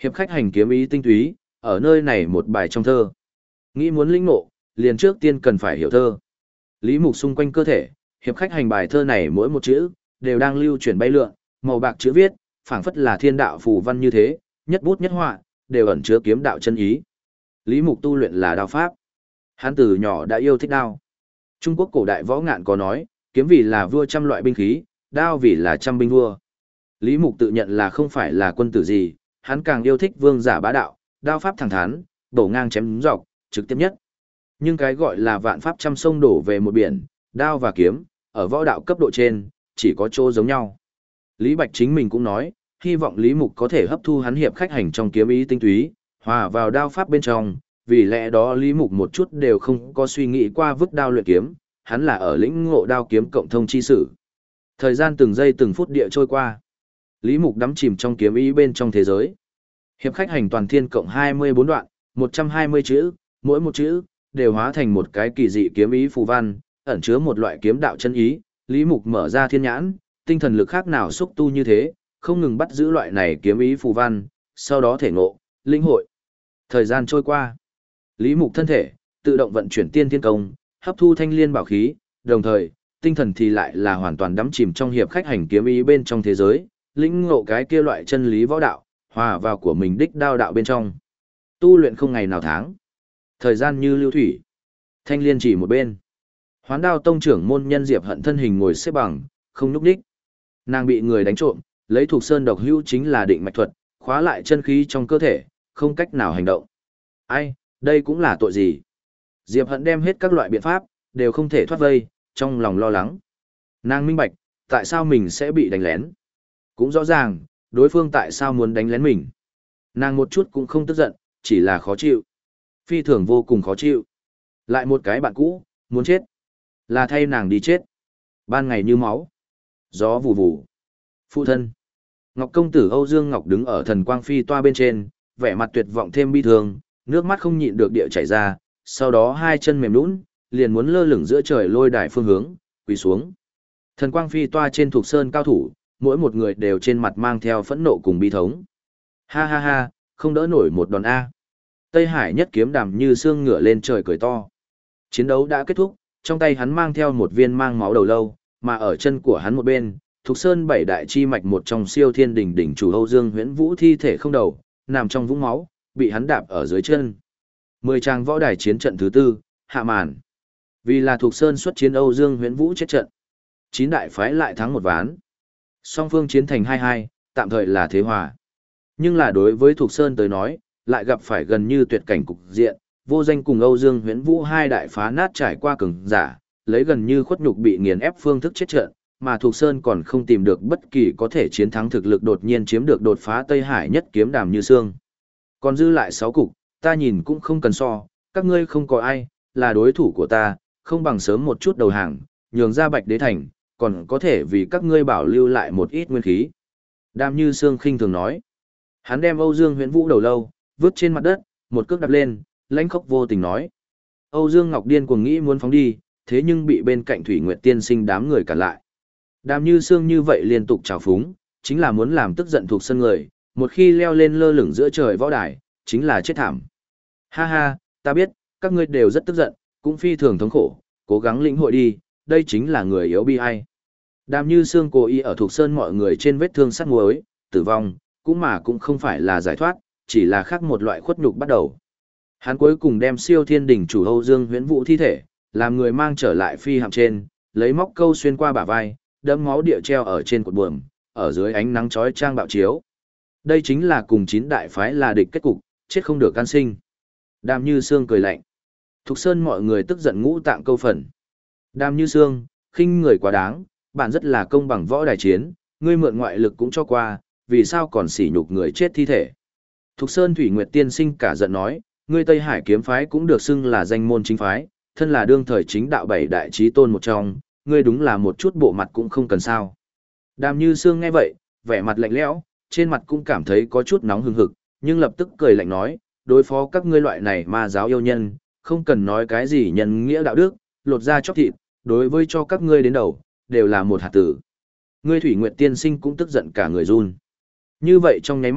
Hiệp khách hành kiếm ý tinh túy, ở nơi này một bài trong thơ. Nghĩ muốn lĩnh ngộ, liền trước tiên cần phải hiểu thơ. Lý Mục xung quanh cơ thể, hiệp khách hành bài thơ này mỗi một chữ, đều đang lưu chuyển bay lượn, màu bạc chữ viết, phảng phất là thiên đạo phù văn như thế, nhất bút nhất họa, đều ẩn chứa kiếm đạo chân ý. Lý Mục tu luyện là đao pháp. Hắn từ nhỏ đã yêu thích đao. Trung Quốc cổ đại võ ngạn có nói, kiếm vì là vua trăm loại binh khí, đao vì là trăm binh vua. Lý Mục tự nhận là không phải là quân tử gì, hắn càng yêu thích vương giả bá đạo, đao pháp thẳng thắn, bổ ngang chém dọc, trực tiếp nhất. Nhưng cái gọi là vạn pháp trăm sông đổ về một biển, đao và kiếm, ở võ đạo cấp độ trên, chỉ có chỗ giống nhau. Lý Bạch chính mình cũng nói, hy vọng Lý Mục có thể hấp thu hắn hiệp khách hành trong kiếm ý tinh túy, hòa vào đao pháp bên trong, vì lẽ đó Lý Mục một chút đều không có suy nghĩ qua vứt đao luyện kiếm, hắn là ở lĩnh ngộ đao kiếm cộng thông chi sử. Thời gian từng giây từng phút địa trôi qua. Lý Mục đắm chìm trong kiếm ý bên trong thế giới. Hiệp khách hành toàn thiên cộng 24 đoạn, 120 chữ, mỗi một chữ đều hóa thành một cái kỳ dị kiếm ý phù văn, ẩn chứa một loại kiếm đạo chân ý. Lý Mục mở ra thiên nhãn, tinh thần lực khác nào xúc tu như thế, không ngừng bắt giữ loại này kiếm ý phù văn, sau đó thể ngộ, linh hội. Thời gian trôi qua, Lý Mục thân thể tự động vận chuyển tiên thiên công, hấp thu thanh liên bảo khí, đồng thời, tinh thần thì lại là hoàn toàn đắm chìm trong hiệp khách hành kiếm ý bên trong thế giới, lĩnh ngộ cái kia loại chân lý võ đạo, hòa vào của mình đích đao đạo bên trong. Tu luyện không ngày nào tháng. Thời gian như lưu thủy. Thanh liên chỉ một bên. Hoán Đao tông trưởng môn nhân Diệp Hận thân hình ngồi xếp bằng, không nhúc nhích. Nàng bị người đánh trộm, lấy thuộc sơn độc hữu chính là định mạch thuật, khóa lại chân khí trong cơ thể, không cách nào hành động. Ai, đây cũng là tội gì? Diệp Hận đem hết các loại biện pháp, đều không thể thoát vây, trong lòng lo lắng. Nàng minh bạch, tại sao mình sẽ bị đánh lén? Cũng rõ ràng, đối phương tại sao muốn đánh lén mình. Nàng một chút cũng không tức giận, chỉ là khó chịu. Phi thường vô cùng khó chịu. Lại một cái bạn cũ, muốn chết. Là thay nàng đi chết. Ban ngày như máu. Gió vù vù. Phụ thân. Ngọc công tử Âu Dương Ngọc đứng ở thần quang phi toa bên trên, vẻ mặt tuyệt vọng thêm bi thương, nước mắt không nhịn được địa chảy ra, sau đó hai chân mềm nhũn, liền muốn lơ lửng giữa trời lôi đài phương hướng, quỳ xuống. Thần quang phi toa trên thuộc sơn cao thủ, mỗi một người đều trên mặt mang theo phẫn nộ cùng bi thống. Ha ha ha, không đỡ nổi một đòn A. Tây Hải nhất kiếm đàm như xương ngửa lên trời cười to. Chiến đấu đã kết thúc, trong tay hắn mang theo một viên mang máu đầu lâu, mà ở chân của hắn một bên, thuộc sơn bảy đại chi mạch một trong siêu thiên đỉnh đỉnh chủ Âu Dương Huyễn Vũ thi thể không đầu, nằm trong vũng máu, bị hắn đạp ở dưới chân. 10 trang võ đài chiến trận thứ tư, hạ màn. Vì là thuộc sơn xuất chiến Âu Dương Huyễn Vũ chết trận. 9 đại phái lại thắng một ván. Song phương chiến thành 2-2, tạm thời là thế hòa. Nhưng là đối với thuộc sơn tới nói, lại gặp phải gần như tuyệt cảnh cục diện, vô danh cùng Âu Dương Huyễn Vũ hai đại phá nát trải qua cường giả, lấy gần như khuất nhục bị nghiền ép phương thức chết trận, mà thuộc sơn còn không tìm được bất kỳ có thể chiến thắng thực lực đột nhiên chiếm được đột phá Tây Hải nhất kiếm đàm như xương. Còn dư lại 6 cục, ta nhìn cũng không cần so, các ngươi không có ai là đối thủ của ta, không bằng sớm một chút đầu hàng, nhường ra Bạch Đế thành, còn có thể vì các ngươi bảo lưu lại một ít nguyên khí. Đàm Như Sương khinh thường nói. Hắn đem Âu Dương Huyễn Vũ đầu lâu vứt trên mặt đất, một cước đạp lên, lãnh khốc vô tình nói. Âu Dương Ngọc điên cuồng nghĩ muốn phóng đi, thế nhưng bị bên cạnh Thủy Nguyệt tiên sinh đám người cản lại. Đàm Như Sương như vậy liên tục trào phúng, chính là muốn làm tức giận thuộc sân người, một khi leo lên lơ lửng giữa trời võ đài, chính là chết thảm. Ha ha, ta biết, các ngươi đều rất tức giận, cũng phi thường thống khổ, cố gắng lĩnh hội đi, đây chính là người yếu bi ai. Đàm Như Sương cố ý ở thuộc sơn mọi người trên vết thương sắt muối, tử vong, cũng không phải là giải thoát, chỉ là khác một loại khuất nhục bắt đầu. Hắn cuối cùng đem siêu thiên đỉnh chủ Âu Dương Huyễn Vũ thi thể, làm người mang trở lại phi hạm trên, lấy móc câu xuyên qua bả vai, đẫm máu địa treo ở trên cột buồm, ở dưới ánh nắng chói chang bạo chiếu. Đây chính là cùng 9 đại phái là địch kết cục, chết không được can sinh. Đàm Như Sương cười lạnh. Thục sơn mọi người tức giận ngũ tạng câu phần. Đàm Như Sương, khinh người quá đáng, bạn rất là công bằng võ đài chiến, ngươi mượn ngoại lực cũng cho qua, vì sao còn sỉ nhục người chết thi thể. Thục sơn Thủy Nguyệt tiên sinh cả giận nói, ngươi Tây Hải kiếm phái cũng được xưng là danh môn chính phái, thân là đương thời chính đạo bảy đại chí tôn một trong, ngươi đúng là một chút bộ mặt cũng không cần sao. Đàm Như Sương nghe vậy, vẻ mặt lạnh lẽo, trên mặt cũng cảm thấy có chút nóng hừng hực, nhưng lập tức cười lạnh nói, đối phó các ngươi loại này ma giáo yêu nhân, không cần nói cái gì nhân nghĩa đạo đức, lột da chóc thịt, đối với cho các ngươi đến đầu, đều là một hạt tử. Ngươi Thủy Nguyệt tiên sinh cũng tức giận cả người run. Như vậy trong nháy mắt,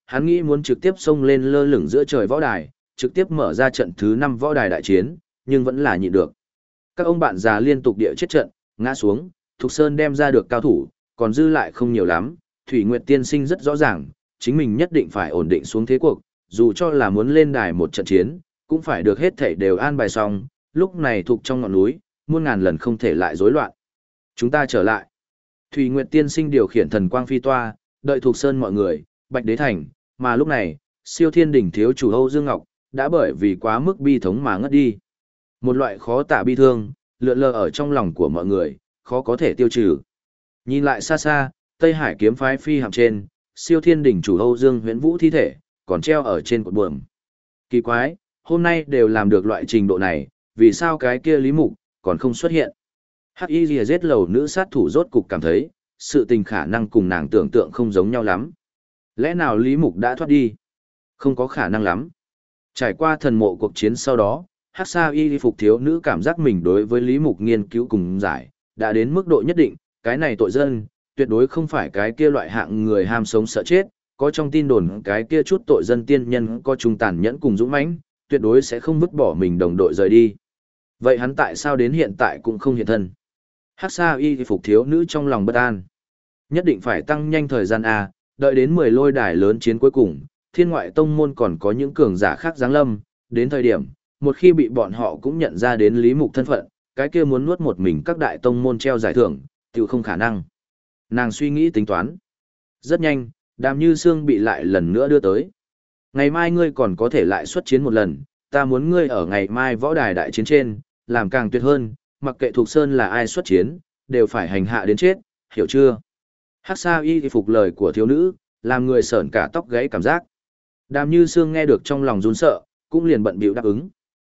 Hắn nghĩ muốn trực tiếp xông lên lơ lửng giữa trời võ đài, trực tiếp mở ra trận thứ 5 võ đài đại chiến, nhưng vẫn là nhịn được. Các ông bạn già liên tục địa chết trận, ngã xuống, Thục Sơn đem ra được cao thủ, còn dư lại không nhiều lắm. Thủy Nguyệt tiên sinh rất rõ ràng, chính mình nhất định phải ổn định xuống thế cuộc, dù cho là muốn lên đài một trận chiến, cũng phải được hết thảy đều an bài xong, lúc này thuộc trong ngọn núi, muôn ngàn lần không thể lại rối loạn. Chúng ta trở lại. Thủy Nguyệt tiên sinh điều khiển thần quang phi toa, đợi Thục Sơn mọi người, Bạch Đế Thành, mà lúc này, Siêu Thiên đỉnh thiếu chủ Âu Dương Ngọc, đã bởi vì quá mức bi thống mà ngất đi. Một loại khó tả bi thương, lượn lờ ở trong lòng của mọi người, khó có thể tiêu trừ. Nhìn lại xa xa, Tây Hải kiếm phái phi hạm trên, Siêu Thiên đỉnh chủ Âu Dương Huyễn Vũ thi thể, còn treo ở trên cột buồm. Kỳ quái, hôm nay đều làm được loại trình độ này, vì sao cái kia Lý Mục còn không xuất hiện? Hắc Y Lìa giết lầu nữ sát thủ rốt cục cảm thấy, sự tình khả năng cùng nàng tưởng tượng không giống nhau lắm. Lẽ nào Lý Mục đã thoát đi? Không có khả năng lắm. Trải qua thần mộ cuộc chiến sau đó, Hắc Sa Y phục thiếu nữ cảm giác mình đối với Lý Mục nghiên cứu cùng giải, đã đến mức độ nhất định, cái này tội dân, tuyệt đối không phải cái kia loại hạng người ham sống sợ chết, có trong tin đồn cái kia chút tội dân tiên nhân có trung tàn nhẫn cùng dũng mãnh, tuyệt đối sẽ không vứt bỏ mình đồng đội rời đi. Vậy hắn tại sao đến hiện tại cũng không hiện thân? Hắc Sa Y phục thiếu nữ trong lòng bất an. Nhất định phải tăng nhanh thời gian A, đợi đến 10 lôi đài lớn chiến cuối cùng, thiên ngoại tông môn còn có những cường giả khác giáng lâm, đến thời điểm, một khi bị bọn họ cũng nhận ra đến Lý Mục thân phận, cái kia muốn nuốt một mình các đại tông môn treo giải thưởng, tự không khả năng. Nàng suy nghĩ tính toán. Rất nhanh, Đàm Như Sương bị lại lần nữa đưa tới. Ngày mai ngươi còn có thể lại xuất chiến một lần, ta muốn ngươi ở ngày mai võ đài đại chiến trên, làm càng tuyệt hơn, mặc kệ Thục Sơn là ai xuất chiến, đều phải hành hạ đến chết, hiểu chưa? Hắc Sa Y phục lời của thiếu nữ, làm người sởn cả tóc gáy cảm giác. Đàm Như Sương nghe được trong lòng run sợ, cũng liền bận bịu đáp ứng.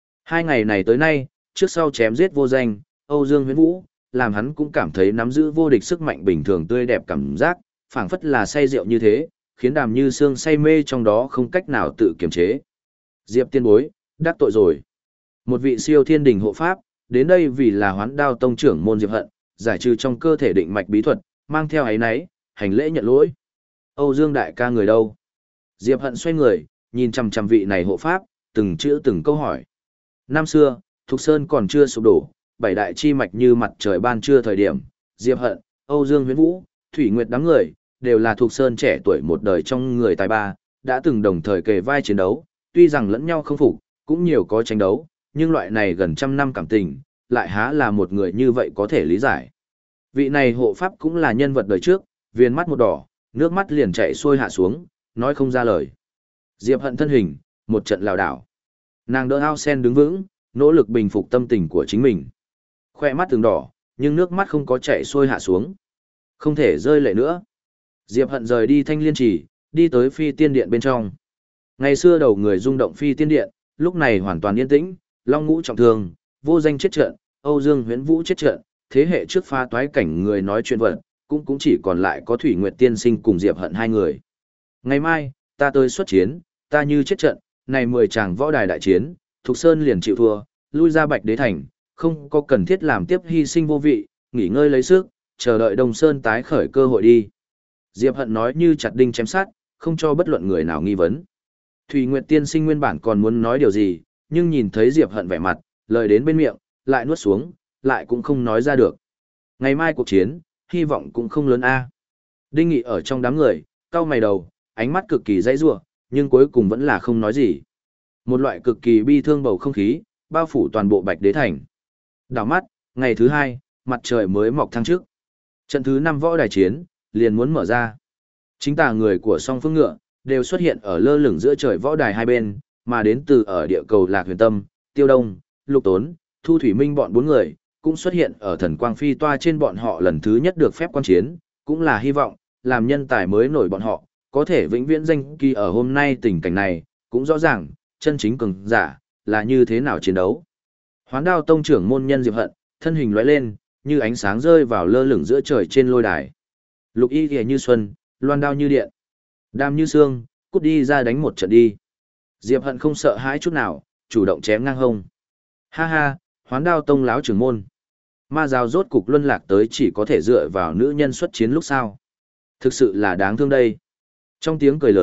2 ngày này tới nay, trước sau chém giết vô danh, Âu Dương Huyễn Vũ, làm hắn cũng cảm thấy nắm giữ vô địch sức mạnh bình thường tươi đẹp cảm giác, phảng phất là say rượu như thế, khiến Đàm Như Sương say mê trong đó không cách nào tự kiềm chế. Diệp tiên bối, đắc tội rồi. Một vị siêu thiên đình hộ pháp, đến đây vì là Hoán Đao tông trưởng môn Diệp Hận, giải trừ trong cơ thể định mạch bí thuật, mang theo ấy nấy, hành lễ nhận lỗi. Âu Dương đại ca người đâu? Diệp Hận xoay người, nhìn chằm chằm vị này hộ pháp, từng chữ từng câu hỏi. Năm xưa, Thục Sơn còn chưa sụp đổ, 7 đại chi mạch như mặt trời ban trưa thời điểm, Diệp Hận, Âu Dương Huyễn Vũ, Thủy Nguyệt đám người, đều là Thục Sơn trẻ tuổi một đời trong người tài ba, đã từng đồng thời kề vai chiến đấu, tuy rằng lẫn nhau không phục, cũng nhiều có tranh đấu, nhưng loại này gần trăm năm cảm tình, lại há là một người như vậy có thể lý giải. Vị này hộ pháp cũng là nhân vật đời trước, viên mắt một đỏ, nước mắt liền chảy xuôi hạ xuống, nói không ra lời. Diệp Hận thân hình, một trận lảo đảo. Nàng đỡ ao sen đứng vững, nỗ lực bình phục tâm tình của chính mình. Khoe mắt từng đỏ, nhưng nước mắt không có chảy xuôi hạ xuống. Không thể rơi lệ nữa. Diệp Hận rời đi Thanh Liên Trì, đi tới Phi Tiên Điện bên trong. Ngày xưa đầu người rung động Phi Tiên Điện, lúc này hoàn toàn yên tĩnh, Long Ngũ trọng thương, vô danh chết trận, Âu Dương Huyễn Vũ chết trận, thế hệ trước pha toái cảnh người nói chuyện vật, cũng chỉ còn lại có Thủy Nguyệt tiên sinh cùng Diệp Hận hai người. Ngày mai, ta tới xuất chiến, ta như chết trận, này 10 chàng võ đài đại chiến, Thục Sơn liền chịu thua, lui ra Bạch Đế Thành, không có cần thiết làm tiếp hy sinh vô vị, nghỉ ngơi lấy sức, chờ đợi Đông Sơn tái khởi cơ hội đi. Diệp Hận nói như chặt đinh chém sát, không cho bất luận người nào nghi vấn. Thủy Nguyệt tiên sinh nguyên bản còn muốn nói điều gì, nhưng nhìn thấy Diệp Hận vẻ mặt, lời đến bên miệng, lại nuốt xuống, lại cũng không nói ra được. Ngày mai cuộc chiến, hy vọng cũng không lớn a. Đinh Nghị ở trong đám người, cau mày đầu, ánh mắt cực kỳ dãy rủa, nhưng cuối cùng vẫn là không nói gì. Một loại cực kỳ bi thương bầu không khí, bao phủ toàn bộ Bạch Đế Thành. Đảo mắt, ngày thứ 2, mặt trời mới mọc thăng trước. Trận thứ 5 võ đài chiến, liền muốn mở ra. Chính tà người của song phương ngựa, đều xuất hiện ở lơ lửng giữa trời võ đài hai bên, mà đến từ ở địa cầu Lạc Huyền Tâm, Tiêu Đông, Lục Tốn, Thu Thủy Minh bọn 4 người, cũng xuất hiện ở thần quang phi toa trên bọn họ lần thứ nhất được phép quan chiến, cũng là hy vọng, làm nhân tài mới nổi bọn họ, có thể vĩnh viễn danh kỳ ở hôm nay tình cảnh này, cũng rõ ràng, chân chính cường giả, là như thế nào chiến đấu. Hoán Đao tông trưởng môn nhân Diệp Hận, thân hình lóe lên, như ánh sáng rơi vào lơ lửng giữa trời trên lôi đài. Lục Y Liễu như xuân, loan đao như điện, đam như sương, cút đi ra đánh một trận đi. Diệp Hận không sợ hãi chút nào, chủ động chém ngang hông. Ha ha, Hoán Đao tông láo trưởng môn. Ma giáo rốt cục luân lạc tới chỉ có thể dựa vào nữ nhân xuất chiến lúc sau. Thực sự là đáng thương đây. Trong tiếng cười lớn,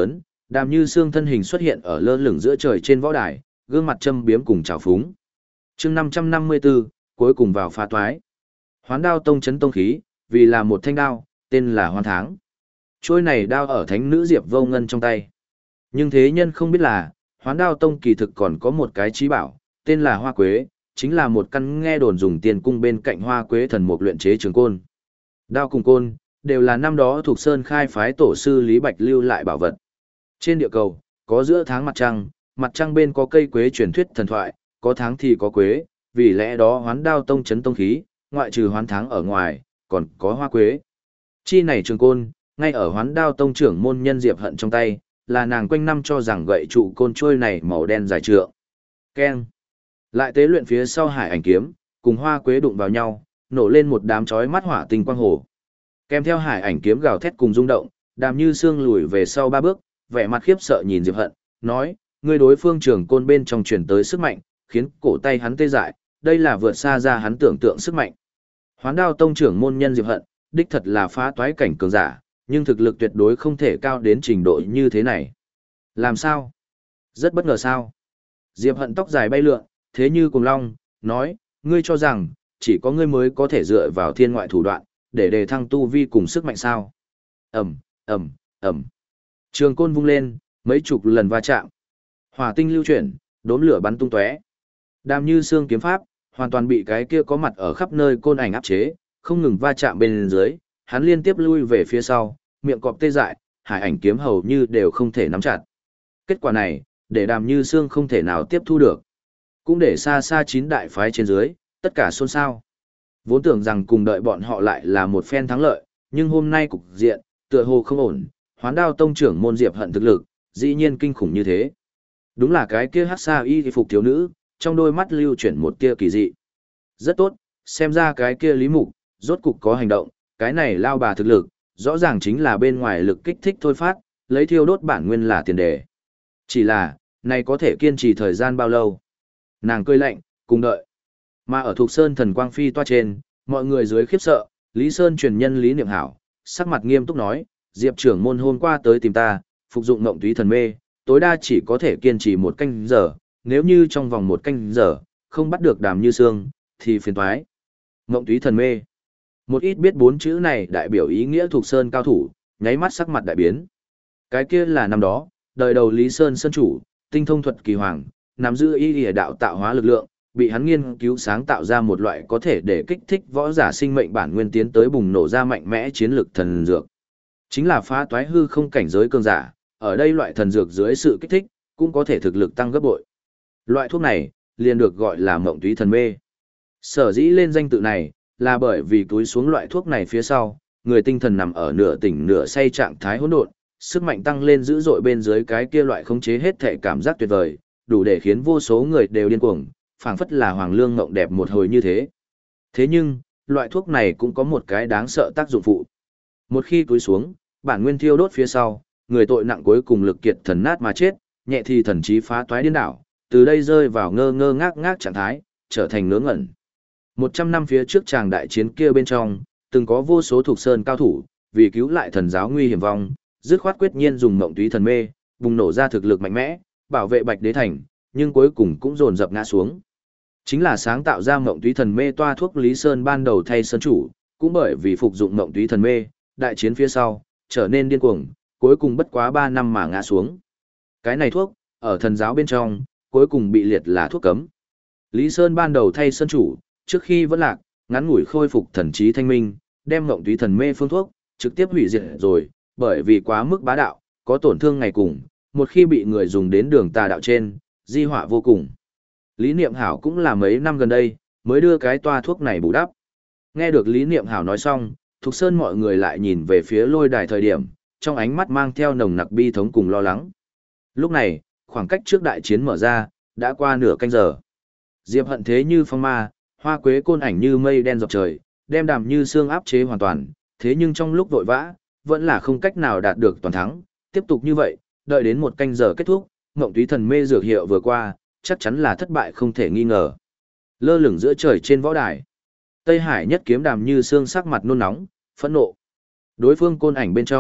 Đàm Như Xương thân hình xuất hiện ở lơ lửng giữa trời trên võ đài, gương mặt châm biếm cùng trào phúng. Chương 554, cuối cùng vào phá toái. Hoán đao tông chấn tông khí, vì là một thanh đao, tên là Hoán Tháng. Trôi này đao ở thánh nữ Diệp Vô Ngân trong tay. Nhưng thế nhân không biết là, Hoán đao tông kỳ thực còn có một cái trí bảo, tên là Hoa Quế, chính là một căn nghe đồn dùng tiền cung bên cạnh Hoa Quế thần mục luyện chế trường côn. Đao cùng côn, đều là năm đó thuộc Sơn khai phái tổ sư Lý Bạch lưu lại bảo vật. Trên địa cầu, có giữa tháng mặt trăng bên có cây quế truyền thuyết thần thoại, có tháng thì có quế, vì lẽ đó Hoán đao tông chấn tông khí, ngoại trừ Hoán Tháng ở ngoài, còn có Hoa Quế. Chi này trường côn, ngay ở Hoán đao tông trưởng môn nhân Diệp Hận trong tay, là nàng quanh năm cho rằng gậy trụ côn trôi này màu đen dài trượng. Keng. Lại tế luyện phía sau hải ảnh kiếm, cùng Hoa Quế đụng vào nhau, nổ lên một đám chói mắt hỏa tinh quang hồ. Kèm theo hải ảnh kiếm gào thét cùng rung động, Đàm Như Xương lùi về sau 3 bước, vẻ mặt khiếp sợ nhìn Diệp Hận, nói, ngươi đối phương trường côn bên trong truyền tới sức mạnh, khiến cổ tay hắn tê dại, đây là vượt xa ra hắn tưởng tượng sức mạnh. Hoán đao tông trưởng môn nhân Diệp Hận, đích thật là phá toái cảnh cường giả, nhưng thực lực tuyệt đối không thể cao đến trình độ như thế này. Làm sao? Rất bất ngờ sao? Diệp Hận tóc dài bay lượn, thế như cùng long, nói, ngươi cho rằng, chỉ có ngươi mới có thể dựa vào thiên ngoại thủ đoạn, để đề thăng tu vi cùng sức mạnh sao? Ầm, ầm, ầm. Trường côn vung lên, mấy chục lần va chạm. Hỏa tinh lưu chuyển, đốm lửa bắn tung tóe. Đàm Như Xương kiếm pháp, hoàn toàn bị cái kia có mặt ở khắp nơi côn ảnh áp chế, không ngừng va chạm bên dưới, hắn liên tiếp lui về phía sau, miệng cọp tê dại, hải ảnh kiếm hầu như đều không thể nắm chặt. Kết quả này, để Đàm Như Xương không thể nào tiếp thu được. Cũng để xa xa 9 đại phái trên dưới, tất cả xôn xao. Vốn tưởng rằng cùng đợi bọn họ lại là một phen thắng lợi, nhưng hôm nay cục diện, tựa hồ không ổn, Hoán đao tông trưởng môn Diệp Hận thực lực, dĩ nhiên kinh khủng như thế. Đúng là cái kia hắc sa y phục thiếu nữ, trong đôi mắt lưu chuyển một tia kỳ dị. Rất tốt, xem ra cái kia Lý Mục, rốt cục có hành động, cái này lao bà thực lực, rõ ràng chính là bên ngoài lực kích thích thôi phát, lấy thiêu đốt bản nguyên là tiền đề. Chỉ là, này có thể kiên trì thời gian bao lâu? Nàng cười lạnh, cùng đợi. Mà ở Thục Sơn thần quang phi toa trên, mọi người dưới khiếp sợ, Lý Sơn truyền nhân Lý Niệm Hảo, sắc mặt nghiêm túc nói, Diệp trưởng môn hôm qua tới tìm ta, phục dụng ngộng túy thần mê, tối đa chỉ có thể kiên trì 1 canh giờ, nếu như trong vòng 1 canh giờ, không bắt được Đàm Như Xương, thì phiền toái. Ngộng túy thần mê. Một ít biết 4 chữ này đại biểu ý nghĩa Thục Sơn cao thủ, nháy mắt sắc mặt đại biến. Cái kia là năm đó, đời đầu Lý Sơn sơn chủ, tinh thông thuật kỳ hoàng, nắm giữ y lìa đạo tạo hóa lực lượng, bị hắn nghiên cứu sáng tạo ra một loại có thể để kích thích võ giả sinh mệnh bản nguyên tiến tới bùng nổ ra mạnh mẽ chiến lực thần dược. Chính là phá toái hư không cảnh giới cường giả, ở đây loại thần dược dưới sự kích thích, cũng có thể thực lực tăng gấp bội. Loại thuốc này, liền được gọi là mộng túy thần mê. Sở dĩ lên danh tự này, là bởi vì túi xuống loại thuốc này phía sau, người tinh thần nằm ở nửa tỉnh nửa say trạng thái hỗn độn, sức mạnh tăng lên dữ dội bên dưới cái kia loại khống chế hết thể cảm giác tuyệt vời, đủ để khiến vô số người đều điên cuồng, phảng phất là hoàng lương ngộng đẹp một hồi như thế. Thế nhưng, loại thuốc này cũng có một cái đáng sợ tác dụng phụ. Một khi túi xuống, bản nguyên thiêu đốt phía sau, người tội nặng cuối cùng lực kiệt thần nát mà chết, nhẹ thì thần trí phá toái điên đảo, từ đây rơi vào ngơ ngơ ngác ngác trạng thái, trở thành ngớ ngẩn. 100 năm phía trước tràng đại chiến kia bên trong, từng có vô số thuộc sơn cao thủ, vì cứu lại thần giáo nguy hiểm vong, dứt khoát quyết nhiên dùng mộng túy thần mê, bùng nổ ra thực lực mạnh mẽ, bảo vệ Bạch Đế Thành, nhưng cuối cùng cũng dồn dập ngã xuống. Chính là sáng tạo ra mộng túy thần mê toa thuốc Lý Sơn ban đầu thay sơn chủ, cũng bởi vì phục dụng mộng túy thần mê, đại chiến phía sau, trở nên điên cuồng, cuối cùng bất quá 3 năm mà ngã xuống. Cái này thuốc, ở thần giáo bên trong, cuối cùng bị liệt là thuốc cấm. Lý Sơn ban đầu thay sơn chủ, trước khi vẫn lạc, ngắn ngủi khôi phục thần trí thanh minh, đem mộng túy thần mê phương thuốc, trực tiếp hủy diệt rồi, bởi vì quá mức bá đạo, có tổn thương ngày cùng, một khi bị người dùng đến đường tà đạo trên, di họa vô cùng. Lý Niệm Hảo cũng là mấy năm gần đây, mới đưa cái toa thuốc này bù đắp. Nghe được Lý Niệm Hảo nói xong, Thục Sơn mọi người lại nhìn về phía lôi đài thời điểm, trong ánh mắt mang theo nồng nặc bi thống cùng lo lắng. Lúc này, khoảng cách trước đại chiến mở ra, đã qua nửa canh giờ. Diệp Hận thế như phong ma, hoa quế côn ảnh như mây đen dọc trời, đem Đàm Như Xương áp chế hoàn toàn, thế nhưng trong lúc vội vã, vẫn là không cách nào đạt được toàn thắng. Tiếp tục như vậy, đợi đến 1 canh giờ kết thúc, Ngộng túy thần mê dược hiệu vừa qua, chắc chắn là thất bại không thể nghi ngờ. Lơ lửng giữa trời trên võ đài, Tây Hải nhất kiếm Đàm Như Xương sắc mặt nôn nóng, phẫn nộ. Đối phương côn ảnh bên trong,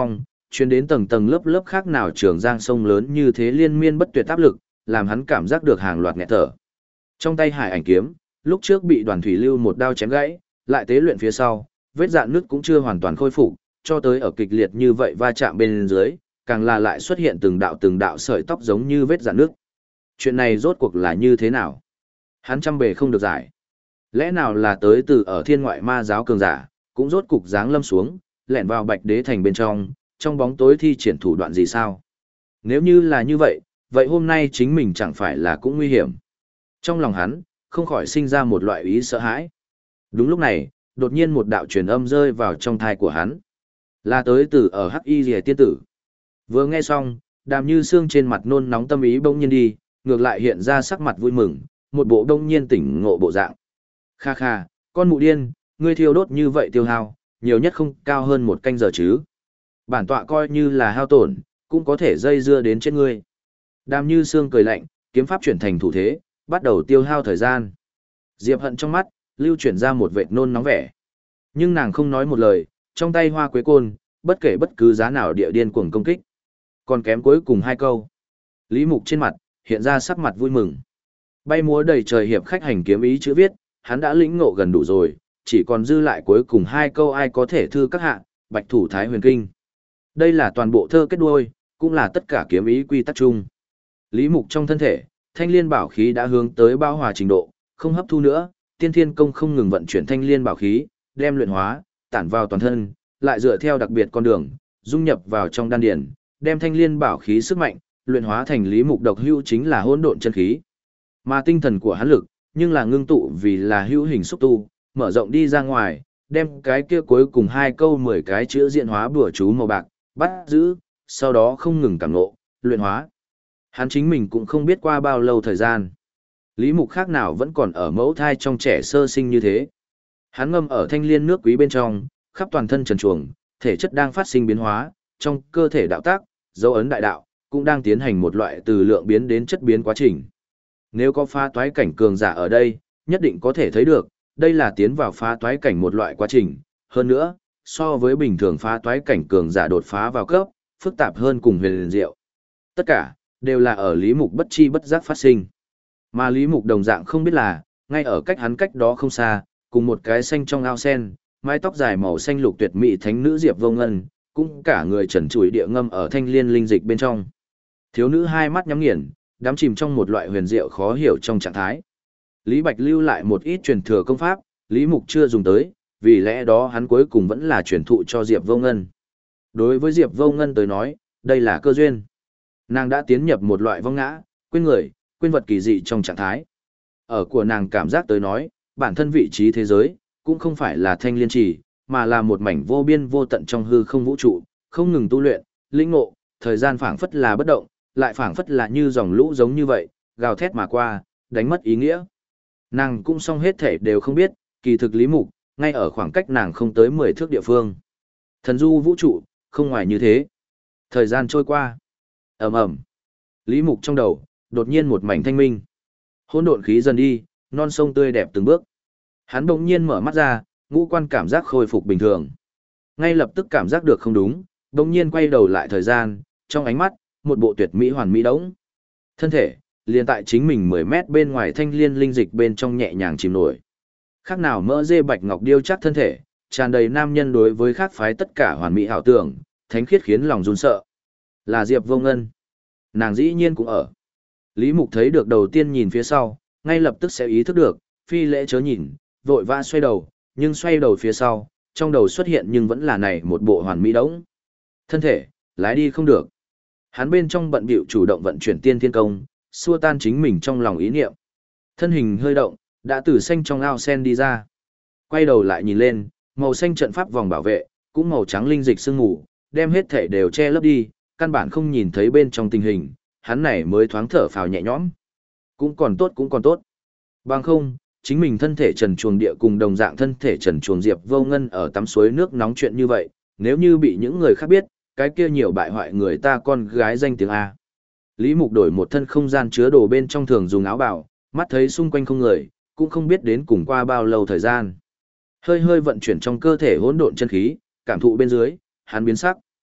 truyền đến tầng tầng lớp lớp khác nào trường giang sông lớn như thế liên miên bất tuyệt áp lực, làm hắn cảm giác được hàng loạt nghẹt thở. Trong tay Hải Ảnh kiếm, lúc trước bị Đoàn Thủy Lưu một đao chém gãy, lại tế luyện phía sau, vết rạn nứt cũng chưa hoàn toàn khôi phục, cho tới ở kịch liệt như vậy va chạm bên dưới, càng là lại xuất hiện từng đạo sợi tóc giống như vết rạn nứt. Chuyện này rốt cuộc là như thế nào? Hắn trăm bề không được giải. Lẽ nào là tới từ ở thiên ngoại ma giáo cường giả, cũng rốt cục giáng lâm xuống, lẻn vào Bạch Đế thành bên trong bóng tối thi triển thủ đoạn gì sao? Nếu như là như vậy, vậy hôm nay chính mình chẳng phải là cũng nguy hiểm. Trong lòng hắn, không khỏi sinh ra một loại ý sợ hãi. Đúng lúc này, đột nhiên một đạo truyền âm rơi vào trong thai của hắn. Là tới từ ở Hắc Y Liễu tiên tử. Vừa nghe xong, Đàm Như Sương trên mặt nôn nóng tâm ý bỗng nhiên đi, ngược lại hiện ra sắc mặt vui mừng, một bộ đông nhiên tỉnh ngộ bộ dạng. Kha kha, con mụ điên, ngươi thiêu đốt như vậy tiêu hao, nhiều nhất không cao hơn 1 canh giờ chứ. Bản tọa coi như là hao tổn, cũng có thể dây dưa đến trên ngươi. Đàm Như Sương cười lạnh, kiếm pháp chuyển thành thủ thế, bắt đầu tiêu hao thời gian. Diệp Hận trong mắt, lưu chuyển ra một vệt nôn nóng vẻ. Nhưng nàng không nói một lời, trong tay hoa quế côn, bất kể bất cứ giá nào địa điên cuồng công kích. Còn kém cuối cùng 2 câu. Lý Mục trên mặt, hiện ra sắc mặt vui mừng. Bay múa đầy trời hiệp khách hành kiếm ý chữ viết, hắn đã lĩnh ngộ gần đủ rồi, chỉ còn dư lại cuối cùng 2 câu ai có thể thư các hạ, Bạch thủ Thái Huyền Kinh. Đây là toàn bộ thơ kết đuôi, cũng là tất cả kiếm ý quy tắc chung. Lý Mục trong thân thể, thanh liên bảo khí đã hướng tới bao hòa trình độ, không hấp thu nữa, tiên thiên công không ngừng vận chuyển thanh liên bảo khí, đem luyện hóa, tản vào toàn thân, lại dựa theo đặc biệt con đường, dung nhập vào trong đan điển, đem thanh liên bảo khí sức mạnh, luyện hóa thành Lý Mục độc hữu chính là hỗn độn chân khí. Mà tinh thần của hắn lực, nhưng là ngưng tụ vì là hữu hình xúc tu, mở rộng đi ra ngoài, đem cái kia cuối cùng 2 câu 10 cái chữ diện hóa bùa chú màu bạc, bắt giữ, sau đó không ngừng cảm ngộ, luyện hóa. Hắn chính mình cũng không biết qua bao lâu thời gian. Lý Mục khác nào vẫn còn ở mẫu thai trong trẻ sơ sinh như thế. Hắn ngâm ở thanh liên nước quý bên trong, khắp toàn thân trần truồng, thể chất đang phát sinh biến hóa, trong cơ thể đạo tác, dấu ấn đại đạo, cũng đang tiến hành một loại từ lượng biến đến chất biến quá trình. Nếu có phá toái cảnh cường giả ở đây, nhất định có thể thấy được, đây là tiến vào phá toái cảnh một loại quá trình. Hơn nữa, so với bình thường phá toái cảnh cường giả đột phá vào cấp, phức tạp hơn cùng huyền diệu. Tất cả, đều là ở Lý Mục bất chi bất giác phát sinh. Mà Lý Mục đồng dạng không biết là, ngay ở cách hắn cách đó không xa, cùng một cái xanh trong ao sen, mái tóc dài màu xanh lục tuyệt mỹ thánh nữ Diệp Vô Ngân, cũng cả người trần trụi địa ngâm ở thanh liên linh dịch bên trong. Thiếu nữ hai mắt nhắm nghiền, đắm chìm trong một loại huyền diệu khó hiểu trong trạng thái. Lý Bạch lưu lại một ít truyền thừa công pháp, Lý Mục chưa dùng tới, vì lẽ đó hắn cuối cùng vẫn là truyền thụ cho Diệp Vô Ngân. Đối với Diệp Vô Ngân tới nói, đây là cơ duyên. Nàng đã tiến nhập một loại vong ngã, quên người, quên vật kỳ dị trong trạng thái. Ở của nàng cảm giác tới nói, bản thân vị trí thế giới, cũng không phải là thanh liên trì, mà là một mảnh vô biên vô tận trong hư không vũ trụ, không ngừng tu luyện, lĩnh ngộ, thời gian phảng phất là bất động, lại phảng phất là như dòng lũ giống như vậy, gào thét mà qua, đánh mất ý nghĩa. Nàng cũng song hết thể đều không biết, kỳ thực Lý Mục, ngay ở khoảng cách nàng không tới 10 thước địa phương. Thần du vũ trụ, không ngoài như thế. Thời gian trôi qua. Ầm ầm. Lý Mục trong đầu, đột nhiên một mảnh thanh minh. Hỗn độn khí dần đi, non sông tươi đẹp từng bước. Hắn đột nhiên mở mắt ra, ngũ quan cảm giác khôi phục bình thường. Ngay lập tức cảm giác được không đúng, đột nhiên quay đầu lại thời gian, trong ánh mắt, một bộ tuyệt mỹ hoàn mỹ đống. Thân thể, liền tại chính mình 10 mét bên ngoài thanh liên linh dịch bên trong nhẹ nhàng chìm nổi. Khác nào mỡ dê bạch ngọc điêu chắc thân thể, tràn đầy nam nhân đối với khác phái tất cả hoàn mỹ ảo tưởng, thánh khiết khiến lòng run sợ. Là Diệp Vô Ngân. Nàng dĩ nhiên cũng ở. Lý Mục thấy được đầu tiên nhìn phía sau, ngay lập tức sẽ ý thức được, phi lễ chớ nhìn, vội vã xoay đầu, nhưng xoay đầu phía sau, trong đầu xuất hiện nhưng vẫn là này một bộ hoàn mỹ đống. Thân thể, lái đi không được. Hắn bên trong bận bịu chủ động vận chuyển tiên thiên công, xua tan chính mình trong lòng ý niệm. Thân hình hơi động, đã từ xanh trong ao sen đi ra. Quay đầu lại nhìn lên, màu xanh trận pháp vòng bảo vệ, cũng màu trắng linh dịch sương ngủ, đem hết thể đều che lấp đi, căn bản không nhìn thấy bên trong tình hình, hắn này mới thoáng thở phào nhẹ nhõm. Cũng còn tốt cũng còn tốt. Bằng không, chính mình thân thể trần truồng địa cùng đồng dạng thân thể trần truồng Diệp Vô Ngân ở tắm suối nước nóng chuyện như vậy, nếu như bị những người khác biết, cái kia nhiều bại hoại người ta con gái danh tiếng A. Lý Mục đổi một thân không gian chứa đồ bên trong thường dùng áo bào, mắt thấy xung quanh không người, cũng không biết đến cùng qua bao lâu thời gian. Hơi hơi vận chuyển trong cơ thể hỗn độn chân khí, cảm thụ bên dưới, hắn biến sắc.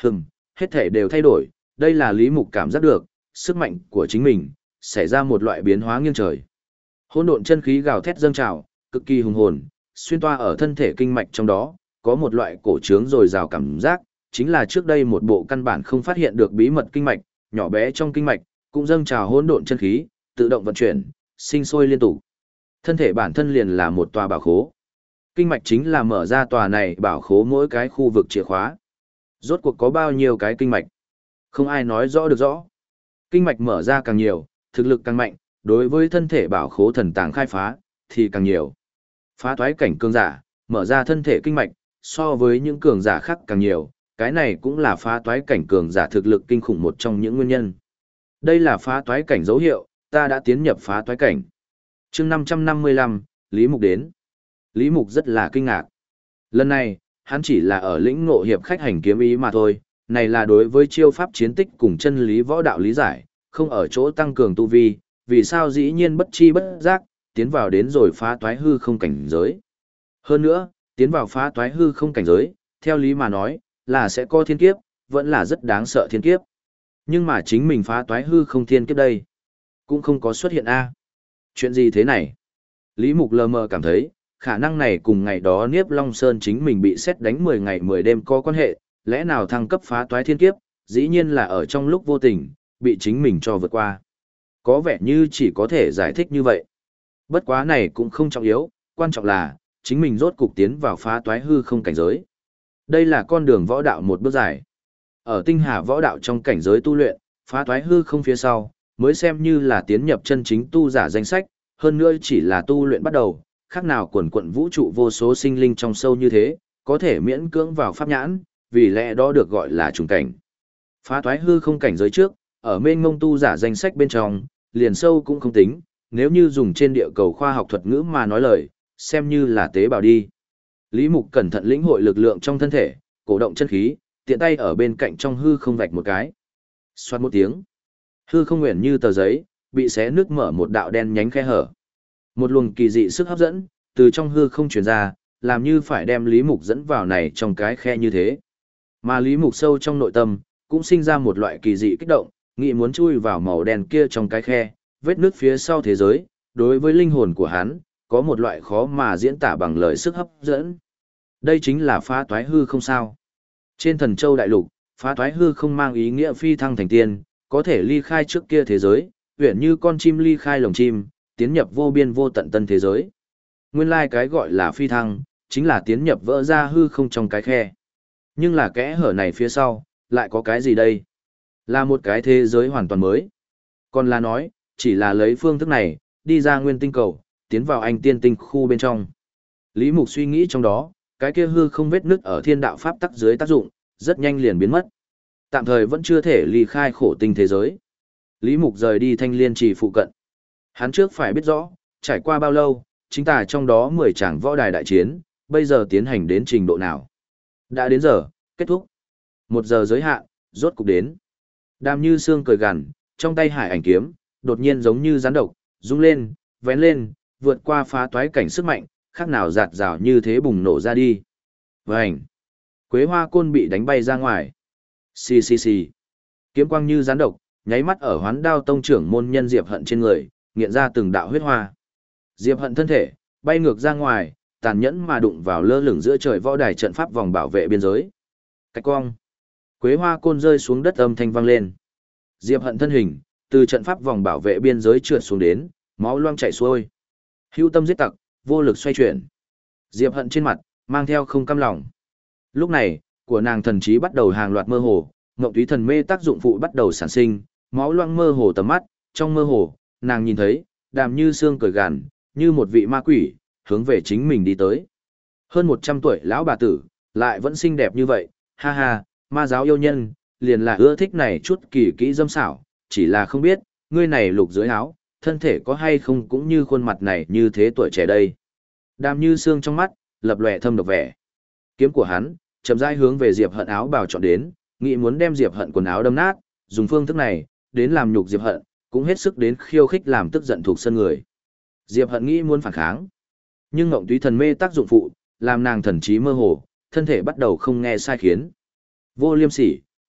Hết thể đều thay đổi, đây là Lý Mục cảm giác được, sức mạnh của chính mình, xảy ra một loại biến hóa nghiêng trời. Hỗn độn chân khí gào thét dâng trào, cực kỳ hùng hồn, xuyên toa ở thân thể kinh mạch trong đó, có một loại cổ trướng dồi dào cảm giác, chính là trước đây một bộ căn bản không phát hiện được bí mật kinh mạch, nhỏ bé trong kinh mạch, cũng dâng trào hỗn độn chân khí, tự động vận chuyển, sinh sôi liên tục. Thân thể bản thân liền là một tòa bảo khố. Kinh mạch chính là mở ra tòa này bảo khố mỗi cái khu vực chìa khóa. Rốt cuộc có bao nhiêu cái kinh mạch? Không ai nói rõ được rõ. Kinh mạch mở ra càng nhiều, thực lực càng mạnh, đối với thân thể bảo khố thần tàng khai phá, thì càng nhiều. Phá toái cảnh cường giả, mở ra thân thể kinh mạch, so với những cường giả khác càng nhiều, cái này cũng là phá toái cảnh cường giả thực lực kinh khủng một trong những nguyên nhân. Đây là phá toái cảnh dấu hiệu, ta đã tiến nhập phá toái cảnh. Chương 555, Lý Mục đến. Lý Mục rất là kinh ngạc. Lần này, hắn chỉ là ở lĩnh ngộ hiệp khách hành kiếm ý mà thôi, này là đối với chiêu pháp chiến tích cùng chân lý võ đạo lý giải, không ở chỗ tăng cường tu vi, vì sao dĩ nhiên bất chi bất giác, tiến vào đến rồi phá toái hư không cảnh giới. Hơn nữa, tiến vào phá toái hư không cảnh giới, theo lý mà nói, là sẽ có thiên kiếp, vẫn là rất đáng sợ thiên kiếp. Nhưng mà chính mình phá toái hư không thiên kiếp đây, cũng không có xuất hiện a. Chuyện gì thế này? Lý Mục lờ mờ cảm thấy, khả năng này cùng ngày đó Niếp Long Sơn chính mình bị xét đánh 10 ngày 10 đêm có quan hệ, lẽ nào thăng cấp phá toái thiên kiếp, dĩ nhiên là ở trong lúc vô tình, bị chính mình cho vượt qua. Có vẻ như chỉ có thể giải thích như vậy. Bất quá này cũng không trọng yếu, quan trọng là, chính mình rốt cục tiến vào phá toái hư không cảnh giới. Đây là con đường võ đạo một bước dài. Ở tinh hà võ đạo trong cảnh giới tu luyện, phá toái hư không phía sau, mới xem như là tiến nhập chân chính tu giả danh sách, hơn nữa chỉ là tu luyện bắt đầu, khác nào quần quận vũ trụ vô số sinh linh trong sâu như thế, có thể miễn cưỡng vào pháp nhãn, vì lẽ đó được gọi là trùng cảnh. Phá toái hư không cảnh giới trước, ở mênh mông tu giả danh sách bên trong, liền sâu cũng không tính, nếu như dùng trên địa cầu khoa học thuật ngữ mà nói lời, xem như là tế bào đi. Lý Mục cẩn thận lĩnh hội lực lượng trong thân thể, cổ động chân khí, tiện tay ở bên cạnh trong hư không vạch một cái. Xoát một tiếng. Hư không nguyện như tờ giấy, bị xé nước mở một đạo đen nhánh khe hở. Một luồng kỳ dị sức hấp dẫn, từ trong hư không truyền ra, làm như phải đem Lý Mục dẫn vào này trong cái khe như thế. Mà Lý Mục sâu trong nội tâm, cũng sinh ra một loại kỳ dị kích động, nghĩ muốn chui vào màu đen kia trong cái khe, vết nước phía sau thế giới, đối với linh hồn của hắn, có một loại khó mà diễn tả bằng lời sức hấp dẫn. Đây chính là phá toái hư không sao. Trên Thần Châu đại lục, phá toái hư không mang ý nghĩa phi thăng thành tiên, có thể ly khai trước kia thế giới, uyển như con chim ly khai lồng chim, tiến nhập vô biên vô tận tân thế giới. Nguyên lai cái gọi là phi thăng, chính là tiến nhập vỡ ra hư không trong cái khe. Nhưng là kẽ hở này phía sau, lại có cái gì đây? Là một cái thế giới hoàn toàn mới. Còn là nói, chỉ là lấy phương thức này, đi ra nguyên tinh cầu, tiến vào anh tiên tinh khu bên trong. Lý Mục suy nghĩ trong đó, cái kia hư không vết nứt ở thiên đạo pháp tắc dưới tác dụng, rất nhanh liền biến mất. Tạm thời vẫn chưa thể ly khai khổ tinh thế giới. Lý Mục rời đi Thanh Liên Trì phụ cận. Hắn trước phải biết rõ, trải qua bao lâu, chính tà trong đó 10 tràng võ đài đại chiến, bây giờ tiến hành đến trình độ nào. Đã đến giờ, kết thúc. 1 giờ giới hạn, rốt cục đến. Đàm Như Sương cười gằn, trong tay hải ảnh kiếm, đột nhiên giống như rắn độc, rung lên, vén lên, vượt qua phá toái cảnh sức mạnh, khác nào giạt rào như thế bùng nổ ra đi. Vành! Quế hoa côn bị đánh bay ra ngoài. Xì xì xì. Kiếm quang như rắn độc, nháy mắt ở Hoán Đao tông trưởng môn nhân Diệp Hận trên người, nghiện ra từng đạo huyết hoa. Diệp Hận thân thể, bay ngược ra ngoài, tàn nhẫn mà đụng vào lơ lửng giữa trời võ đài trận pháp vòng bảo vệ biên giới. Cách cong. Quế hoa côn rơi xuống đất âm thanh vang lên. Diệp Hận thân hình, từ trận pháp vòng bảo vệ biên giới trượt xuống đến, máu loang chảy xuôi. Hữu tâm giết tặc, vô lực xoay chuyển. Diệp Hận trên mặt, mang theo không cam lòng. Lúc này, của nàng thần trí bắt đầu hàng loạt mơ hồ, ngộng túy thần mê tác dụng phụ bắt đầu sản sinh, máu loang mơ hồ tầm mắt, trong mơ hồ, nàng nhìn thấy, Đàm Như Sương cười gằn, như một vị ma quỷ, hướng về chính mình đi tới. Hơn 100 tuổi lão bà tử, lại vẫn xinh đẹp như vậy, ha ha, ma giáo yêu nhân, liền là ưa thích này chút kỳ kỹ dâm xảo, chỉ là không biết, ngươi này lục dưới áo, thân thể có hay không cũng như khuôn mặt này như thế tuổi trẻ đây. Đàm Như Sương trong mắt, lập lòe thâm độc vẻ. Kiếm của hắn, chậm rãi hướng về Diệp Hận áo bào chọn đến, nghĩ muốn đem Diệp Hận quần áo đâm nát, dùng phương thức này, đến làm nhục Diệp Hận, cũng hết sức đến khiêu khích làm tức giận thuộc sân người. Diệp Hận nghĩ muốn phản kháng, nhưng ngộng túy thần mê tác dụng phụ, làm nàng thần trí mơ hồ, thân thể bắt đầu không nghe sai khiến. Vô liêm sỉ,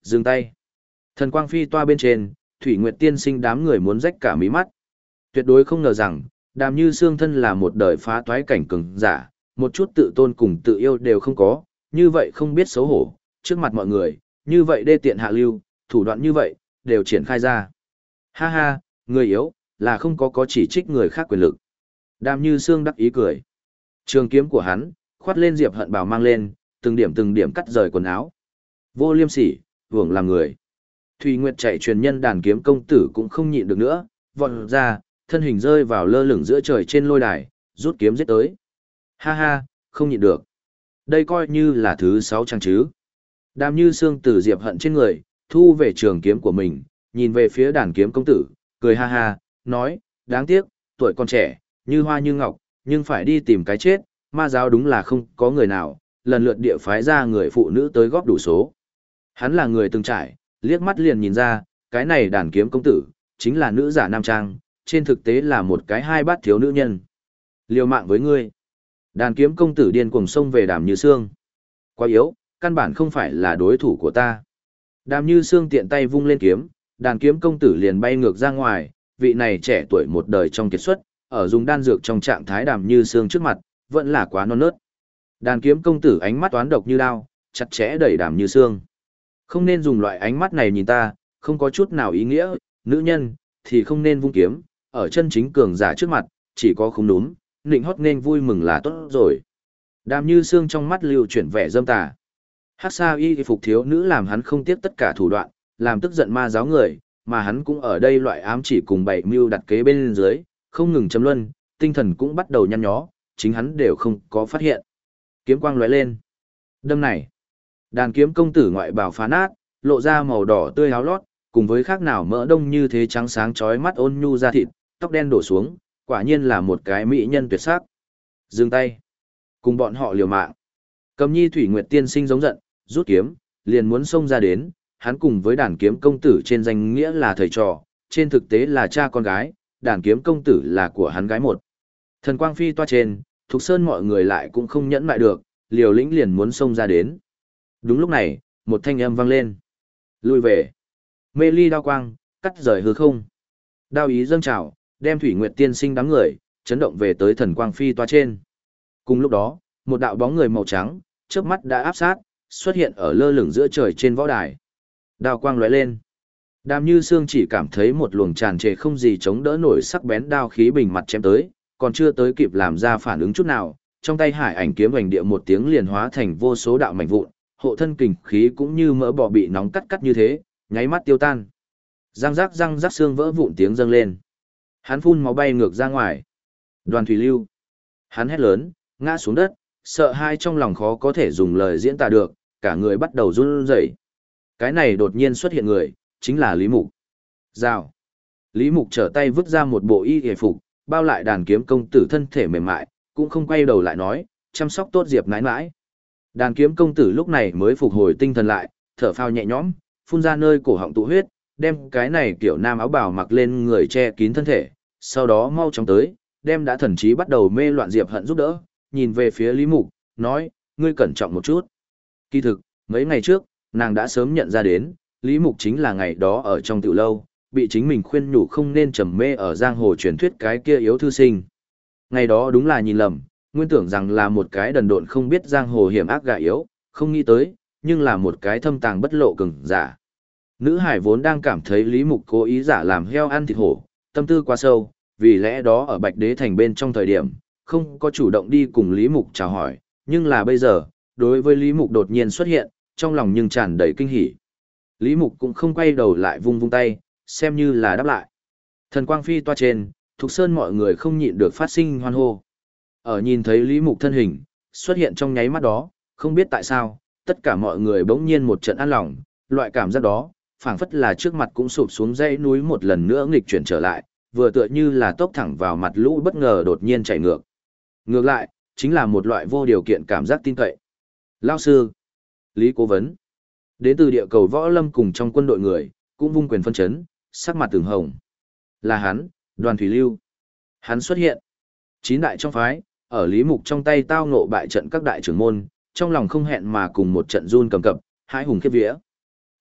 dừng tay. Thần quang phi toa bên trên, Thủy Nguyệt tiên sinh đám người muốn rách cả mí mắt. Tuyệt đối không ngờ rằng, Đàm Như Sương thân là một đời phá toái cảnh cường giả, một chút tự tôn cùng tự yêu đều không có, như vậy không biết xấu hổ, trước mặt mọi người, như vậy đê tiện hạ lưu, thủ đoạn như vậy, đều triển khai ra. Ha ha, người yếu, là không có chỉ trích người khác quyền lực. Đàm Như Sương đắc ý cười. Trường kiếm của hắn, khoát lên Diệp Hận bào mang lên, từng điểm cắt rời quần áo. Vô liêm sỉ, hưởng làm người. Thùy Nguyệt chạy truyền nhân đàn kiếm công tử cũng không nhịn được nữa, vọt ra, thân hình rơi vào lơ lửng giữa trời trên lôi đài, rút kiếm giết tới. Ha ha, không nhịn được. Đây coi như là thứ 6 trang chứ. Đàm Như Sương từ Diệp Hận trên người, thu về trường kiếm của mình, nhìn về phía đàn kiếm công tử, cười ha ha, nói, đáng tiếc, tuổi còn trẻ, như hoa như ngọc, nhưng phải đi tìm cái chết, ma giáo đúng là không có người nào, lần lượt địa phái ra người phụ nữ tới góp đủ số. Hắn là người từng trải, liếc mắt liền nhìn ra, cái này đàn kiếm công tử, chính là nữ giả nam trang, trên thực tế là một cái hai bát thiếu nữ nhân. Liều mạng với ngươi. Đàn kiếm công tử điên cuồng xông về Đàm Như Sương. Quá yếu, căn bản không phải là đối thủ của ta. Đàm Như Sương tiện tay vung lên kiếm, đàn kiếm công tử liền bay ngược ra ngoài, vị này trẻ tuổi một đời trong kiệt xuất, ở dùng đan dược trong trạng thái Đàm Như Sương trước mặt, vẫn là quá non nớt. Đàn kiếm công tử ánh mắt toán độc như đao, chặt chẽ đẩy Đàm Như Sương. Không nên dùng loại ánh mắt này nhìn ta, không có chút nào ý nghĩa, nữ nhân, thì không nên vung kiếm, ở chân chính cường giả trước mặt, chỉ có không đúng, nịnh hót nên vui mừng là tốt rồi. Đàm Như Sương trong mắt lưu chuyển vẻ dâm tà. Hắc Sa Y phục thiếu nữ làm hắn không tiếc tất cả thủ đoạn, làm tức giận ma giáo người, mà hắn cũng ở đây loại ám chỉ cùng bảy mưu đặt kế bên dưới, không ngừng chấm luân, tinh thần cũng bắt đầu nhăn nhó, chính hắn đều không có phát hiện. Kiếm quang lóe lên. Đâm này, đàn kiếm công tử ngoại bào phá nát, lộ ra màu đỏ tươi áo lót, cùng với khác nào mỡ đông như thế trắng sáng chói mắt ôn nhu da thịt, tóc đen đổ xuống, quả nhiên là một cái mỹ nhân tuyệt sắc. Dừng tay, cùng bọn họ liều mạng. Cầm Nhi Thủy Nguyệt tiên sinh giống giận, rút kiếm, liền muốn xông ra đến, hắn cùng với đàn kiếm công tử trên danh nghĩa là thầy trò, trên thực tế là cha con gái, đàn kiếm công tử là của hắn gái một. Thần quang phi toa trên, Thục Sơn mọi người lại cũng không nhẫn lại được, liều lĩnh liền muốn xông ra đến. Đúng lúc này, một thanh âm vang lên. Lui về. Mê ly đao quang, cắt rời hư không. Đao ý dâng trào, đem Thủy Nguyệt tiên sinh đám người, chấn động về tới thần quang phi toa trên. Cùng lúc đó, một đạo bóng người màu trắng, chớp mắt đã áp sát, xuất hiện ở lơ lửng giữa trời trên võ đài. Đao quang lóe lên. Đàm Như Sương chỉ cảm thấy một luồng tràn trề không gì chống đỡ nổi sắc bén đao khí bình mặt chém tới, còn chưa tới kịp làm ra phản ứng chút nào, trong tay hải ảnh kiếm hoành địa một tiếng liền hóa thành vô số đạo mảnh vụn, hộ thân kình khí cũng như mỡ bò bị nóng cắt như thế, nháy mắt tiêu tan. Răng rắc xương vỡ vụn tiếng dâng lên. Hắn phun máu bay ngược ra ngoài. Đoàn Thủy Lưu. Hắn hét lớn, ngã xuống đất, sợ hai trong lòng khó có thể dùng lời diễn tả được, cả người bắt đầu run rẩy. Cái này đột nhiên xuất hiện người, chính là Lý Mục. Rào. Lý Mục trở tay vứt ra một bộ y hề phục, bao lại đàn kiếm công tử thân thể mềm mại, cũng không quay đầu lại nói, chăm sóc tốt Diệp nãi nãi. Đàn kiếm công tử lúc này mới phục hồi tinh thần lại, thở phào nhẹ nhõm, phun ra nơi cổ họng tụ huyết, đem cái này kiểu nam áo bào mặc lên người che kín thân thể, sau đó mau chóng tới, đem đã thần trí bắt đầu mê loạn Diệp Hận giúp đỡ, nhìn về phía Lý Mục, nói, ngươi cẩn trọng một chút. Kỳ thực, mấy ngày trước, nàng đã sớm nhận ra đến, Lý Mục chính là ngày đó ở trong tiểu lâu, bị chính mình khuyên nhủ không nên trầm mê ở giang hồ truyền thuyết cái kia yếu thư sinh. Ngày đó đúng là nhìn lầm, nguyên tưởng rằng là một cái đần độn không biết giang hồ hiểm ác gà yếu, không nghĩ tới, nhưng là một cái thâm tàng bất lộ cường giả. Nữ hải vốn đang cảm thấy Lý Mục cố ý giả làm heo ăn thịt hổ, tâm tư quá sâu, vì lẽ đó ở Bạch Đế Thành bên trong thời điểm, không có chủ động đi cùng Lý Mục chào hỏi, nhưng là bây giờ, đối với Lý Mục đột nhiên xuất hiện, trong lòng nhưng tràn đầy kinh hỉ. Lý Mục cũng không quay đầu lại vung vung tay, xem như là đáp lại. Thần quang phi toa trên, Thục Sơn mọi người không nhịn được phát sinh hoan hô. Ở nhìn thấy Lý Mục thân hình, xuất hiện trong nháy mắt đó, không biết tại sao, tất cả mọi người bỗng nhiên một trận an lòng, loại cảm giác đó, phảng phất là trước mặt cũng sụp xuống dãy núi một lần nữa nghịch chuyển trở lại, vừa tựa như là tốc thẳng vào mặt lũ bất ngờ đột nhiên chạy ngược. Ngược lại, chính là một loại vô điều kiện cảm giác tin cậy. Lao sư, Lý Cố Vấn, đến từ địa cầu võ lâm cùng trong quân đội người, cũng vung quyền phân chấn, sắc mặt từng hồng. Là hắn, Đoàn Thủy Lưu. Hắn xuất hiện. 9 đại trong phái, ở Lý Mục trong tay tao ngộ bại trận các đại trưởng môn, trong lòng không hẹn mà cùng một trận run cầm cập, hãi hùng khiếp vía.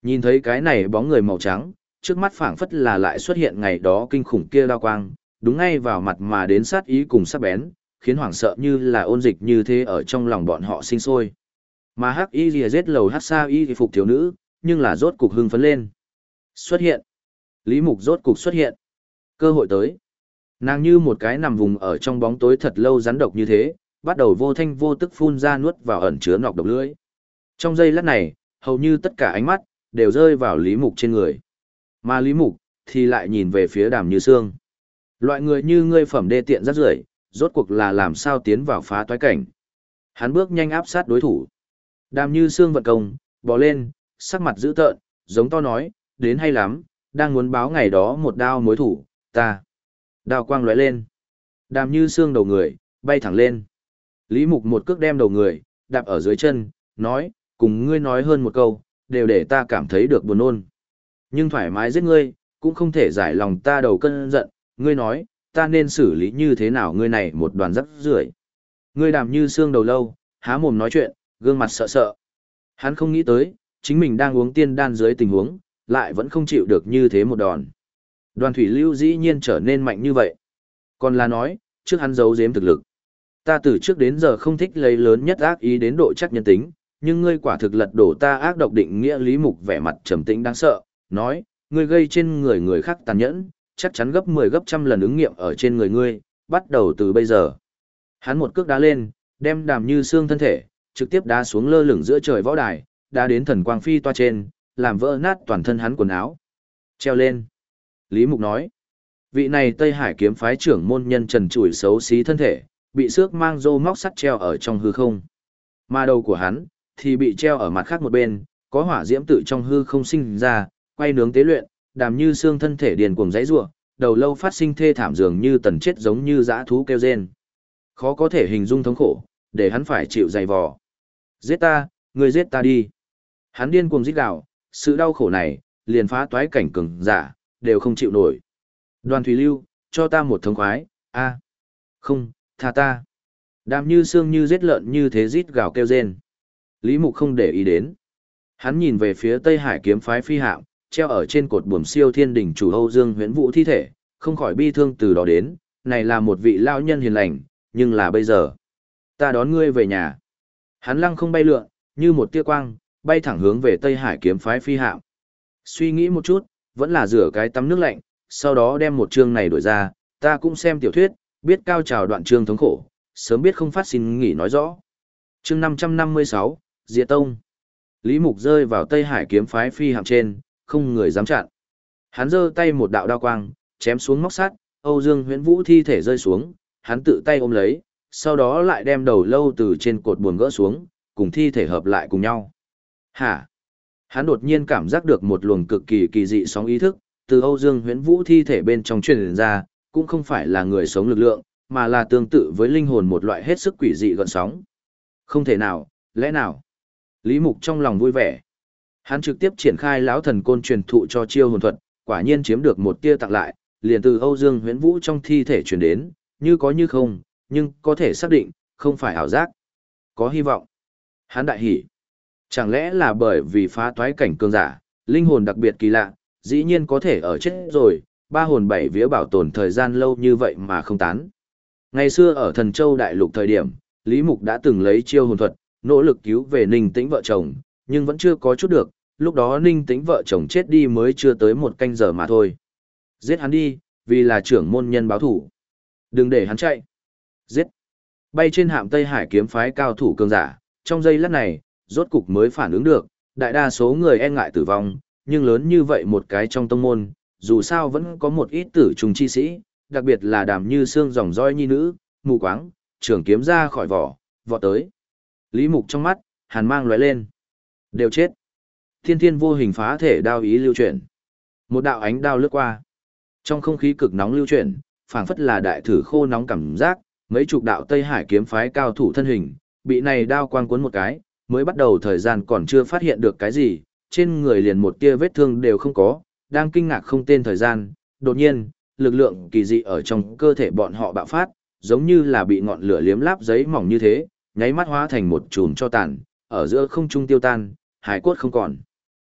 Nhìn thấy cái này bóng người màu trắng, trước mắt phảng phất là lại xuất hiện ngày đó kinh khủng kia đao quang, đúng ngay vào mặt mà đến sát ý cùng sắc bén, khiến hoảng sợ như là ôn dịch như thế ở trong lòng bọn họ sinh sôi. Mà Hắc Y Lìa giết lầu Hắc Sa Y thì phục thiếu nữ, nhưng là rốt cục hưng phấn lên. Xuất hiện. Lý Mục rốt cục xuất hiện. Cơ hội tới. Nàng như một cái nằm vùng ở trong bóng tối thật lâu rắn độc như thế, bắt đầu vô thanh vô tức phun ra nuốt vào ẩn chứa nọc độc lưỡi. Trong giây lát này, hầu như tất cả ánh mắt đều rơi vào Lý Mục trên người. Mà Lý Mục thì lại nhìn về phía Đàm Như Sương. Loại người như ngươi phẩm đê tiện rắc rưởi, rốt cuộc là làm sao tiến vào phá toái cảnh. Hắn bước nhanh áp sát đối thủ. Đàm Như Sương vận công, bò lên, sắc mặt dữ tợn, giống to nói, đến hay lắm, đang muốn báo ngày đó một đao mối thủ, ta. Đao quang lóe lên. Đàm Như Sương đầu người, bay thẳng lên. Lý Mục một cước đem đầu người, đạp ở dưới chân, nói, cùng ngươi nói hơn một câu, đều để ta cảm thấy được buồn nôn. Nhưng thoải mái giết ngươi, cũng không thể giải lòng ta đầu cơn giận, ngươi nói, ta nên xử lý như thế nào ngươi này một đoàn rắc rưởi. Ngươi Đàm Như Sương đầu lâu, há mồm nói chuyện, gương mặt sợ sợ. Hắn không nghĩ tới, chính mình đang uống tiên đan dưới tình huống, lại vẫn không chịu được như thế một đòn. Đoàn thủy lưu dĩ nhiên trở nên mạnh như vậy. Còn là nói, trước hắn giấu giếm thực lực. Ta từ trước đến giờ không thích lấy lớn nhất ác ý đến độ chắc nhân tính, nhưng ngươi quả thực lật đổ ta ác độc định nghĩa. Lý Mục vẻ mặt trầm tĩnh đáng sợ, nói, ngươi gây trên người người khác tàn nhẫn, chắc chắn gấp 10 gấp trăm lần ứng nghiệm ở trên người ngươi, bắt đầu từ bây giờ. Hắn một cước đá lên, đem Đàm Như Sương thân thể, trực tiếp đá xuống lơ lửng giữa trời võ đài, đá đến thần quang phi toa trên, làm vỡ nát toàn thân hắn quần áo. Treo lên. Lý Mục nói, vị này Tây Hải kiếm phái trưởng môn nhân trần trụi xấu xí thân thể, bị xước mang rô móc sắt treo ở trong hư không. Mà đầu của hắn, thì bị treo ở mặt khác một bên, có hỏa diễm tự trong hư không sinh ra, quay nướng tế luyện, Đàm Như Sương thân thể điền cuồng dãy rủa, đầu lâu phát sinh thê thảm dường như tần chết giống như dã thú kêu rên. Khó có thể hình dung thống khổ, để hắn phải chịu dày vò. Giết ta, người giết ta đi. Hắn điên cuồng rít gào, sự đau khổ này, liền phá toái cảnh cường giả, đều không chịu nổi. Đoàn Thủy Lưu, cho ta một thống khoái, a, không, tha ta. Đàm Như Sương như giết lợn như thế rít gào kêu rên. Lý Mục không để ý đến. Hắn nhìn về phía Tây Hải kiếm phái phi hạm, treo ở trên cột buồm siêu thiên đỉnh chủ Âu Dương Huyễn Vũ thi thể, không khỏi bi thương từ đó đến, này là một vị lão nhân hiền lành, nhưng là bây giờ, ta đón ngươi về nhà. Hắn lăng không bay lượn, như một tia quang, bay thẳng hướng về Tây Hải kiếm phái phi hạm. Suy nghĩ một chút, vẫn là rửa cái tắm nước lạnh, sau đó đem một chương này đổi ra, ta cũng xem tiểu thuyết, biết cao trào đoạn chương thống khổ, sớm biết không phát xin nghỉ nói rõ. Chương 556, Diệt Tông. Lý Mục rơi vào Tây Hải kiếm phái phi hạm trên, không người dám chặn. Hắn giơ tay một đạo đao quang, chém xuống móc sắt, Âu Dương Huyễn Vũ thi thể rơi xuống, hắn tự tay ôm lấy, sau đó lại đem đầu lâu từ trên cột buồm gỡ xuống, cùng thi thể hợp lại cùng nhau. Hả? Hắn đột nhiên cảm giác được một luồng cực kỳ kỳ dị sóng ý thức, từ Âu Dương Huyễn Vũ thi thể bên trong truyền ra, cũng không phải là người sống lực lượng, mà là tương tự với linh hồn một loại hết sức quỷ dị gợn sóng. Không thể nào, lẽ nào? Lý Mục trong lòng vui vẻ. Hắn trực tiếp triển khai lão thần côn truyền thụ cho chiêu hồn thuật, quả nhiên chiếm được một tia tặng lại, liền từ Âu Dương Huyễn Vũ trong thi thể truyền đến, như có như không, nhưng có thể xác định, không phải ảo giác. Có hy vọng. Hắn đại hỉ. Chẳng lẽ là bởi vì phá toái cảnh cường giả, linh hồn đặc biệt kỳ lạ, dĩ nhiên có thể ở chết rồi, ba hồn bảy vía bảo tồn thời gian lâu như vậy mà không tán. Ngày xưa ở Thần Châu Đại Lục thời điểm, Lý Mục đã từng lấy chiêu hồn thuật, nỗ lực cứu về Ninh Tĩnh vợ chồng, nhưng vẫn chưa có chút được, lúc đó Ninh Tĩnh vợ chồng chết đi mới chưa tới một canh giờ mà thôi. Giết hắn đi, vì là trưởng môn nhân báo thủ. Đừng để hắn chạy. Giết. Bay trên hạm Tây Hải kiếm phái cao thủ cường giả, trong giây lát này, rốt cục mới phản ứng được, đại đa số người e ngại tử vong, nhưng lớn như vậy một cái trong tông môn, dù sao vẫn có một ít tử trùng chi sĩ, đặc biệt là Đàm Như Sương dòng roi nhi nữ, mù quáng, trường kiếm ra khỏi vỏ, vọt tới. Lý Mục trong mắt, hàn mang lóe lên. Đều chết. Thiên thiên vô hình phá thể đao ý lưu chuyển. Một đạo ánh đao lướt qua. Trong không khí cực nóng lưu chuyển, phảng phất là đại thử khô nóng cảm giác, mấy chục đạo Tây Hải kiếm phái cao thủ thân hình, bị này đao quang cuốn một cái, mới bắt đầu thời gian còn chưa phát hiện được cái gì, trên người liền một tia vết thương đều không có, đang kinh ngạc không tên thời gian, đột nhiên, lực lượng kỳ dị ở trong cơ thể bọn họ bạo phát, giống như là bị ngọn lửa liếm láp giấy mỏng như thế, nháy mắt hóa thành một chùm cho tàn, ở giữa không trung tiêu tan, hải cốt không còn.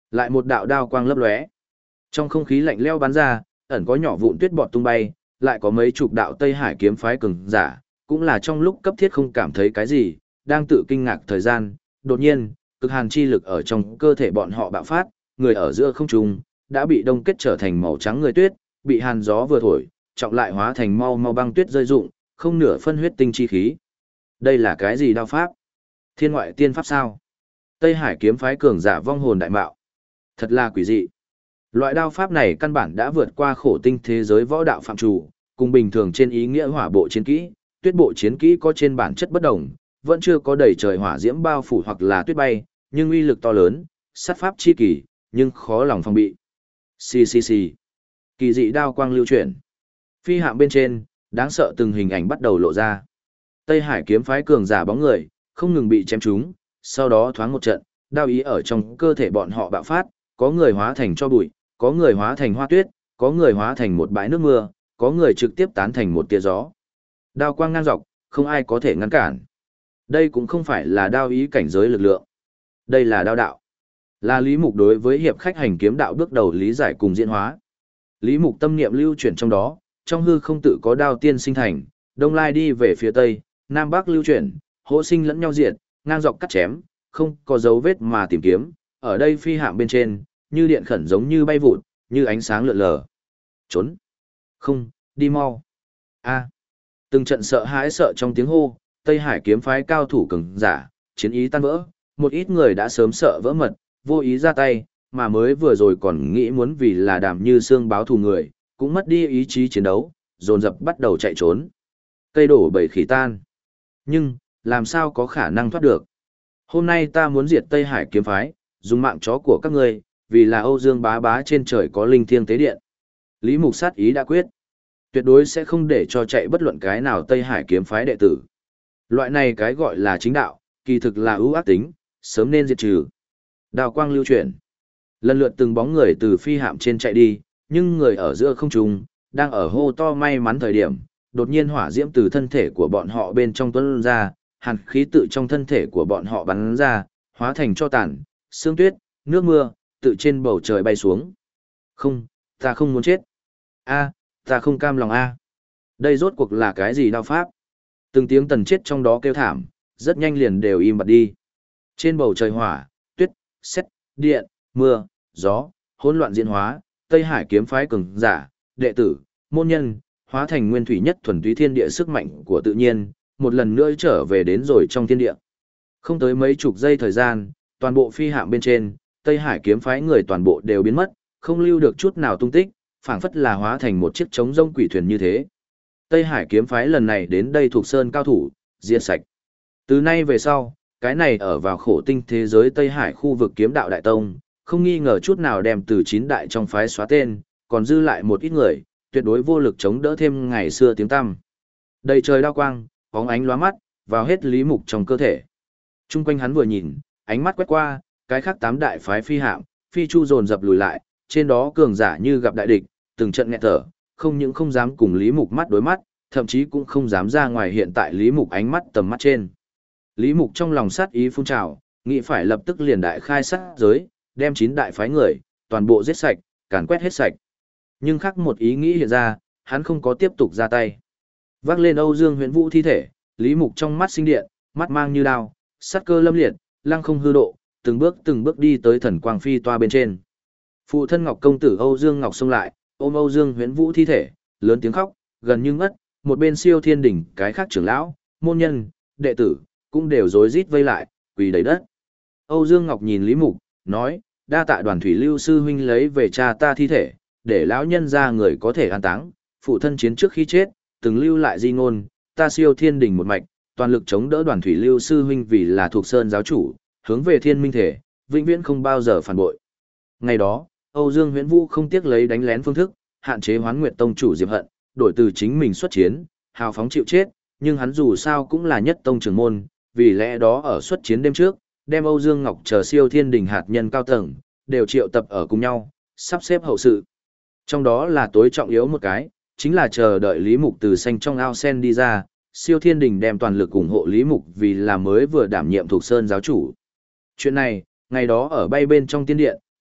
Lại một đạo đao quang lấp lóe. Trong không khí lạnh lẽo bắn ra, ẩn có nhỏ vụn tuyết bọt tung bay, lại có mấy chục đạo Tây Hải kiếm phái cường giả, cũng là trong lúc cấp thiết không cảm thấy cái gì, đang tự kinh ngạc thời gian, đột nhiên, cực hàn chi lực ở trong cơ thể bọn họ bạo phát, người ở giữa không trung đã bị đông kết trở thành màu trắng người tuyết, bị hàn gió vừa thổi, trọng lại hóa thành mau mau băng tuyết rơi rụng, không nửa phân huyết tinh chi khí. Đây là cái gì đao pháp? Thiên ngoại tiên pháp sao? Tây Hải kiếm phái cường giả vong hồn đại mạo. Thật là quỷ dị. Loại đao pháp này căn bản đã vượt qua khổ tinh thế giới võ đạo phạm chủ, cùng bình thường trên ý nghĩa hỏa bộ chiến kỹ, tuyết bộ chiến kỹ có trên bản chất bất đồng, vẫn chưa có đầy trời hỏa diễm bao phủ hoặc là tuyết bay, nhưng uy lực to lớn, sát pháp chi kỳ, nhưng khó lòng phòng bị. Xì xì xì. Kỳ dị đao quang lưu chuyển. Phi hạm bên trên, đáng sợ từng hình ảnh bắt đầu lộ ra. Tây Hải kiếm phái cường giả bóng người, không ngừng bị chém trúng, sau đó thoáng một trận, đao ý ở trong cơ thể bọn họ bạo phát, có người hóa thành tro bụi, có người hóa thành hoa tuyết, có người hóa thành một bãi nước mưa, có người trực tiếp tán thành một tia gió. Đao quang ngang dọc, không ai có thể ngăn cản. Đây cũng không phải là đao ý cảnh giới lực lượng. Đây là đao đạo. Là Lý Mục đối với hiệp khách hành kiếm đạo bước đầu lý giải cùng diễn hóa. Lý Mục tâm niệm lưu chuyển trong đó, trong hư không tự có đao tiên sinh thành, đông lai đi về phía tây, nam bắc lưu chuyển, hỗ sinh lẫn nhau diệt, ngang dọc cắt chém, không có dấu vết mà tìm kiếm, ở đây phi hạm bên trên, như điện khẩn giống như bay vụt, như ánh sáng lượn lờ. Trốn! Không, đi mau! A! Từng trận sợ hãi sợ trong tiếng hô, Tây Hải kiếm phái cao thủ cường giả, chiến ý tan vỡ, một ít người đã sớm sợ vỡ mật, vô ý ra tay, mà mới vừa rồi còn nghĩ muốn vì là Đàm Như Sương báo thù người, cũng mất đi ý chí chiến đấu, dồn dập bắt đầu chạy trốn. Cây đổ bầy khỉ tan. Nhưng, làm sao có khả năng thoát được? Hôm nay ta muốn diệt Tây Hải kiếm phái, dùng mạng chó của các ngươi, vì là Âu Dương bá bá trên trời có linh thiêng tế điện. Lý Mục sát ý đã quyết. Tuyệt đối sẽ không để cho chạy bất luận cái nào Tây Hải kiếm phái đệ tử. Loại này cái gọi là chính đạo, kỳ thực là ưu ác tính, sớm nên diệt trừ. Đào quang lưu chuyển. Lần lượt từng bóng người từ phi hạm trên chạy đi, nhưng người ở giữa không trung, đang ở hô to may mắn thời điểm, đột nhiên hỏa diễm từ thân thể của bọn họ bên trong tuôn ra, hàn khí tự trong thân thể của bọn họ bắn ra, hóa thành tro tàn, sương tuyết, nước mưa, tự trên bầu trời bay xuống. Không, ta không muốn chết. A, ta không cam lòng a. Đây rốt cuộc là cái gì đao pháp? Từng tiếng tần chết trong đó kêu thảm, rất nhanh liền đều im bặt đi. Trên bầu trời hỏa, tuyết, sét, điện, mưa, gió, hỗn loạn diễn hóa, Tây Hải kiếm phái cường giả, đệ tử, môn nhân, hóa thành nguyên thủy nhất thuần túy thiên địa sức mạnh của tự nhiên, một lần nữa trở về đến rồi trong thiên địa. Không tới mấy chục giây thời gian, toàn bộ phi hạm bên trên, Tây Hải kiếm phái người toàn bộ đều biến mất, không lưu được chút nào tung tích, phảng phất là hóa thành một chiếc trống rông quỷ thuyền như thế. Tây Hải kiếm phái lần này đến đây thuộc sơn cao thủ, diệt sạch. Từ nay về sau, cái này ở vào khổ tinh thế giới Tây Hải khu vực kiếm đạo đại tông, không nghi ngờ chút nào đem từ 9 đại trong phái xóa tên, còn dư lại một ít người, tuyệt đối vô lực chống đỡ thêm ngày xưa tiếng tăm. Đầy trời đao quang, bóng ánh lóa mắt, vào hết Lý Mục trong cơ thể. Trung quanh hắn vừa nhìn, ánh mắt quét qua, cái khác 8 đại phái phi hạm, phi chu dồn dập lùi lại, trên đó cường giả như gặp đại địch, từng trận nghẹt thở, không những không dám cùng Lý Mục mắt đối mắt, thậm chí cũng không dám ra ngoài hiện tại Lý Mục ánh mắt tầm mắt trên. Lý Mục trong lòng sát ý phun trào, nghĩ phải lập tức liền đại khai sát giới, đem 9 đại phái người, toàn bộ giết sạch, càn quét hết sạch. Nhưng khác một ý nghĩ hiện ra, hắn không có tiếp tục ra tay. Vác lên Âu Dương Huyễn Vũ thi thể, Lý Mục trong mắt sinh điện, mắt mang như đao, sát cơ lâm liệt, lăng không hư độ, từng bước đi tới thần quang phi toa bên trên. Phụ thân Ngọc công tử Âu Dương Ngọc xông lại, ôm Âu Dương Huyễn Vũ thi thể, lớn tiếng khóc, gần như ngất, một bên Siêu Thiên đỉnh, cái khác trưởng lão, môn nhân, đệ tử, cũng đều rối rít vây lại, quỳ đầy đất. Âu Dương Ngọc nhìn Lý Mục, nói, đa tạ Đoàn Thủy Lưu sư huynh lấy về cha ta thi thể, để lão nhân ra người có thể an táng, phụ thân chiến trước khi chết, từng lưu lại di ngôn, ta Siêu Thiên đỉnh một mạch, toàn lực chống đỡ Đoàn Thủy Lưu sư huynh vì là thuộc sơn giáo chủ, hướng về thiên minh thể, vĩnh viễn không bao giờ phản bội. Ngày đó, Âu Dương Huyễn Vũ không tiếc lấy đánh lén phương thức, hạn chế Hoán Nguyệt tông chủ Diệp Hận, đổi từ chính mình xuất chiến, hào phóng chịu chết, nhưng hắn dù sao cũng là nhất tông trưởng môn, vì lẽ đó ở xuất chiến đêm trước, đem Âu Dương Ngọc chờ Siêu Thiên đỉnh hạt nhân cao tầng, đều triệu tập ở cùng nhau, sắp xếp hậu sự. Trong đó là tối trọng yếu một cái, chính là chờ đợi Lý Mục từ xanh trong ao sen đi ra, Siêu Thiên đỉnh đem toàn lực ủng hộ Lý Mục vì là mới vừa đảm nhiệm thuộc sơn giáo chủ. Chuyện này, ngày đó ở bay bên trong tiên điện,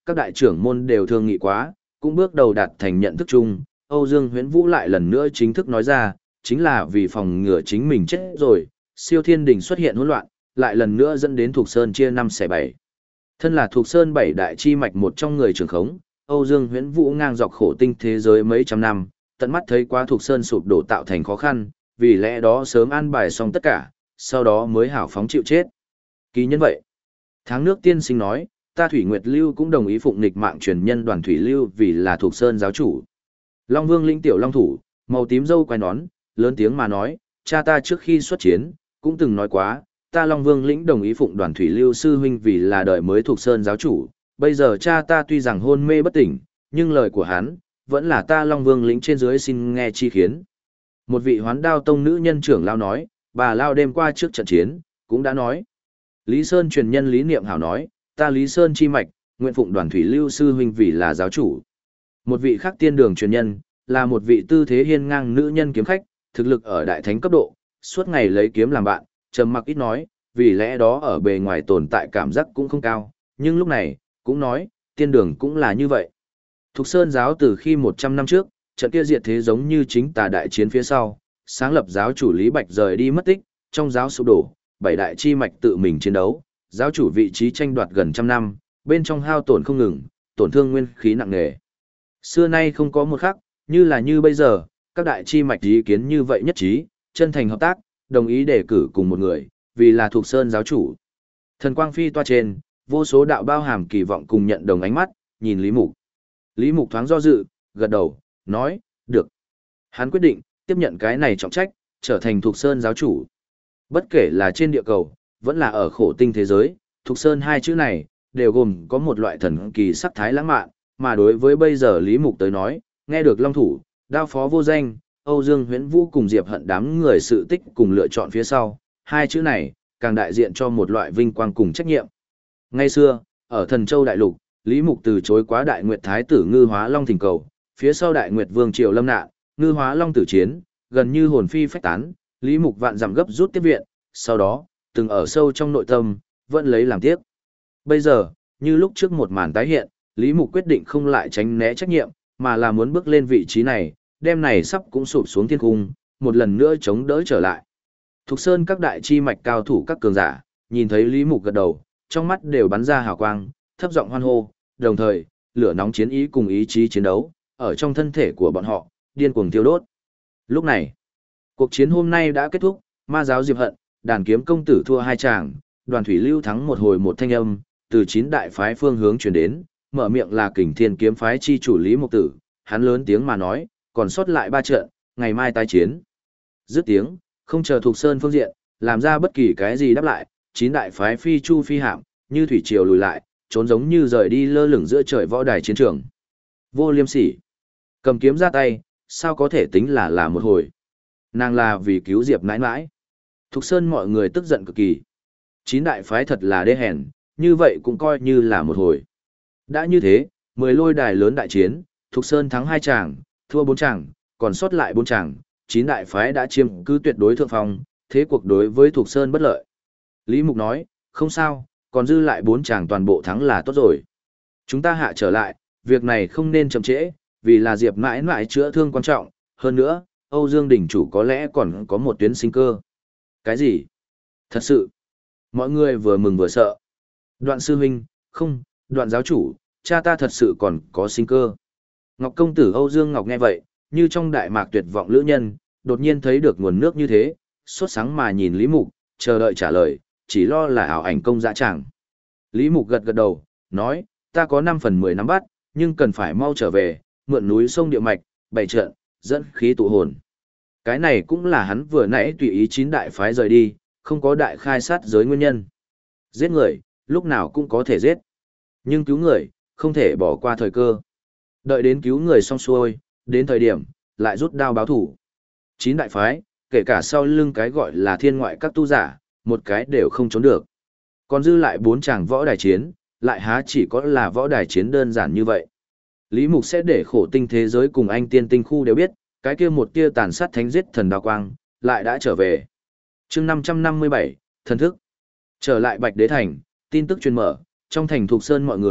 các đại trưởng môn đều thương nghị quá, cũng bước đầu đạt thành nhận thức chung. Âu Dương Huyễn Vũ lại lần nữa chính thức nói ra, chính là vì phòng ngừa chính mình chết rồi, Siêu Thiên Đình xuất hiện hỗn loạn, lại lần nữa dẫn đến Thục Sơn chia 5/7. Thân là Thục Sơn 7 đại chi mạch một trong người trưởng khống, Âu Dương Huyễn Vũ ngang dọc khổ tinh thế giới mấy trăm năm, tận mắt thấy qua Thục Sơn sụp đổ tạo thành khó khăn, vì lẽ đó sớm an bài xong tất cả, sau đó mới hảo phóng chịu chết. Kỳ nhân vậy. Tháng nước tiên sinh nói, ta Thủy Nguyệt Lưu cũng đồng ý phụng nghịch mạng truyền nhân Đoàn Thủy Lưu vì là Thục Sơn giáo chủ. Long Vương linh tiểu long thủ, màu tím râu quai nón, lớn tiếng mà nói, cha ta trước khi xuất chiến, cũng từng nói quá, ta Long Vương lĩnh đồng ý phụng Đoàn Thủy Lưu sư huynh vì là đời mới Thục Sơn giáo chủ. Bây giờ cha ta tuy rằng hôn mê bất tỉnh, nhưng lời của hắn, vẫn là ta Long Vương lĩnh trên dưới xin nghe chi khiến. Một vị Hoán Đao Tông nữ nhân trưởng lao nói, bà lao đêm qua trước trận chiến, cũng đã nói. Lý Sơn truyền nhân Lý Niệm Hảo nói, ta Lý Sơn chi mạch, nguyện phụng Đoàn Thủy Lưu sư huynh vì là giáo chủ. Một vị khác tiên đường truyền nhân, là một vị tư thế hiên ngang nữ nhân kiếm khách, thực lực ở đại thánh cấp độ, suốt ngày lấy kiếm làm bạn, trầm mặc ít nói, vì lẽ đó ở bề ngoài tồn tại cảm giác cũng không cao, nhưng lúc này, cũng nói, tiên đường cũng là như vậy. Thục Sơn giáo từ khi 100 năm trước, trận kia diệt thế giống như chính tà đại chiến phía sau, sáng lập giáo chủ Lý Bạch rời đi mất tích, trong giáo sụp đổ, 7 đại chi mạch tự mình chiến đấu, giáo chủ vị trí tranh đoạt gần trăm năm, bên trong hao tổn không ngừng, tổn thương nguyên khí nặng nề. Xưa nay không có một khắc, như bây giờ, các đại chi mạch ý kiến như vậy nhất trí, chân thành hợp tác, đồng ý đề cử cùng một người, vì là Thục Sơn giáo chủ. Thần quang phi toa trên, vô số đạo bao hàm kỳ vọng cùng nhận đồng ánh mắt, nhìn Lý Mục. Lý Mục thoáng do dự, gật đầu, nói, được. Hắn quyết định, tiếp nhận cái này trọng trách, trở thành Thục Sơn giáo chủ. Bất kể là trên địa cầu, vẫn là ở khổ tinh thế giới, Thục Sơn hai chữ này, đều gồm có một loại thần kỳ sắc thái lãng mạn, mà đối với bây giờ Lý Mục tới nói, nghe được Long Thủ, Đao Phó Vô Danh, Âu Dương Huyễn Vũ cùng Diệp Hận đám người sự tích cùng lựa chọn phía sau, hai chữ này, càng đại diện cho một loại vinh quang cùng trách nhiệm. Ngay xưa, ở Thần Châu Đại Lục, Lý Mục từ chối quá Đại Nguyệt Thái tử Ngư Hóa Long thỉnh cầu, phía sau Đại Nguyệt Vương Triều lâm nạn, Ngư Hóa Long tử chiến, gần như hồn phi phách tán, Lý Mục vạn dặm gấp rút tiếp viện, sau đó, từng ở sâu trong nội tâm, vẫn lấy làm tiếc. Bây giờ, như lúc trước một màn tái hiện, Lý Mục quyết định không lại tránh né trách nhiệm, mà là muốn bước lên vị trí này, đêm này sắp cũng sụp xuống thiên cung, một lần nữa chống đỡ trở lại. Thục Sơn các đại chi mạch cao thủ các cường giả, nhìn thấy Lý Mục gật đầu, trong mắt đều bắn ra hào quang, thấp giọng hoan hô, đồng thời, lửa nóng chiến ý cùng ý chí chiến đấu, ở trong thân thể của bọn họ, điên cuồng thiêu đốt. Lúc này, cuộc chiến hôm nay đã kết thúc, ma giáo Diệp Hận, đàn kiếm công tử thua hai chàng, Đoàn Thủy Lưu thắng một hồi một thanh âm, từ 9 đại phái phương hướng truyền đến, mở miệng là Kình Thiên kiếm phái chi chủ Lý Mục Tử, hắn lớn tiếng mà nói, còn sót lại 3 trận, ngày mai tái chiến. Dứt tiếng, không chờ Thục Sơn phương diện, làm ra bất kỳ cái gì đáp lại, 9 đại phái phi chu phi hạm, như thủy triều lùi lại, trốn giống như rời đi lơ lửng giữa trời võ đài chiến trường. Vô Liêm Sỉ, cầm kiếm ra tay, sao có thể tính là một hồi. Nàng là vì cứu Diệp nãi nãi. Thục Sơn mọi người tức giận cực kỳ. 9 đại phái thật là đê hèn, như vậy cũng coi như là một hồi. Đã như thế, 10 lôi đài lớn đại chiến, Thục Sơn thắng 2 chàng, thua 4 chàng, còn sót lại 4 chàng, 9 đại phái đã chiếm cứ tuyệt đối thượng phong, thế cuộc đối với Thục Sơn bất lợi. Lý Mục nói, không sao, còn dư lại 4 chàng toàn bộ thắng là tốt rồi. Chúng ta hạ trở lại, việc này không nên chậm trễ, vì là Diệp mãi mãi chữa thương quan trọng, hơn nữa, Âu Dương đỉnh chủ có lẽ còn có một tuyến sinh cơ. Cái gì? Thật sự? Mọi người vừa mừng vừa sợ. Đoạn sư huynh, không, Đoạn giáo chủ, cha ta thật sự còn có sinh cơ. Ngọc công tử Âu Dương Ngọc nghe vậy, như trong đại mạc tuyệt vọng lữ nhân, đột nhiên thấy được nguồn nước như thế, sốt sáng mà nhìn Lý Mục, chờ đợi trả lời, chỉ lo là ảo ảnh công dã tràng. Lý Mục gật gật đầu, nói, ta có 5 phần 10 nắm bắt, nhưng cần phải mau trở về, mượn núi sông địa mạch, bày trận, dẫn khí tụ hồn. Cái này cũng là hắn vừa nãy tùy ý 9 đại phái rời đi, không có đại khai sát giới nguyên nhân. Giết người, lúc nào cũng có thể giết. Nhưng cứu người, không thể bỏ qua thời cơ. Đợi đến cứu người xong xuôi, đến thời điểm, lại rút đao báo thủ. 9 đại phái, kể cả sau lưng cái gọi là thiên ngoại các tu giả, một cái đều không trốn được. Còn dư lại 4 chàng võ đài chiến, lại há chỉ có là võ đài chiến đơn giản như vậy. Lý Mục sẽ để khổ tinh thế giới cùng anh tiên tinh khu đều biết, cái kia một tia tàn sát thánh giết thần đao quang, lại đã trở về. chương 557, thần thức. Trở lại Bạch Đế Thành, tin tức truyền mở, trong thành Thục Sơn mọi người,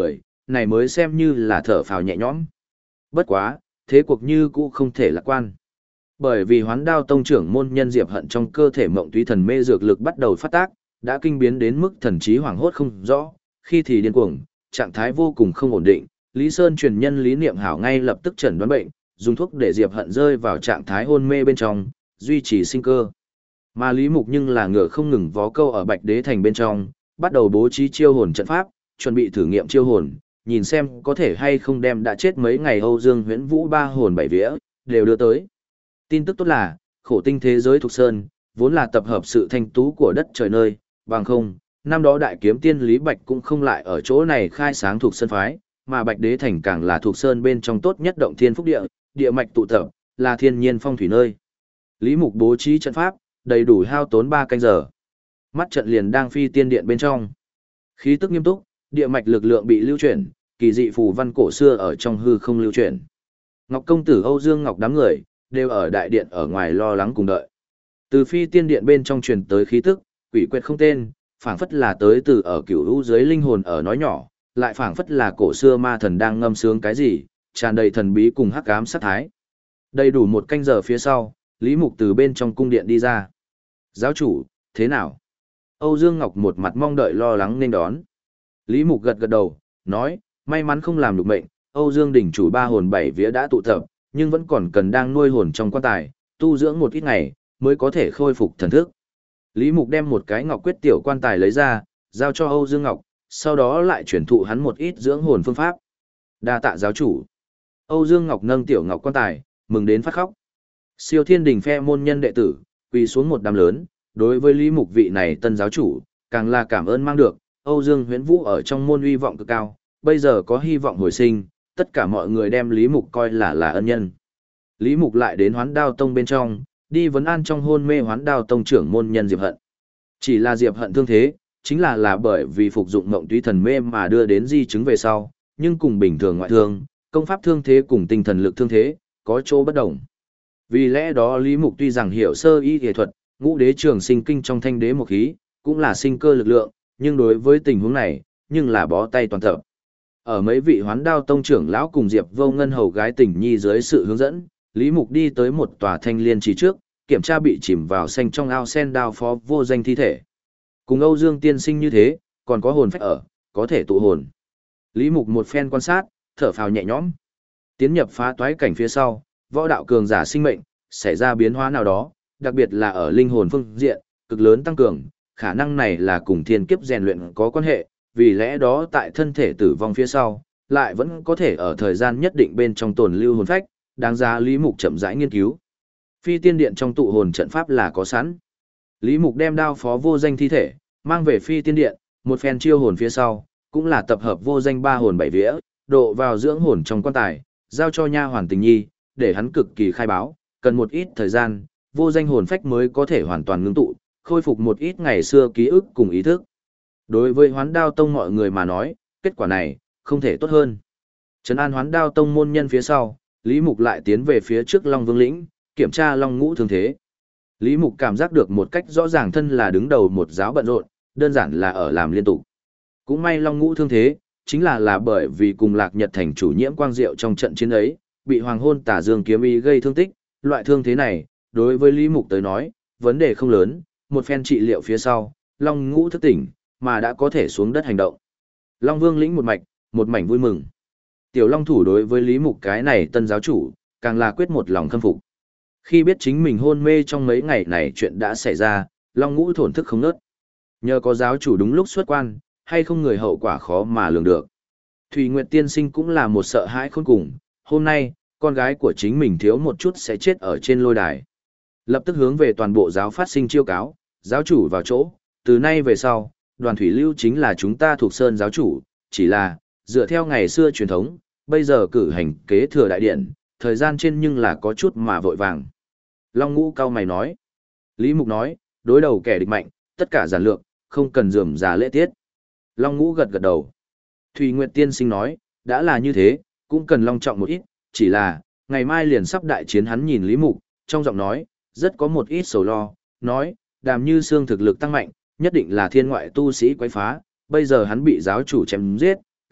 này mới xem như là thở phào nhẹ nhõm. Bất quá, thế cuộc như cũ không thể lạc quan. Bởi vì Hoán Đao tông trưởng môn nhân Diệp Hận trong cơ thể Mộng Túy Thần Mê dược lực bắt đầu phát tác, đã kinh biến đến mức thần trí hoảng hốt không rõ, khi thì điên cuồng, trạng thái vô cùng không ổn định. Lý Sơn truyền nhân Lý Niệm Hảo ngay lập tức chẩn đoán bệnh, dùng thuốc để Diệp Hận rơi vào trạng thái hôn mê bên trong, duy trì sinh cơ. Mà Lý Mục nhưng là ngựa không ngừng vó câu ở Bạch Đế thành bên trong, bắt đầu bố trí chiêu hồn trận pháp, chuẩn bị thử nghiệm chiêu hồn, nhìn xem có thể hay không đem đã chết mấy ngày Âu Dương Huyễn Vũ ba hồn bảy vía đều đưa tới. Tin tức tốt là, khổ tinh thế giới Thục Sơn, vốn là tập hợp sự thanh tú của đất trời nơi, bằng không, năm đó đại kiếm tiên Lý Bạch cũng không lại ở chỗ này khai sáng Thục Sơn phái, mà Bạch Đế thành càng là Thục Sơn bên trong tốt nhất động thiên phúc địa, địa mạch tụ tập, là thiên nhiên phong thủy nơi. Lý Mục bố trí trận pháp, đầy đủ hao tốn 3 canh giờ. Mắt trận liền đang phi tiên điện bên trong. Khí tức nghiêm túc, địa mạch lực lượng bị lưu chuyển, kỳ dị phù văn cổ xưa ở trong hư không lưu chuyển. Ngọc công tử Âu Dương Ngọc đám người đều ở đại điện ở ngoài lo lắng cùng đợi. Từ phi tiên điện bên trong truyền tới khí tức, quỷ quyệt không tên, phảng phất là tới từ ở cửu u dưới linh hồn ở nói nhỏ, lại phảng phất là cổ xưa ma thần đang ngâm sướng cái gì, tràn đầy thần bí cùng hắc ám sát thái. Đầy đủ 1 canh giờ phía sau, Lý Mục từ bên trong cung điện đi ra. Giáo chủ, thế nào? Âu Dương Ngọc một mặt mong đợi lo lắng nên đón. Lý Mục gật gật đầu, nói, may mắn không làm được mệnh, Âu Dương đỉnh chủ 3 hồn 7 vía đã tụ tập, nhưng vẫn còn cần đang nuôi hồn trong quan tài, tu dưỡng một ít ngày, mới có thể khôi phục thần thức. Lý Mục đem một cái ngọc quyết tiểu quan tài lấy ra, giao cho Âu Dương Ngọc, sau đó lại chuyển thụ hắn một ít dưỡng hồn phương pháp. Đa tạ giáo chủ. Âu Dương Ngọc nâng tiểu ngọc quan tài, mừng đến phát khóc. Siêu Thiên Đình phe môn nhân đệ tử, quỳ xuống một đám lớn, đối với Lý Mục vị này tân giáo chủ, càng là cảm ơn mang được, Âu Dương Huyễn Vũ ở trong môn uy vọng cực cao, bây giờ có hy vọng hồi sinh, tất cả mọi người đem Lý Mục coi là ân nhân. Lý Mục lại đến Hoán Đao tông bên trong, đi vấn an trong hôn mê Hoán Đao tông trưởng môn nhân Diệp Hận. Chỉ là Diệp Hận thương thế, chính là bởi vì phục dụng Mộng Túy Thần Mê mà đưa đến di chứng về sau, nhưng cùng bình thường ngoại thương, công pháp thương thế cùng tinh thần lực thương thế, có chỗ bất đồng. Vì lẽ đó Lý Mục tuy rằng hiểu sơ y y thuật, ngũ đế trường sinh kinh trong thanh đế một khí, cũng là sinh cơ lực lượng, nhưng đối với tình huống này, nhưng là bó tay toàn tập. Ở mấy vị Hoán Đao tông trưởng lão cùng Diệp Vô Ngân hầu gái Tình Nhi dưới sự hướng dẫn, Lý Mục đi tới một tòa thanh liên trì trước, kiểm tra bị chìm vào xanh trong ao sen đao phó vô danh thi thể. Cùng Âu Dương tiên sinh như thế, còn có hồn phách ở, có thể tụ hồn. Lý Mục một phen quan sát, thở phào nhẹ nhõm. Tiến nhập phá toái cảnh phía sau, võ đạo cường giả sinh mệnh, xảy ra biến hóa nào đó, đặc biệt là ở linh hồn phương diện, cực lớn tăng cường, khả năng này là cùng thiên kiếp rèn luyện có quan hệ, vì lẽ đó tại thân thể tử vong phía sau, lại vẫn có thể ở thời gian nhất định bên trong tồn lưu hồn phách, đáng giá Lý Mục chậm rãi nghiên cứu. Phi tiên điện trong tụ hồn trận pháp là có sẵn. Lý Mục đem đao phó vô danh thi thể, mang về phi tiên điện, một phen chiêu hồn phía sau, cũng là tập hợp vô danh 3 hồn 7 vía, độ vào dưỡng hồn trong quan tài, giao cho nha hoàn Tình Nhi, để hắn cực kỳ khai báo, cần một ít thời gian, vô danh hồn phách mới có thể hoàn toàn ngưng tụ, khôi phục một ít ngày xưa ký ức cùng ý thức. Đối với Hoán Đao tông mọi người mà nói, kết quả này, không thể tốt hơn. Trấn an Hoán Đao tông môn nhân phía sau, Lý Mục lại tiến về phía trước Long Vương lĩnh, kiểm tra Long Ngũ thương thế. Lý Mục cảm giác được một cách rõ ràng thân là đứng đầu một giáo bận rộn, đơn giản là ở làm liên tục. Cũng may Long Ngũ thương thế, chính là bởi vì cùng Lạc Nhật thành chủ nhiễm quang diệu trong trận chiến ấy, bị Hoàng Hôn Tả Dương kiếm ý gây thương tích, loại thương thế này, đối với Lý Mục tới nói, vấn đề không lớn, một phen trị liệu phía sau, Long Ngũ thức tỉnh, mà đã có thể xuống đất hành động. Long Vương lĩnh một mạch, một mảnh vui mừng. Tiểu Long thủ đối với Lý Mục cái này tân giáo chủ, càng là quyết một lòng khâm phục. Khi biết chính mình hôn mê trong mấy ngày này chuyện đã xảy ra, Long Ngũ thổn thức không nớt. Nhờ có giáo chủ đúng lúc xuất quan, hay không người hậu quả khó mà lường được. Thùy Nguyệt tiên sinh cũng là một sợ hãi khôn cùng, hôm nay, con gái của chính mình thiếu một chút sẽ chết ở trên lôi đài. Lập tức hướng về toàn bộ giáo phát sinh chiêu cáo, giáo chủ vào chỗ, từ nay về sau, đoàn thủy lưu chính là chúng ta thuộc sơn giáo chủ, chỉ là, dựa theo ngày xưa truyền thống, bây giờ cử hành kế thừa đại điện, thời gian trên nhưng là có chút mà vội vàng. Long Ngũ cao mày nói. Lý Mục nói, đối đầu kẻ địch mạnh, tất cả giản lược, không cần rườm rà lễ tiết. Long Ngũ gật gật đầu. Thùy Nguyệt tiên sinh nói, đã là như thế, cũng cần long trọng một ít, chỉ là, ngày mai liền sắp đại chiến hắn nhìn Lý Mục, trong giọng nói, rất có một ít sầu lo, nói, Đàm Như Xương thực lực tăng mạnh, nhất định là thiên ngoại tu sĩ quấy phá, bây giờ hắn bị giáo chủ chém giết,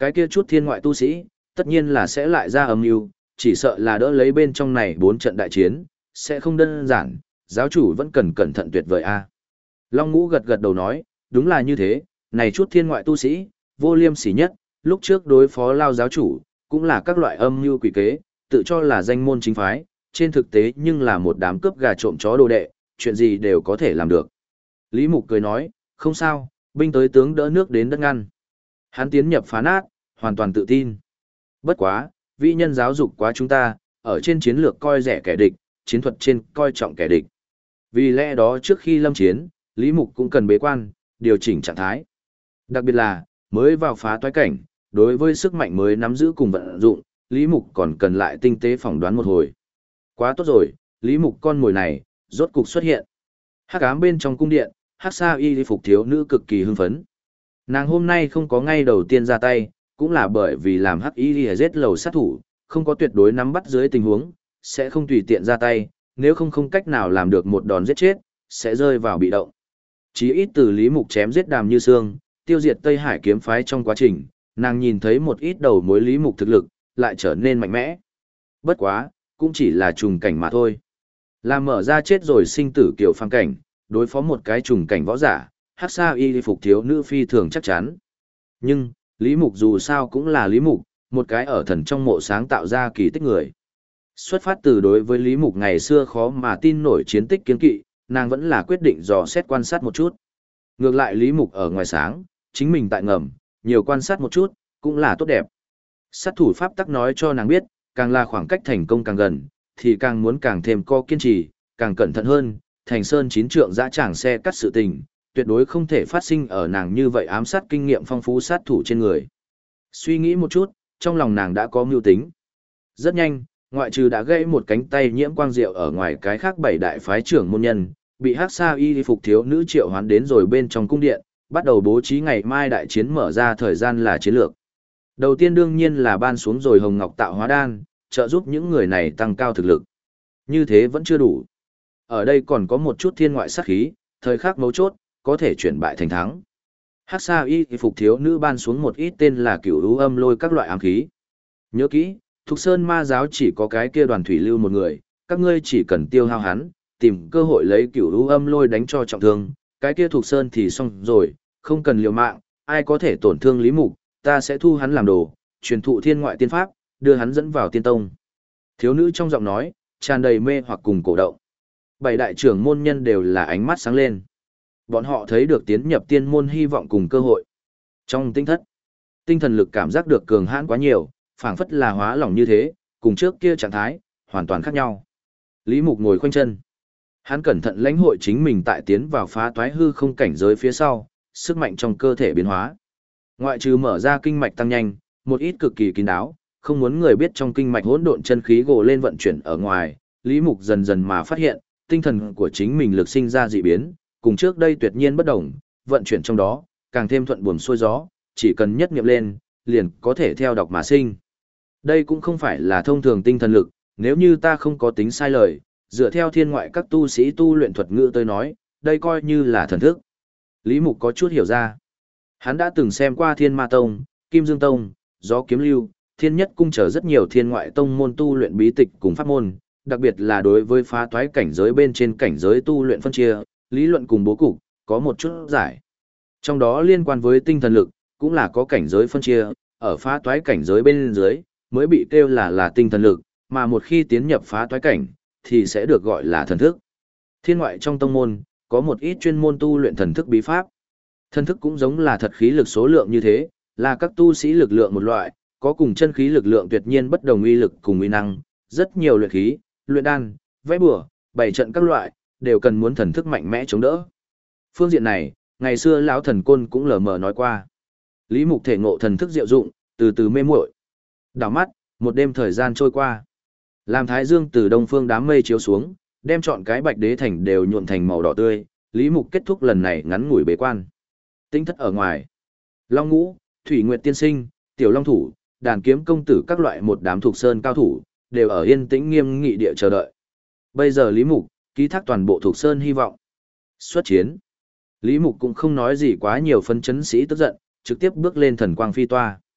cái kia chút thiên ngoại tu sĩ, tất nhiên là sẽ lại ra âm mưu, chỉ sợ là đỡ lấy bên trong này 4 trận đại chiến, sẽ không đơn giản, giáo chủ vẫn cần cẩn thận tuyệt vời a. Long Ngũ gật gật đầu nói, đúng là như thế, này chút thiên ngoại tu sĩ, vô liêm sỉ nhất, lúc trước đối phó Lao giáo chủ, cũng là các loại âm mưu quỷ kế, tự cho là danh môn chính phái, trên thực tế nhưng là một đám cướp gà trộm chó đồ đệ, chuyện gì đều có thể làm được. Lý Mục cười nói, không sao, binh tới tướng đỡ nước đến đất ngăn. Hắn tiến nhập phá nát, hoàn toàn tự tin. Bất quá, vĩ nhân giáo dục quá chúng ta, ở trên chiến lược coi rẻ kẻ địch, chiến thuật trên coi trọng kẻ địch. Vì lẽ đó trước khi lâm chiến, Lý Mục cũng cần bế quan, điều chỉnh trạng thái. Đặc biệt là, mới vào phá toái cảnh, đối với sức mạnh mới nắm giữ cùng vận dụng, Lý Mục còn cần lại tinh tế phỏng đoán một hồi. Quá tốt rồi, Lý Mục con mồi này, rốt cục xuất hiện. Hắc ám bên trong cung điện, Hắc Sa Y phục thiếu nữ cực kỳ hưng phấn. Nàng hôm nay không có ngay đầu tiên ra tay, cũng là bởi vì làm Hắc Y giết lầu sát thủ, không có tuyệt đối nắm bắt dưới tình huống, sẽ không tùy tiện ra tay, nếu không cách nào làm được một đòn giết chết, sẽ rơi vào bị động. Chí ít từ Lý Mục chém giết Đàm Như Sương, tiêu diệt Tây Hải kiếm phái trong quá trình, nàng nhìn thấy một ít đầu mối Lý Mục thực lực, lại trở nên mạnh mẽ. Bất quá, cũng chỉ là trùng cảnh mà thôi. Làm mở ra chết rồi sinh tử kiểu phàm cảnh, đối phó một cái trùng cảnh võ giả, Hắc Sa Y phục thiếu nữ phi thường chắc chắn. Nhưng, Lý Mục dù sao cũng là Lý Mục, một cái ở thần trong mộ sáng tạo ra kỳ tích người. Xuất phát từ đối với Lý Mục ngày xưa khó mà tin nổi chiến tích kiên kỵ, nàng vẫn là quyết định dò xét quan sát một chút. Ngược lại Lý Mục ở ngoài sáng, chính mình tại ngầm, nhiều quan sát một chút, cũng là tốt đẹp. Sát thủ pháp tắc nói cho nàng biết, càng là khoảng cách thành công càng gần, thì càng muốn càng thêm co kiên trì, càng cẩn thận hơn, thành sơn chín trượng dã tràng xe cắt sự tình, tuyệt đối không thể phát sinh ở nàng như vậy ám sát kinh nghiệm phong phú sát thủ trên người. Suy nghĩ một chút, trong lòng nàng đã có mưu tính. Rất nhanh, ngoại trừ đã gãy một cánh tay nhiễm quang diệu ở ngoài cái khác 7 đại phái trưởng môn nhân, bị Hắc Sa Y phục thiếu nữ triệu hoán đến rồi bên trong cung điện, bắt đầu bố trí ngày mai đại chiến mở ra thời gian là chiến lược. Đầu tiên đương nhiên là ban xuống rồi hồng ngọc tạo hóa đan, trợ giúp những người này tăng cao thực lực. Như thế vẫn chưa đủ. Ở đây còn có một chút thiên ngoại sát khí, thời khắc mấu chốt, có thể chuyển bại thành thắng. Hắc Sa Y phục thiếu nữ ban xuống một ít tên là cửu u âm lôi các loại ám khí. Nhớ kỹ, Thục Sơn ma giáo chỉ có cái kia đoàn thủy lưu một người, các ngươi chỉ cần tiêu hao hắn, tìm cơ hội lấy cửu u âm lôi đánh cho trọng thương, cái kia Thục Sơn thì xong rồi, không cần liều mạng, ai có thể tổn thương Lý Mục, ta sẽ thu hắn làm đồ, truyền thụ thiên ngoại tiên pháp, đưa hắn dẫn vào tiên tông. Thiếu nữ trong giọng nói, tràn đầy mê hoặc cùng cổ động. 7 đại trưởng môn nhân đều là ánh mắt sáng lên. Bọn họ thấy được tiến nhập tiên môn hy vọng cùng cơ hội. Trong tinh thất, tinh thần lực cảm giác được cường hãn quá nhiều, phảng phất là hóa lỏng như thế, cùng trước kia trạng thái, hoàn toàn khác nhau. Lý Mục ngồi khoanh chân. Hắn cẩn thận lãnh hội chính mình tại tiến vào phá toái hư không cảnh giới phía sau, sức mạnh trong cơ thể biến hóa. Ngoại trừ mở ra kinh mạch tăng nhanh, một ít cực kỳ kín đáo, không muốn người biết trong kinh mạch hỗn độn chân khí gồ lên vận chuyển ở ngoài, Lý Mục dần dần mà phát hiện, tinh thần của chính mình lực sinh ra dị biến, cùng trước đây tuyệt nhiên bất đồng, vận chuyển trong đó, càng thêm thuận buồm xuôi gió, chỉ cần nhất niệm lên, liền có thể theo đọc mà sinh. Đây cũng không phải là thông thường tinh thần lực, nếu như ta không có tính sai lời, dựa theo thiên ngoại các tu sĩ tu luyện thuật ngữ tôi nói, đây coi như là thần thức. Lý Mục có chút hiểu ra. Hắn đã từng xem qua Thiên Ma Tông, Kim Dương Tông, Gió Kiếm Lưu, Thiên Nhất Cung trở rất nhiều thiên ngoại tông môn tu luyện bí tịch cùng pháp môn, đặc biệt là đối với phá toái cảnh giới bên trên cảnh giới tu luyện phân chia, lý luận cùng bố cục, có một chút giải. Trong đó liên quan với tinh thần lực, cũng là có cảnh giới phân chia, ở phá toái cảnh giới bên dưới, mới bị kêu là tinh thần lực, mà một khi tiến nhập phá toái cảnh, thì sẽ được gọi là thần thức. Thiên ngoại trong tông môn, có một ít chuyên môn tu luyện thần thức bí pháp. Thần thức cũng giống là thật khí lực số lượng như thế, là các tu sĩ lực lượng một loại, có cùng chân khí lực lượng tuyệt nhiên bất đồng uy lực cùng uy năng, rất nhiều luyện khí, luyện đan, vẽ bùa, bày trận các loại, đều cần muốn thần thức mạnh mẽ chống đỡ. Phương diện này, ngày xưa lão thần côn cũng lờ mờ nói qua. Lý Mục thể ngộ thần thức diệu dụng, từ từ mê muội. Đảo mắt, một đêm thời gian trôi qua. Làm thái dương từ đông phương đám mây chiếu xuống, đem trọn cái Bạch Đế thành đều nhuộm thành màu đỏ tươi, Lý Mục kết thúc lần này ngắn ngủi bế quan. Tinh thất ở ngoài, Long Ngũ, Thủy Nguyệt tiên sinh, Tiểu Long thủ, Đàn Kiếm công tử các loại một đám thuộc sơn cao thủ, đều ở yên tĩnh nghiêm nghị địa chờ đợi. Bây giờ Lý Mục ký thác toàn bộ thuộc sơn hy vọng. Xuất chiến. Lý Mục cũng không nói gì quá nhiều, phân chấn sĩ tức giận, trực tiếp bước lên thần quang phi toa.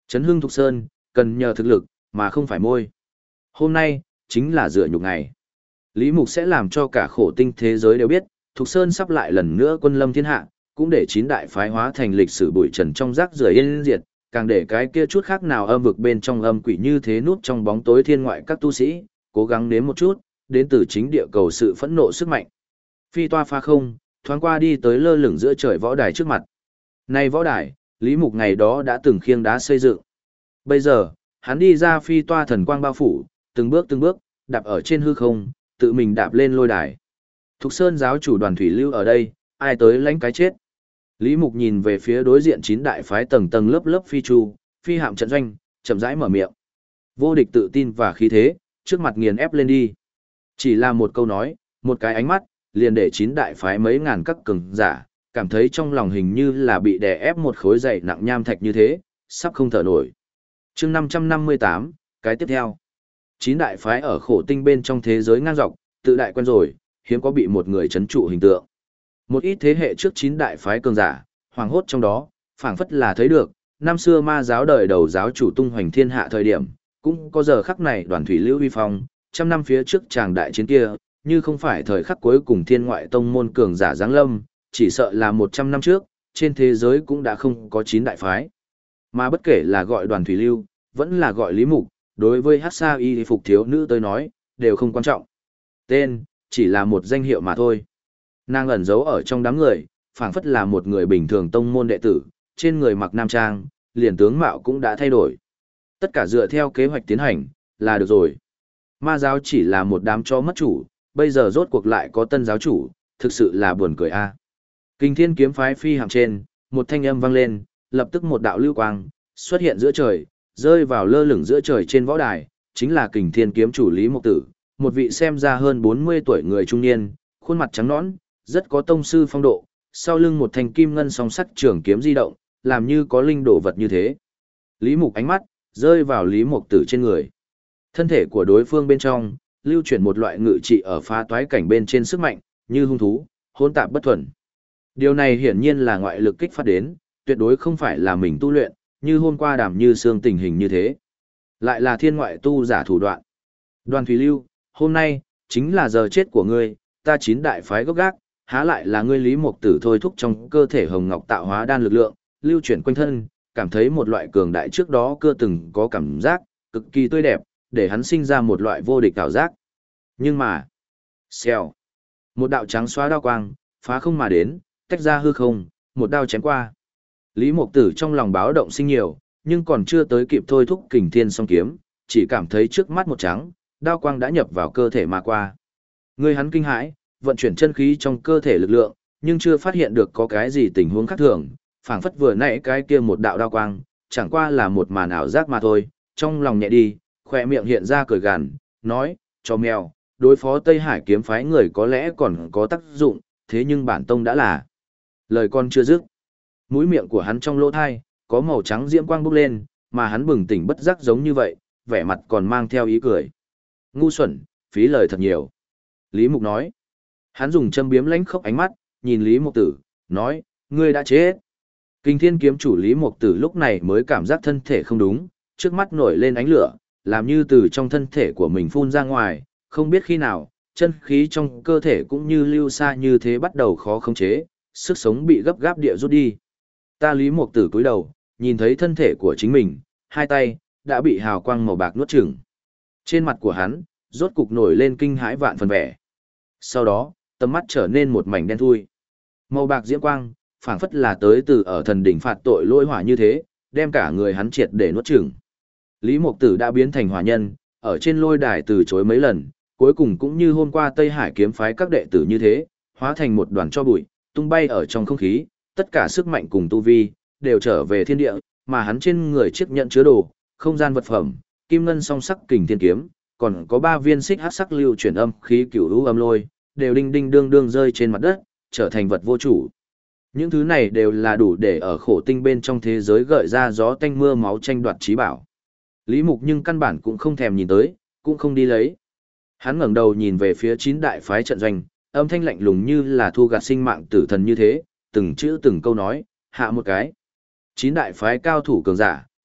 Trấn hưng Thục Sơn, cần nhờ thực lực, mà không phải môi. Hôm nay, chính là dựa nhục ngày. Lý Mục sẽ làm cho cả khổ tinh thế giới đều biết, Thục Sơn sắp lại lần nữa quân lâm thiên hạ, cũng để 9 đại phái hóa thành lịch sử bụi trần trong rác rưởi yên diệt, càng để cái kia chút khác nào âm vực bên trong âm quỷ như thế núp trong bóng tối thiên ngoại các tu sĩ, cố gắng nếm một chút, đến từ chính địa cầu sự phẫn nộ sức mạnh. Phi toa pha không, thoáng qua đi tới lơ lửng giữa trời võ đài trước mặt. Này võ đài, Lý Mục ngày đó đã từng khiêng đá xây dựng. Bây giờ, hắn đi ra phi toa thần quang bao phủ, từng bước, đạp ở trên hư không, tự mình đạp lên lôi đài. Thục Sơn giáo chủ Đoàn Thủy Lưu ở đây, ai tới lãnh cái chết. Lý Mục nhìn về phía đối diện 9 đại phái tầng tầng lớp lớp phi chu, phi hạm trận doanh, chậm rãi mở miệng. Vô địch tự tin và khí thế, trước mặt nghiền ép lên đi. Chỉ là một câu nói, một cái ánh mắt, liền để 9 đại phái mấy ngàn các cường giả, cảm thấy trong lòng hình như là bị đè ép một khối dày nặng nham thạch như thế, sắp không thở nổi. Chương 558, cái tiếp theo. 9 đại phái ở khổ tinh bên trong thế giới ngang dọc, tự đại quen rồi, hiếm có bị một người chấn trụ hình tượng. Một ít thế hệ trước 9 đại phái cường giả, hoàng hốt trong đó, phảng phất là thấy được, năm xưa ma giáo đời đầu giáo chủ tung hoành thiên hạ thời điểm, cũng có giờ khắc này Đoàn Thủy Lưu uy phong, trăm năm phía trước tràng đại chiến kia, như không phải thời khắc cuối cùng thiên ngoại tông môn cường giả giáng lâm, chỉ sợ là 100 năm trước, trên thế giới cũng đã không có 9 đại phái. Mà bất kể là gọi Đoàn Thủy Lưu, vẫn là gọi Lý Mục, đối với Hắc Sa Y phục thiếu nữ tới nói, đều không quan trọng. Tên, chỉ là một danh hiệu mà thôi. Nàng ẩn giấu ở trong đám người, phảng phất là một người bình thường tông môn đệ tử, trên người mặc nam trang, liền tướng mạo cũng đã thay đổi. Tất cả dựa theo kế hoạch tiến hành, là được rồi. Ma giáo chỉ là một đám chó mất chủ, bây giờ rốt cuộc lại có tân giáo chủ, thực sự là buồn cười a. Kinh Thiên kiếm phái phi hạm trên, một thanh âm vang lên, lập tức một đạo lưu quang xuất hiện giữa trời, rơi vào lơ lửng giữa trời trên võ đài, chính là Kình Thiên kiếm chủ Lý Mộc Tử, một vị xem ra hơn 40 tuổi người trung niên, khuôn mặt trắng nõn, rất có tông sư phong độ, sau lưng một thanh kim ngân song sắc trường kiếm di động, làm như có linh đồ vật như thế. Lý Mục ánh mắt rơi vào Lý Mộc Tử trên người. Thân thể của đối phương bên trong lưu chuyển một loại ngự trị ở phá toái cảnh bên trên sức mạnh, như hung thú, hỗn tạp bất thuần. Điều này hiển nhiên là ngoại lực kích phát đến, tuyệt đối không phải là mình tu luyện, như hôm qua Đàm Như Sương tình hình như thế. Lại là thiên ngoại tu giả thủ đoạn. Đoàn Thủy Lưu, hôm nay chính là giờ chết của ngươi, ta 9 đại phái gốc gác, há lại là ngươi Lý Mộc Tử thôi thúc trong cơ thể hồng ngọc tạo hóa đan lực lượng, lưu chuyển quanh thân, cảm thấy một loại cường đại trước đó chưa từng có cảm giác, cực kỳ tươi đẹp, để hắn sinh ra một loại vô địch cảm giác. Nhưng mà, xèo, một đạo trắng xóa đao quang, phá không mà đến, tách ra hư không, một đao chém qua. Lý Mộc Tử trong lòng báo động sinh nhiều, nhưng còn chưa tới kịp thôi thúc Kình Thiên song kiếm, chỉ cảm thấy trước mắt một trắng, đao quang đã nhập vào cơ thể mà qua. Người hắn kinh hãi, vận chuyển chân khí trong cơ thể lực lượng, nhưng chưa phát hiện được có cái gì tình huống khác thường, phảng phất vừa nãy cái kia một đạo đao quang, chẳng qua là một màn ảo giác mà thôi, trong lòng nhẹ đi, khỏe miệng hiện ra cười gằn, nói, cho mèo, đối phó Tây Hải kiếm phái người có lẽ còn có tác dụng, thế nhưng bản tông đã là. Lời con chưa dứt. Mũi miệng của hắn trong lỗ thai, có màu trắng diễm quang bốc lên, mà hắn bừng tỉnh bất giác giống như vậy, vẻ mặt còn mang theo ý cười. Ngu xuẩn, phí lời thật nhiều. Lý Mục nói. Hắn dùng châm biếm lánh khốc ánh mắt, nhìn Lý Mục Tử, nói, ngươi đã chết. Kinh Thiên kiếm chủ Lý Mục Tử lúc này mới cảm giác thân thể không đúng, trước mắt nổi lên ánh lửa, làm như từ trong thân thể của mình phun ra ngoài, không biết khi nào, chân khí trong cơ thể cũng như lưu xa như thế bắt đầu khó khống chế, sức sống bị gấp gáp địa rút đi. Ta Lý Mục Tử cúi đầu, nhìn thấy thân thể của chính mình, hai tay đã bị hào quang màu bạc nuốt chửng. Trên mặt của hắn, rốt cục nổi lên kinh hãi vạn phần vẻ. Sau đó, tầm mắt trở nên một mảnh đen thui. Màu bạc diễm quang, phảng phất là tới từ ở thần đỉnh phạt tội lôi hỏa như thế, đem cả người hắn triệt để nuốt chửng. Lý Mục Tử đã biến thành hỏa nhân, ở trên lôi đài từ chối mấy lần, cuối cùng cũng như hôm qua Tây Hải kiếm phái các đệ tử như thế, hóa thành một đoàn tro bụi, tung bay ở trong không khí, tất cả sức mạnh cùng tu vi đều trở về thiên địa, mà hắn trên người chiếc nhẫn chứa đồ, không gian vật phẩm, kim ngân song sắc kình thiên kiếm, còn có 3 viên xích hắc sắc lưu chuyển âm khí cửu u âm lôi, đều đinh đinh đương đương rơi trên mặt đất, trở thành vật vô chủ. Những thứ này đều là đủ để ở khổ tinh bên trong thế giới gợi ra gió tanh mưa máu tranh đoạt trí bảo. Lý Mục nhưng căn bản cũng không thèm nhìn tới, cũng không đi lấy. Hắn ngẩng đầu nhìn về phía 9 đại phái trận doanh, âm thanh lạnh lùng như là thu gặt sinh mạng tử thần như thế, từng chữ từng câu nói, hạ một cái. 9 đại phái cao thủ cường giả,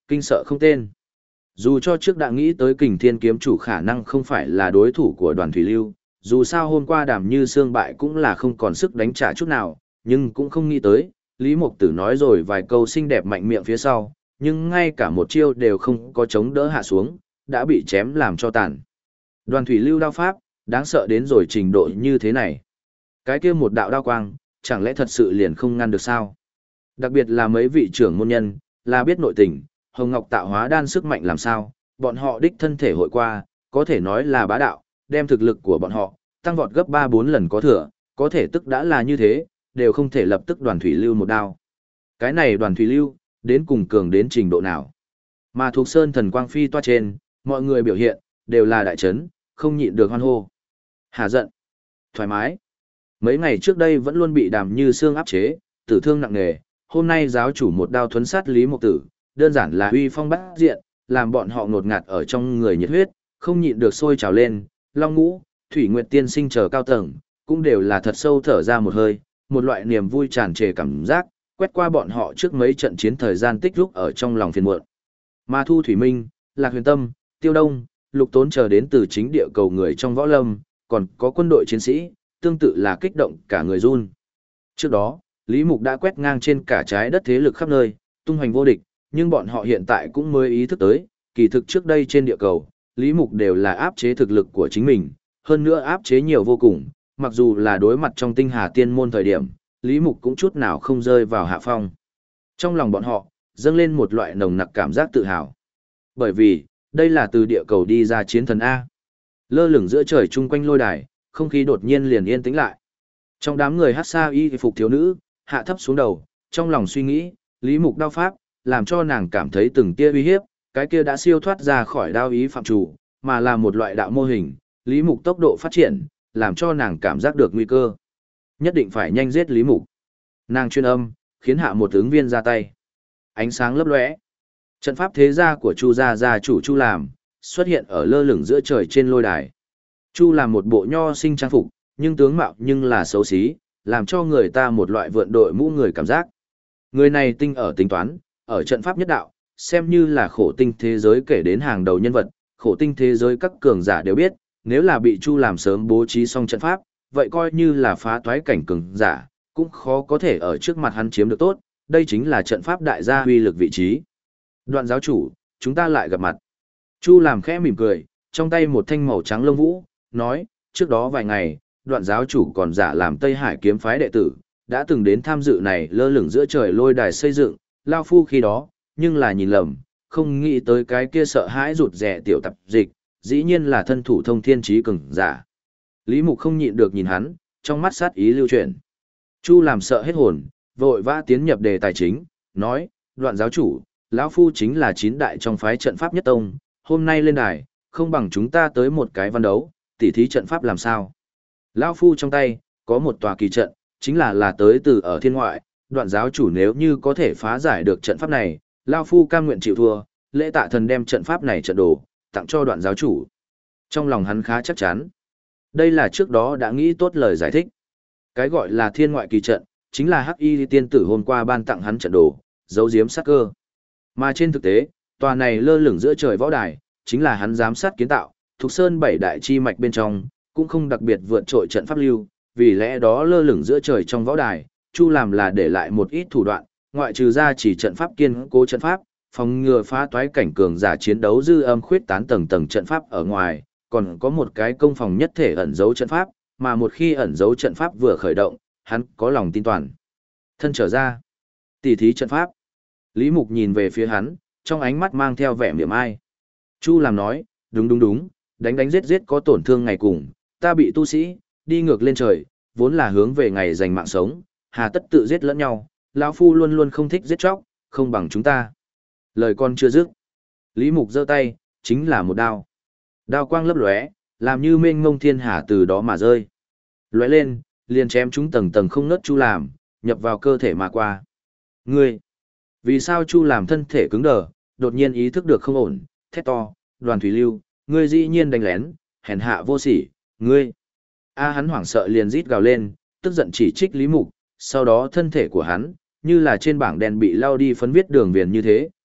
kinh sợ không tên. Dù cho trước đã nghĩ tới Kình Thiên kiếm chủ khả năng không phải là đối thủ của Đoàn Thủy Lưu, dù sao hôm qua Đàm Như Sương bại cũng là không còn sức đánh trả chút nào, nhưng cũng không nghĩ tới, Lý Mộc Tử nói rồi vài câu xinh đẹp mạnh miệng phía sau, nhưng ngay cả một chiêu đều không có chống đỡ hạ xuống, đã bị chém làm cho tàn. Đoàn Thủy Lưu đao pháp, đáng sợ đến rồi trình độ như thế này. Cái kia một đạo đao quang, chẳng lẽ thật sự liền không ngăn được sao? Đặc biệt là mấy vị trưởng môn nhân, là biết nội tình, Hồng Ngọc tạo hóa đan sức mạnh làm sao, bọn họ đích thân thể hội qua, có thể nói là bá đạo, đem thực lực của bọn họ, tăng vọt gấp 3-4 lần có thừa, có thể tức đã là như thế, đều không thể lập tức Đoàn Thủy Lưu một đao. Cái này Đoàn Thủy Lưu, đến cùng cường đến trình độ nào? Mà thuộc Sơn Thần Quang Phi toa trên, mọi người biểu hiện, đều là đại chấn, không nhịn được hoan hô. Hà giận, thoải mái. Mấy ngày trước đây vẫn luôn bị Đàm Như Sương áp chế, tử thương nặng nề, hôm nay giáo chủ một đao thuấn sát Lý Mộc Tử, đơn giản là uy phong bát diện, làm bọn họ ngột ngạt ở trong người nhiệt huyết, không nhịn được sôi trào lên, Long Ngũ, Thủy Nguyệt Tiên Sinh chờ cao tầng, cũng đều là thật sâu thở ra một hơi, một loại niềm vui tràn trề cảm giác, quét qua bọn họ trước mấy trận chiến thời gian tích lúc ở trong lòng phiền muộn. Mà Thu Thủy Minh, Lạc Huyền Tâm, Tiêu Đông, Lục Tốn chờ đến từ chính địa cầu người trong võ lâm, còn có quân đội chiến sĩ, tương tự là kích động cả người run. Trước đó, Lý Mục đã quét ngang trên cả trái đất thế lực khắp nơi, tung hoành vô địch, nhưng bọn họ hiện tại cũng mới ý thức tới, kỳ thực trước đây trên địa cầu, Lý Mục đều là áp chế thực lực của chính mình, hơn nữa áp chế nhiều vô cùng, mặc dù là đối mặt trong tinh hà tiên môn thời điểm, Lý Mục cũng chút nào không rơi vào hạ phong. Trong lòng bọn họ, dâng lên một loại nồng nặc cảm giác tự hào. Bởi vì, đây là từ địa cầu đi ra chiến thần A. Lơ lửng giữa trời chung quanh lôi đài, không khí đột nhiên liền yên tĩnh lại. Trong đám người hát xa y phục thiếu nữ, hạ thấp xuống đầu, trong lòng suy nghĩ, Lý Mục đao pháp, làm cho nàng cảm thấy từng tia uy hiếp, cái kia đã siêu thoát ra khỏi đao ý phạm chủ, mà là một loại đạo mô hình, Lý Mục tốc độ phát triển, làm cho nàng cảm giác được nguy cơ. Nhất định phải nhanh giết Lý Mục. Nàng chuyên âm, khiến hạ một ứng viên ra tay. Ánh sáng lấp lóe. Trận pháp thế gia của Chu gia gia chủ Chu Làm, xuất hiện ở lơ lửng giữa trời trên lôi đài. Chu làm một bộ nho sinh trang phục, nhưng tướng mạo nhưng là xấu xí, làm cho người ta một loại vượn đội mũ người cảm giác. Người này tinh ở tính toán, ở trận pháp nhất đạo, xem như là khổ tinh thế giới kể đến hàng đầu nhân vật, khổ tinh thế giới các cường giả đều biết, nếu là bị Chu làm sớm bố trí xong trận pháp, vậy coi như là phá toái cảnh cường giả, cũng khó có thể ở trước mặt hắn chiếm được tốt, đây chính là trận pháp đại gia huy lực vị trí. Đoạn giáo chủ, chúng ta lại gặp mặt. Chu làm khẽ mỉm cười, trong tay một thanh màu trắng lông vũ, nói, trước đó vài ngày, đoạn giáo chủ còn giả làm Tây Hải kiếm phái đệ tử, đã từng đến tham dự này lơ lửng giữa trời lôi đài xây dựng, lao phu khi đó, nhưng là nhìn lầm, không nghĩ tới cái kia sợ hãi rụt rẻ tiểu tập dịch, dĩ nhiên là thân thủ thông thiên trí cường giả. Lý Mục không nhịn được nhìn hắn, trong mắt sát ý lưu chuyển. Chu làm sợ hết hồn, vội vã tiến nhập đề tài chính, nói, đoạn giáo chủ, lão phu chính là 9 đại trong phái trận pháp nhất tông, hôm nay lên đài, không bằng chúng ta tới một cái văn đấu, tỉ thí trận pháp làm sao. Lão phu trong tay, có một tòa kỳ trận, chính là tới từ ở thiên ngoại, đoạn giáo chủ nếu như có thể phá giải được trận pháp này, lão phu cam nguyện chịu thua, lễ tạ thần đem trận pháp này trận đồ, tặng cho đoạn giáo chủ. Trong lòng hắn khá chắc chắn. Đây là trước đó đã nghĩ tốt lời giải thích. Cái gọi là thiên ngoại kỳ trận, chính là Hắc Y tiên tử hôm qua ban tặng hắn trận đồ, giấu giếm sát cơ. Mà trên thực tế, tòa này lơ lửng giữa trời võ đài, chính là hắn giám sát kiến tạo, thuộc sơn 7 đại chi mạch bên trong, cũng không đặc biệt vượt trội trận pháp lưu, vì lẽ đó lơ lửng giữa trời trong võ đài, Chu làm là để lại một ít thủ đoạn, ngoại trừ ra chỉ trận pháp kiên cố trận pháp, phòng ngừa phá toái cảnh cường giả chiến đấu dư âm khuyết tán tầng tầng trận pháp ở ngoài, còn có một cái công phòng nhất thể ẩn dấu trận pháp, mà một khi ẩn dấu trận pháp vừa khởi động, hắn có lòng tin toàn. Thân trở ra, tỉ thí trận pháp. Lý Mục nhìn về phía hắn, trong ánh mắt mang theo vẻ mỉa mai. Chu làm nói, đúng, đánh giết giết có tổn thương ngày cùng, ta bị tu sĩ, đi ngược lên trời, vốn là hướng về ngày giành mạng sống, hà tất tự giết lẫn nhau, lão phu luôn luôn không thích giết chóc, không bằng chúng ta. Lời con chưa dứt. Lý Mục giơ tay, chính là một đao. Đao quang lấp lóe, làm như mênh mông thiên hà từ đó mà rơi. Lóe lên, liền chém chúng tầng tầng không ngớt Chu làm, nhập vào cơ thể mà qua. Ngươi! Vì sao Chu làm thân thể cứng đờ, đột nhiên ý thức được không ổn, thét to, Đoàn Thủy Lưu, ngươi dĩ nhiên đánh lén, hèn hạ vô sỉ, ngươi! Hắn hoảng sợ liền rít gào lên, tức giận chỉ trích Lý Mục, sau đó thân thể của hắn, như là trên bảng đèn bị lao đi phấn viết đường viền như thế,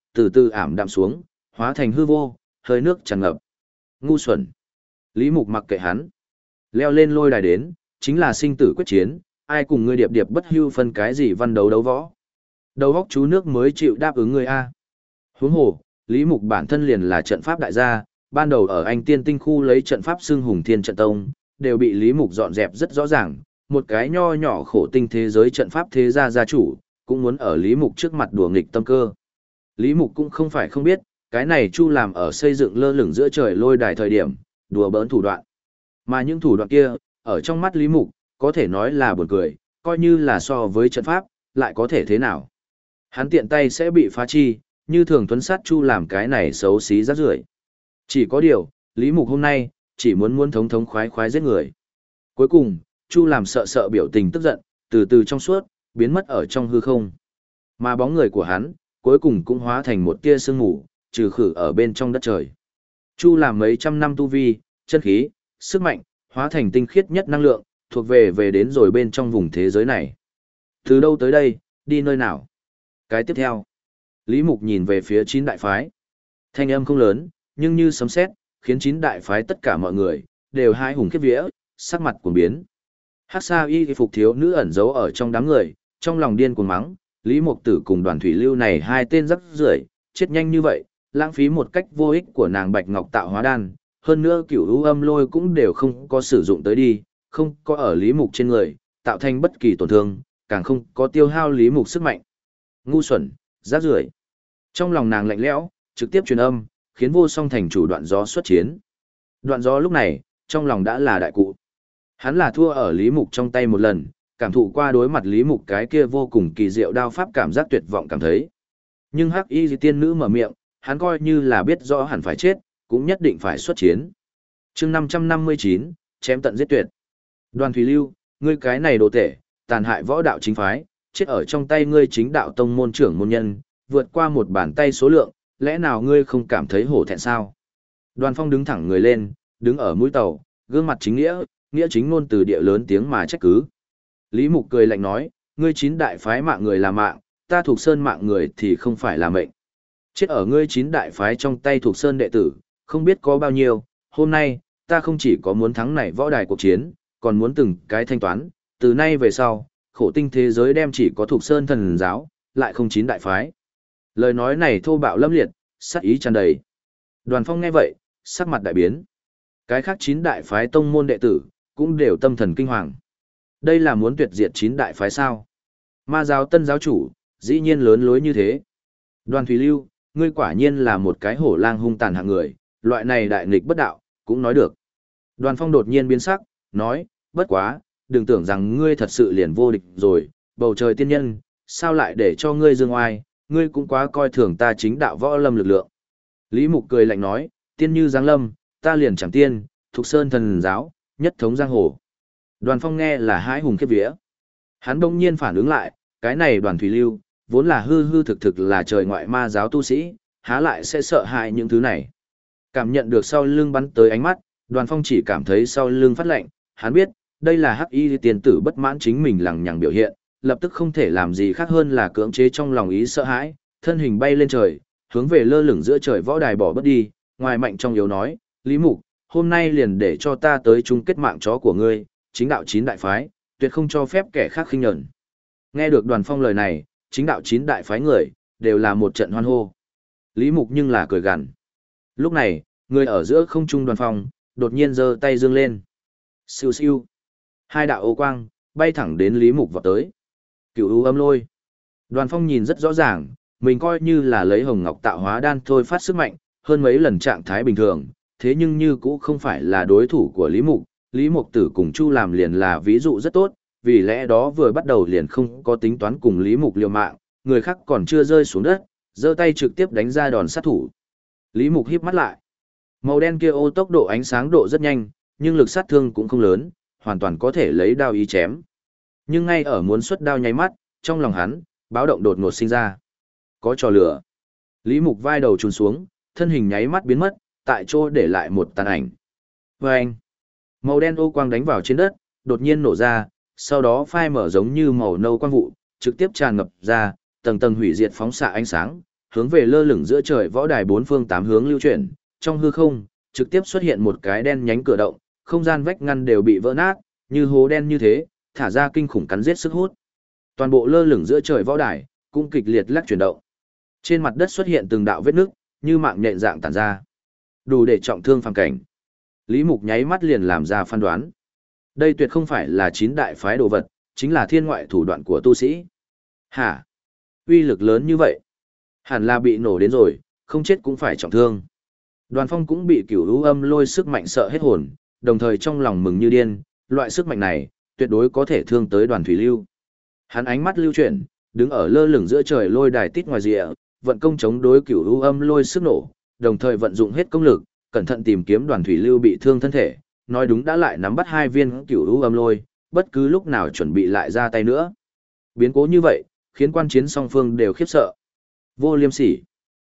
từ từ ảm đạm xuống, hóa thành hư vô, hơi nước tràn ngập. Ngu xuẩn. Lý Mục mặc kệ hắn. Leo lên lôi đài đến, chính là sinh tử quyết chiến, ai cùng ngươi điệp điệp bất hưu phân cái gì văn đấu đấu võ. Đầu góc chú nước mới chịu đáp ứng ngươi a. Huống hồ, Lý Mục bản thân liền là trận pháp đại gia, ban đầu ở Anh Tiên Tinh khu lấy trận pháp xưng Hùng Thiên trận tông, đều bị Lý Mục dọn dẹp rất rõ ràng, một cái nho nhỏ khổ tinh thế giới trận pháp thế gia gia chủ, cũng muốn ở Lý Mục trước mặt đùa nghịch tâm cơ. Lý Mục cũng không phải không biết, cái này Chu làm ở xây dựng lơ lửng giữa trời lôi đài thời điểm, đùa bỡn thủ đoạn. Mà những thủ đoạn kia, ở trong mắt Lý Mục, có thể nói là buồn cười, coi như là so với trận pháp, lại có thể thế nào. Hắn tiện tay sẽ bị phá chi, như thường tuấn sát Chu làm cái này xấu xí rác rưởi. Chỉ có điều, Lý Mục hôm nay, chỉ muốn thống thống khoái khoái giết người. Cuối cùng, Chu làm sợ sợ biểu tình tức giận, từ từ trong suốt, biến mất ở trong hư không. Mà bóng người của hắn, cuối cùng cũng hóa thành một tia sương mù, trừ khử ở bên trong đất trời. Chu làm mấy trăm năm tu vi, chân khí, sức mạnh, hóa thành tinh khiết nhất năng lượng, thuộc về đến rồi bên trong vùng thế giới này. Từ đâu tới đây, đi nơi nào? Cái tiếp theo, Lý Mục nhìn về phía 9 đại phái. Thanh âm không lớn, nhưng như sấm sét, khiến 9 đại phái tất cả mọi người đều hai hùng khiếp vía, sắc mặt cuồng biến. Hắc Sa Y phục thiếu nữ ẩn giấu ở trong đám người, trong lòng điên cuồng mắng, Lý Mục Tử cùng Đoàn Thủy Lưu này hai tên rắc rưởi, chết nhanh như vậy, lãng phí một cách vô ích của nàng Bạch Ngọc tạo hóa đan, hơn nữa Cửu U Âm Lôi cũng đều không có sử dụng tới đi, không có ở Lý Mục trên người, tạo thành bất kỳ tổn thương, càng không có tiêu hao Lý Mục sức mạnh. Ngu xuẩn, rác rưởi. Trong lòng nàng lạnh lẽo, trực tiếp truyền âm, khiến Vô Song thành chủ Đoạn Gió xuất chiến. Đoạn Gió lúc này, trong lòng đã là đại cụ. Hắn là thua ở Lý Mục trong tay một lần, cảm thụ qua đối mặt Lý Mục cái kia vô cùng kỳ diệu đao pháp cảm giác tuyệt vọng cảm thấy. Nhưng Hắc Y tiên nữ mở miệng, hắn coi như là biết rõ hẳn phải chết, cũng nhất định phải xuất chiến. Chương 559, chém tận giết tuyệt. Đoàn Thủy Lưu, ngươi cái này đồ tể, tàn hại võ đạo chính phái, chết ở trong tay ngươi chính đạo tông môn trưởng môn nhân, vượt qua một bàn tay số lượng, lẽ nào ngươi không cảm thấy hổ thẹn sao? Đoàn Phong đứng thẳng người lên, đứng ở mũi tàu, gương mặt chính nghĩa, nghĩa chính ngôn từ địa lớn tiếng mà trách cứ. Lý Mục cười lạnh nói, ngươi 9 đại phái mạng người là mạng, ta thuộc sơn mạng người thì không phải là mệnh. Chết ở ngươi 9 đại phái trong tay thuộc sơn đệ tử, không biết có bao nhiêu, hôm nay, ta không chỉ có muốn thắng này võ đài cuộc chiến, còn muốn từng cái thanh toán, từ nay về sau, khổ tinh thế giới đem chỉ có thuộc sơn thần giáo, lại không 9 đại phái. Lời nói này thô bạo lâm liệt, sát ý tràn đầy. Đoàn Phong nghe vậy, sắc mặt đại biến. Cái khác 9 đại phái tông môn đệ tử, cũng đều tâm thần kinh hoàng. Đây là muốn tuyệt diệt 9 đại phái sao? Ma giáo tân giáo chủ, dĩ nhiên lớn lối như thế. Đoàn Thủy Lưu, ngươi quả nhiên là một cái hổ lang hung tàn hạng người, loại này đại nghịch bất đạo, cũng nói được. Đoàn Phong đột nhiên biến sắc, nói, bất quá, đừng tưởng rằng ngươi thật sự liền vô địch rồi, bầu trời tiên nhân, sao lại để cho ngươi dương oai, ngươi cũng quá coi thường ta chính đạo võ lâm lực lượng. Lý Mục cười lạnh nói, tiên như giáng lâm, ta liền chẳng tiên, thuộc sơn thần giáo, nhất thống giang hồ. Đoàn Phong nghe là hãi hùng khiếp vía. Hắn bỗng nhiên phản ứng lại, cái này Đoàn Thủy Lưu, vốn là hư hư thực thực là trời ngoại ma giáo tu sĩ, há lại sẽ sợ hãi những thứ này. Cảm nhận được sau lưng bắn tới ánh mắt, Đoàn Phong chỉ cảm thấy sau lưng phát lạnh, hắn biết, đây là Hắc Y tiền tử bất mãn chính mình lằng nhằng biểu hiện, lập tức không thể làm gì khác hơn là cưỡng chế trong lòng ý sợ hãi, thân hình bay lên trời, hướng về lơ lửng giữa trời võ đài bỏ bất đi, ngoài mạnh trong yếu nói, Lý Mục, hôm nay liền để cho ta tới chung kết mạng chó của ngươi, chính đạo 9 đại phái, tuyệt không cho phép kẻ khác khinh nhẫn. Nghe được Đoàn Phong lời này, chính đạo 9 đại phái người, đều là một trận hoan hô. Lý Mục nhưng là cười gằn. Lúc này, người ở giữa không trung Đoàn Phong, đột nhiên giơ tay dương lên. Siêu siêu. Hai đạo ô quang, bay thẳng đến Lý Mục vọt tới. Cửu U Âm Lôi. Đoàn Phong nhìn rất rõ ràng, mình coi như là lấy hồng ngọc tạo hóa đan thôi phát sức mạnh, hơn mấy lần trạng thái bình thường, thế nhưng như cũ không phải là đối thủ của Lý Mục. Lý Mục Tử cùng Chu làm liền là ví dụ rất tốt, vì lẽ đó vừa bắt đầu liền không có tính toán cùng Lý Mục liều mạng, người khác còn chưa rơi xuống đất, giơ tay trực tiếp đánh ra đòn sát thủ. Lý Mục híp mắt lại. Màu đen kia ô tốc độ ánh sáng độ rất nhanh, nhưng lực sát thương cũng không lớn, hoàn toàn có thể lấy đao ý chém. Nhưng ngay ở muốn xuất đao nháy mắt, trong lòng hắn, báo động đột ngột sinh ra. Có trò lửa. Lý Mục vai đầu chùn xuống, thân hình nháy mắt biến mất, tại chỗ để lại một tàn ảnh. Vâng! Màu đen ô quang đánh vào trên đất, đột nhiên nổ ra, sau đó phai mở giống như màu nâu quang vụ, trực tiếp tràn ngập ra, tầng tầng hủy diệt phóng xạ ánh sáng, hướng về lơ lửng giữa trời võ đài bốn phương tám hướng lưu chuyển, trong hư không, trực tiếp xuất hiện một cái đen nhánh cửa động, không gian vách ngăn đều bị vỡ nát, như hố đen như thế, thả ra kinh khủng cắn giết sức hút. Toàn bộ lơ lửng giữa trời võ đài cũng kịch liệt lắc chuyển động. Trên mặt đất xuất hiện từng đạo vết nứt, như mạng nhện dạng tản ra, đủ để trọng thương phàm cảnh. Lý Mục nháy mắt liền làm ra phán đoán. Đây tuyệt không phải là chín đại phái đồ vật, chính là thiên ngoại thủ đoạn của tu sĩ. Hả? Uy lực lớn như vậy? Hẳn là bị nổ đến rồi, không chết cũng phải trọng thương. Đoàn Phong cũng bị Cửu U Âm Lôi sức mạnh sợ hết hồn, đồng thời trong lòng mừng như điên, loại sức mạnh này tuyệt đối có thể thương tới Đoàn Thủy Lưu. Hắn ánh mắt lưu chuyển, đứng ở lơ lửng giữa trời lôi đài tít ngoài rìa, vận công chống đối Cửu U Âm Lôi sức nổ, đồng thời vận dụng hết công lực, cẩn thận tìm kiếm Đoàn Thủy Lưu bị thương thân thể, nói đúng đã lại nắm bắt hai viên Cửu U Âm Lôi, bất cứ lúc nào chuẩn bị lại ra tay nữa. Biến cố như vậy, khiến quan chiến song phương đều khiếp sợ. Vô Liêm Sỉ,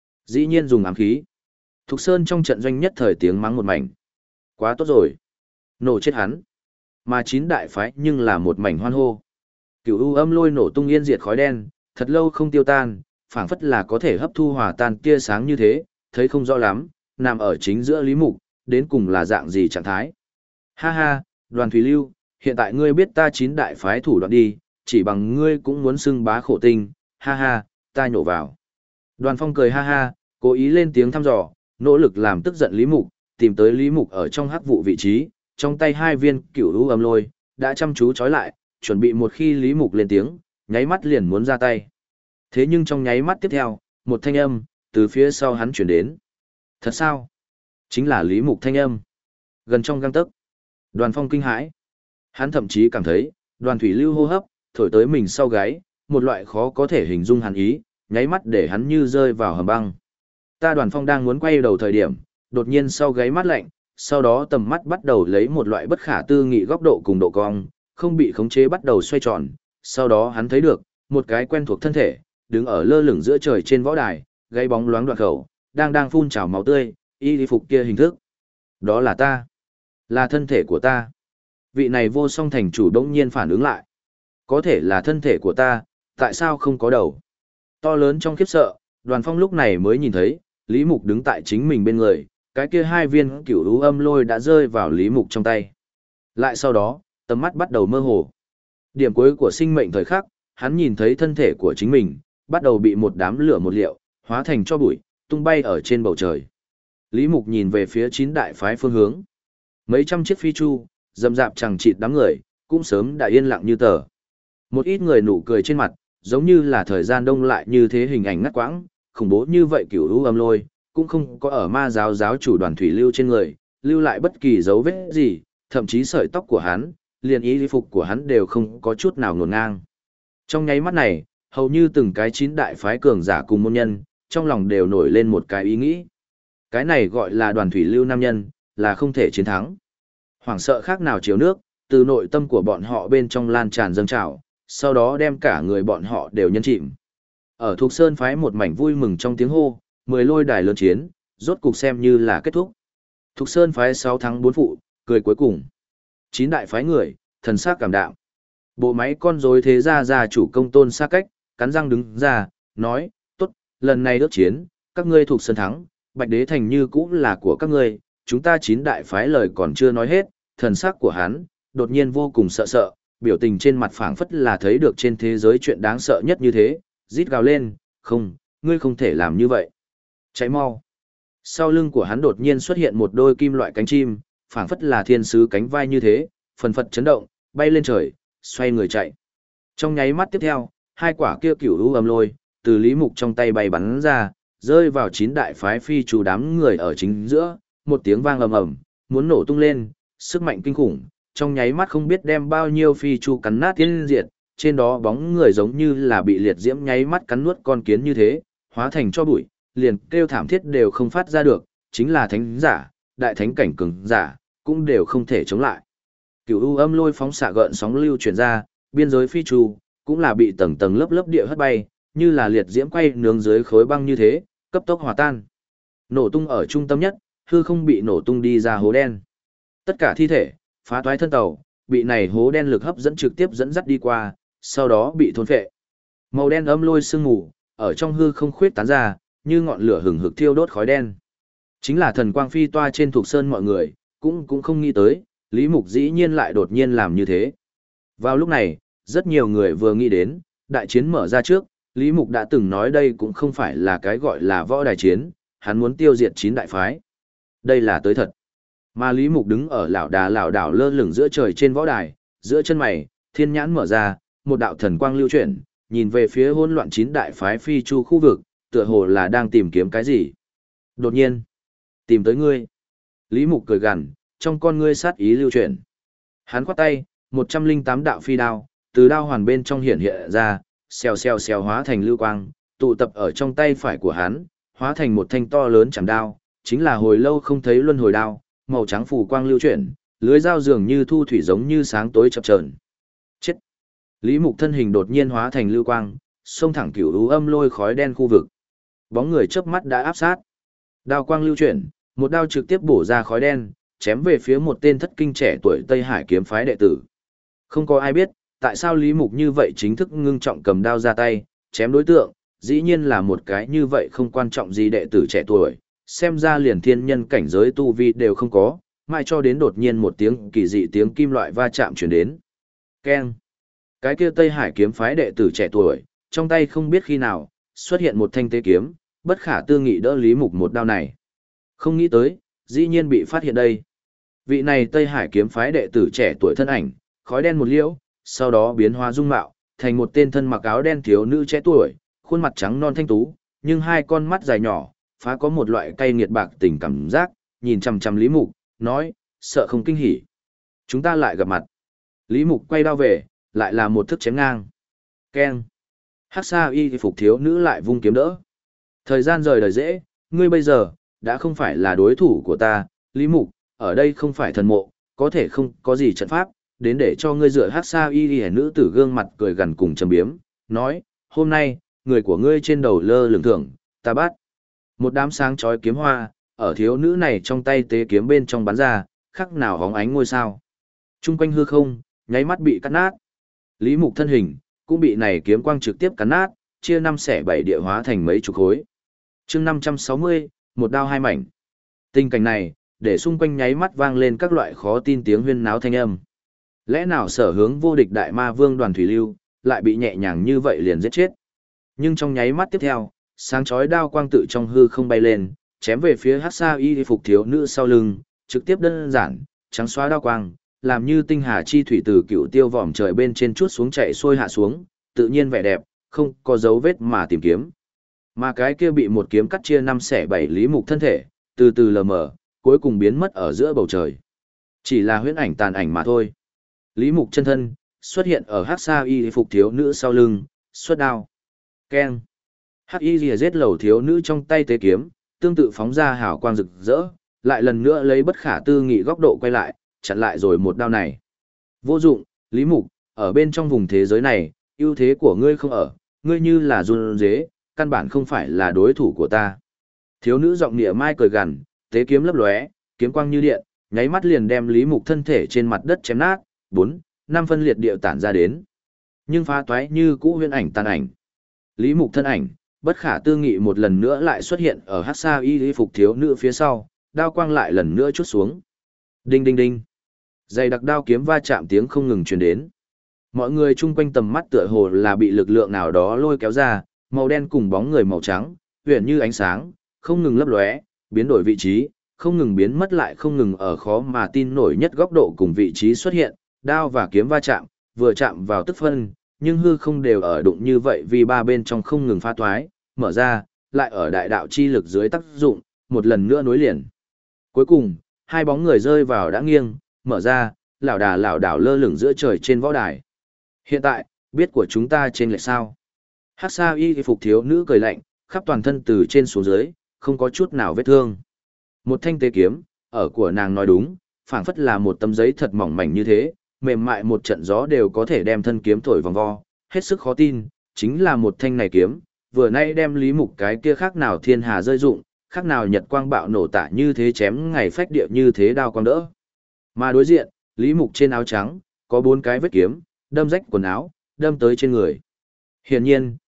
dĩ nhiên dùng ám khí. Thục Sơn trong trận doanh nhất thời tiếng mắng một mảnh. Quá tốt rồi, nổ chết hắn. Mà chín đại phái nhưng là một mảnh hoan hô. Cửu U Âm Lôi nổ tung yên diệt khói đen, thật lâu không tiêu tan, phảng phất là có thể hấp thu hòa tan tia sáng như thế, thấy không rõ lắm, nằm ở chính giữa Lý Mục, đến cùng là dạng gì trạng thái. Ha ha, Đoàn Thủy Lưu, hiện tại ngươi biết ta chín đại phái thủ đoạn đi, chỉ bằng ngươi cũng muốn xưng bá khổ tinh, ha ha, ta nhổ vào. Đoàn Phong cười ha ha, cố ý lên tiếng thăm dò, nỗ lực làm tức giận Lý Mục, tìm tới Lý Mục ở trong hắc vụ vị trí, trong tay hai viên Cửu U Âm Lôi, đã chăm chú trói lại, chuẩn bị một khi Lý Mục lên tiếng, nháy mắt liền muốn ra tay. Thế nhưng trong nháy mắt tiếp theo, một thanh âm từ phía sau hắn chuyển đến. Thật sao? Chính là Lý Mục thanh âm. Gần trong gang tấc. Đoàn Phong kinh hãi. Hắn thậm chí cảm thấy, Đoàn Thủy Lưu hô hấp thổi tới mình sau gáy, một loại khó có thể hình dung hàn ý, nháy mắt để hắn như rơi vào hầm băng. Ta Đoàn Phong đang muốn quay đầu thời điểm, đột nhiên sau gáy mát lạnh, sau đó tầm mắt bắt đầu lấy một loại bất khả tư nghị góc độ cùng độ cong, không bị khống chế bắt đầu xoay tròn, sau đó hắn thấy được một cái quen thuộc thân thể, đứng ở lơ lửng giữa trời trên võ đài, gáy bóng loáng đoạn khẩu, đang phun trào máu tươi, y phục kia hình thức. Đó là ta, là thân thể của ta. Vị này Vô Song thành chủ đống nhiên phản ứng lại. Có thể là thân thể của ta, tại sao không có đầu? To lớn trong khiếp sợ, Đoàn Phong lúc này mới nhìn thấy, Lý Mục đứng tại chính mình bên người, cái kia hai viên Cửu U Âm Lôi đã rơi vào Lý Mục trong tay. Lại sau đó, tầm mắt bắt đầu mơ hồ. Điểm cuối của sinh mệnh thời khắc, hắn nhìn thấy thân thể của chính mình, bắt đầu bị một đám lửa một liệu, hóa thành cho bụi, tung bay ở trên bầu trời. Lý Mục nhìn về phía chín đại phái phương hướng. Mấy trăm chiếc phi chu, rầm rạp chẳng chịt đám người, cũng sớm đã yên lặng như tờ. Một ít người nụ cười trên mặt, giống như là thời gian đông lại như thế hình ảnh ngắt quãng, khủng bố như vậy Cửu U Âm Lôi, cũng không có ở ma giáo giáo chủ Đoàn Thủy Lưu trên người, lưu lại bất kỳ dấu vết gì, thậm chí sợi tóc của hắn, liền y phục của hắn đều không có chút nào ngổn ngang. Trong nháy mắt này, hầu như từng cái chín đại phái cường giả cùng môn nhân, trong lòng đều nổi lên một cái ý nghĩ. Cái này gọi là Đoàn Thủy Lưu nam nhân, là không thể chiến thắng. Hoảng sợ khác nào chiếu nước, từ nội tâm của bọn họ bên trong lan tràn dâng trào, sau đó đem cả người bọn họ đều nhân chìm. Ở Thục Sơn phái một mảnh vui mừng trong tiếng hô, 10 lôi đài lớn chiến, rốt cục xem như là kết thúc. Thục Sơn phái 6 thắng 4 phụ, cười cuối cùng. 9 đại phái người, thần sắc cảm đạm. Bộ máy con rối thế gia chủ Công Tôn Sa Cách, cắn răng đứng ra, nói, tốt, lần này ước chiến, các ngươi Thục Sơn thắng, Bạch Đế Thành như cũ là của các ngươi, chúng ta 9 đại phái lời còn chưa nói hết, thần sắc của hắn, đột nhiên vô cùng sợ, biểu tình trên mặt phảng phất là thấy được trên thế giới chuyện đáng sợ nhất như thế, rít gào lên, không, ngươi không thể làm như vậy. Cháy mau. Sau lưng của hắn đột nhiên xuất hiện một đôi kim loại cánh chim, phảng phất là thiên sứ cánh vai như thế, phần phật chấn động, bay lên trời, xoay người chạy. Trong nháy mắt tiếp theo, hai quả kia Cửu U Âm Lôi, từ Lý Mục trong tay bay bắn ra, rơi vào 9 đại phái phi chủ đám người ở chính giữa, một tiếng vang ầm ầm, muốn nổ tung lên, sức mạnh kinh khủng, trong nháy mắt không biết đem bao nhiêu phi chu cắn nát tiên diệt, trên đó bóng người giống như là bị liệt diễm nháy mắt cắn nuốt con kiến như thế, hóa thành cho bụi, liền kêu thảm thiết đều không phát ra được, chính là thánh giả, đại thánh cảnh cường giả, cũng đều không thể chống lại. Cửu U Âm Lôi phóng xạ gợn sóng lưu chuyển ra, biên giới phi chu cũng là bị tầng tầng lớp lớp địa hất bay, như là liệt diễm quay nướng dưới khối băng như thế, cấp tốc hòa tan. Nổ tung ở trung tâm nhất, hư không bị nổ tung đi ra hố đen. Tất cả thi thể, phá toái thân tàu, bị này hố đen lực hấp dẫn trực tiếp dẫn dắt đi qua, sau đó bị thôn phệ. Màu đen âm lôi sương mù, ở trong hư không khuyết tán ra, như ngọn lửa hừng hực thiêu đốt khói đen. Chính là thần quang phi toa trên thuộc sơn mọi người, cũng không nghĩ tới, Lý Mục dĩ nhiên lại đột nhiên làm như thế. Vào lúc này, rất nhiều người vừa nghĩ đến, đại chiến mở ra trước, Lý Mục đã từng nói đây cũng không phải là cái gọi là võ đài chiến, hắn muốn tiêu diệt 9 đại phái. Đây là tới thật. Mà Lý Mục đứng ở lảo đảo lơ lửng giữa trời trên võ đài, giữa chân mày, thiên nhãn mở ra, một đạo thần quang lưu chuyển, nhìn về phía hỗn loạn 9 đại phái phi chu khu vực, tựa hồ là đang tìm kiếm cái gì. Đột nhiên, tìm tới ngươi. Lý Mục cười gằn, trong con ngươi sát ý lưu chuyển. Hắn khoát tay, 108 đạo phi đao, từ đao hoàn bên trong hiện ra, xèo hóa thành lưu quang, tụ tập ở trong tay phải của hắn, hóa thành một thanh to lớn chảm đao, chính là hồi lâu không thấy luân hồi đao, màu trắng phù quang lưu chuyển, lưới dao dường như thu thủy giống như sáng tối chập chờn. Chết! Lý Mục thân hình đột nhiên hóa thành lưu quang, xông thẳng cửu u âm lôi khói đen khu vực. Bóng người chớp mắt đã áp sát. Đao quang lưu chuyển, một đao trực tiếp bổ ra khói đen, chém về phía một tên thất kinh trẻ tuổi Tây Hải kiếm phái đệ tử. Không có ai biết, tại sao Lý Mục như vậy chính thức ngưng trọng cầm đao ra tay, chém đối tượng, dĩ nhiên là một cái như vậy không quan trọng gì đệ tử trẻ tuổi, xem ra liền thiên nhân cảnh giới tu vi đều không có, mãi cho đến đột nhiên một tiếng kỳ dị tiếng kim loại va chạm chuyển đến. Keng! Cái kia Tây Hải kiếm phái đệ tử trẻ tuổi, trong tay không biết khi nào, xuất hiện một thanh tế kiếm, bất khả tư nghị đỡ Lý Mục một đao này. Không nghĩ tới, dĩ nhiên bị phát hiện đây. Vị này Tây Hải kiếm phái đệ tử trẻ tuổi thân ảnh, khói đen một liễu, sau đó biến hóa dung mạo, thành một tên thân mặc áo đen thiếu nữ trẻ tuổi, khuôn mặt trắng non thanh tú, nhưng hai con mắt dài nhỏ, phá có một loại cay nghiệt bạc tình cảm giác, nhìn chằm chằm Lý Mục, nói, sợ không kinh hỉ. Chúng ta lại gặp mặt. Lý Mục quay đao về, lại là một thức chém ngang. Keng. Hắc Sa Y phục thiếu nữ lại vung kiếm đỡ. Thời gian rời đời dễ, ngươi bây giờ, đã không phải là đối thủ của ta, Lý Mục, ở đây không phải thần mộ, có thể không có gì trận pháp, đến để cho ngươi dựa Hắc Sa Y nữ tử gương mặt cười gần cùng trầm biếm, nói, hôm nay, người của ngươi trên đầu lơ lửng thưởng, ta bắt. Một đám sáng chói kiếm hoa, ở thiếu nữ này trong tay tế kiếm bên trong bắn ra, khắc nào hóng ánh ngôi sao. Trung quanh hư không, nháy mắt bị cắt nát. Lý Mục thân hình, cũng bị này kiếm quang trực tiếp cắn nát, chia 5 xẻ 7 địa hóa thành mấy chục khối. chương 560, một đao hai mảnh. Tình cảnh này, để xung quanh nháy mắt vang lên các loại khó tin tiếng huyên náo thanh âm. Lẽ nào sở hướng vô địch đại ma vương Đoàn Thủy Lưu, lại bị nhẹ nhàng như vậy liền giết chết. Nhưng trong nháy mắt tiếp theo, sáng chói đao quang tự trong hư không bay lên, chém về phía Hắc Sa Y phục thiếu nữ sau lưng, trực tiếp đơn giản, trắng xóa đao quang, làm như tinh hà chi thủy từ cựu tiêu vòm trời bên trên chút xuống chạy xuôi hạ xuống, tự nhiên vẻ đẹp, không có dấu vết mà tìm kiếm. Mà cái kia bị một kiếm cắt chia 5 xẻ 7 Lý Mục thân thể, từ từ lờ mờ, cuối cùng biến mất ở giữa bầu trời. Chỉ là huyễn ảnh tàn ảnh mà thôi. Lý Mục chân thân, xuất hiện ở Hắc Sa Y phục thiếu nữ sau lưng, xuất đao. Keng. Hắc Y Lìa giết lầu thiếu nữ trong tay tế kiếm, tương tự phóng ra hào quang rực rỡ, lại lần nữa lấy bất khả tư nghị góc độ quay lại, chặn lại rồi một đao này. Vô dụng, Lý Mục, ở bên trong vùng thế giới này, ưu thế của ngươi không ở, ngươi như là run dế, căn bản không phải là đối thủ của ta. Thiếu nữ giọng nịa mai cười gằn, tế kiếm lấp lóe, kiếm quang như điện, nháy mắt liền đem Lý Mục thân thể trên mặt đất chém nát, 4-5 phân liệt điệu tản ra đến. Nhưng phá toái như cũ huyễn ảnh tàn ảnh. Lý Mục thân ảnh, bất khả tư nghị một lần nữa lại xuất hiện ở Hắc Sa Y phục thiếu nữ phía sau, đao quang lại lần nữa chút xuống. Đinh đinh đinh. Dày đặc đao kiếm va chạm tiếng không ngừng truyền đến. Mọi người chung quanh tầm mắt tựa hồ là bị lực lượng nào đó lôi kéo ra, màu đen cùng bóng người màu trắng, huyền như ánh sáng, không ngừng lấp lóe, biến đổi vị trí, không ngừng biến mất lại không ngừng ở khó mà tin nổi nhất góc độ cùng vị trí xuất hiện, đao và kiếm va chạm, vừa chạm vào tức phân, nhưng hư không đều ở đụng như vậy vì ba bên trong không ngừng pha toái, mở ra, lại ở đại đạo chi lực dưới tác dụng, một lần nữa nối liền. Cuối cùng, hai bóng người rơi vào đã nghiêng, mở ra, lảo đảo lơ lửng giữa trời trên võ đài. Hiện tại, biết của chúng ta trên lệch sao? Hắc Sa Y phục thiếu nữ cười lạnh, khắp toàn thân từ trên xuống dưới, không có chút nào vết thương. Một thanh tế kiếm, ở của nàng nói đúng, phảng phất là một tấm giấy thật mỏng mảnh như thế, mềm mại một trận gió đều có thể đem thân kiếm thổi vòng vo, hết sức khó tin, chính là một thanh này kiếm, vừa nay đem Lý Mục cái kia khác nào thiên hà rơi dụng, khác nào nhật quang bạo nổ tả như thế chém ngày phách địa như thế đao quang đỡ. Mà đối diện, Lý Mục trên áo trắng, có 4 cái vết kiếm, đâm rách quần áo, đâm tới trên người. Hiển nhiên,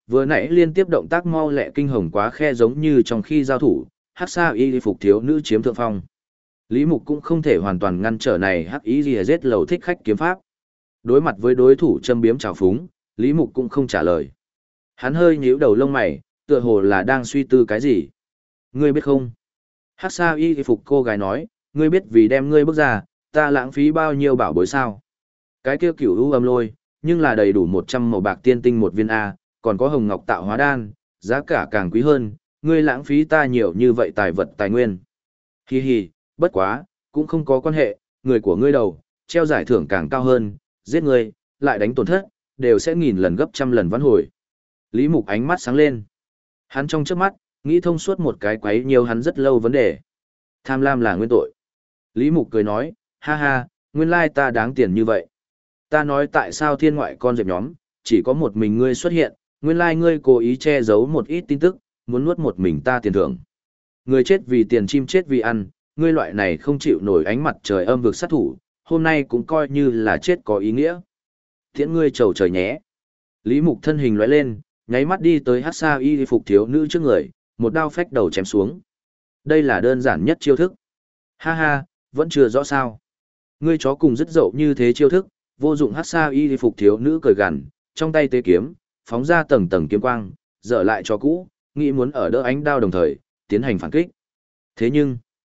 Vừa nãy liên tiếp động tác mau lẹ kinh hồng quá khe giống như trong khi giao thủ, Hắc Sa Y phục thiếu nữ chiếm thượng phong. Lý Mục cũng không thể hoàn toàn ngăn trở này Hắc Y giết lầu thích khách kiếm pháp. Đối mặt với đối thủ châm biếm trào phúng, Lý Mục cũng không trả lời. Hắn hơi nhíu đầu lông mày, tựa hồ là đang suy tư cái gì. Ngươi biết không? Hắc Sa Y phục cô gái nói, ngươi biết vì đem ngươi bước ra, ta lãng phí bao nhiêu bảo bối sao? Cái kia cửu u âm lôi, nhưng là đầy đủ 100 màu bạc tiên tinh một viên A, còn có hồng ngọc tạo hóa đan, giá cả càng quý hơn, ngươi lãng phí ta nhiều như vậy tài vật tài nguyên. Hi hi, bất quá, cũng không có quan hệ, người của ngươi đầu, treo giải thưởng càng cao hơn, giết ngươi, lại đánh tổn thất, đều sẽ nghìn lần gấp trăm lần vãn hồi. Lý Mục ánh mắt sáng lên. Hắn trong trước mắt, nghĩ thông suốt một cái quấy nhiều hắn rất lâu vấn đề. Tham lam là nguyên tội. Lý Mục cười nói, ha ha, nguyên lai ta đáng tiền như vậy. Ta nói tại sao thiên ngoại con dẹp nhóm, chỉ có một mình ngươi xuất hiện, nguyên lai ngươi cố ý che giấu một ít tin tức, muốn nuốt một mình ta tiền thưởng. Người chết vì tiền, chim chết vì ăn, ngươi loại này không chịu nổi ánh mặt trời âm vực sát thủ, hôm nay cũng coi như là chết có ý nghĩa. Thiện ngươi trầu trời nhé. Lý Mục thân hình lóe lên, nháy mắt đi tới Hắc Sa Y phục thiếu nữ trước người, một đao phách đầu chém xuống. Đây là đơn giản nhất chiêu thức. Ha ha, vẫn chưa rõ sao. Ngươi chó cùng dứt dậu như thế chiêu thức, vô dụng. Hắc Sa Y phục thiếu nữ cười gằn, trong tay tế kiếm, phóng ra tầng tầng kiếm quang, dở lại cho cũ, nghĩ muốn ở đỡ ánh đao đồng thời, tiến hành phản kích. Thế nhưng,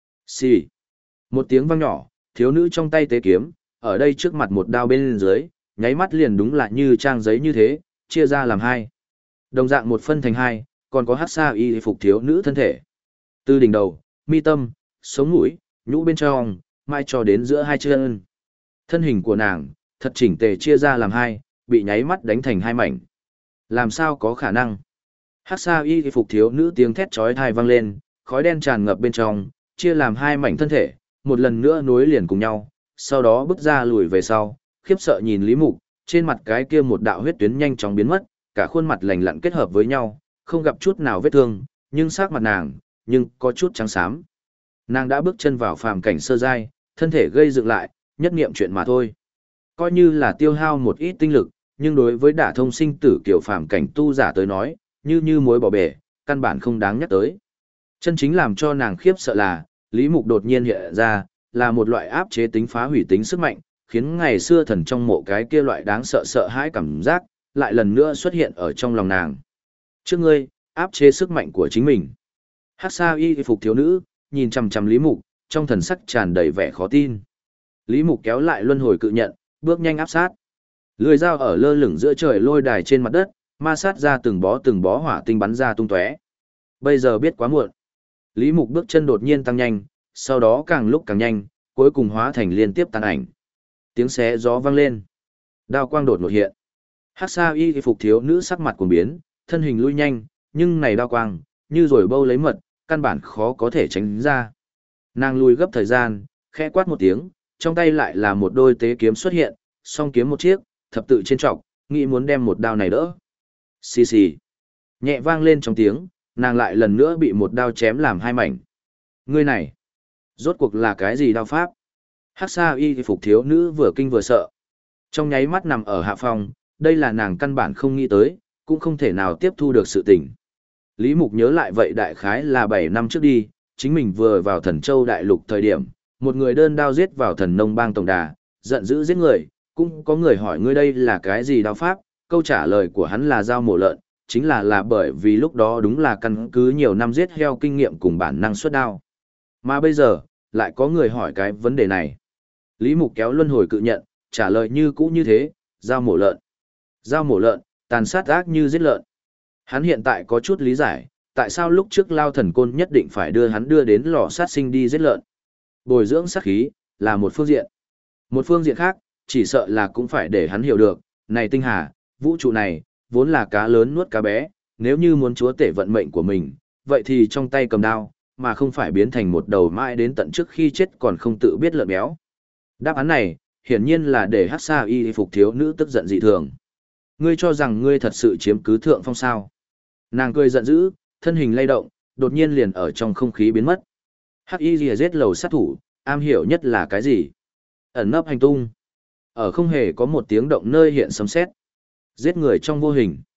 xì, một tiếng vang nhỏ, thiếu nữ trong tay tế kiếm, ở đây trước mặt một đao bên dưới, nháy mắt liền đúng là như trang giấy như thế, chia ra làm hai. Đồng dạng một phân thành hai, còn có Hắc Sa Y phục thiếu nữ thân thể. Từ đỉnh đầu, mi tâm, sống mũi, nhũ bên trong, mai cho đến giữa hai chân. Thân hình của nàng, thật chỉnh tề chia ra làm hai, bị nháy mắt đánh thành hai mảnh. Làm sao có khả năng? Hắc Sa Y phục thiếu nữ tiếng thét chói tai vang lên, khói đen tràn ngập bên trong, chia làm hai mảnh thân thể, một lần nữa nối liền cùng nhau, sau đó bước ra lùi về sau, khiếp sợ nhìn Lý Mục, trên mặt cái kia một đạo huyết tuyến nhanh chóng biến mất, cả khuôn mặt lành lặn kết hợp với nhau, không gặp chút nào vết thương, nhưng sắc mặt nàng, nhưng có chút trắng xám. Nàng đã bước chân vào phàm cảnh sơ giai, thân thể gây dựng lại, nhất niệm chuyện mà thôi. Coi như là tiêu hao một ít tinh lực, nhưng đối với đả thông sinh tử kiểu phàm cảnh tu giả tới nói, như muối bỏ bể, căn bản không đáng nhắc tới. Chân chính làm cho nàng khiếp sợ là, Lý Mục đột nhiên hiện ra, là một loại áp chế tính phá hủy tính sức mạnh, khiến ngày xưa thần trong mộ cái kia loại đáng sợ sợ hãi cảm giác, lại lần nữa xuất hiện ở trong lòng nàng. Trước ngươi, áp chế sức mạnh của chính mình. Hắc Sa Y phục thiếu nữ, nhìn chằm chằm Lý Mục, trong thần sắc tràn đầy vẻ khó tin. Lý Mục kéo lại luân hồi cự nhận, bước nhanh áp sát. Lưỡi dao ở lơ lửng giữa trời lôi đài trên mặt đất, ma sát ra từng bó hỏa tinh bắn ra tung tóe. Bây giờ biết quá muộn. Lý Mục bước chân đột nhiên tăng nhanh, sau đó càng lúc càng nhanh, cuối cùng hóa thành liên tiếp tàn ảnh. Tiếng xé gió vang lên. Đao quang đột ngột hiện. Hắc Sa Y phục thiếu nữ sắc mặt cuồng biến, thân hình lui nhanh, nhưng này đao quang, như rồi bâu lấy mật, căn bản khó có thể tránh ra. Nàng lùi gấp thời gian, khẽ quát một tiếng, trong tay lại là một đôi tế kiếm xuất hiện, song kiếm một chiếc, thập tự trên trọc, nghĩ muốn đem một đao này đỡ. Xì xì. Nhẹ vang lên trong tiếng, nàng lại lần nữa bị một đao chém làm hai mảnh. Ngươi này, rốt cuộc là cái gì đao pháp? Hắc Sa Y phục thiếu nữ vừa kinh vừa sợ. Trong nháy mắt nằm ở hạ phòng, đây là nàng căn bản không nghĩ tới, cũng không thể nào tiếp thu được sự tình. Lý Mục nhớ lại vậy đại khái là 7 năm trước đi, chính mình vừa vào Thần Châu đại lục thời điểm, một người đơn đao giết vào Thần Nông Bang tổng đà, giận dữ giết người, cũng có người hỏi ngươi đây là cái gì đao pháp, câu trả lời của hắn là dao mổ lợn, chính là bởi vì lúc đó đúng là căn cứ nhiều năm giết heo kinh nghiệm cùng bản năng xuất đao. Mà bây giờ, lại có người hỏi cái vấn đề này. Lý Mục kéo luân hồi cự nhận, trả lời như cũ như thế, dao mổ lợn. Dao mổ lợn, tàn sát ác như giết lợn. Hắn hiện tại có chút lý giải, tại sao lúc trước Lao Thần Côn nhất định phải đưa hắn đưa đến lò sát sinh đi giết lợn. Bồi dưỡng sát khí, là một phương diện. Một phương diện khác, chỉ sợ là cũng phải để hắn hiểu được, này tinh hà, vũ trụ này, vốn là cá lớn nuốt cá bé, nếu như muốn chúa tể vận mệnh của mình, vậy thì trong tay cầm đao, mà không phải biến thành một đầu mãi đến tận trước khi chết còn không tự biết lợn béo. Đáp án này, hiển nhiên là để Hắc Sa Y phục thiếu nữ tức giận dị thường. Ngươi cho rằng ngươi thật sự chiếm cứ thượng phong sao? Nàng cười giận dữ, thân hình lay động, đột nhiên liền ở trong không khí biến mất. Hắc Y Lìa giết lầu sát thủ, am hiểu nhất là cái gì? Ẩn nấp hành tung. Ở không hề có một tiếng động nơi hiện sấm sét. Giết người trong vô hình.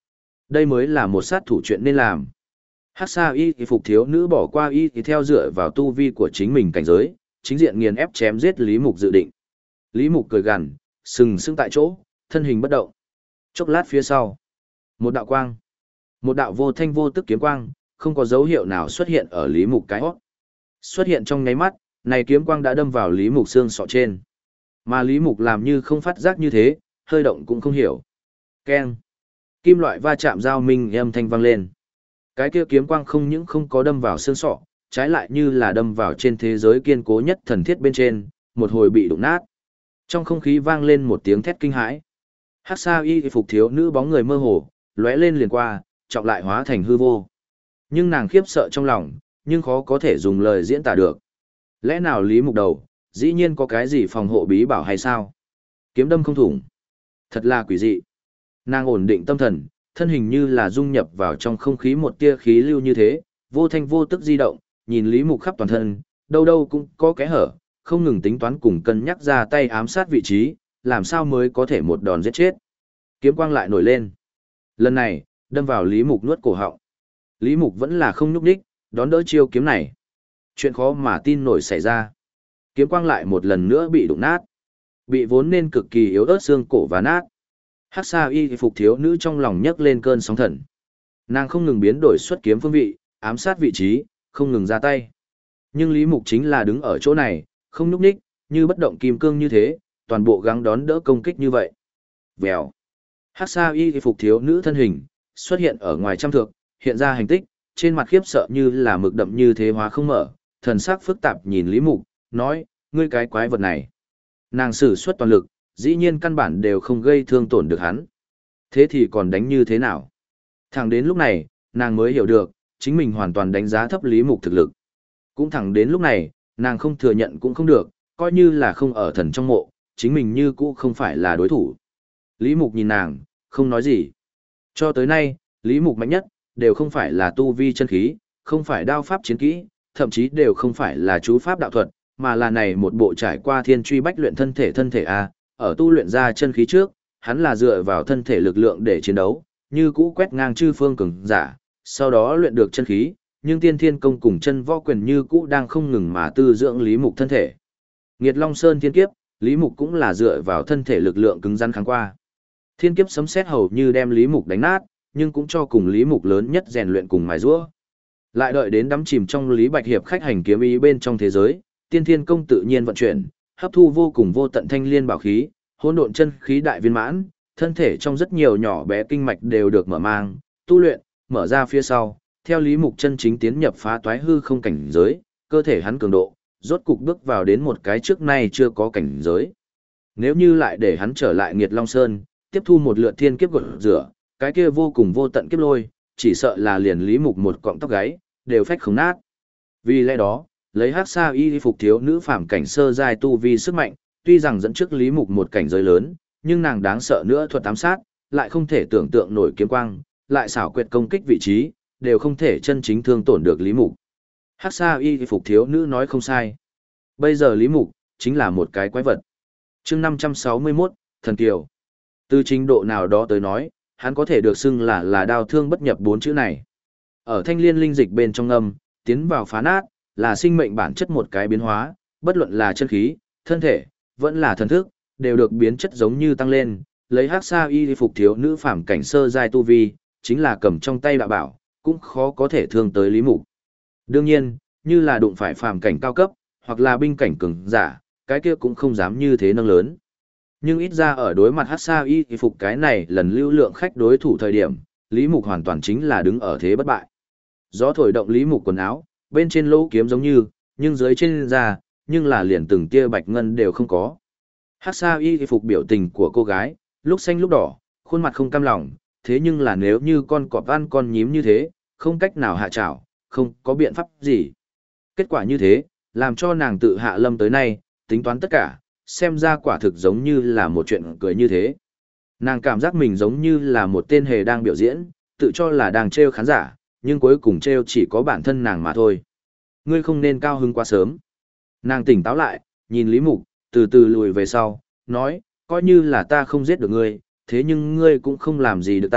Đây mới là một sát thủ chuyện nên làm. Hắc Sa Y thì phục thiếu nữ bỏ qua y thì theo dựa vào tu vi của chính mình cảnh giới, chính diện nghiền ép chém giết Lý Mục dự định. Lý Mục cười gằn, sừng sững tại chỗ, thân hình bất động. Chốc lát phía sau, một đạo quang, một đạo vô thanh vô tức kiếm quang, không có dấu hiệu nào xuất hiện ở Lý Mục cái hót. Xuất hiện trong nháy mắt, này kiếm quang đã đâm vào Lý Mục xương sọ trên. Mà Lý Mục làm như không phát giác như thế, hơi động cũng không hiểu. Keng. Kim loại va chạm giao minh âm thanh vang lên. Cái kia kiếm quang không những không có đâm vào xương sọ, trái lại như là đâm vào trên thế giới kiên cố nhất thần thiết bên trên, một hồi bị đụng nát. Trong không khí vang lên một tiếng thét kinh hãi. Hắc Sa Y phục thiếu nữ bóng người mơ hồ, lóe lên liền qua, trọng lại hóa thành hư vô. Nhưng nàng khiếp sợ trong lòng, nhưng khó có thể dùng lời diễn tả được. Lẽ nào Lý Mục đầu, dĩ nhiên có cái gì phòng hộ bí bảo hay sao? Kiếm đâm không thủng. Thật là quỷ dị. Nàng ổn định tâm thần, thân hình như là dung nhập vào trong không khí một tia khí lưu như thế, vô thanh vô tức di động, nhìn Lý Mục khắp toàn thân, đâu đâu cũng có kẽ hở, không ngừng tính toán cùng cân nhắc ra tay ám sát vị trí, làm sao mới có thể một đòn giết chết. Kiếm quang lại nổi lên. Lần này, đâm vào Lý Mục nuốt cổ họng. Lý Mục vẫn là không nhúc nhích, đón đỡ chiêu kiếm này. Chuyện khó mà tin nổi xảy ra. Kiếm quang lại một lần nữa bị đụng nát. Bị vốn nên cực kỳ yếu ớt xương cổ và nát. Hắc Sa Y phục thiếu nữ trong lòng nhấc lên cơn sóng thần. Nàng không ngừng biến đổi xuất kiếm phương vị, ám sát vị trí, không ngừng ra tay. Nhưng Lý Mục chính là đứng ở chỗ này, không nhúc nhích, như bất động kim cương như thế, toàn bộ gắng đón đỡ công kích như vậy. Vèo. Hắc Sa Y phục thiếu nữ thân hình xuất hiện ở ngoài trăm thước, hiện ra hành tích, trên mặt khiếp sợ như là mực đậm như thế hóa không mở, thần sắc phức tạp nhìn Lý Mục, nói, ngươi cái quái vật này. Nàng sử xuất toàn lực, dĩ nhiên căn bản đều không gây thương tổn được hắn. Thế thì còn đánh như thế nào? Thẳng đến lúc này, nàng mới hiểu được, chính mình hoàn toàn đánh giá thấp Lý Mục thực lực. Cũng thẳng đến lúc này, nàng không thừa nhận cũng không được, coi như là không ở thần trong mộ, chính mình như cũ không phải là đối thủ. Lý Mục nhìn nàng, không nói gì. Cho tới nay, Lý Mục mạnh nhất, đều không phải là tu vi chân khí, không phải đao pháp chiến kỹ, thậm chí đều không phải là chú pháp đạo thuật, mà là này một bộ trải qua thiên truy bách luyện thân thể A, ở tu luyện ra chân khí trước, hắn là dựa vào thân thể lực lượng để chiến đấu, như cũ quét ngang chư phương cường giả, sau đó luyện được chân khí, nhưng tiên thiên công cùng chân võ quyền như cũ đang không ngừng mà tư dưỡng Lý Mục thân thể. Nghiệt Long Sơn thiên kiếp, Lý Mục cũng là dựa vào thân thể lực lượng cứng rắn kháng qua. Thiên kiếp sấm sét hầu như đem Lý Mục đánh nát, nhưng cũng cho cùng Lý Mục lớn nhất rèn luyện cùng mài giũa. Lại đợi đến đắm chìm trong Lý Bạch Hiệp khách hành kiếm ý bên trong thế giới, tiên thiên công tự nhiên vận chuyển, hấp thu vô cùng vô tận thanh liên bảo khí, hỗn độn chân khí đại viên mãn, thân thể trong rất nhiều nhỏ bé kinh mạch đều được mở mang, tu luyện, mở ra phía sau, theo Lý Mục chân chính tiến nhập phá toái hư không cảnh giới, cơ thể hắn cường độ, rốt cục bước vào đến một cái trước nay chưa có cảnh giới. Nếu như lại để hắn trở lại Nghiệt Long Sơn, tiếp thu một lượt thiên kiếp gột rửa, cái kia vô cùng vô tận kiếp lôi, chỉ sợ là liền Lý Mục một cọng tóc gáy, đều phách không nát. Vì lẽ đó, lấy Hắc Sa Y phục thiếu nữ phàm cảnh sơ giai tu vi sức mạnh, tuy rằng dẫn trước Lý Mục một cảnh giới lớn, nhưng nàng đáng sợ nữa thuật ám sát, lại không thể tưởng tượng nổi kiếm quang, lại xảo quyệt công kích vị trí, đều không thể chân chính thương tổn được Lý Mục. Hắc Sa Y phục thiếu nữ nói không sai. Bây giờ Lý Mục chính là một cái quái vật. Chương 561, Thần Kiều. Từ trình độ nào đó tới nói, hắn có thể được xưng là đao thương bất nhập bốn chữ này. Ở thanh liên linh dịch bên trong âm, tiến vào phá nát, là sinh mệnh bản chất một cái biến hóa, bất luận là chân khí, thân thể, vẫn là thần thức, đều được biến chất giống như tăng lên, lấy Hắc Sa Y phục thiếu nữ phàm cảnh sơ giai tu vi, chính là cầm trong tay đạo bảo, cũng khó có thể thương tới Lý Mục. Đương nhiên, như là đụng phải phàm cảnh cao cấp, hoặc là binh cảnh cường giả, cái kia cũng không dám như thế nâng lớn. Nhưng ít ra ở đối mặt Hắc Sa Y phục cái này lần lưu lượng khách đối thủ thời điểm, Lý Mục hoàn toàn chính là đứng ở thế bất bại. Gió thổi động Lý Mục quần áo, bên trên lỗ kiếm giống như, nhưng dưới trên da, nhưng là liền từng tia bạch ngân đều không có. Hắc Sa Y phục biểu tình của cô gái, lúc xanh lúc đỏ, khuôn mặt không cam lòng, thế nhưng là nếu như con cọp ăn con nhím như thế, không cách nào hạ trảo, không có biện pháp gì. Kết quả như thế, làm cho nàng tự hạ lâm tới nay, tính toán tất cả, xem ra quả thực giống như là một chuyện cười như thế. Nàng cảm giác mình giống như là một tên hề đang biểu diễn, tự cho là đang trêu khán giả, nhưng cuối cùng trêu chỉ có bản thân nàng mà thôi. Ngươi không nên cao hứng quá sớm. Nàng tỉnh táo lại, nhìn Lý Mục, từ từ lùi về sau, nói, coi như là ta không giết được ngươi, thế nhưng ngươi cũng không làm gì được ta,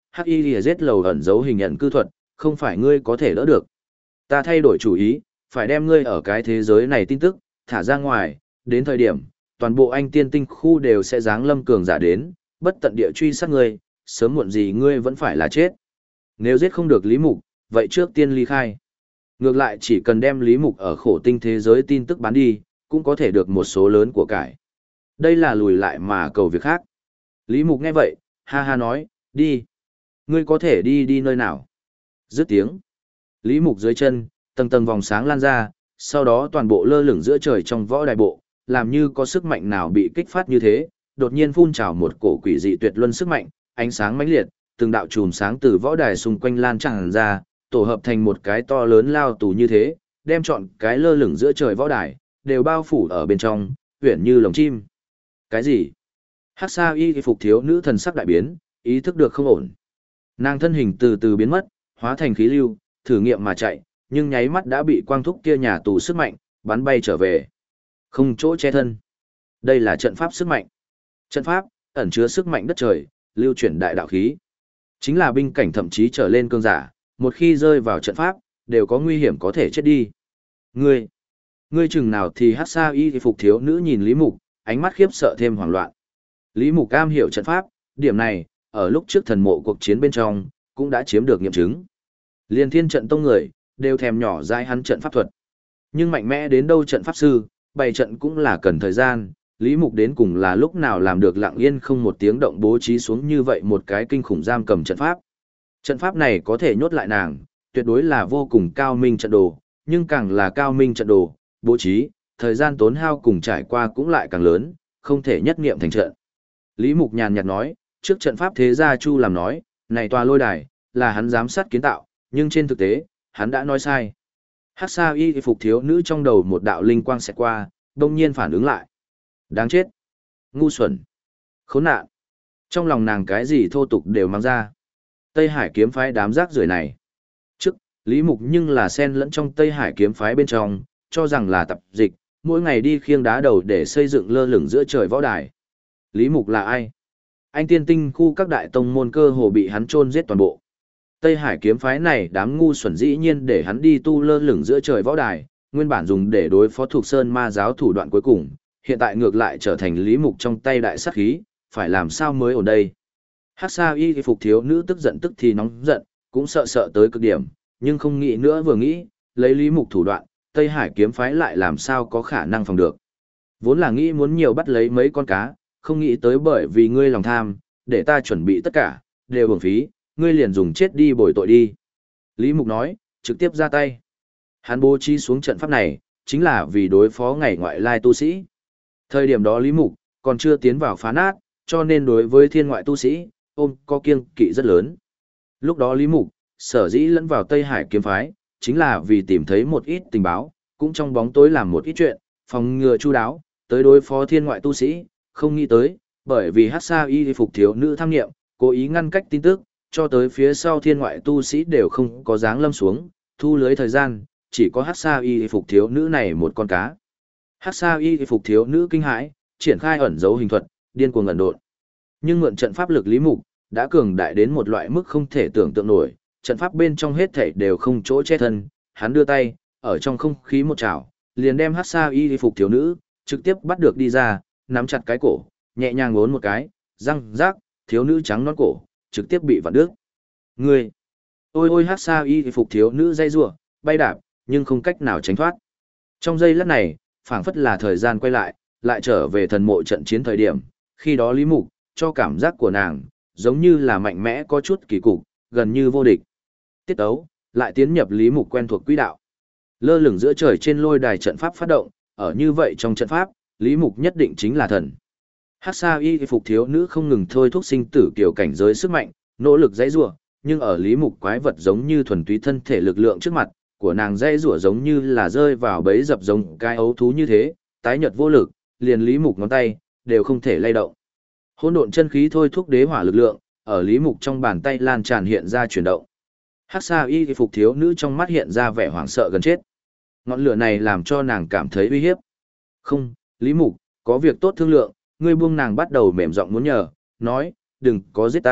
hắc y lìa giết lầu ẩn giấu hình nhận cư thuật, không phải ngươi có thể đỡ được. Ta thay đổi chủ ý, phải đem ngươi ở cái thế giới này tin tức, thả ra ngoài, đến thời điểm, toàn bộ anh tiên tinh khu đều sẽ giáng lâm cường giả đến, bất tận địa truy sát ngươi, sớm muộn gì ngươi vẫn phải là chết. Nếu giết không được Lý Mục, vậy trước tiên ly khai. Ngược lại chỉ cần đem Lý Mục ở khổ tinh thế giới tin tức bán đi, cũng có thể được một số lớn của cải. Đây là lùi lại mà cầu việc khác. Lý Mục nghe vậy, ha ha nói, đi. Ngươi có thể đi nơi nào? Dứt tiếng. Lý Mục dưới chân, tầng tầng vòng sáng lan ra, sau đó toàn bộ lơ lửng giữa trời trong võ đài bộ, làm như có sức mạnh nào bị kích phát như thế, đột nhiên phun trào một cổ quỷ dị tuyệt luân sức mạnh, ánh sáng mãnh liệt, từng đạo chùm sáng từ võ đài xung quanh lan tràn ra, tổ hợp thành một cái to lớn lao tù như thế, đem trọn cái lơ lửng giữa trời võ đài đều bao phủ ở bên trong, uyển như lồng chim. Cái gì? Hắc Sa Y phục thiếu nữ thần sắc đại biến, ý thức được không ổn. Nàng thân hình từ từ biến mất, hóa thành khí lưu, thử nghiệm mà chạy, nhưng nháy mắt đã bị quang thúc kia nhà tù sức mạnh bắn bay trở về. Không chỗ che thân. Đây là trận pháp sức mạnh. Trận pháp ẩn chứa sức mạnh đất trời, lưu chuyển đại đạo khí. Chính là binh cảnh thậm chí trở lên cương giả, một khi rơi vào trận pháp, đều có nguy hiểm có thể chết đi. Ngươi chừng nào thì Hắc Sa Y phục thiếu nữ nhìn Lý Mục, ánh mắt khiếp sợ thêm hoảng loạn. Lý Mục cam hiểu trận pháp, điểm này, ở lúc trước thần mộ cuộc chiến bên trong, cũng đã chiếm được nghiệm chứng. Liên Thiên trận tông người, đều thèm nhỏ dãi hắn trận pháp thuật. Nhưng mạnh mẽ đến đâu trận pháp sư, bày trận cũng là cần thời gian, Lý Mục đến cùng là lúc nào làm được lặng yên không một tiếng động bố trí xuống như vậy một cái kinh khủng giam cầm trận pháp. Trận pháp này có thể nhốt lại nàng, tuyệt đối là vô cùng cao minh trận đồ, nhưng càng là cao minh trận đồ, bố trí, thời gian tốn hao cùng trải qua cũng lại càng lớn, không thể nhất nghiệm thành trận. Lý Mục nhàn nhạt nói, trước trận pháp thế gia Chu làm nói, này tòa lôi đài, là hắn giám sát kiến tạo, nhưng trên thực tế, hắn đã nói sai. Hắc Sa Y phục thiếu nữ trong đầu một đạo linh quang xẹt qua, đông nhiên phản ứng lại. Đáng chết. Ngu xuẩn. Khốn nạn. Trong lòng nàng cái gì thô tục đều mang ra. Tây Hải kiếm phái đám rác rưởi này. Trước, Lý Mục nhưng là xen lẫn trong Tây Hải kiếm phái bên trong, cho rằng là tập dịch, mỗi ngày đi khiêng đá đầu để xây dựng lơ lửng giữa trời võ đài. Lý Mục là ai? Anh tiên tinh khu các đại tông môn cơ hồ bị hắn chôn giết toàn bộ. Tây Hải kiếm phái này đám ngu xuẩn dĩ nhiên để hắn đi tu lơ lửng giữa trời võ đài, nguyên bản dùng để đối phó thuộc sơn ma giáo thủ đoạn cuối cùng, hiện tại ngược lại trở thành Lý Mục trong tay đại sát khí, phải làm sao mới ổn đây? Hắc Sa Y phục thiếu nữ tức giận tức thì nóng giận, cũng sợ sợ tới cực điểm, nhưng không nghĩ nữa vừa nghĩ, lấy Lý Mục thủ đoạn, Tây Hải kiếm phái lại làm sao có khả năng phòng được. Vốn là nghĩ muốn nhiều bắt lấy mấy con cá, không nghĩ tới bởi vì ngươi lòng tham, để ta chuẩn bị tất cả, đều uổng phí, ngươi liền dùng chết đi bồi tội đi. Lý Mục nói, trực tiếp ra tay. Hắn bố trí xuống trận pháp này, chính là vì đối phó ngày ngoại lai tu sĩ. Thời điểm đó Lý Mục còn chưa tiến vào phá nát, cho nên đối với thiên ngoại tu sĩ, có kiêng kỵ rất lớn. Lúc đó Lý Mục, sở dĩ lẫn vào Tây Hải kiếm phái, chính là vì tìm thấy một ít tình báo, cũng trong bóng tối làm một ít chuyện, phòng ngừa chu đáo, tới đối phó thiên ngoại tu sĩ, không nghĩ tới, bởi vì Hắc Sa Y phục thiếu nữ tham nghiệm, cố ý ngăn cách tin tức, cho tới phía sau thiên ngoại tu sĩ đều không có dáng lâm xuống, thu lưới thời gian, chỉ có Hắc Sa Y phục thiếu nữ này một con cá. Hắc Sa Y phục thiếu nữ kinh hãi, triển khai ẩn dấu hình thuật, điên cuồng ẩn độn. Nhưng mượn trận pháp lực Lý Mục, đã cường đại đến một loại mức không thể tưởng tượng nổi, trận pháp bên trong hết thảy đều không chỗ che thân, hắn đưa tay, ở trong không khí một chảo, liền đem Hắc Sa Y phục thiếu nữ trực tiếp bắt được đi ra, nắm chặt cái cổ, nhẹ nhàng ngốn một cái, răng rác, thiếu nữ trắng nõn cổ, trực tiếp bị vặn đứt. Ngươi! Ôi ôi Hắc Sa Y phục thiếu nữ dây rủa, bay đạp, nhưng không cách nào tránh thoát. Trong giây lát này, phảng phất là thời gian quay lại, lại trở về thần mộ trận chiến thời điểm, khi đó Lý Mục, cho cảm giác của nàng, giống như là mạnh mẽ có chút kỳ cục, gần như vô địch. Tiết tấu, lại tiến nhập Lý Mục quen thuộc quỹ đạo. Lơ lửng giữa trời trên lôi đài trận pháp phát động, ở như vậy trong trận pháp, Lý Mục nhất định chính là thần. Hắc Sa Y phục thiếu nữ không ngừng thôi thúc sinh tử kiểu cảnh giới sức mạnh, nỗ lực dãy rủa, nhưng ở Lý Mục quái vật giống như thuần túy thân thể lực lượng trước mặt, của nàng dãy rủa giống như là rơi vào bẫy dập giống cái ấu thú như thế, tái nhợt vô lực, liền Lý Mục ngón tay đều không thể lay động. Hỗn độn chân khí thôi thúc đế hỏa lực lượng, ở Lý Mục trong bàn tay lan tràn hiện ra chuyển động. Hắc Sa Y phục thiếu nữ trong mắt hiện ra vẻ hoảng sợ gần chết. Ngọn lửa này làm cho nàng cảm thấy uy hiếp. Không, Lý Mục, có việc tốt thương lượng, ngươi buông nàng bắt đầu mềm giọng muốn nhờ, nói, đừng có giết ta,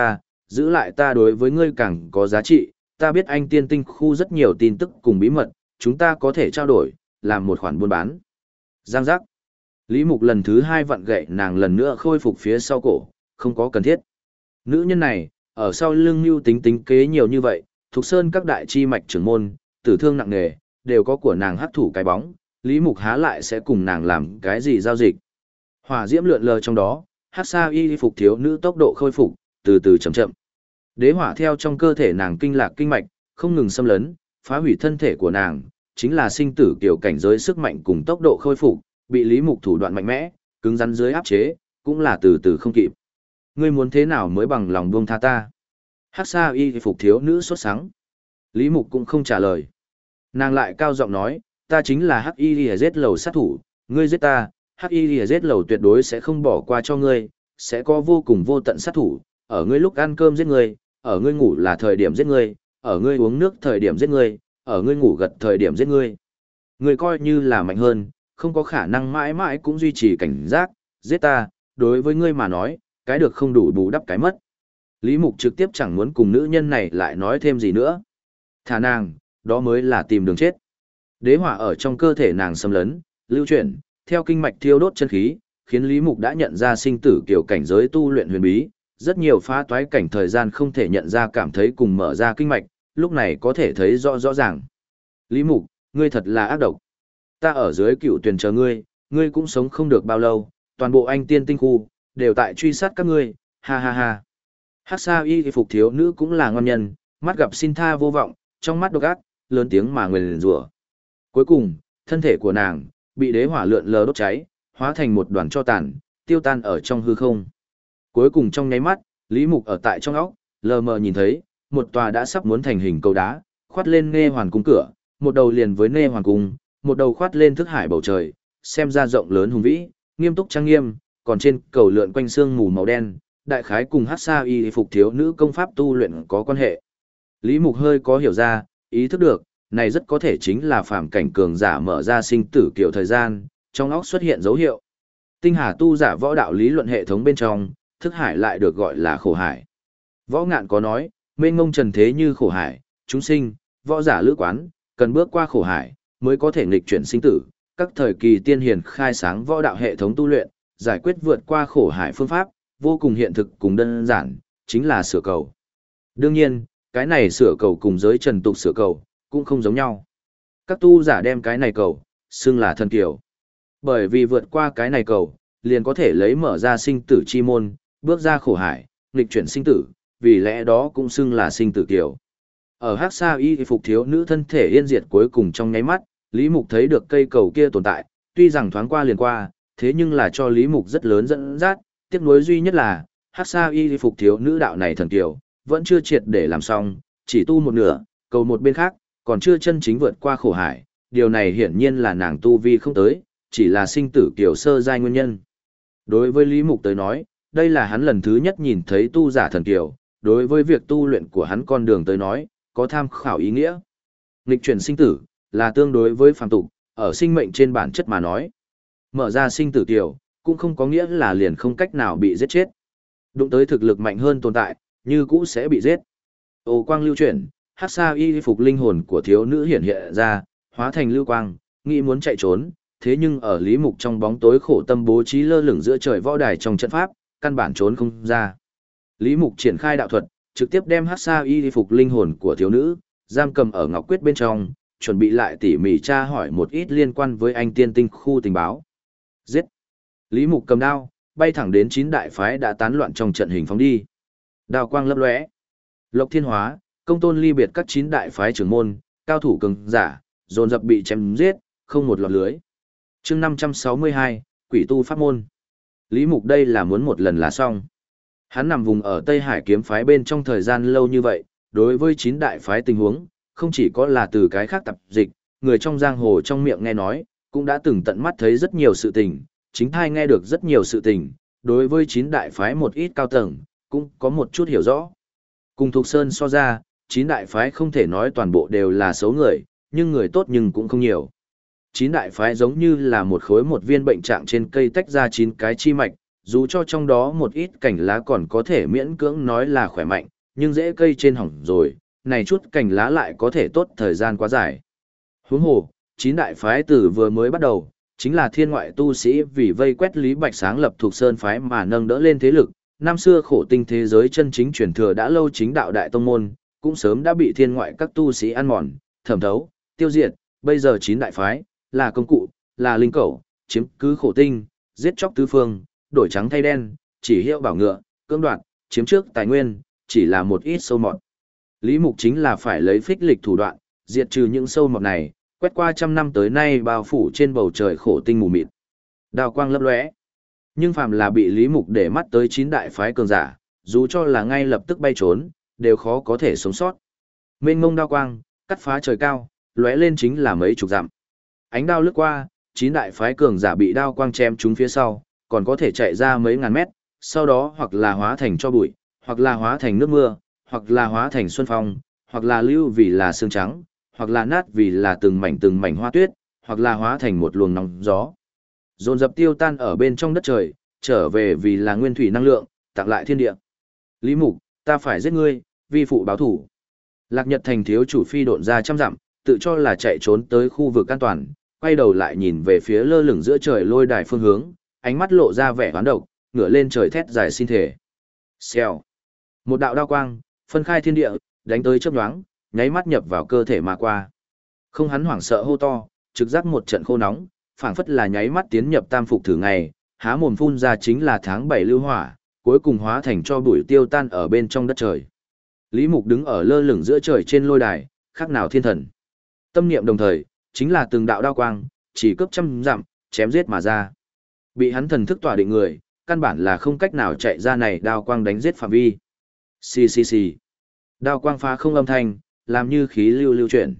giữ lại ta đối với ngươi càng có giá trị, ta biết anh tiên tinh khu rất nhiều tin tức cùng bí mật, chúng ta có thể trao đổi, làm một khoản buôn bán. Giang giác. Lý Mục lần thứ 2 vặn gậy nàng lần nữa khôi phục phía sau cổ, không có cần thiết. Nữ nhân này, ở sau lưng mưu tính tính kế nhiều như vậy, Thục Sơn các đại chi mạch trưởng môn, tử thương nặng nề, đều có của nàng hấp thụ cái bóng, Lý Mục há lại sẽ cùng nàng làm cái gì giao dịch. Hỏa diễm lượn lờ trong đó, hắc sa y phục thiếu nữ tốc độ khôi phục, từ từ chậm chậm. Đế hỏa theo trong cơ thể nàng kinh lạc kinh mạch, không ngừng xâm lấn, phá hủy thân thể của nàng, chính là sinh tử kiểu cảnh giới sức mạnh cùng tốc độ khôi phục, bị Lý Mục thủ đoạn mạnh mẽ, cứng rắn dưới áp chế, cũng là từ từ không kịp. Ngươi muốn thế nào mới bằng lòng buông tha ta? Hắc sa y phục thiếu nữ sốt sắng. Lý Mục cũng không trả lời. Nàng lại cao giọng nói, ta chính là Hắc y giết lầu sát thủ, ngươi giết ta, Hắc y giết lầu tuyệt đối sẽ không bỏ qua cho ngươi, sẽ có vô cùng vô tận sát thủ, ở ngươi lúc ăn cơm giết ngươi, ở ngươi ngủ là thời điểm giết ngươi, ở ngươi uống nước thời điểm giết ngươi, ở ngươi ngủ gật thời điểm giết ngươi. Ngươi coi như là mạnh hơn, không có khả năng mãi mãi cũng duy trì cảnh giác, giết ta, đối với ngươi mà nói, cái được không đủ bù đắp cái mất. Lý Mục trực tiếp chẳng muốn cùng nữ nhân này lại nói thêm gì nữa. Thả nàng, đó mới là tìm đường chết. Đế hỏa ở trong cơ thể nàng xâm lấn, lưu chuyển, theo kinh mạch thiêu đốt chân khí, khiến Lý Mục đã nhận ra sinh tử kiểu cảnh giới tu luyện huyền bí, rất nhiều phá toái cảnh thời gian không thể nhận ra cảm thấy cùng mở ra kinh mạch, lúc này có thể thấy rõ rõ ràng. Lý Mục, ngươi thật là ác độc. Ta ở dưới cựu tuyển chờ ngươi, ngươi cũng sống không được bao lâu, toàn bộ anh tiên tinh khu, đều tại truy sát các ngươi, ha ha ha. Hắc sa y phục thiếu nữ cũng là ngon nhân, mắt gặp xin tha vô vọng, trong mắt độc ác, lớn tiếng mà nguyền rủa. Cuối cùng, thân thể của nàng, bị đế hỏa lượn lờ đốt cháy, hóa thành một đoàn tro tàn, tiêu tan ở trong hư không. Cuối cùng trong nháy mắt, Lý Mục ở tại trong óc, lờ mờ nhìn thấy, một tòa đã sắp muốn thành hình cầu đá, khoát lên Nghe Hoàn cung cửa, một đầu liền với Nghe Hoàn cung, một đầu khoát lên thức hải bầu trời, xem ra rộng lớn hùng vĩ, nghiêm túc trang nghiêm, còn trên cầu lượn quanh xương mù màu đen, đại khái cùng Hắc sa y phục thiếu nữ công pháp tu luyện có quan hệ. Lý Mục hơi có hiểu ra, ý thức được, này rất có thể chính là phàm cảnh cường giả mở ra sinh tử kiểu thời gian, trong óc xuất hiện dấu hiệu. Tinh hà tu giả võ đạo lý luận hệ thống bên trong, thức hải lại được gọi là khổ hải. Võ Ngạn có nói, mênh ngông trần thế như khổ hải, chúng sinh, võ giả lữ quán, cần bước qua khổ hải, mới có thể nghịch chuyển sinh tử. Các thời kỳ tiên hiền khai sáng võ đạo hệ thống tu luyện, giải quyết vượt qua khổ hải phương pháp, vô cùng hiện thực cùng đơn giản, chính là sửa cầu. Đương nhiên, cái này sửa cầu cùng giới trần tục sửa cầu, cũng không giống nhau. Các tu giả đem cái này cầu, xưng là thần kiều. Bởi vì vượt qua cái này cầu, liền có thể lấy mở ra sinh tử chi môn, bước ra khổ hải, nghịch chuyển sinh tử, vì lẽ đó cũng xưng là sinh tử kiều. Ở Hắc sa y phục thiếu nữ thân thể yên diệt cuối cùng trong nháy mắt, Lý Mục thấy được cây cầu kia tồn tại, tuy rằng thoáng qua liền qua, thế nhưng là cho Lý Mục rất lớn dẫn dắt, tiếc nuối duy nhất là, Hắc sa y phục thiếu nữ đạo này thần kiều, vẫn chưa triệt để làm xong, chỉ tu một nửa, cầu một bên khác, còn chưa chân chính vượt qua khổ hải, điều này hiển nhiên là nàng tu vi không tới, chỉ là sinh tử kiều sơ giai nguyên nhân. Đối với Lý Mục tới nói, đây là hắn lần thứ nhất nhìn thấy tu giả thần kiều, đối với việc tu luyện của hắn con đường tới nói, có tham khảo ý nghĩa. Nghịch chuyển sinh tử, là tương đối với phàm tục, ở sinh mệnh trên bản chất mà nói. Mở ra sinh tử kiều, cũng không có nghĩa là liền không cách nào bị giết chết. Đụng tới thực lực mạnh hơn tồn tại, như cũ sẽ bị giết. Ô quang lưu chuyển, Hắc sa y phục linh hồn của thiếu nữ hiện hiện ra, hóa thành lưu quang, nghĩ muốn chạy trốn, thế nhưng ở Lý Mục trong bóng tối khổ tâm bố trí lơ lửng giữa trời võ đài trong trận pháp, căn bản trốn không ra. Lý Mục triển khai đạo thuật, trực tiếp đem Hắc sa y phục linh hồn của thiếu nữ giam cầm ở ngọc quyết bên trong, chuẩn bị lại tỉ mỉ tra hỏi một ít liên quan với anh tiên tinh khu tình báo. Giết! Lý Mục cầm đao, bay thẳng đến 9 đại phái đã tán loạn trong trận hình phóng đi. Đao quang lấp lóe. Lộc Thiên Hóa, Công Tôn ly biệt các 9 đại phái trưởng môn, cao thủ cường giả, dồn dập bị chém giết, không một lọt lưới. Chương 562, Quỷ tu pháp môn. Lý Mục đây là muốn một lần là xong. Hắn nằm vùng ở Tây Hải kiếm phái bên trong thời gian lâu như vậy, đối với 9 đại phái tình huống, không chỉ có là từ cái khác tập dịch, người trong giang hồ trong miệng nghe nói, cũng đã từng tận mắt thấy rất nhiều sự tình, chính thai nghe được rất nhiều sự tình, đối với 9 đại phái một ít cao tầng, cũng có một chút hiểu rõ. Cùng Thục Sơn so ra, 9 đại phái không thể nói toàn bộ đều là xấu người, nhưng người tốt nhưng cũng không nhiều. 9 đại phái giống như là một khối một viên bệnh trạng trên cây tách ra 9 cái chi mạch, dù cho trong đó một ít cảnh lá còn có thể miễn cưỡng nói là khỏe mạnh, nhưng rễ cây trên hỏng rồi, này chút cành lá lại có thể tốt thời gian quá dài. Huống hồ, chín đại phái từ vừa mới bắt đầu, chính là thiên ngoại tu sĩ vì vây quét Lý Bạch sáng lập thuộc sơn phái mà nâng đỡ lên thế lực. Năm xưa khổ tinh thế giới chân chính truyền thừa đã lâu chính đạo đại tông môn, cũng sớm đã bị thiên ngoại các tu sĩ ăn mòn, thẩm thấu, tiêu diệt, bây giờ chín đại phái, là công cụ, là linh cẩu, chiếm cứ khổ tinh, giết chóc tứ phương, đổi trắng thay đen, chỉ hiệu bảo ngựa, cưỡng đoạt, chiếm trước tài nguyên, chỉ là một ít sâu mọt. Lý Mục chính là phải lấy phích lịch thủ đoạn, diệt trừ những sâu mọt này, quét qua trăm năm tới nay bao phủ trên bầu trời khổ tinh mù mịt. Đao quang lấp lóe. Nhưng phàm là bị Lý Mục để mắt tới chín đại phái cường giả, dù cho là ngay lập tức bay trốn, đều khó có thể sống sót. Mênh mông đao quang, cắt phá trời cao, lóe lên chính là mấy chục dặm. Ánh đao lướt qua, chín đại phái cường giả bị đao quang chém trúng phía sau, còn có thể chạy ra mấy ngàn mét, sau đó hoặc là hóa thành tro bụi, hoặc là hóa thành nước mưa, hoặc là hóa thành xuân phong, hoặc là lưu vì là sương trắng, hoặc là nát vì là từng mảnh hoa tuyết, hoặc là hóa thành một luồng nóng gió. Dồn dập tiêu tan ở bên trong đất trời, trở về vì là nguyên thủy năng lượng, tặng lại thiên địa. Lý Mục, ta phải giết ngươi, vi phụ báo thủ. Lạc Nhật Thành thiếu chủ phi độn ra trăm dặm, tự cho là chạy trốn tới khu vực an toàn, quay đầu lại nhìn về phía lơ lửng giữa trời lôi đài phương hướng, ánh mắt lộ ra vẻ hoán độc, ngửa lên trời thét dài xin thể. Xèo. Một đạo đao quang, phân khai thiên địa, đánh tới chớp nhoáng, nháy mắt nhập vào cơ thể mà qua. Không hắn hoảng sợ hô to, trực giác một trận khô nóng, phảng phất là nháy mắt tiến nhập tam phục thử ngày, há mồm phun ra chính là tháng 7 lưu hỏa, cuối cùng hóa thành cho bụi tiêu tan ở bên trong đất trời. Lý Mục đứng ở lơ lửng giữa trời trên lôi đài, khác nào thiên thần. Tâm niệm đồng thời, chính là từng đạo đao quang, chỉ cấp trăm dặm, chém giết mà ra. Bị hắn thần thức tỏa định người, căn bản là không cách nào chạy ra này đao quang đánh giết phạm vi. Xì xì xì. Đao quang phá không âm thanh, làm như khí lưu lưu chuyển.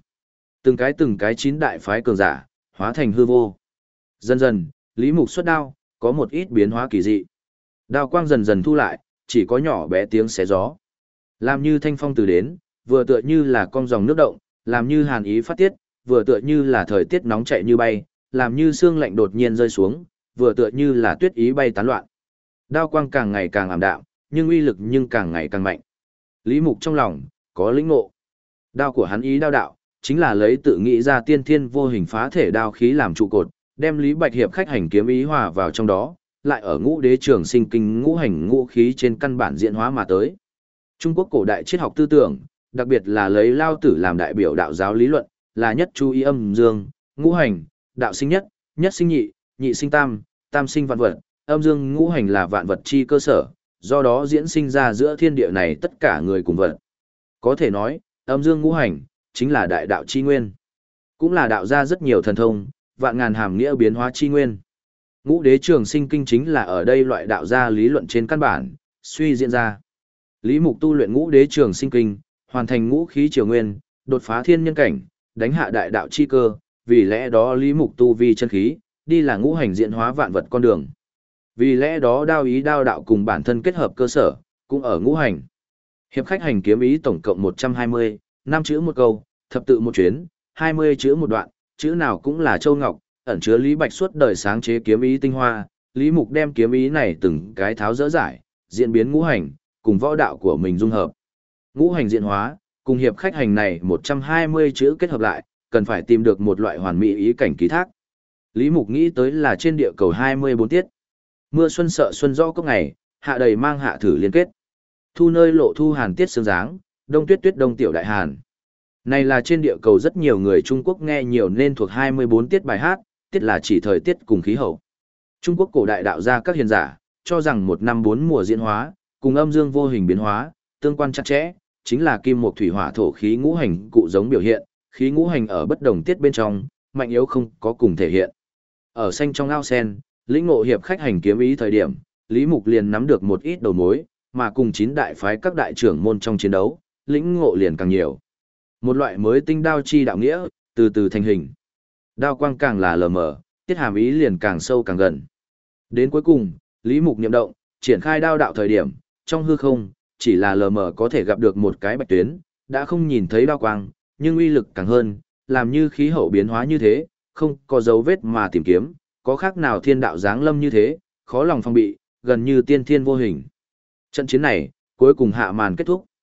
Từng cái chín đại phái cường giả, hóa thành hư vô. Dần dần, Lý Mục xuất đao, có một ít biến hóa kỳ dị. Đao quang dần dần thu lại, chỉ có nhỏ bé tiếng xé gió. Làm như thanh phong từ đến, vừa tựa như là con dòng nước động, làm như hàn ý phát tiết, vừa tựa như là thời tiết nóng chạy như bay, làm như sương lạnh đột nhiên rơi xuống, vừa tựa như là tuyết ý bay tán loạn. Đao quang càng ngày càng ảm đạm, nhưng uy lực nhưng càng ngày càng mạnh. Lý Mục trong lòng, có lĩnh ngộ. Đao của hắn ý đao đạo, chính là lấy tự nghĩ ra tiên thiên vô hình phá thể đao khí làm trụ cột, đem Lý Bạch Hiệp khách hành kiếm ý hòa vào trong đó, lại ở ngũ đế trường sinh kinh ngũ hành ngũ khí trên căn bản diễn hóa mà tới. Trung Quốc cổ đại triết học tư tưởng, đặc biệt là lấy Lao Tử làm đại biểu đạo giáo lý luận, là nhất chú ý âm dương, ngũ hành, đạo sinh nhất, nhất sinh nhị, nhị sinh tam, tam sinh vạn vật, âm dương ngũ hành là vạn vật chi cơ sở, do đó diễn sinh ra giữa thiên địa này tất cả người cùng vật. Có thể nói, âm dương ngũ hành chính là đại đạo chi nguyên, cũng là đạo ra rất nhiều thần thông, vạn ngàn hàm nghĩa biến hóa chi nguyên. Ngũ đế trường sinh kinh chính là ở đây loại đạo ra lý luận trên căn bản, suy diễn ra. Lý Mục tu luyện ngũ đế trường sinh kinh, hoàn thành ngũ khí triều nguyên, đột phá thiên nhân cảnh, đánh hạ đại đạo chi cơ, vì lẽ đó Lý Mục tu vi chân khí, đi là ngũ hành diễn hóa vạn vật con đường. Vì lẽ đó đao ý đao đạo cùng bản thân kết hợp cơ sở, cũng ở ngũ hành. Hiệp khách hành kiếm ý tổng cộng 120, 5 chữ một câu, thập tự một chuyến, 20 chữ một đoạn, chữ nào cũng là châu ngọc, ẩn chứa Lý Bạch suốt đời sáng chế kiếm ý tinh hoa. Lý Mục đem kiếm ý này từng cái tháo dỡ giải, diễn biến ngũ hành, cùng võ đạo của mình dung hợp. Ngũ hành diễn hóa, cùng hiệp khách hành này 120 chữ kết hợp lại, cần phải tìm được một loại hoàn mỹ ý cảnh ký thác. Lý Mục nghĩ tới là trên địa cầu 24 tiết. Mưa xuân sợ xuân rõ có ngày, hạ đầy mang hạ thử liên kết. Thu nơi lộ thu hàn tiết sương dáng, đông tuyết tuyết đông tiểu đại hàn. Này là trên địa cầu rất nhiều người Trung Quốc nghe nhiều nên thuộc 24 tiết bài hát, tiết là chỉ thời tiết cùng khí hậu. Trung Quốc cổ đại đạo gia các hiền giả, cho rằng một năm 4 mùa diễn hóa, cùng âm dương vô hình biến hóa, tương quan chặt chẽ, chính là kim mộc thủy hỏa thổ khí ngũ hành cụ giống biểu hiện, khí ngũ hành ở bất đồng tiết bên trong, mạnh yếu không có cùng thể hiện. Ở xanh trong ao sen, lĩnh ngộ hiệp khách hành kiếm ý thời điểm, Lý Mục liền nắm được một ít đầu mối, mà cùng chín đại phái các đại trưởng môn trong chiến đấu, lĩnh ngộ liền càng nhiều. Một loại mới tinh đao chi đạo nghĩa, từ từ thành hình. Đao quang càng là lờ mờ, tiết hàm ý liền càng sâu càng gần. Đến cuối cùng, Lý Mục niệm động, triển khai đao đạo thời điểm, trong hư không, chỉ là lờ mờ có thể gặp được một cái bạch tuyến, đã không nhìn thấy đao quang, nhưng uy lực càng hơn, làm như khí hậu biến hóa như thế, không có dấu vết mà tìm kiếm, có khác nào thiên đạo giáng lâm như thế, khó lòng phòng bị, gần như tiên thiên vô hình. Trận chiến này, cuối cùng hạ màn kết thúc.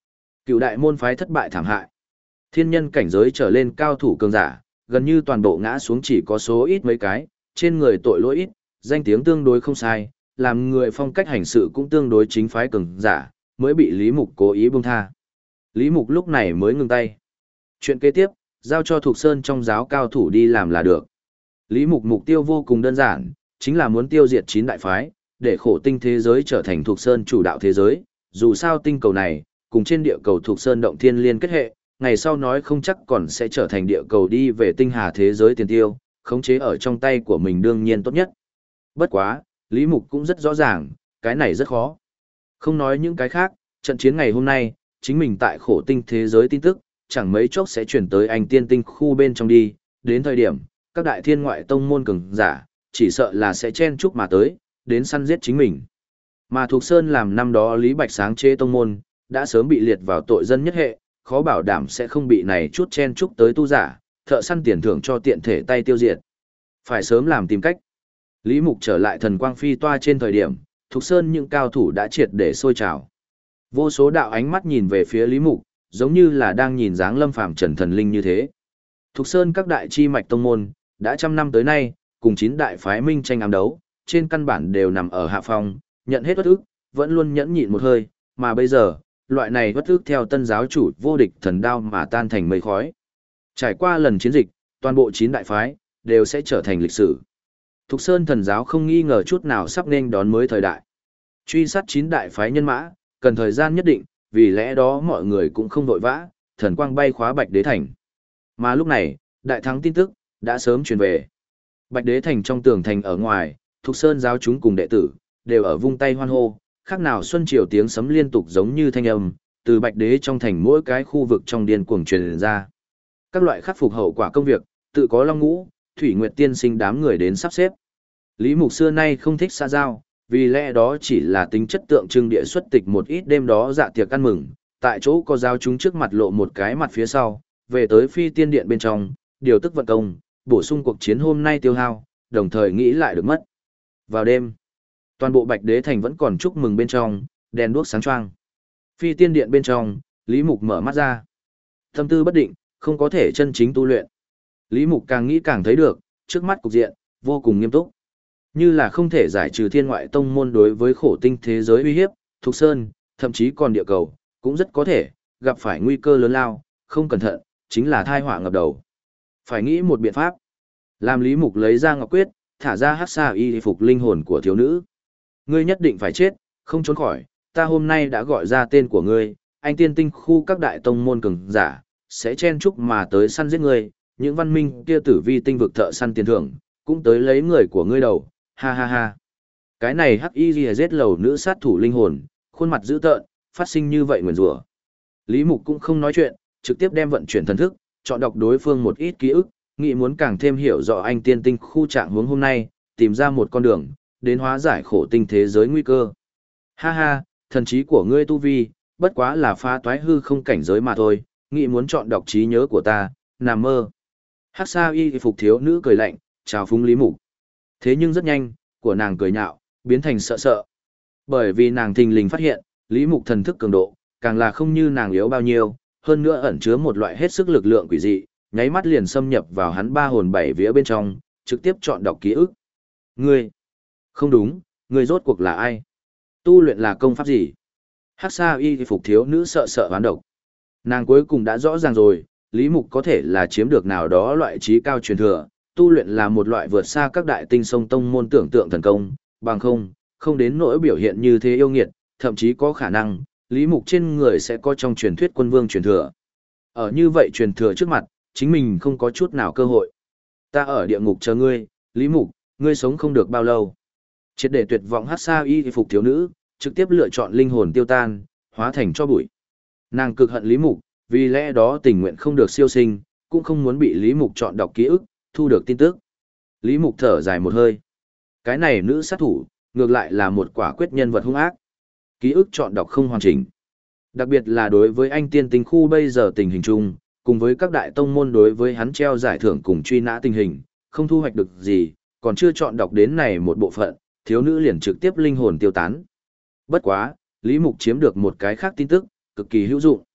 Cựu đại môn phái thất bại thảm hại. Thiên nhân cảnh giới trở lên cao thủ cường giả, gần như toàn bộ ngã xuống, chỉ có số ít mấy cái, trên người tội lỗi ít, danh tiếng tương đối không sai, làm người phong cách hành sự cũng tương đối chính phái cường giả, mới bị Lý Mục cố ý buông tha. Lý Mục lúc này mới ngừng tay. Chuyện kế tiếp, giao cho Thục Sơn trong giáo cao thủ đi làm là được. Lý Mục mục tiêu vô cùng đơn giản, chính là muốn tiêu diệt 9 đại phái, để khổ tinh thế giới trở thành Thục Sơn chủ đạo thế giới. Dù sao tinh cầu này, cùng trên địa cầu Thục Sơn động thiên liên kết hệ, ngày sau nói không chắc còn sẽ trở thành địa cầu đi về tinh hà thế giới tiền tiêu, khống chế ở trong tay của mình đương nhiên tốt nhất. Bất quá, Lý Mục cũng rất rõ ràng, cái này rất khó. Không nói những cái khác, trận chiến ngày hôm nay, chính mình tại khổ tinh thế giới tin tức, chẳng mấy chốc sẽ chuyển tới anh tiên tinh khu bên trong đi, đến thời điểm, các đại thiên ngoại tông môn cường giả, chỉ sợ là sẽ chen chúc mà tới, đến săn giết chính mình. Mà Thục Sơn làm năm đó Lý Bạch sáng chế tông môn, đã sớm bị liệt vào tội dân nhất hệ, khó bảo đảm sẽ không bị này chút chen chúc tới tu giả, thợ săn tiền thưởng cho tiện thể tay tiêu diệt. Phải sớm làm tìm cách. Lý Mục trở lại thần quang phi toa trên thời điểm, Thục Sơn những cao thủ đã triệt để sôi trào. Vô số đạo ánh mắt nhìn về phía Lý Mục, giống như là đang nhìn dáng lâm phàm trần thần linh như thế. Thục Sơn các đại chi mạch tông môn, đã trăm năm tới nay, cùng 9 đại phái minh tranh ám đấu, trên căn bản đều nằm ở hạ phong, nhận hết uất ức, vẫn luôn nhẫn nhịn một hơi, mà bây giờ, loại này uất ức theo tân giáo chủ vô địch thần đao mà tan thành mây khói. Trải qua lần chiến dịch, toàn bộ 9 đại phái, đều sẽ trở thành lịch sử. Thục Sơn thần giáo không nghi ngờ chút nào sắp nên đón mới thời đại. Truy sát 9 đại phái nhân mã, cần thời gian nhất định, vì lẽ đó mọi người cũng không vội vã, thần quang bay khóa Bạch Đế Thành. Mà lúc này, đại thắng tin tức, đã sớm truyền về. Bạch Đế Thành trong tường thành ở ngoài, Thục Sơn giáo chúng cùng đệ tử, đều ở vung tay hoan hô, khác nào xuân triều tiếng sấm liên tục giống như thanh âm, từ Bạch Đế trong thành mỗi cái khu vực trong điên cuồng truyền ra. Các loại khắc phục hậu quả công việc, tự có Long Ngũ, Thủy Nguyệt tiên sinh đám người đến sắp xếp. Lý Mục xưa nay không thích xã giao, vì lẽ đó chỉ là tính chất tượng trưng địa xuất tịch một ít đêm đó dạ tiệc ăn mừng, tại chỗ có giáo chúng trước mặt lộ một cái mặt phía sau, về tới phi tiên điện bên trong, điều tức vận công, bổ sung cuộc chiến hôm nay tiêu hao, đồng thời nghĩ lại được mất. Vào đêm, toàn bộ Bạch Đế Thành vẫn còn chúc mừng bên trong, đèn đuốc sáng choang. Phi tiên điện bên trong, Lý Mục mở mắt ra. Tâm tư bất định, không có thể chân chính tu luyện. Lý Mục càng nghĩ càng thấy được, trước mắt cục diện, vô cùng nghiêm túc. Như là không thể giải trừ thiên ngoại tông môn đối với khổ tinh thế giới uy hiếp, Thục Sơn, thậm chí còn địa cầu, cũng rất có thể, gặp phải nguy cơ lớn lao, không cẩn thận, chính là thai họa ngập đầu. Phải nghĩ một biện pháp. Làm Lý Mục lấy ra ngọc quyết, thả ra hắc sa y phục linh hồn của thiếu nữ. Ngươi nhất định phải chết, không trốn khỏi, ta hôm nay đã gọi ra tên của ngươi, anh tiên tinh khu các đại tông môn cường giả, sẽ chen chúc mà tới săn giết ngươi, những văn minh kia tử vi tinh vực thợ săn tiền thưởng, cũng tới lấy người của ngươi đầu, ha ha ha. Cái này hắc y ghi giết lầu nữ sát thủ linh hồn, khuôn mặt dữ tợn, phát sinh như vậy nguyền rủa. Lý Mục cũng không nói chuyện, trực tiếp đem vận chuyển thần thức, chọn đọc đối phương một ít ký ức, nghĩ muốn càng thêm hiểu rõ anh tiên tinh khu trạng hướng hôm nay, tìm ra một con đường, đến hóa giải khổ tinh thế giới nguy cơ. Ha ha, thần trí của ngươi tu vi, bất quá là phá toái hư không cảnh giới mà thôi, nghĩ muốn chọn đọc trí nhớ của ta, nằm mơ. Hắc sa y phục thiếu nữ cười lạnh, chào phúng Lý Mục. Thế nhưng rất nhanh, của nàng cười nhạo, biến thành sợ sợ. Bởi vì nàng thình lình phát hiện, Lý Mục thần thức cường độ, càng là không như nàng yếu bao nhiêu, hơn nữa ẩn chứa một loại hết sức lực lượng quỷ dị, nháy mắt liền xâm nhập vào hắn ba hồn bảy vía bên trong, trực tiếp chọn đọc ký ức. Ngươi, không đúng, ngươi rốt cuộc là ai? Tu luyện là công pháp gì? Hắc sa y phục thiếu nữ sợ sợ hoán độc. Nàng cuối cùng đã rõ ràng rồi, Lý Mục có thể là chiếm được nào đó loại trí cao truyền thừa, tu luyện là một loại vượt xa các đại tinh sông tông môn tưởng tượng thần công, bằng không đến nỗi biểu hiện như thế yêu nghiệt, thậm chí có khả năng, Lý Mục trên người sẽ có trong truyền thuyết quân vương truyền thừa. Ở như vậy truyền thừa trước mặt, chính mình không có chút nào cơ hội. Ta ở địa ngục chờ ngươi, Lý Mục, ngươi sống không được bao lâu. Triệt để tuyệt vọng hát xa y phục thiếu nữ, trực tiếp lựa chọn linh hồn tiêu tan, hóa thành cho bụi. Nàng cực hận Lý Mục, vì lẽ đó tình nguyện không được siêu sinh, cũng không muốn bị Lý Mục chọn đọc ký ức, thu được tin tức. Lý Mục thở dài một hơi. Cái này nữ sát thủ, ngược lại là một quả quyết nhân vật hung ác. Ký ức chọn đọc không hoàn chỉnh. Đặc biệt là đối với anh tiên tinh khu bây giờ tình hình chung, cùng với các đại tông môn đối với hắn treo giải thưởng cùng truy nã tình hình, không thu hoạch được gì, còn chưa chọn đọc đến này một bộ phận, thiếu nữ liền trực tiếp linh hồn tiêu tán. Bất quá, Lý Mục chiếm được một cái khác tin tức, cực kỳ hữu dụng.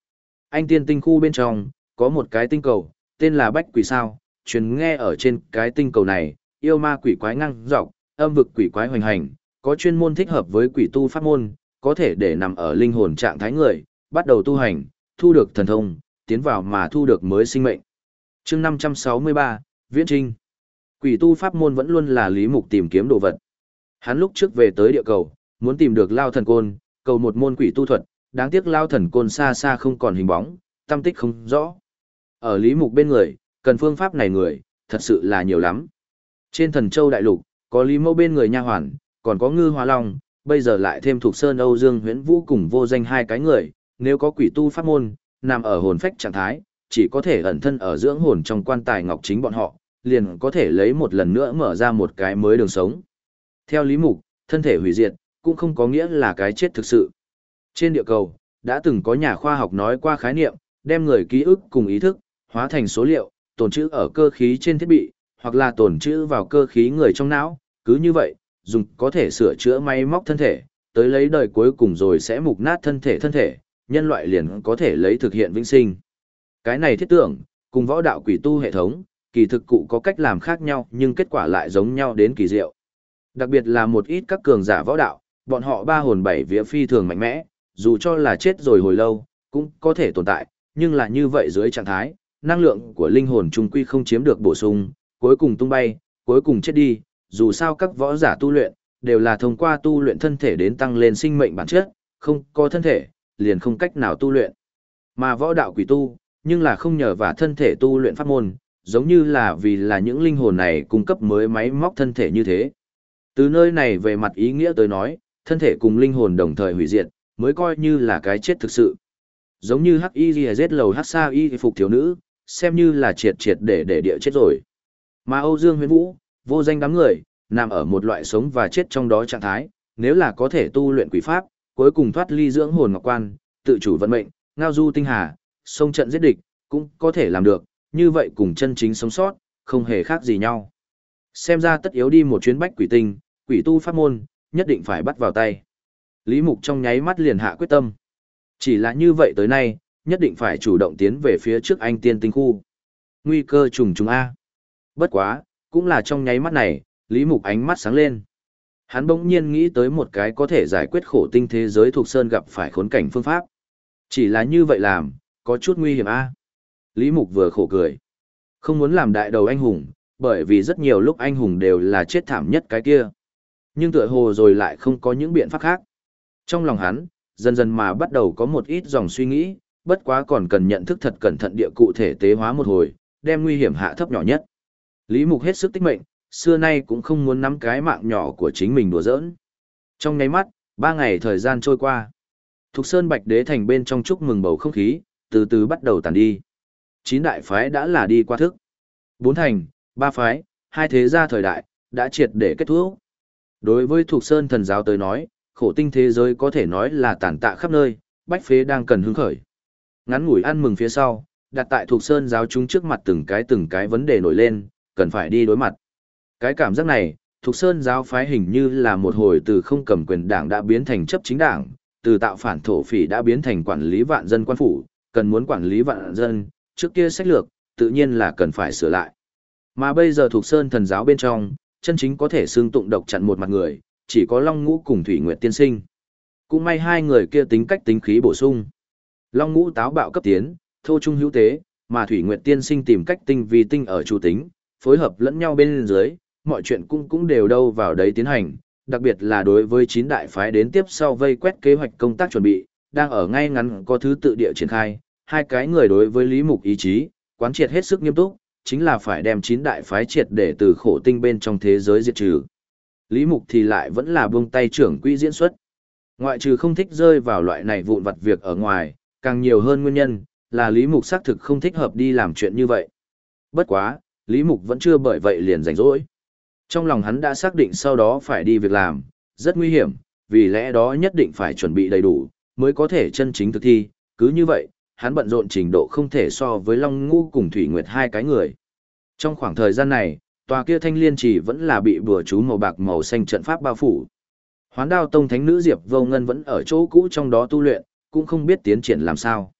Anh tiên tinh khu bên trong, có một cái tinh cầu, tên là Bách Quỷ Sao, truyền nghe ở trên cái tinh cầu này, yêu ma quỷ quái ngang dọc, âm vực quỷ quái hoành hành, có chuyên môn thích hợp với quỷ tu pháp môn, có thể để nằm ở linh hồn trạng thái người, bắt đầu tu hành, thu được thần thông, tiến vào mà thu được mới sinh mệnh. Chương 563, Viễn Trinh. Quỷ tu pháp môn vẫn luôn là Lý Mục tìm kiếm đồ vật. Hắn lúc trước về tới địa cầu, muốn tìm được Lao Thần Côn, cầu một môn quỷ tu thuật, đáng tiếc Lao Thần Côn xa xa không còn hình bóng, tâm tích không rõ. Ở Lý Mục bên người, cần phương pháp này người, thật sự là nhiều lắm. Trên Thần Châu Đại Lục, có Lý Mẫu bên người nha hoàn, còn có Ngư Hoa Long, bây giờ lại thêm Thục Sơn Âu Dương Huyễn Vũ cùng Vô Danh hai cái người, nếu có quỷ tu pháp môn, nằm ở hồn phách trạng thái, chỉ có thể ẩn thân ở dưỡng hồn trong quan tài ngọc chính bọn họ, liền có thể lấy một lần nữa mở ra một cái mới đường sống. Theo Lý Mục, thân thể hủy diệt, cũng không có nghĩa là cái chết thực sự. Trên địa cầu, đã từng có nhà khoa học nói qua khái niệm, đem người ký ức cùng ý thức, hóa thành số liệu, tồn trữ ở cơ khí trên thiết bị, hoặc là tồn trữ vào cơ khí người trong não, cứ như vậy, dùng có thể sửa chữa máy móc thân thể, tới lấy đời cuối cùng rồi sẽ mục nát thân thể, nhân loại liền có thể lấy thực hiện vĩnh sinh. Cái này thiết tưởng, cùng võ đạo quỷ tu hệ thống, kỳ thực cụ có cách làm khác nhau nhưng kết quả lại giống nhau đến kỳ diệu. Đặc biệt là một ít các cường giả võ đạo, bọn họ ba hồn bảy vía phi thường mạnh mẽ, dù cho là chết rồi hồi lâu, cũng có thể tồn tại, nhưng là như vậy dưới trạng thái, năng lượng của linh hồn trung quy không chiếm được bổ sung, cuối cùng tung bay, cuối cùng chết đi, dù sao các võ giả tu luyện, đều là thông qua tu luyện thân thể đến tăng lên sinh mệnh bản chất, không có thân thể, liền không cách nào tu luyện. Mà võ đạo quỷ tu, nhưng là không nhờ vào thân thể tu luyện pháp môn, giống như là vì là những linh hồn này cung cấp mới máy móc thân thể như thế. Từ nơi này về mặt ý nghĩa tới nói, thân thể cùng linh hồn đồng thời hủy diệt, mới coi như là cái chết thực sự. Giống như HIZ lầu Sa Y phục thiếu nữ, xem như là triệt để địa chết rồi. Mà Âu Dương Huyễn Vũ, Vô Danh đám người, nằm ở một loại sống và chết trong đó trạng thái, nếu là có thể tu luyện quỷ pháp, cuối cùng thoát ly dưỡng hồn ngọc quan, tự chủ vận mệnh, ngao du tinh hà, xông trận giết địch, cũng có thể làm được, như vậy cùng chân chính sống sót, không hề khác gì nhau. Xem ra tất yếu đi một chuyến bách quỷ tinh, quỷ tu pháp môn, nhất định phải bắt vào tay. Lý Mục trong nháy mắt liền hạ quyết tâm. Chỉ là như vậy tới nay, nhất định phải chủ động tiến về phía trước anh tiên tinh khu. Nguy cơ trùng trùng A. Bất quá, cũng là trong nháy mắt này, Lý Mục ánh mắt sáng lên. Hắn bỗng nhiên nghĩ tới một cái có thể giải quyết khổ tinh thế giới thuộc sơn gặp phải khốn cảnh phương pháp. Chỉ là như vậy làm, có chút nguy hiểm A. Lý Mục vừa khổ cười. Không muốn làm đại đầu anh hùng, bởi vì rất nhiều lúc anh hùng đều là chết thảm nhất cái kia. Nhưng tựa hồ rồi lại không có những biện pháp khác. Trong lòng hắn, dần dần mà bắt đầu có một ít dòng suy nghĩ, bất quá còn cần nhận thức thật cẩn thận địa cụ thể tế hóa một hồi, đem nguy hiểm hạ thấp nhỏ nhất. Lý Mục hết sức tích mệnh, xưa nay cũng không muốn nắm cái mạng nhỏ của chính mình đùa giỡn. Trong nháy mắt, 3 ngày thời gian trôi qua. Thục Sơn Bạch Đế thành bên trong chúc mừng bầu không khí, từ từ bắt đầu tàn đi. 9 đại phái đã là đi qua thức. 4 thành, 3 phái, 2 thế gia thời đại, đã triệt để kết thúc. Đối với Thục Sơn thần giáo tới nói, khổ tinh thế giới có thể nói là tàn tạ khắp nơi, bách phế đang cần hứng khởi. Ngắn ngủi ăn mừng phía sau, đặt tại Thục Sơn giáo chúng trước mặt từng cái vấn đề nổi lên, cần phải đi đối mặt. Cái cảm giác này, Thục Sơn giáo phái hình như là một hồi từ không cầm quyền đảng đã biến thành chấp chính đảng, từ tạo phản thổ phỉ đã biến thành quản lý vạn dân quan phủ, cần muốn quản lý vạn dân, trước kia sách lược, tự nhiên là cần phải sửa lại. Mà bây giờ Thục Sơn thần giáo bên trong, chân chính có thể xương tụng độc chặn một mặt người, chỉ có Long Ngũ cùng Thủy Nguyệt tiên sinh. Cũng may hai người kia tính cách tính khí bổ sung. Long Ngũ táo bạo cấp tiến, thô trung hữu tế, mà Thủy Nguyệt tiên sinh tìm cách tinh vi tinh ở chủ tính, phối hợp lẫn nhau bên dưới, mọi chuyện cũng đều đâu vào đấy tiến hành, đặc biệt là đối với 9 đại phái đến tiếp sau vây quét kế hoạch công tác chuẩn bị, đang ở ngay ngắn có thứ tự địa triển khai, hai cái người đối với Lý Mục ý chí, quán triệt hết sức nghiêm túc, chính là phải đem 9 đại phái triệt để từ khổ tinh bên trong thế giới diệt trừ. Lý Mục thì lại vẫn là buông tay trưởng quỹ diễn xuất. Ngoại trừ không thích rơi vào loại này vụn vặt việc ở ngoài, càng nhiều hơn nguyên nhân, là Lý Mục xác thực không thích hợp đi làm chuyện như vậy. Bất quá, Lý Mục vẫn chưa bởi vậy liền rảnh rỗi. Trong lòng hắn đã xác định sau đó phải đi việc làm, rất nguy hiểm, vì lẽ đó nhất định phải chuẩn bị đầy đủ, mới có thể chân chính thực thi, cứ như vậy, hắn bận rộn trình độ không thể so với Long Ngũ cùng Thủy Nguyệt hai cái người. Trong khoảng thời gian này, tòa kia thanh liên chỉ vẫn là bị bùa chú màu bạc màu xanh trận pháp bao phủ. Hoán Đao Tông thánh nữ Diệp Vô Ngân vẫn ở chỗ cũ trong đó tu luyện, cũng không biết tiến triển làm sao.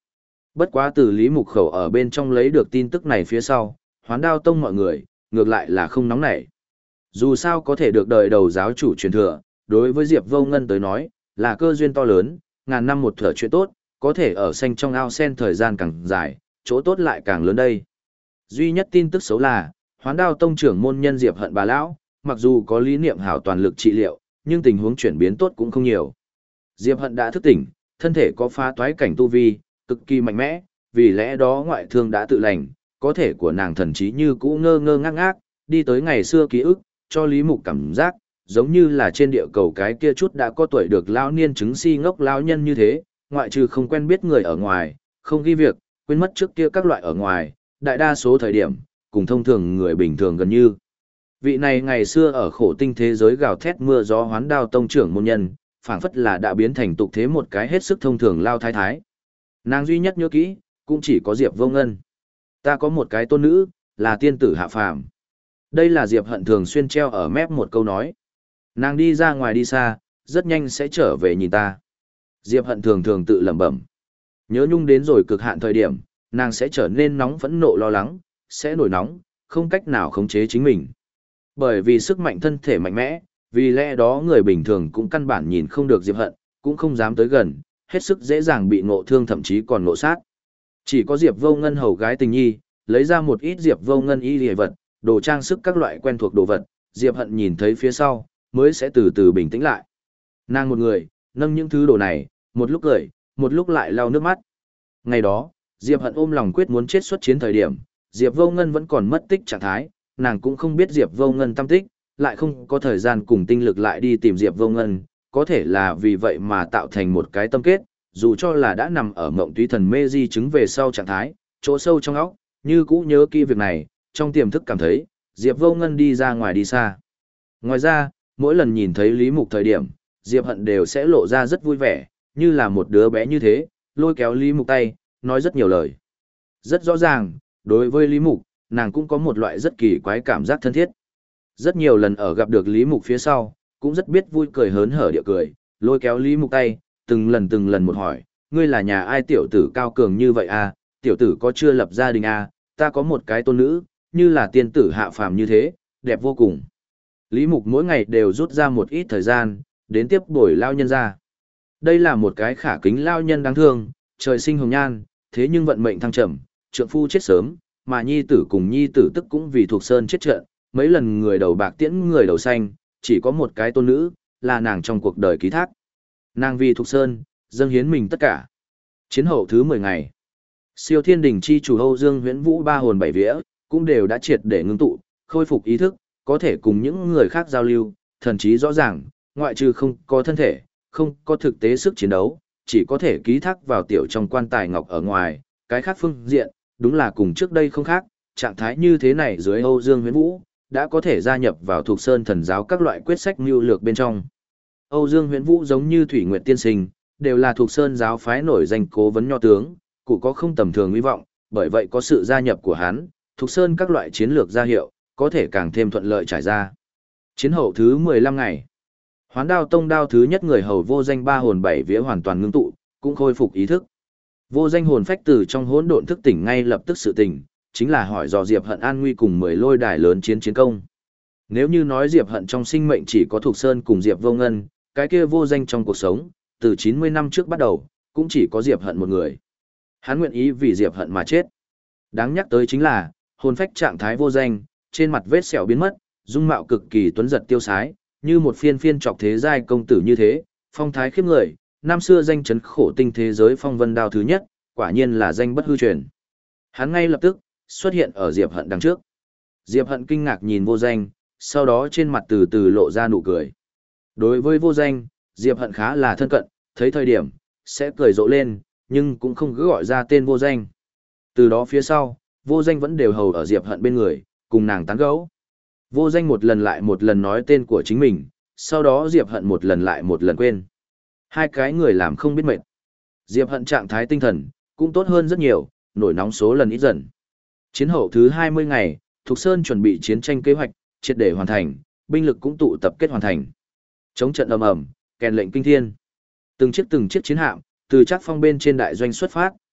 Bất quá từ Lý Mục Khẩu ở bên trong lấy được tin tức này phía sau, Hoán Đao Tông mọi người, ngược lại là không nóng nảy. Dù sao có thể được đời đầu giáo chủ truyền thừa, đối với Diệp Vô Ngân tới nói, là cơ duyên to lớn, ngàn năm một thở chuyện tốt, có thể ở xanh trong ao sen thời gian càng dài, chỗ tốt lại càng lớn đây. Duy nhất tin tức xấu là, Hoán Đao Tông trưởng môn nhân Diệp Hận bà lão, mặc dù có lý niệm hảo toàn lực trị liệu, nhưng tình huống chuyển biến tốt cũng không nhiều. Diệp Hận đã thức tỉnh, thân thể có phá toái cảnh tu vi, cực kỳ mạnh mẽ, vì lẽ đó ngoại thương đã tự lành, có thể của nàng thần trí như cũ ngơ ngơ ngác ngác, đi tới ngày xưa ký ức, cho Lý Mục cảm giác, giống như là trên địa cầu cái kia chút đã có tuổi được lão niên chứng si ngốc lão nhân như thế, ngoại trừ không quen biết người ở ngoài, không ghi việc, quên mất trước kia các loại ở ngoài, đại đa số thời điểm, cùng thông thường người bình thường gần như. Vị này ngày xưa ở khổ tinh thế giới gào thét mưa gió Hoán Đao Tông trưởng môn nhân, phảng phất là đã biến thành tục thế một cái hết sức thông thường lao thái thái. Nàng duy nhất nhớ kỹ, cũng chỉ có Diệp Vô Ngân. Ta có một cái tôn nữ, là tiên tử hạ phàm. Đây là Diệp Hận thường xuyên treo ở mép một câu nói. Nàng đi ra ngoài đi xa, rất nhanh sẽ trở về nhìn ta. Diệp Hận thường thường tự lẩm bẩm. Nhớ nhung đến rồi cực hạn thời điểm, nàng sẽ trở nên nóng phẫn nộ lo lắng, sẽ nổi nóng, không cách nào khống chế chính mình. Bởi vì sức mạnh thân thể mạnh mẽ, vì lẽ đó người bình thường cũng căn bản nhìn không được Diệp Hận, cũng không dám tới gần, hết sức dễ dàng bị ngộ thương thậm chí còn ngộ sát. Chỉ có Diệp Vô Ngân hầu gái tình nhi, lấy ra một ít Diệp Vô Ngân y liề vật, đồ trang sức các loại quen thuộc đồ vật, Diệp Hận nhìn thấy phía sau, mới sẽ từ từ bình tĩnh lại. Nàng một người, nâng những thứ đồ này, một lúc cười, một lúc lại lau nước mắt. Ngày đó, Diệp Hận ôm lòng quyết muốn chết xuất chiến thời điểm, Diệp Vô Ngân vẫn còn mất tích trạng thái, nàng cũng không biết Diệp Vô Ngân tâm tích, lại không có thời gian cùng tinh lực lại đi tìm Diệp Vô Ngân, có thể là vì vậy mà tạo thành một cái tâm kết, dù cho là đã nằm ở mộng túy thần mê di chứng về sau trạng thái, chỗ sâu trong óc, như cũ nhớ kỹ việc này, trong tiềm thức cảm thấy, Diệp Vô Ngân đi ra ngoài đi xa. Ngoài ra, mỗi lần nhìn thấy Lý Mục thời điểm, Diệp Hận đều sẽ lộ ra rất vui vẻ, như là một đứa bé như thế, lôi kéo Lý Mục tay, nói rất nhiều lời. Rất rõ ràng, đối với Lý Mục, nàng cũng có một loại rất kỳ quái cảm giác thân thiết. Rất nhiều lần ở gặp được Lý Mục phía sau, cũng rất biết vui cười hớn hở địa cười, lôi kéo Lý Mục tay, từng lần một hỏi, ngươi là nhà ai tiểu tử cao cường như vậy à, tiểu tử có chưa lập gia đình à, ta có một cái tôn nữ, như là tiên tử hạ phàm như thế, đẹp vô cùng. Lý Mục mỗi ngày đều rút ra một ít thời gian, đến tiếp bồi lao nhân ra. Đây là một cái khả kính lao nhân đáng thương, trời sinh hồng nhan, thế nhưng vận mệnh thăng trầm, trượng phu chết sớm, mà nhi tử cùng nhi tử tức cũng vì thuộc sơn chết trận, mấy lần người đầu bạc tiễn người đầu xanh, chỉ có một cái tôn nữ, là nàng trong cuộc đời ký thác. Nàng vì thuộc sơn, dâng hiến mình tất cả. Chiến hậu thứ 10 ngày, Siêu Thiên Đình chi chủ Âu Dương Huyễn Vũ ba hồn bảy vía, cũng đều đã triệt để ngưng tụ, khôi phục ý thức, có thể cùng những người khác giao lưu, thần trí rõ ràng, ngoại trừ không có thân thể, không có thực tế sức chiến đấu, chỉ có thể ký thác vào tiểu trong quan tài ngọc ở ngoài, cái khác phương diện, đúng là cùng trước đây không khác, trạng thái như thế này dưới Âu Dương Huyễn Vũ, đã có thể gia nhập vào thuộc sơn thần giáo các loại quyết sách mưu lược bên trong. Âu Dương Huyễn Vũ giống như Thủy Nguyệt Tiên Sinh, đều là thuộc sơn giáo phái nổi danh cố vấn nho tướng, cụ có không tầm thường hy vọng, bởi vậy có sự gia nhập của hắn, thuộc sơn các loại chiến lược gia hiệu, có thể càng thêm thuận lợi trải ra. Chiến hậu thứ 15 ngày, Hoán Đao Tông đao thứ nhất người hầu Vô Danh ba hồn bảy vía hoàn toàn ngưng tụ, cũng khôi phục ý thức. Vô Danh hồn phách từ trong hỗn độn thức tỉnh ngay lập tức sự tỉnh, chính là hỏi dò Diệp Hận an nguy cùng 10 lôi đài lớn chiến công. Nếu như nói Diệp Hận trong sinh mệnh chỉ có Thục Sơn cùng Diệp Vô Ngân, cái kia Vô Danh trong cuộc sống, từ 90 năm trước bắt đầu, cũng chỉ có Diệp Hận một người. Hắn nguyện ý vì Diệp Hận mà chết. Đáng nhắc tới chính là, hồn phách trạng thái Vô Danh, trên mặt vết sẹo biến mất, dung mạo cực kỳ tuấn giật tiêu sái, như một phiên phiên trọc thế giai công tử như thế, phong thái khiếp người, năm xưa danh chấn khổ tinh thế giới phong vân đao thứ nhất, quả nhiên là danh bất hư truyền. Hắn ngay lập tức xuất hiện ở Diệp Hận đằng trước. Diệp Hận kinh ngạc nhìn Vô Danh, sau đó trên mặt từ từ lộ ra nụ cười. Đối với Vô Danh, Diệp Hận khá là thân cận, thấy thời điểm sẽ cười rộ lên, nhưng cũng không cứ gọi ra tên Vô Danh. Từ đó phía sau, Vô Danh vẫn đều hầu ở Diệp Hận bên người, cùng nàng tán gẫu. Vô Danh một lần lại một lần nói tên của chính mình, sau đó Diệp Hận một lần lại một lần quên. Hai cái người làm không biết mệt. Diệp Hận trạng thái tinh thần cũng tốt hơn rất nhiều, nổi nóng số lần ít dần. Chiến hậu thứ 20 ngày, Thục Sơn chuẩn bị chiến tranh kế hoạch, triệt để hoàn thành, binh lực cũng tụ tập kết hoàn thành. Chống trận ầm ầm, kèn lệnh kinh thiên. Từng chiếc chiến hạm, từ Trác Phong bên trên đại doanh xuất phát,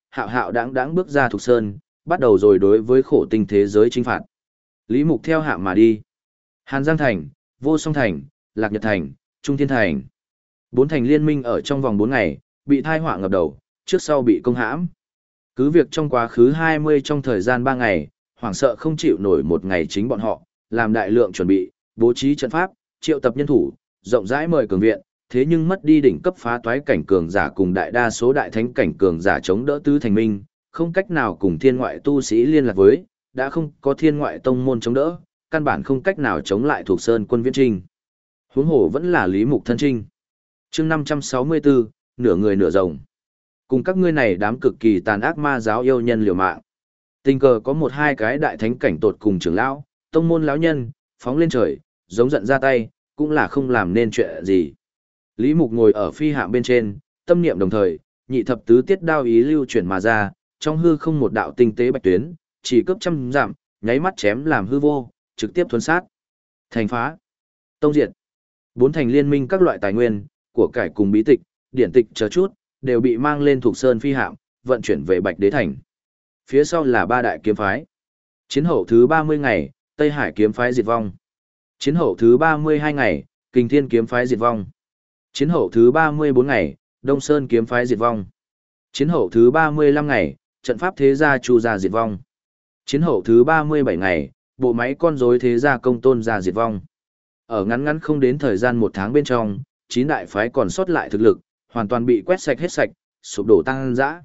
hạo hạo đáng đáng bước ra Thục Sơn, bắt đầu rồi đối với khổ tinh thế giới chinh phạt. Lý Mục theo hạ mà đi. Hàn Giang Thành, Vô Song Thành, Lạc Nhật Thành, Trung Thiên Thành. 4 thành liên minh ở trong vòng 4 ngày, bị thai họa ngập đầu, trước sau bị công hãm. Cứ việc trong quá khứ 20 trong thời gian 3 ngày, hoảng sợ không chịu nổi một ngày chính bọn họ, làm đại lượng chuẩn bị, bố trí trận pháp, triệu tập nhân thủ, rộng rãi mời cường viện, thế nhưng mất đi đỉnh cấp phá toái cảnh cường giả cùng đại đa số đại thánh cảnh cường giả chống đỡ tứ thành minh, không cách nào cùng thiên ngoại tu sĩ liên lạc với, đã không có thiên ngoại tông môn chống đỡ, căn bản không cách nào chống lại thuộc sơn quân viễn trinh. Huống hồ vẫn là Lý Mục thân trinh. Chương 564, nửa người nửa rồng. Cùng các ngươi này đám cực kỳ tàn ác ma giáo yêu nhân liều mạng. Tình cờ có một hai cái đại thánh cảnh tột cùng trưởng lão, tông môn lão nhân, phóng lên trời, giống giận ra tay, cũng là không làm nên chuyện gì. Lý Mục ngồi ở phi hạm bên trên, tâm niệm đồng thời, nhị thập tứ tiết đao ý lưu chuyển mà ra, trong hư không một đạo tinh tế bạch tuyến, chỉ cấp trăm giảm, nháy mắt chém làm hư vô, trực tiếp thuần sát. Thành phá, tông diệt. 4 thành liên minh các loại tài nguyên, của cải cùng bí tịch, điển tịch chờ chút, đều bị mang lên thuộc sơn phi hạm, vận chuyển về Bạch Đế thành. Phía sau là 3 đại kiếm phái. Chiến hậu thứ 30 ngày, Tây Hải kiếm phái diệt vong. Chiến hậu thứ 32 ngày, Kình Thiên kiếm phái diệt vong. Chiến hậu thứ 34 ngày, Đông Sơn kiếm phái diệt vong. Chiến hậu thứ 35 ngày, trận pháp thế gia Chu gia diệt vong. Chiến hậu thứ 37 ngày, bộ máy con rối thế gia Công Tôn gia diệt vong. Ở ngắn ngắn không đến thời gian 1 tháng bên trong, 9 đại phái còn sót lại thực lực, hoàn toàn bị quét sạch hết sạch, sụp đổ tăng dã.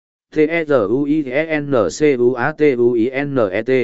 T-E-Z-U-I-N-C-U-A-T-U-I-N-E-T.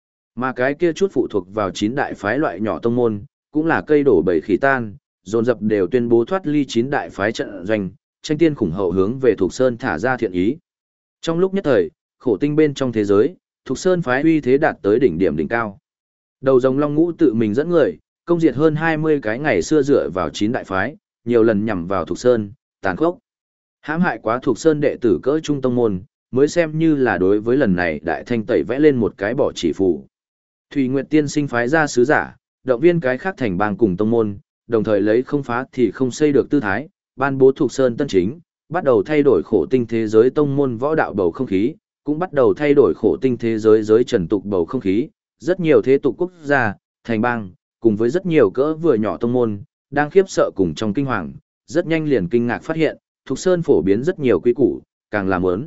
Mà cái kia chút phụ thuộc vào 9 đại phái loại nhỏ tông môn, cũng là cây đổ bầy khỉ tan, dồn dập đều tuyên bố thoát ly 9 đại phái trận doanh, tranh tiên khủng hậu hướng về Thục Sơn thả ra thiện ý. Trong lúc nhất thời, khổ tinh bên trong thế giới, Thục Sơn phái uy thế đạt tới đỉnh điểm đỉnh cao. Đầu rồng Long Ngũ tự mình dẫn người, công diệt hơn 20 cái ngày xưa dựa vào 9 đại phái, nhiều lần nhằm vào Thục Sơn, tàn khốc. Hãm hại quá Thục Sơn đệ tử cỡ trung tông môn, mới xem như là đối với lần này đại thanh tẩy vẽ lên một cái bỏ chỉ phù. Thủy Nguyệt Tiên sinh phái ra sứ giả, động viên cái khác thành bang cùng tông môn, đồng thời lấy không phá thì không xây được tư thái, ban bố Thục Sơn tân chính, bắt đầu thay đổi khổ tinh thế giới tông môn võ đạo bầu không khí, cũng bắt đầu thay đổi khổ tinh thế giới giới trần tục bầu không khí, rất nhiều thế tục quốc gia, thành bang, cùng với rất nhiều cỡ vừa nhỏ tông môn, đang khiếp sợ cùng trong kinh hoàng, rất nhanh liền kinh ngạc phát hiện, Thục Sơn phổ biến rất nhiều quy củ, càng làm ớn.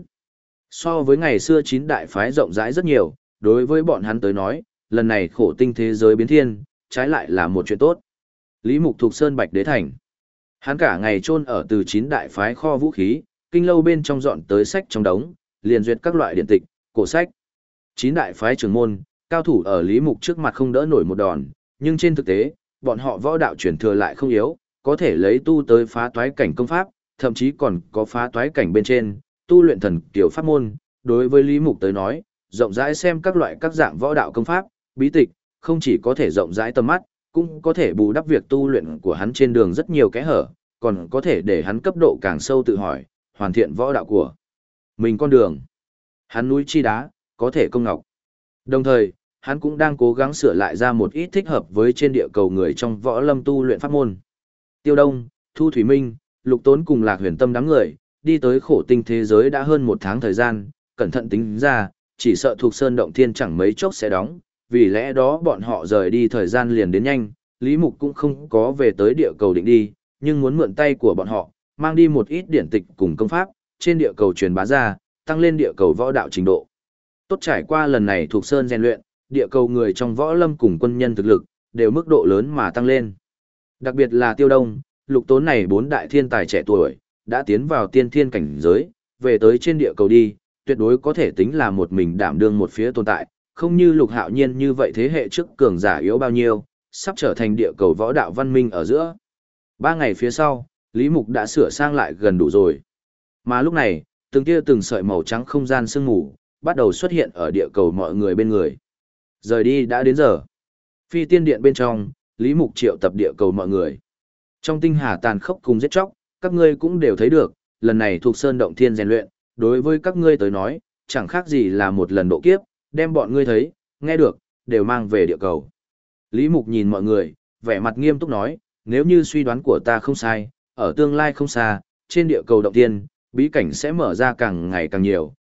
So với ngày xưa 9 đại phái rộng rãi rất nhiều, đối với bọn hắn tới nói, lần này khổ tinh thế giới biến thiên, trái lại là một chuyện tốt. Lý Mục Thục Sơn Bạch Đế Thành. Hắn cả ngày chôn ở từ 9 đại phái kho vũ khí, kinh lâu bên trong dọn tới sách trong đống, liền duyệt các loại điện tịch, cổ sách. 9 đại phái trưởng môn, cao thủ ở Lý Mục trước mặt không đỡ nổi một đòn, nhưng trên thực tế, bọn họ võ đạo truyền thừa lại không yếu, có thể lấy tu tới phá toái cảnh công pháp, thậm chí còn có phá toái cảnh bên trên, tu luyện thần tiểu pháp môn. Đối với Lý Mục tới nói, rộng rãi xem các loại các dạng võ đạo công pháp, bí tịch, không chỉ có thể rộng rãi tầm mắt, cũng có thể bù đắp việc tu luyện của hắn trên đường rất nhiều kẽ hở, còn có thể để hắn cấp độ càng sâu tự hỏi, hoàn thiện võ đạo của mình con đường. Hắn núi chi đá, có thể công ngọc. Đồng thời, hắn cũng đang cố gắng sửa lại ra một ít thích hợp với trên địa cầu người trong võ lâm tu luyện pháp môn. Tiêu Đông, Thu Thủy Minh, Lục Tốn cùng Lạc Huyền Tâm đám người, đi tới khổ tinh thế giới đã hơn 1 tháng thời gian, cẩn thận tính ra, chỉ sợ Thuộc Sơn Động Thiên chẳng mấy chốc sẽ đóng, vì lẽ đó bọn họ rời đi thời gian liền đến nhanh, Lý Mục cũng không có về tới địa cầu định đi, nhưng muốn mượn tay của bọn họ, mang đi một ít điển tịch cùng công pháp, trên địa cầu truyền bá ra, tăng lên địa cầu võ đạo trình độ. Tốt trải qua lần này Thuộc Sơn rèn luyện, địa cầu người trong võ lâm cùng quân nhân thực lực, đều mức độ lớn mà tăng lên. Đặc biệt là Tiêu Đông, Lục Tốn này 4 đại thiên tài trẻ tuổi, đã tiến vào tiên thiên cảnh giới, về tới trên địa cầu đi, tuyệt đối có thể tính là một mình đảm đương một phía tồn tại, không như Lục Hạo Nhiên như vậy thế hệ trước cường giả yếu bao nhiêu, sắp trở thành địa cầu võ đạo văn minh ở giữa. 3 ngày phía sau, Lý Mục đã sửa sang lại gần đủ rồi. Mà lúc này, từng tia từng sợi màu trắng không gian sương mù, bắt đầu xuất hiện ở địa cầu mọi người bên người. Rời đi đã đến giờ. Phi tiên điện bên trong, Lý Mục triệu tập địa cầu mọi người. Trong tinh hà tàn khốc cùng giết chóc, các ngươi cũng đều thấy được, lần này thuộc Sơn Động Thiên rèn luyện, đối với các ngươi tới nói, chẳng khác gì là một lần độ kiếp, đem bọn ngươi thấy, nghe được, đều mang về địa cầu. Lý Mục nhìn mọi người, vẻ mặt nghiêm túc nói, nếu như suy đoán của ta không sai, ở tương lai không xa, trên địa cầu Động Thiên, bí cảnh sẽ mở ra càng ngày càng nhiều,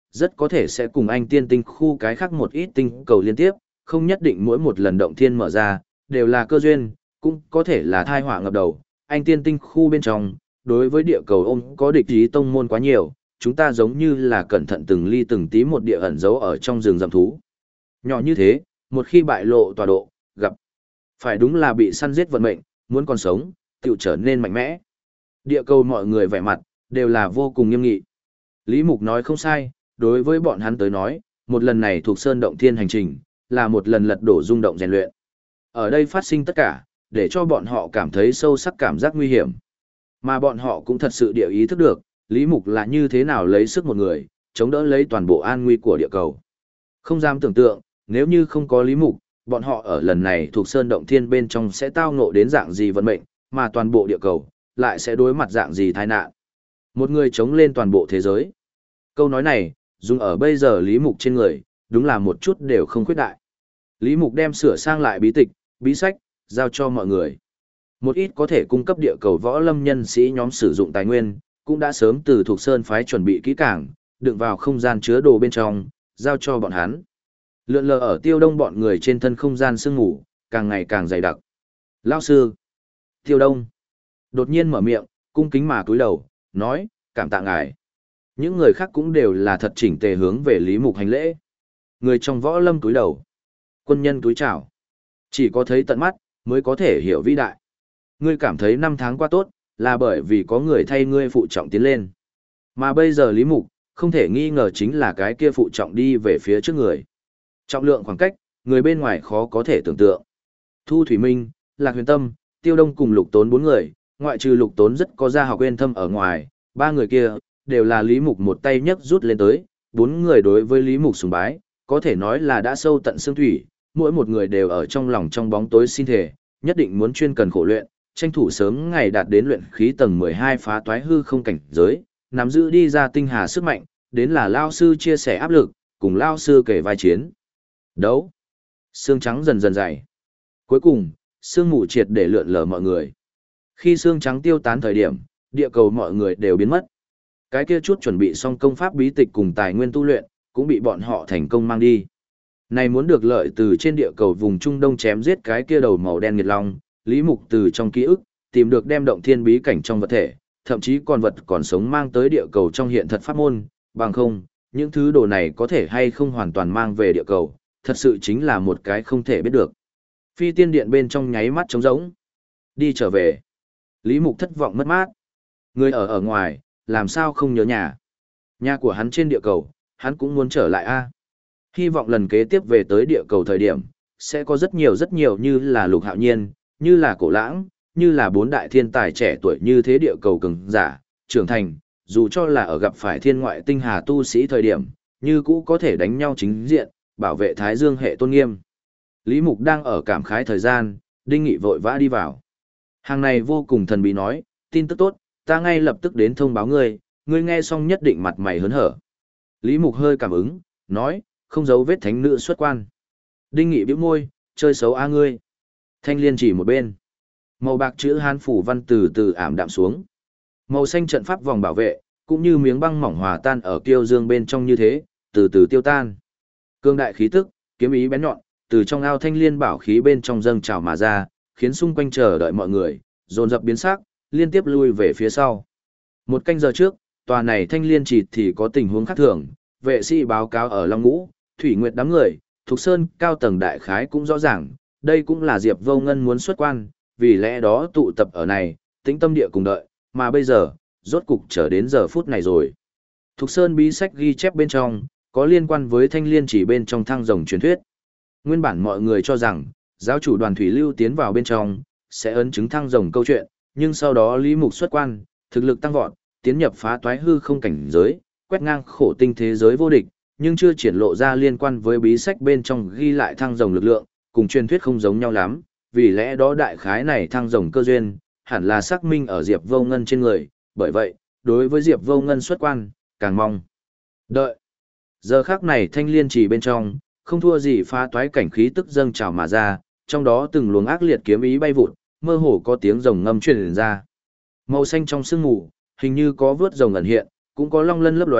rất có thể sẽ cùng anh tiên tinh khu cái khác một ít tinh cầu liên tiếp, không nhất định mỗi một lần động thiên mở ra, đều là cơ duyên, cũng có thể là thai họa ngập đầu. Anh tiên tinh khu bên trong, đối với địa cầu ôm có địch ý tông môn quá nhiều, chúng ta giống như là cẩn thận từng ly từng tí một địa ẩn giấu ở trong rừng rậm thú. Nhỏ như thế, một khi bại lộ tọa độ, gặp phải đúng là bị săn giết vận mệnh, muốn còn sống, tự trở nên mạnh mẽ. Địa cầu mọi người vẻ mặt, đều là vô cùng nghiêm nghị. Lý Mục nói không sai, đối với bọn hắn tới nói, một lần này thuộc Sơn Động Thiên hành trình, là một lần lật đổ rung động rèn luyện. Ở đây phát sinh tất cả, để cho bọn họ cảm thấy sâu sắc cảm giác nguy hiểm. Mà bọn họ cũng thật sự địa ý thức được, Lý Mục là như thế nào lấy sức một người, chống đỡ lấy toàn bộ an nguy của địa cầu. Không dám tưởng tượng, nếu như không có Lý Mục, bọn họ ở lần này thuộc Sơn Động Thiên bên trong sẽ tao ngộ đến dạng gì vận mệnh, mà toàn bộ địa cầu lại sẽ đối mặt dạng gì tai nạn. Một người chống lên toàn bộ thế giới. Câu nói này, dùng ở bây giờ Lý Mục trên người, đúng là một chút đều không khuyết đại. Lý Mục đem sửa sang lại bí tịch, bí sách, giao cho mọi người. Một ít có thể cung cấp địa cầu võ lâm nhân sĩ nhóm sử dụng tài nguyên, cũng đã sớm từ thuộc Sơn phái chuẩn bị kỹ càng, đựng vào không gian chứa đồ bên trong, giao cho bọn hắn. Lượn lờ ở Tiêu Đông bọn người trên thân không gian sương ngủ, càng ngày càng dày đặc. Lão sư, Tiêu Đông, đột nhiên mở miệng, cung kính mà cúi đầu, nói, cảm tạ ngài. Những người khác cũng đều là thật chỉnh tề hướng về Lý Mục hành lễ. Người trong võ lâm cúi đầu, quân nhân cúi chào. Chỉ có thấy tận mắt, mới có thể hiểu vĩ đại. Ngươi cảm thấy năm tháng qua tốt, là bởi vì có người thay ngươi phụ trọng tiến lên. Mà bây giờ Lý Mục, không thể nghi ngờ chính là cái kia phụ trọng đi về phía trước người. Trọng lượng khoảng cách, người bên ngoài khó có thể tưởng tượng. Thu Thủy Minh, Lạc Huyền Tâm, Tiêu Đông cùng Lục Tốn bốn người, ngoại trừ Lục Tốn rất có gia học uyên thâm ở ngoài, ba người kia, đều là Lý Mục một tay nhấc rút lên tới, bốn người đối với Lý Mục sùng bái, có thể nói là đã sâu tận xương thủy, mỗi một người đều ở trong lòng trong bóng tối xin thề, nhất định muốn chuyên cần khổ luyện, tranh thủ sớm ngày đạt đến luyện khí tầng 12 phá toái hư không cảnh giới, nắm giữ đi ra tinh hà sức mạnh, đến là lao sư chia sẻ áp lực, cùng lao sư kể vai chiến. Đấu. Xương trắng dần dần dày. Cuối cùng, sương mù triệt để lượn lờ mọi người. Khi xương trắng tiêu tán thời điểm, địa cầu mọi người đều biến mất. Cái kia chút chuẩn bị xong công pháp bí tịch cùng tài nguyên tu luyện, cũng bị bọn họ thành công mang đi. Này muốn được lợi từ trên địa cầu vùng Trung Đông chém giết cái kia đầu màu đen nghiệt long, Lý Mục từ trong ký ức, tìm được đem động thiên bí cảnh trong vật thể, thậm chí còn vật còn sống mang tới địa cầu trong hiện thật pháp môn, bằng không, những thứ đồ này có thể hay không hoàn toàn mang về địa cầu, thật sự chính là một cái không thể biết được. Phi tiên điện bên trong nháy mắt trống rỗng. Đi trở về. Lý Mục thất vọng mất mát. Người ở ngoài, làm sao không nhớ nhà. Nhà của hắn trên địa cầu, hắn cũng muốn trở lại a. Hy vọng lần kế tiếp về tới địa cầu thời điểm, sẽ có rất nhiều như là Lục Hạo Nhiên, như là Cổ Lãng, như là bốn đại thiên tài trẻ tuổi như thế địa cầu cường giả, trưởng thành, dù cho là ở gặp phải thiên ngoại tinh hà tu sĩ thời điểm, như cũ có thể đánh nhau chính diện, bảo vệ Thái Dương hệ tôn nghiêm. Lý Mục đang ở cảm khái thời gian, Đinh Nghị vội vã đi vào. Hàng này vô cùng thần bí nói, tin tức tốt, ta ngay lập tức đến thông báo ngươi, ngươi nghe xong nhất định mặt mày hớn hở. Lý Mục hơi cảm ứng, nói, không giấu vết thánh nữ xuất quan. Đinh Nghị bĩu môi, chơi xấu a ngươi. Thanh liên chỉ một bên. Màu bạc chữ Hán phủ văn từ từ ảm đạm xuống. Màu xanh trận pháp vòng bảo vệ, cũng như miếng băng mỏng hòa tan ở kiêu dương bên trong như thế, từ từ tiêu tan. Cương đại khí tức, kiếm ý bén nhọn, từ trong ao thanh liên bảo khí bên trong dâng trào mà ra, khiến xung quanh chờ đợi mọi người, dồn dập biến sắc, liên tiếp lui về phía sau. Một canh giờ trước, tòa này thanh liên chỉ thì có tình huống khác thường, vệ sĩ báo cáo ở Long Ngũ, Thủy Nguyệt đám người, Thục Sơn cao tầng đại khái cũng rõ ràng, đây cũng là Diệp Vô Ngân muốn xuất quan, vì lẽ đó tụ tập ở này, tĩnh tâm địa cùng đợi, mà bây giờ, rốt cục trở đến giờ phút này rồi. Thục Sơn bí sách ghi chép bên trong, có liên quan với thanh liên chỉ bên trong thăng rồng truyền thuyết. Nguyên bản mọi người cho rằng, giáo chủ đoàn thủy lưu tiến vào bên trong, sẽ ấn chứng thăng rồng câu chuyện, nhưng sau đó Lý Mục xuất quan, thực lực tăng vọt, tiến nhập phá toái hư không cảnh giới, quét ngang khổ tinh thế giới vô địch, nhưng chưa triển lộ ra liên quan với bí sách bên trong ghi lại thăng rồng lực lượng, cùng truyền thuyết không giống nhau lắm, vì lẽ đó đại khái này thăng rồng cơ duyên, hẳn là xác minh ở Diệp Vô Ngân trên người, bởi vậy, đối với Diệp Vô Ngân xuất quan, càng mong đợi. Giờ khắc này thanh liên chỉ bên trong, không thua gì phá toái cảnh khí tức dâng trào mà ra, trong đó từng luồng ác liệt kiếm ý bay vụt, mơ hồ có tiếng rồng ngâm truyền ra. Màu xanh trong sương mù, hình như có vớt rồng ẩn hiện, cũng có long lân lấp lóe,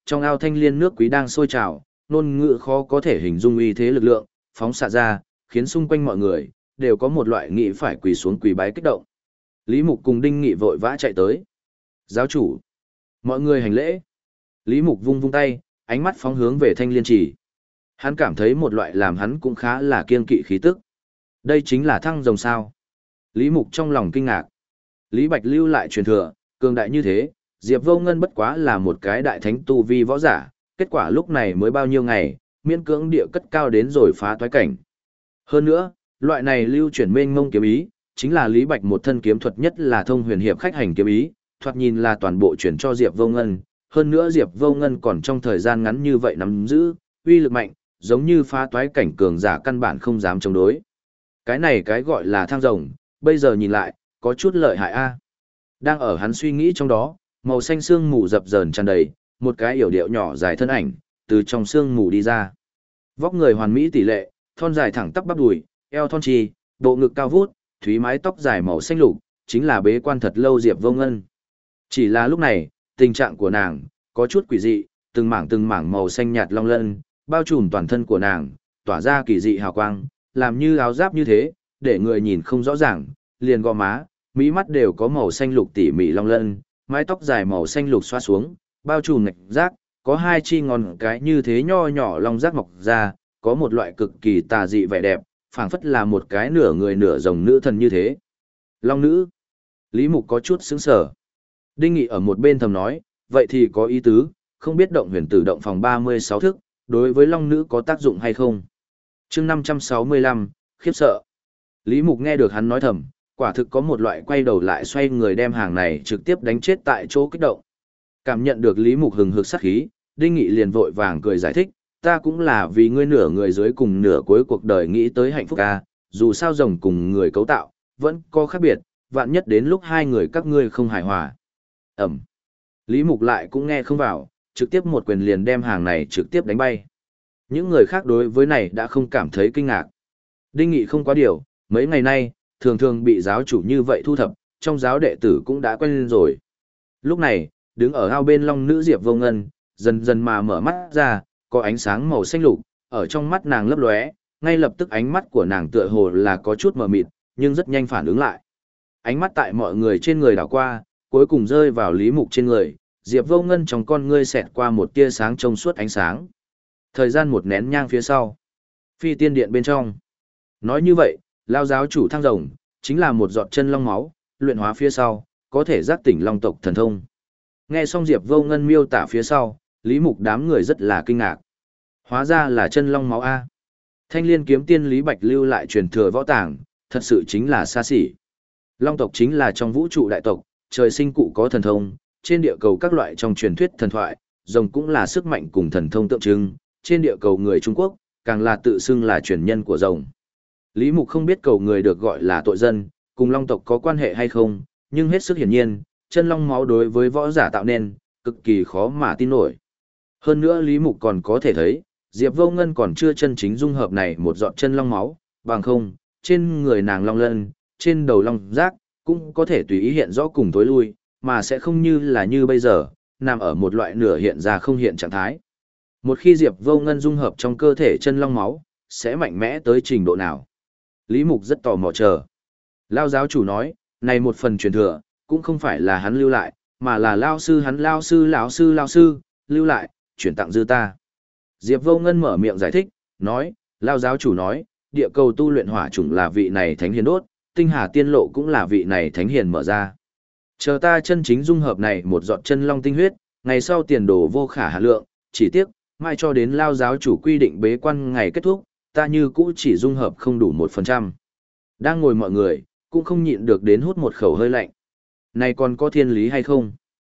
trong ao thanh liên nước quý đang sôi trào, ngôn ngữ khó có thể hình dung uy thế lực lượng, phóng xạ ra, khiến xung quanh mọi người đều có một loại nghĩ phải quỳ xuống quỳ bái kích động. Lý Mục cùng Đinh Nghị vội vã chạy tới. Giáo chủ, mọi người hành lễ. Lý Mục vung vung tay, ánh mắt phóng hướng về thanh liên chỉ. Hắn cảm thấy một loại làm hắn cũng khá là kiên kỵ khí tức. Đây chính là thăng rồng sao. Lý Mục trong lòng kinh ngạc. Lý Bạch lưu lại truyền thừa, cường đại như thế, Diệp Vô Ngân bất quá là một cái đại thánh tu vi võ giả, kết quả lúc này mới bao nhiêu ngày, miễn cưỡng địa cất cao đến rồi phá toái cảnh. Hơn nữa, loại này lưu chuyển mênh mông kiếm ý, chính là Lý Bạch một thân kiếm thuật nhất là thông huyền hiệp khách hành kiếm ý, thoạt nhìn là toàn bộ chuyển cho Diệp Vô Ngân, hơn nữa Diệp Vô Ngân còn trong thời gian ngắn như vậy nắm giữ, uy lực mạnh, giống như phá toái cảnh cường giả căn bản không dám chống đối. Cái này cái gọi là thang rồng, bây giờ nhìn lại, có chút lợi hại a. Đang ở hắn suy nghĩ trong đó, màu xanh sương mù dập dờn tràn đầy, một cái yểu điệu nhỏ dài thân ảnh, từ trong sương mù đi ra. Vóc người hoàn mỹ tỷ lệ, thon dài thẳng tắp bắp đùi, eo thon trì, bộ ngực cao vút, thúy mái tóc dài màu xanh lục, chính là bế quan thật lâu Diệp Vô Ngân. Chỉ là lúc này, tình trạng của nàng có chút quỷ dị, từng mảng màu xanh nhạt long lân bao trùm toàn thân của nàng, tỏa ra kỳ dị hào quang, làm như áo giáp như thế, để người nhìn không rõ ràng, liền gò má, mí mắt đều có màu xanh lục tỉ mỉ long lân, mái tóc dài màu xanh lục xoa xuống, bao trùm ngạch giác, có hai chi ngón cái như thế nho nhỏ long giác mọc ra, có một loại cực kỳ tà dị vẻ đẹp, phảng phất là một cái nửa người nửa rồng nữ thần như thế. Long nữ. Lý Mục có chút sững sờ. Đinh Nghị ở một bên thầm nói, vậy thì có ý tứ, không biết động huyền tử động phòng 36 thức, đối với long nữ có tác dụng hay không. Chương 565, khiếp sợ. Lý Mục nghe được hắn nói thầm, quả thực có một loại quay đầu lại xoay người đem hàng này trực tiếp đánh chết tại chỗ kích động. Cảm nhận được Lý Mục hừng hực sát khí, Đinh Nghị liền vội vàng cười giải thích, ta cũng là vì ngươi nửa người dưới cùng nửa cuối cuộc đời nghĩ tới hạnh phúc ca, dù sao rồng cùng người cấu tạo, vẫn có khác biệt, vạn nhất đến lúc hai người các ngươi không hài hòa. Ẩm. Lý Mục lại cũng nghe không vào, trực tiếp một quyền liền đem hàng này trực tiếp đánh bay. Những người khác đối với này đã không cảm thấy kinh ngạc. Đinh Nghị không quá điều, mấy ngày nay, thường thường bị giáo chủ như vậy thu thập, trong giáo đệ tử cũng đã quen lên rồi. Lúc này, đứng ở ao bên long nữ Diệp Vô Ngân, dần dần mà mở mắt ra, có ánh sáng màu xanh lục, ở trong mắt nàng lấp lóe, ngay lập tức ánh mắt của nàng tựa hồ là có chút mờ mịt, nhưng rất nhanh phản ứng lại. Ánh mắt tại mọi người trên người đảo qua, cuối cùng rơi vào Lý Mục trên người, Diệp Vô Ngân trong con ngươi xẹt qua một tia sáng trong suốt ánh sáng. Thời gian một nén nhang phía sau, Phi Tiên Điện bên trong. Nói như vậy, Lao giáo chủ thăng rồng, chính là một giọt chân long máu, luyện hóa phía sau, có thể giác tỉnh long tộc thần thông. Nghe xong Diệp Vô Ngân miêu tả phía sau, Lý Mục đám người rất là kinh ngạc. Hóa ra là chân long máu A. Thanh Liên kiếm tiên Lý Bạch lưu lại truyền thừa võ tàng, thật sự chính là xa xỉ. Long tộc chính là trong vũ trụ đại tộc, trời sinh cụ có thần thông, trên địa cầu các loại trong truyền thuyết thần thoại, rồng cũng là sức mạnh cùng thần thông tượng trưng, trên địa cầu người Trung Quốc, càng là tự xưng là truyền nhân của rồng. Lý Mục không biết cầu người được gọi là tội dân, cùng long tộc có quan hệ hay không, nhưng hết sức hiển nhiên, chân long máu đối với võ giả tạo nên, cực kỳ khó mà tin nổi. Hơn nữa Lý Mục còn có thể thấy, Diệp Vô Ngân còn chưa chân chính dung hợp này một giọt chân long máu, bằng không, trên người nàng long lân, trên đầu long giác, cũng có thể tùy ý hiện rõ cùng tối lui, mà sẽ không như là như bây giờ, nằm ở một loại nửa hiện ra không hiện trạng thái. Một khi Diệp Vô Ngân dung hợp trong cơ thể chân long máu, sẽ mạnh mẽ tới trình độ nào? Lý Mục rất tò mò chờ. Lao giáo chủ nói, này một phần truyền thừa, cũng không phải là hắn lưu lại, mà là Lao sư hắn Lao sư, lưu lại, chuyển tặng dư ta. Diệp Vô Ngân mở miệng giải thích, nói, Lao giáo chủ nói, địa cầu tu luyện hỏa chủng là vị này thánh hiền đốt, tinh hà tiên lộ cũng là vị này thánh hiền mở ra. Chờ ta chân chính dung hợp này một giọt chân long tinh huyết, ngày sau tiền đồ vô khả hạn lượng, chỉ tiếc, mai cho đến Lao giáo chủ quy định bế quan ngày kết thúc, ta như cũ chỉ dung hợp không đủ 1%. Đang ngồi mọi người, cũng không nhịn được đến hút một khẩu hơi lạnh. Này còn có thiên lý hay không?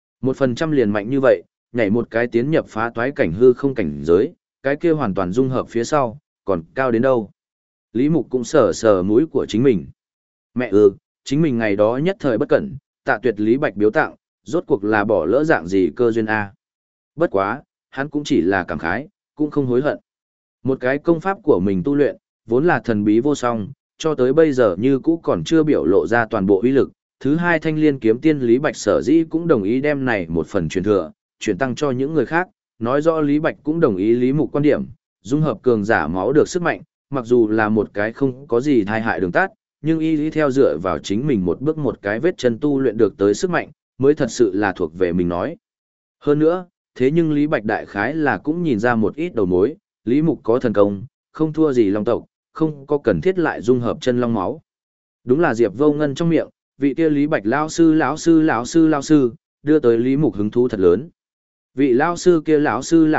1% liền mạnh như vậy, nhảy một cái tiến nhập phá toái cảnh hư không cảnh giới, cái kia hoàn toàn dung hợp phía sau, còn cao đến đâu? Lý Mục cũng sờ sờ mũi của chính mình. Mẹ chính mình ngày đó nhất thời bất cẩn, tạ tuyệt Lý Bạch biếu tặng, rốt cuộc là bỏ lỡ dạng gì cơ duyên A. Bất quá, hắn cũng chỉ là cảm khái, cũng không hối hận. Một cái công pháp của mình tu luyện, vốn là thần bí vô song, cho tới bây giờ như cũ còn chưa biểu lộ ra toàn bộ uy lực. Thứ hai Thanh Liên kiếm tiên Lý Bạch sở dĩ cũng đồng ý đem này một phần truyền thừa, chuyển tăng cho những người khác, nói rõ Lý Bạch cũng đồng ý Lý Mục quan điểm, dung hợp cường giả máu được sức mạnh, mặc dù là một cái không có gì tai hại đường tắt, nhưng y lý theo dựa vào chính mình một bước một cái vết chân tu luyện được tới sức mạnh, mới thật sự là thuộc về mình nói. Hơn nữa, thế nhưng Lý Bạch đại khái là cũng nhìn ra một ít đầu mối, Lý Mục có thần công, không thua gì Long tộc, không có cần thiết lại dung hợp chân long máu. Đúng là Diệp Vô Ngân trong miệng, vị kia Lý Bạch lão sư, đưa tới Lý Mục hứng thú thật lớn. Vị lão sư kia lão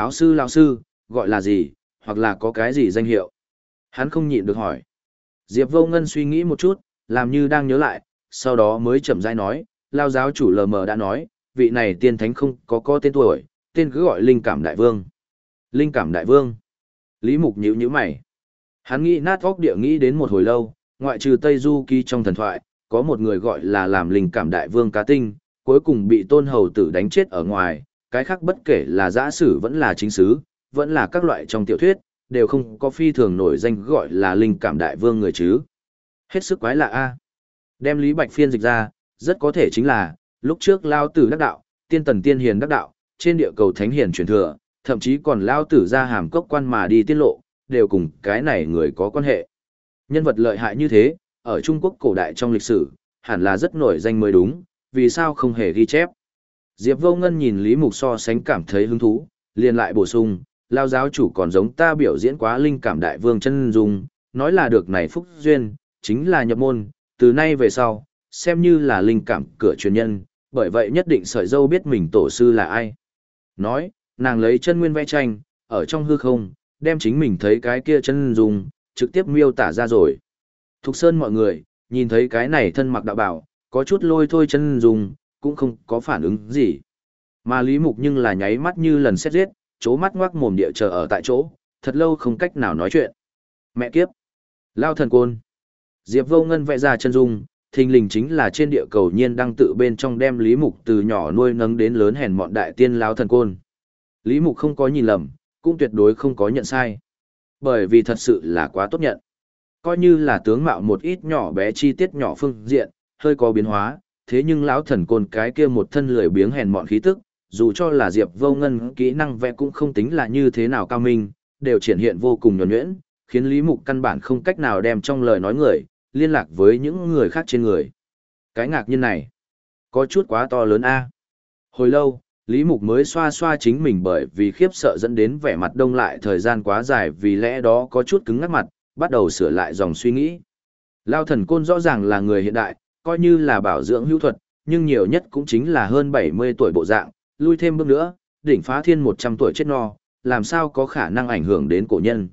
sư, gọi là gì, hoặc là có cái gì danh hiệu? Hắn không nhịn được hỏi. Diệp Vô Ngân suy nghĩ một chút, làm như đang nhớ lại, sau đó mới chậm rãi nói, Lao giáo chủ lờ mờ đã nói, vị này tiên thánh không có tên tuổi, tên cứ gọi Linh Cảm Đại Vương. Linh Cảm Đại Vương. Lý Mục nhíu mày. Hắn nghĩ nát óc địa nghĩ đến một hồi lâu, ngoại trừ Tây Du Ký trong thần thoại, có một người gọi là làm Linh Cảm Đại Vương cá tinh, cuối cùng bị Tôn Hầu Tử đánh chết ở ngoài, cái khác bất kể là giã sử vẫn là chính sử, vẫn là các loại trong tiểu thuyết, đều không có phi thường nổi danh gọi là Linh Cảm Đại Vương người chứ. Hết sức quái lạ a. Đem Lý Bạch phiên dịch ra, rất có thể chính là, lúc trước Lao Tử đắc đạo, tiên tần tiên hiền đắc đạo, trên địa cầu thánh hiền truyền thừa, thậm chí còn Lao Tử ra hàm cốc quan mà đi tiết lộ, đều cùng cái này người có quan hệ. Nhân vật lợi hại như thế, ở Trung Quốc cổ đại trong lịch sử, hẳn là rất nổi danh mới đúng, vì sao không hề ghi chép. Diệp Vô Ngân nhìn Lý Mục so sánh cảm thấy hứng thú, liền lại bổ sung, Lao giáo chủ còn giống ta biểu diễn quá Linh Cảm Đại Vương chân dung, nói là được này phúc duyên, chính là nhập môn, từ nay về sau, xem như là linh cảm cửa truyền nhân, bởi vậy nhất định sợi dâu biết mình tổ sư là ai. Nói, nàng lấy chân nguyên vẽ tranh, ở trong hư không, đem chính mình thấy cái kia chân dung, trực tiếp miêu tả ra rồi. Thục Sơn mọi người, nhìn thấy cái này thân mặc đạo bảo, có chút lôi thôi chân dung, cũng không có phản ứng gì. Mà Lý Mục nhưng là nháy mắt như lần xét giết, chố mắt ngoác mồm địa chờ ở tại chỗ, thật lâu không cách nào nói chuyện. Mẹ kiếp! Lao thần côn! Diệp Vô Ngân vẽ ra chân dung, thình lình chính là trên địa cầu nhiên đăng tự bên trong đem Lý Mục từ nhỏ nuôi nấng đến lớn hèn mọn đại tiên Lao thần côn. Lý Mục không có nhìn lầm, cũng tuyệt đối không có nhận sai. Bởi vì thật sự là quá tốt nhận. Coi như là tướng mạo một ít nhỏ bé chi tiết nhỏ phương diện, hơi có biến hóa, thế nhưng lão thần côn cái kia một thân lười biếng hèn mọn khí tức, dù cho là Diệp Vô Ngân kỹ năng vẽ cũng không tính là như thế nào cao minh, đều triển hiện vô cùng nhuần nhuyễn, khiến Lý Mục căn bản không cách nào đem trong lời nói người, liên lạc với những người khác trên người. Cái ngạc nhiên này, có chút quá to lớn a. Hồi lâu, Lý Mục mới xoa xoa chính mình bởi vì khiếp sợ dẫn đến vẻ mặt đông lại thời gian quá dài vì lẽ đó có chút cứng ngắc mặt, bắt đầu sửa lại dòng suy nghĩ. Lao thần côn rõ ràng là người hiện đại, coi như là bảo dưỡng hữu thuật, nhưng nhiều nhất cũng chính là hơn 70 tuổi bộ dạng, lui thêm bước nữa, đỉnh phá thiên 100 tuổi chết no, làm sao có khả năng ảnh hưởng đến cổ nhân.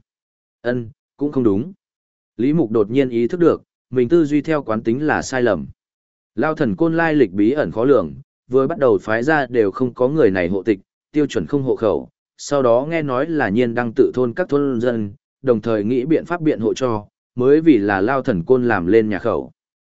Cũng không đúng. Lý Mục đột nhiên ý thức được, mình tư duy theo quán tính là sai lầm. Lao thần côn lai lịch bí ẩn khó lường, vừa bắt đầu phái ra đều không có người này hộ tịch, tiêu chuẩn không hộ khẩu, sau đó nghe nói là nhiên đăng tự thôn các thôn dân, đồng thời nghĩ biện pháp biện hộ cho, mới vì là Lao thần côn làm lên nhà khẩu.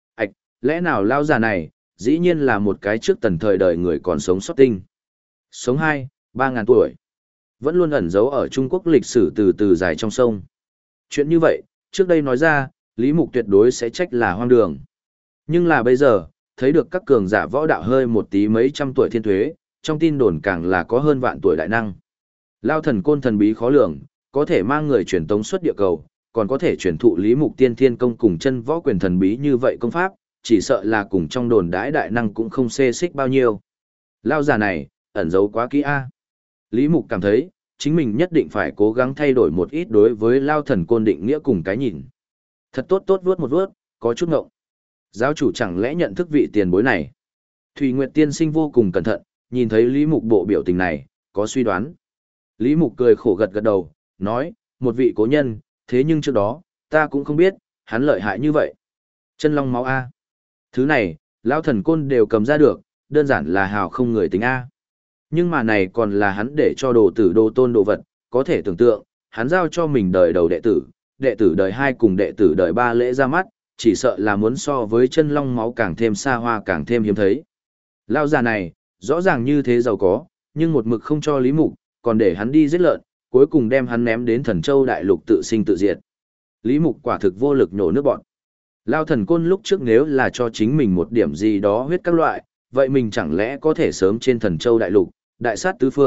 Lẽ nào Lao già này, dĩ nhiên là một cái trước tần thời đời người còn sống sót tinh. Sống 2-3 ngàn tuổi. Vẫn luôn ẩn giấu ở Trung Quốc lịch sử từ từ dài trong sông. Chuyện như vậy, trước đây nói ra, Lý Mục tuyệt đối sẽ trách là hoang đường. Nhưng là bây giờ, thấy được các cường giả võ đạo hơi một tí mấy trăm tuổi thiên thuế, trong tin đồn càng là có hơn vạn tuổi đại năng. Lao thần côn thần bí khó lường, có thể mang người truyền tống xuất địa cầu, còn có thể truyền thụ Lý Mục tiên thiên công cùng chân võ quyền thần bí như vậy công pháp, chỉ sợ là cùng trong đồn đãi đại năng cũng không xê xích bao nhiêu. Lao già này, ẩn giấu quá kỹ a. Lý Mục cảm thấy, chính mình nhất định phải cố gắng thay đổi một ít đối với Lao thần côn định nghĩa cùng cái nhìn. Thật tốt vuốt một vuốt, có chút ngộng. Giáo chủ chẳng lẽ nhận thức vị tiền bối này? Thủy Nguyệt tiên sinh vô cùng cẩn thận, nhìn thấy Lý Mục bộ biểu tình này, có suy đoán. Lý Mục cười khổ gật đầu, nói, một vị cố nhân, thế nhưng trước đó, ta cũng không biết, hắn lợi hại như vậy. Chân long máu A. Thứ này, Lao thần côn đều cầm ra được, đơn giản là hào không người tính A. Nhưng mà này còn là hắn để cho đồ tử đồ tôn đồ vật, có thể tưởng tượng, hắn giao cho mình đời đầu đệ tử đời 2 cùng đệ tử đời 3 lễ ra mắt, chỉ sợ là muốn so với chân long máu càng thêm xa hoa càng thêm hiếm thấy. Lao già này, rõ ràng như thế giàu có, nhưng một mực không cho Lý Mục, còn để hắn đi giết lợn, cuối cùng đem hắn ném đến Thần Châu đại lục tự sinh tự diệt. Lý Mục quả thực vô lực nhổ nước bọn. Lao thần côn lúc trước nếu là cho chính mình một điểm gì đó huyết các loại, vậy mình chẳng lẽ có thể sớm trên Thần Châu đại lục, đại sát tứ phương,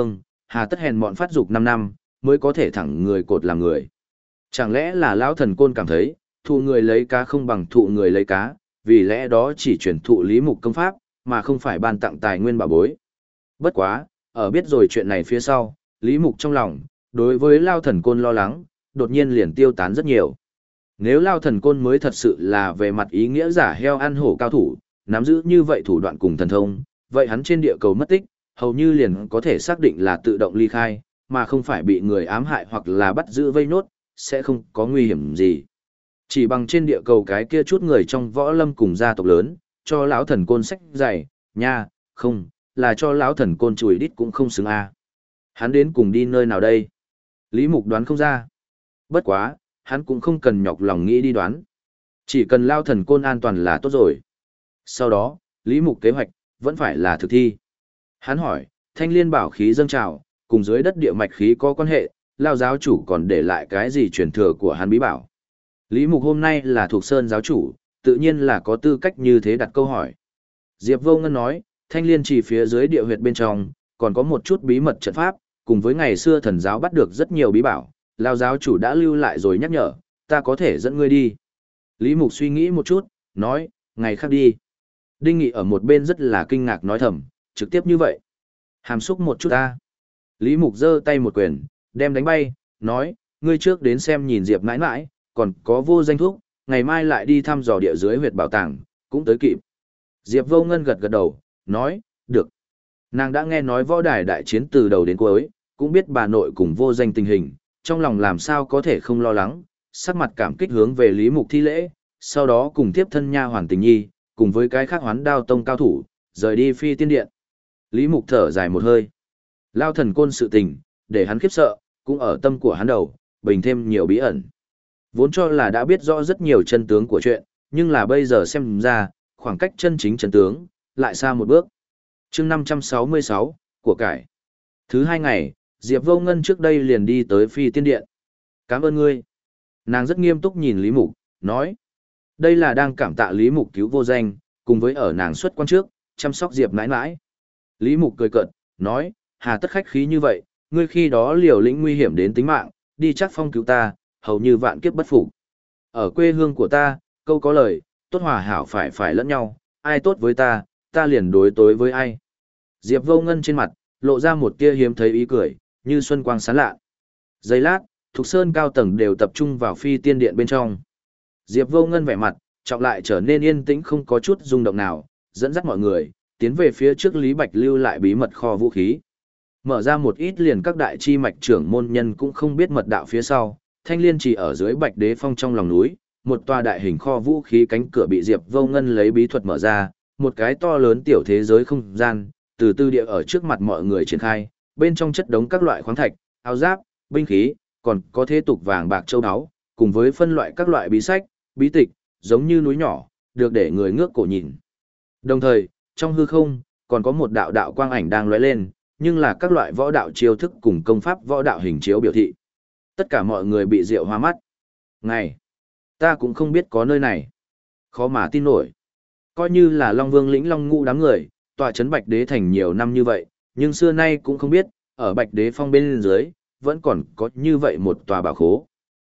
hà tất hèn mọn phát dục 5 năm, mới có thể thẳng người cột làm người. Chẳng lẽ là lão thần côn cảm thấy, thụ người lấy cá không bằng thụ người lấy cá, vì lẽ đó chỉ truyền thụ Lý Mục công pháp, mà không phải ban tặng tài nguyên bảo bối. Bất quá, ở biết rồi chuyện này phía sau, Lý Mục trong lòng, đối với Lao Thần Côn lo lắng, đột nhiên liền tiêu tán rất nhiều. Nếu Lao Thần Côn mới thật sự là về mặt ý nghĩa giả heo ăn hổ cao thủ, nắm giữ như vậy thủ đoạn cùng thần thông, vậy hắn trên địa cầu mất tích, hầu như liền có thể xác định là tự động ly khai, mà không phải bị người ám hại hoặc là bắt giữ vây nốt, sẽ không có nguy hiểm gì. Chỉ bằng trên địa cầu cái kia chút người trong võ lâm cùng gia tộc lớn, cho lão thần côn sách dày, nha, không, là cho lão thần côn chùi đít cũng không xứng a. Hắn đến cùng đi nơi nào đây? Lý Mục đoán không ra. Bất quá, hắn cũng không cần nhọc lòng nghĩ đi đoán. Chỉ cần lao thần côn an toàn là tốt rồi. Sau đó, Lý Mục kế hoạch, vẫn phải là thực thi. Hắn hỏi, thanh liên bảo khí dâng trào, cùng dưới đất địa mạch khí có quan hệ, lao giáo chủ còn để lại cái gì truyền thừa của hắn bí bảo. Lý Mục hôm nay là thuộc sơn giáo chủ, tự nhiên là có tư cách như thế đặt câu hỏi. Diệp Vô Ngân nói, thanh liên chỉ phía dưới địa huyệt bên trong, còn có một chút bí mật trận pháp, cùng với ngày xưa thần giáo bắt được rất nhiều bí bảo, lao giáo chủ đã lưu lại rồi nhắc nhở, ta có thể dẫn ngươi đi. Lý Mục suy nghĩ một chút, nói, ngày khác đi. Đinh Nghị ở một bên rất là kinh ngạc nói thầm, trực tiếp như vậy. Hàm xúc một chút ta. Lý Mục giơ tay một quyền, đem đánh bay, nói, ngươi trước đến xem nhìn Diệp nãi nãi, còn có vô danh thuốc, ngày mai lại đi thăm dò địa dưới huyệt bảo tàng, cũng tới kịp. Diệp Vô Ngân gật gật đầu, nói, được. Nàng đã nghe nói võ đài đại chiến từ đầu đến cuối, cũng biết bà nội cùng vô danh tình hình, trong lòng làm sao có thể không lo lắng, sắc mặt cảm kích hướng về Lý Mục thi lễ, sau đó cùng tiếp thân nha hoàn tình nhi, cùng với cái khác Hoán Đao tông cao thủ, rời đi Phi Tiên Điện. Lý Mục thở dài một hơi. Lao thần côn sự tình, để hắn khiếp sợ, cũng ở tâm của hắn đầu, bình thêm nhiều bí ẩn. Vốn cho là đã biết rõ rất nhiều chân tướng của chuyện, nhưng là bây giờ xem ra, khoảng cách chân chính chân tướng, lại xa một bước. chương 566, của cải. Thứ 2 ngày, Diệp Vô Ngân trước đây liền đi tới Phi Tiên Điện. Cảm ơn ngươi. Nàng rất nghiêm túc nhìn Lý Mục, nói. Đây là đang cảm tạ Lý Mục cứu vô danh, cùng với ở nàng xuất quan trước, chăm sóc Diệp nãi nãi. Lý Mục cười cợt, nói, hà tất khách khí như vậy, ngươi khi đó liều lĩnh nguy hiểm đến tính mạng, đi chắc phong cứu ta, hầu như vạn kiếp bất phục. Ở quê hương của ta, câu có lời, tốt hòa hảo phải lẫn nhau, ai tốt với ta liền đối tối với ai. Diệp Vô Ngân trên mặt, lộ ra một tia hiếm thấy ý cười, như xuân quang sáng lạ. Giây lát, Thục Sơn cao tầng đều tập trung vào Phi Tiên Điện bên trong. Diệp Vô Ngân vẻ mặt, trọng lại trở nên yên tĩnh không có chút rung động nào, dẫn dắt mọi người, tiến về phía trước Lý Bạch lưu lại bí mật kho vũ khí. Mở ra một ít liền các đại chi mạch trưởng môn nhân cũng không biết mật đạo phía sau, thanh liên chỉ ở dưới Bạch Đế Phong trong lòng núi, một tòa đại hình kho vũ khí cánh cửa bị Diệp Vô Ngân lấy bí thuật mở ra, một cái to lớn tiểu thế giới không gian, từ tư địa ở trước mặt mọi người triển khai, bên trong chất đống các loại khoáng thạch, áo giáp, binh khí, còn có thế tục vàng bạc châu áo, cùng với phân loại các loại bí sách, bí tịch, giống như núi nhỏ, được để người ngước cổ nhìn. Đồng thời, trong hư không, còn có một đạo đạo quang ảnh đang lóe lên, nhưng là các loại võ đạo chiêu thức cùng công pháp võ đạo hình chiếu biểu thị. Tất cả mọi người bị rượu hoa mắt. Ngày, ta cũng không biết có nơi này. Khó mà tin nổi. Coi như là Long Vương lĩnh Long Ngũ đám người, tọa trấn Bạch Đế thành nhiều năm như vậy, nhưng xưa nay cũng không biết, ở Bạch Đế Phong bên dưới, vẫn còn có như vậy một tòa bảo khố.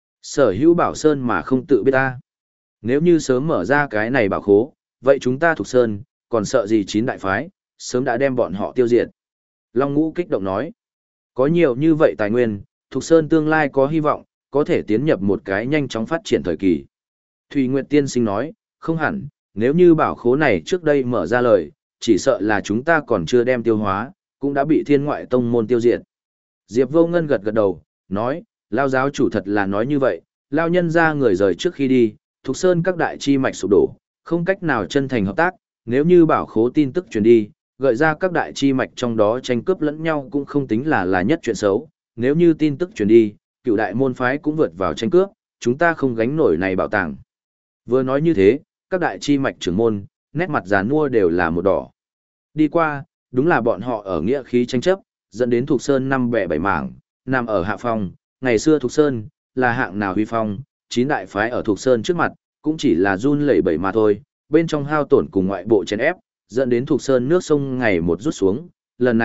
Sở hữu bảo sơn mà không tự biết ta. Nếu như sớm mở ra cái này bảo khố, vậy chúng ta thuộc sơn, còn sợ gì chín đại phái, sớm đã đem bọn họ tiêu diệt. Long Ngũ kích động nói, có nhiều như vậy tài nguyên, thuộc sơn tương lai có hy vọng, có thể tiến nhập một cái nhanh chóng phát triển thời kỳ. Thùy Nguyệt Tiên Sinh nói, không hẳn, nếu như bảo khố này trước đây mở ra lời, chỉ sợ là chúng ta còn chưa đem tiêu hóa, cũng đã bị thiên ngoại tông môn tiêu diệt. Diệp Vô Ngân gật gật đầu, nói, Lao giáo chủ thật là nói như vậy, Lao nhân ra người rời trước khi đi, Thục Sơn các đại chi mạch sụp đổ, không cách nào chân thành hợp tác, nếu như bảo khố tin tức truyền đi, gợi ra các đại chi mạch trong đó tranh cướp lẫn nhau cũng không tính là nhất chuyện xấu, nếu như tin tức truyền đi, cựu đại môn phái cũng vượt vào tranh cướp, chúng ta không gánh nổi này bảo tàng. Vừa nói như thế, các đại chi mạch trưởng môn, nét mặt già nua đều là một đỏ. Đi qua, đúng là bọn họ ở nghĩa khí tranh chấp, dẫn đến Thục Sơn năm bẻ bảy mảng, nằm ở hạ phong, ngày xưa Thục Sơn, là hạng nào huy phong, chín đại phái ở Thục Sơn trước mặt, cũng chỉ là run lẩy bẩy mà thôi, bên trong hao tổn cùng ngoại bộ chèn ép, dẫn đến Thục Sơn nước sông ngày một rút xuống, lần này,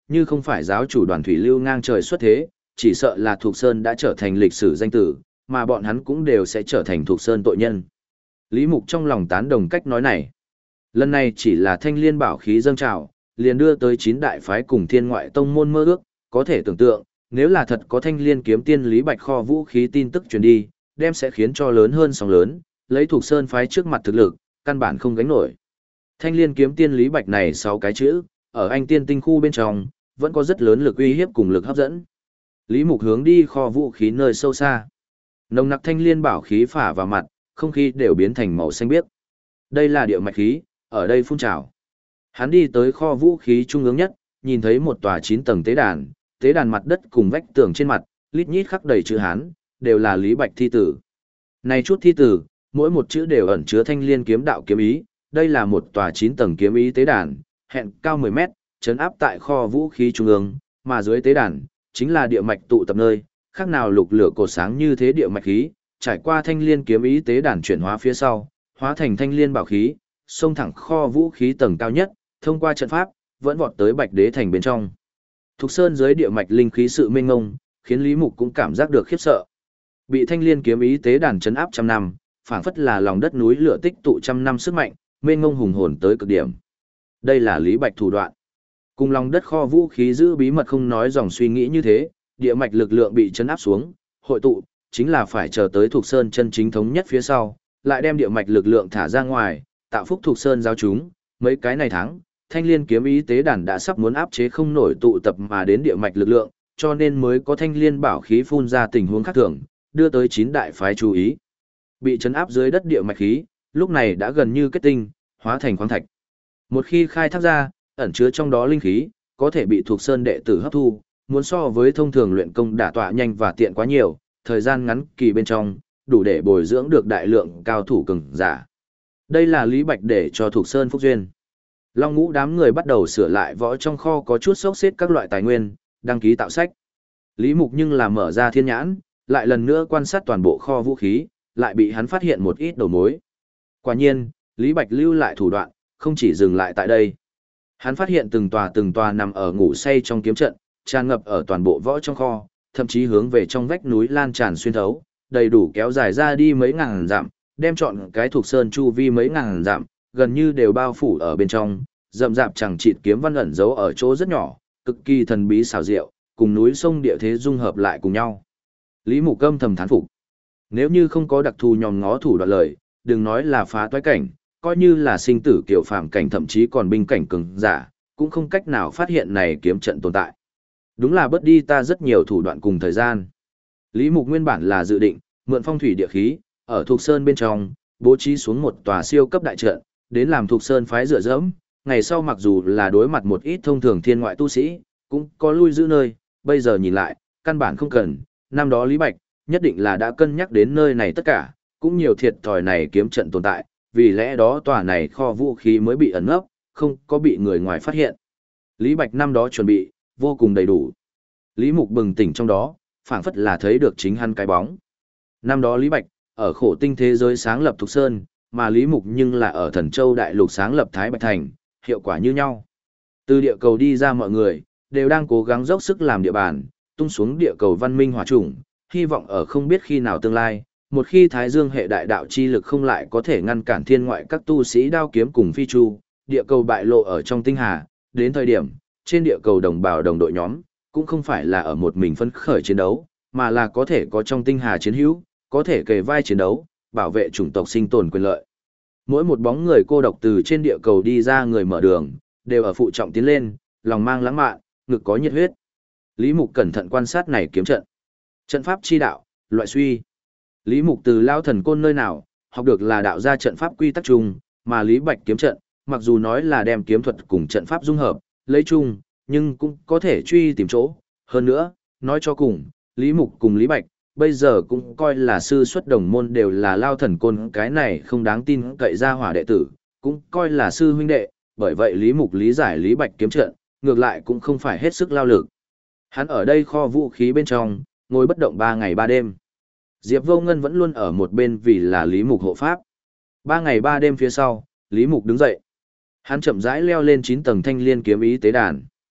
như không phải giáo chủ đoàn thủy lưu ngang trời xuất thế, chỉ sợ là Thục Sơn đã trở thành lịch sử danh tử, mà bọn hắn cũng đều sẽ trở thành Thục Sơn tội nhân. Lý Mục trong lòng tán đồng cách nói này. Lần này chỉ là thanh liên bảo khí dâng trào, liền đưa tới 9 đại phái cùng thiên ngoại tông môn mơ ước, có thể tưởng tượng, nếu là thật có thanh liên kiếm tiên Lý Bạch kho vũ khí tin tức truyền đi, đem sẽ khiến cho lớn hơn sóng lớn, lấy Thục Sơn phái trước mặt thực lực, căn bản không gánh nổi. Thanh liên kiếm tiên Lý Bạch này 6 cái chữ, ở anh tiên tinh khu bên trong, vẫn có rất lớn lực uy hiếp cùng lực hấp dẫn. Lý Mục hướng đi kho vũ khí nơi sâu xa. Nồng nặc thanh liên bảo khí phả vào mặt, không khí đều biến thành màu xanh biếc. Đây là địa mạch khí, ở đây phun trào. Hắn đi tới kho vũ khí trung ương nhất, nhìn thấy một tòa 9 tầng tế đàn mặt đất cùng vách tường trên mặt, lít nhít khắc đầy chữ Hán, đều là Lý Bạch thi tử. Này chút thi tử, mỗi một chữ đều ẩn chứa thanh liên kiếm đạo kiếm ý, đây là một tòa 9 tầng kiếm ý tế đàn, hẹn cao 10 mét, trấn áp tại kho vũ khí trung ương, mà dưới tế đàn, chính là địa mạch tụ tập nơi, khác nào lục lửa cột sáng như thế địa mạch khí, trải qua thanh liên kiếm ý tế đàn chuyển hóa phía sau, hóa thành thanh liên bảo khí, xông thẳng kho vũ khí tầng cao nhất, thông qua trận pháp, vẫn vọt tới Bạch Đế thành bên trong. Thục Sơn dưới địa mạch linh khí sự mênh mông, khiến Lý Mục cũng cảm giác được khiếp sợ. Bị thanh liên kiếm ý tế đàn trấn áp trăm năm, phảng phất là lòng đất núi lửa tích tụ trăm năm sức mạnh, mênh mông hùng hồn tới cực điểm. Đây là Lý Bạch thủ đoạn. Cùng lòng đất kho vũ khí giữ bí mật không nói dòng suy nghĩ như thế, địa mạch lực lượng bị trấn áp xuống, hội tụ, chính là phải chờ tới Thục Sơn chân chính thống nhất phía sau, lại đem địa mạch lực lượng thả ra ngoài, tạo phúc Thục Sơn giáo chúng, mấy cái này tháng, thanh liên kiếm ý tế đàn đã sắp muốn áp chế không nổi tụ tập mà đến địa mạch lực lượng, cho nên mới có thanh liên bảo khí phun ra tình huống khác thường, đưa tới 9 đại phái chú ý. Bị trấn áp dưới đất địa mạch khí, lúc này đã gần như kết tinh, hóa thành khoáng thạch. Một khi khai thác ra, ẩn chứa trong đó linh khí, có thể bị Thục Sơn đệ tử hấp thu, muốn so với thông thường luyện công đả tọa nhanh và tiện quá nhiều, thời gian ngắn kỳ bên trong, đủ để bồi dưỡng được đại lượng cao thủ cường giả. Đây là Lý Bạch để cho Thục Sơn phúc duyên. Long Ngũ đám người bắt đầu sửa lại võ trong kho có chút xốc xếp các loại tài nguyên, đăng ký tạo sách. Lý Mục nhưng là mở ra thiên nhãn, lại lần nữa quan sát toàn bộ kho vũ khí, lại bị hắn phát hiện một ít đầu mối. Quả nhiên, Lý Bạch lưu lại thủ đoạn, không chỉ dừng lại tại đây. Hắn phát hiện từng tòa nằm ở ngủ say trong kiếm trận, tràn ngập ở toàn bộ võ trong kho, thậm chí hướng về trong vách núi lan tràn xuyên thấu, đầy đủ kéo dài ra đi mấy ngàn dặm, đem trọn cái Thục Sơn chu vi mấy ngàn dặm, gần như đều bao phủ ở bên trong, rậm rạp chẳng chịt kiếm văn ẩn giấu ở chỗ rất nhỏ, cực kỳ thần bí xảo diệu, cùng núi sông địa thế dung hợp lại cùng nhau. Lý Mục âm thầm thán phục. Nếu như không có đặc thù nhòm ngó thủ đoạn lời, đừng nói là phá toái cảnh, coi như là sinh tử kiều phàm cảnh thậm chí còn binh cảnh cường giả, cũng không cách nào phát hiện này kiếm trận tồn tại. Đúng là bớt đi ta rất nhiều thủ đoạn cùng thời gian. Lý Mục nguyên bản là dự định mượn phong thủy địa khí, ở Thục Sơn bên trong, bố trí xuống một tòa siêu cấp đại trận, đến làm Thục Sơn phái dựa dẫm, ngày sau mặc dù là đối mặt một ít thông thường thiên ngoại tu sĩ, cũng có lui giữ nơi, bây giờ nhìn lại, căn bản không cần, năm đó Lý Bạch, nhất định là đã cân nhắc đến nơi này tất cả, cũng nhiều thiệt thòi này kiếm trận tồn tại, vì lẽ đó tòa này kho vũ khí mới bị ẩn nấp, không có bị người ngoài phát hiện. Lý Bạch năm đó chuẩn bị, vô cùng đầy đủ. Lý Mục bừng tỉnh trong đó, phảng phất là thấy được chính hắn cái bóng. Năm đó Lý Bạch, ở khổ tinh thế giới sáng lập Thục Sơn, mà Lý Mục nhưng là ở Thần Châu Đại Lục sáng lập Thái Bạch Thành, hiệu quả như nhau. Từ địa cầu đi ra mọi người, đều đang cố gắng dốc sức làm địa bàn, tung xuống địa cầu văn minh hỏa chủng, hy vọng ở không biết khi nào tương lai, một khi Thái Dương hệ đại đạo chi lực không lại có thể ngăn cản thiên ngoại các tu sĩ đao kiếm cùng phi chu, địa cầu bại lộ ở trong tinh hà, đến thời điểm, trên địa cầu đồng bào đồng đội nhóm, cũng không phải là ở một mình phấn khởi chiến đấu, mà là có thể có trong tinh hà chiến hữu, có thể kề vai chiến đấu, bảo vệ chủng tộc sinh tồn quyền lợi. Mỗi một bóng người cô độc từ trên địa cầu đi ra người mở đường, đều ở phụ trọng tiến lên, lòng mang lãng mạn, ngực có nhiệt huyết. Lý Mục cẩn thận quan sát này kiếm trận. Trận pháp chi đạo, loại suy. Lý Mục từ Lao Thần Côn nơi nào, học được là đạo ra trận pháp quy tắc chung, mà Lý Bạch kiếm trận, mặc dù nói là đem kiếm thuật cùng trận pháp dung hợp, lấy chung, nhưng cũng có thể truy tìm chỗ. Hơn nữa, nói cho cùng, Lý Mục cùng Lý Bạch, bây giờ cũng coi là sư xuất đồng môn đều là Lao Thần Côn, cái này không đáng tin cậy ra hỏa đệ tử, cũng coi là sư huynh đệ, bởi vậy Lý Mục lý giải Lý Bạch kiếm trận, ngược lại cũng không phải hết sức lao lực. Hắn ở đây kho vũ khí bên trong, ngồi bất động 3 ngày 3 đêm. Diệp Vô Ngân vẫn luôn ở một bên vì là Lý Mục hộ pháp. 3 ngày 3 đêm phía sau, Lý Mục đứng dậy. Hắn chậm rãi leo lên 9 tầng thanh liên kiếm ý tế đàn.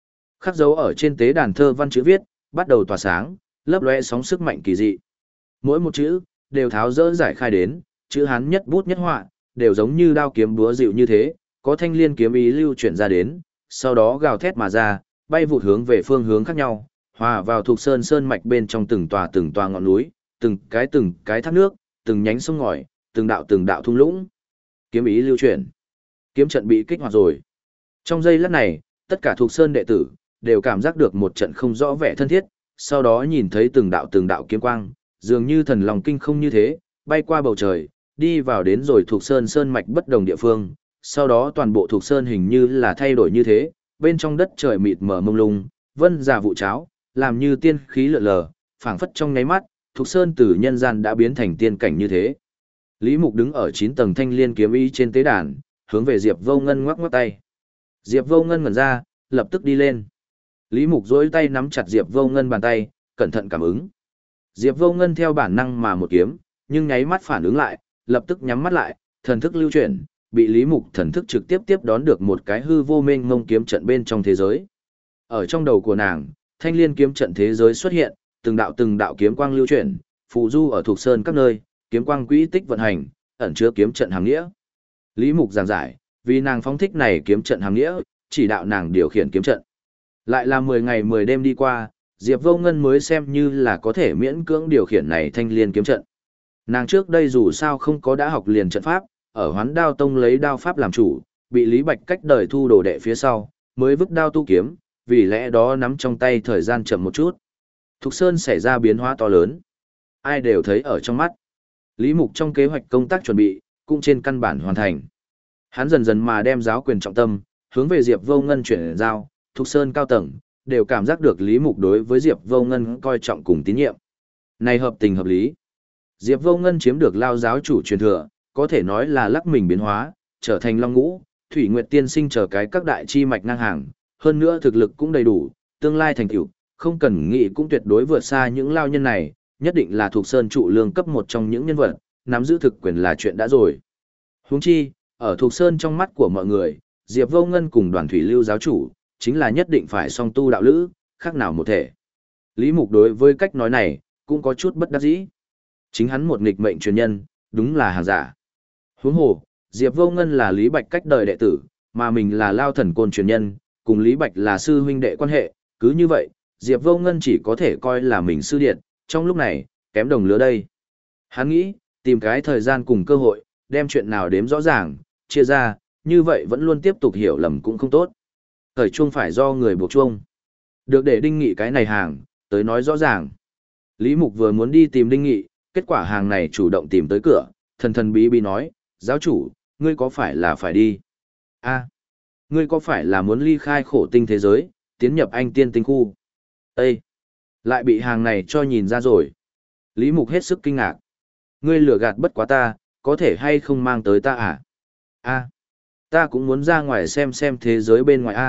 Khắc dấu ở trên tế đàn thơ văn chữ viết, bắt đầu tỏa sáng, lấp lóe sóng sức mạnh kỳ dị. Mỗi một chữ đều tháo dỡ giải khai đến, chữ Hán nhất bút nhất họa, đều giống như đao kiếm búa dịu như thế, có thanh liên kiếm ý lưu chuyển ra đến, sau đó gào thét mà ra, bay vụt hướng về phương hướng khác nhau, hòa vào thuộc sơn sơn mạch bên trong từng tòa ngọn núi, từng cái thác nước, từng nhánh sông ngòi, từng đạo thung lũng. Kiếm ý lưu chuyển, kiếm trận bị kích hoạt rồi. Trong giây lát này, tất cả thuộc sơn đệ tử đều cảm giác được một trận không rõ vẻ thân thiết, sau đó nhìn thấy từng đạo kiếm quang, dường như thần lòng kinh không như thế, bay qua bầu trời, đi vào đến rồi thuộc sơn sơn mạch bất đồng địa phương, sau đó toàn bộ thuộc sơn hình như là thay đổi như thế, bên trong đất trời mịt mờ mông lung, vân giả vụ cháo, làm như tiên khí lượn lờ, phảng phất trong nháy mắt, thuộc sơn từ nhân gian đã biến thành tiên cảnh như thế. Lý Mục đứng ở 9 tầng thanh liên kiếm ý trên tế đàn, hướng về Diệp Vô Ngân ngoắc ngoắc tay. Diệp Vô Ngân ngẩn ra, lập tức đi lên. Lý Mục duỗi tay nắm chặt Diệp Vô Ngân bàn tay, cẩn thận cảm ứng. Diệp Vô Ngân theo bản năng mà một kiếm, nhưng nháy mắt phản ứng lại, lập tức nhắm mắt lại, thần thức lưu chuyển, bị Lý Mục thần thức trực tiếp tiếp đón được một cái hư vô mênh mông kiếm trận bên trong thế giới. Ở trong đầu của nàng, thanh liên kiếm trận thế giới xuất hiện, từng đạo kiếm quang lưu chuyển, phù du ở thuộc sơn các nơi, kiếm quang quỹ tích vận hành, ẩn chứa kiếm trận hàm nghĩa. Lý Mục giảng giải, vì nàng phóng thích này kiếm trận hàm nghĩa, chỉ đạo nàng điều khiển kiếm trận. Lại là 10 ngày 10 đêm đi qua, Diệp Vô Ngân mới xem như là có thể miễn cưỡng điều khiển này thanh liên kiếm trận. Nàng trước đây dù sao không có đã học liền trận pháp, ở Hoán Đao Tông lấy đao pháp làm chủ, bị Lý Bạch cách đời thu đồ đệ phía sau, mới vứt đao tu kiếm, vì lẽ đó nắm trong tay thời gian chậm một chút. Thục Sơn xảy ra biến hóa to lớn. Ai đều thấy ở trong mắt. Lý Mục trong kế hoạch công tác chuẩn bị, cũng trên căn bản hoàn thành. Hắn dần dần mà đem giáo quyền trọng tâm, hướng về Diệp Vô Ngân chuyển giao, Thục Sơn cao tầng, đều cảm giác được Lý Mục đối với Diệp Vô Ngân coi trọng cùng tín nhiệm. Này hợp tình hợp lý. Diệp Vô Ngân chiếm được Lao giáo chủ truyền thừa, có thể nói là lắc mình biến hóa, trở thành Long Ngũ, Thủy Nguyệt Tiên Sinh trở cái các đại chi mạch ngang hàng, hơn nữa thực lực cũng đầy đủ, tương lai thành tựu, không cần nghĩ cũng tuyệt đối vượt xa những lao nhân này, nhất định là thuộc sơn trụ lương cấp một trong những nhân vật, nắm giữ thực quyền là chuyện đã rồi. Huống chi, ở thuộc sơn trong mắt của mọi người, Diệp Vô Ngân cùng Đoàn Thủy Lưu giáo chủ, chính là nhất định phải song tu đạo lữ, khác nào một thể. Lý Mục đối với cách nói này, cũng có chút bất đắc dĩ. Chính hắn một nghịch mệnh truyền nhân, đúng là hàng giả. Huống hồ, Diệp Vô Ngân là Lý Bạch cách đời đệ tử, mà mình là Lao Thần Côn truyền nhân, cùng Lý Bạch là sư huynh đệ quan hệ, cứ như vậy, Diệp Vô Ngân chỉ có thể coi là mình sư điện, trong lúc này, kém đồng lứa đây. Hắn nghĩ, tìm cái thời gian cùng cơ hội, đem chuyện nào đếm rõ ràng, chia ra, như vậy vẫn luôn tiếp tục hiểu lầm cũng không tốt. Thời chuông phải do người buộc chuông. Được để Đinh Nghị cái này hàng, tới nói rõ ràng. Lý Mục vừa muốn đi tìm Đinh Nghị, kết quả hàng này chủ động tìm tới cửa, thần bí bí nói, giáo chủ, ngươi có phải là phải đi? Ngươi có phải là muốn ly khai khổ tinh thế giới, tiến nhập anh tiên tinh khu? Ê! Lại bị hàng này cho nhìn ra rồi. Lý Mục hết sức kinh ngạc. Ngươi lừa gạt bất quá ta, có thể hay không mang tới ta à? Ta cũng muốn ra ngoài xem thế giới bên ngoài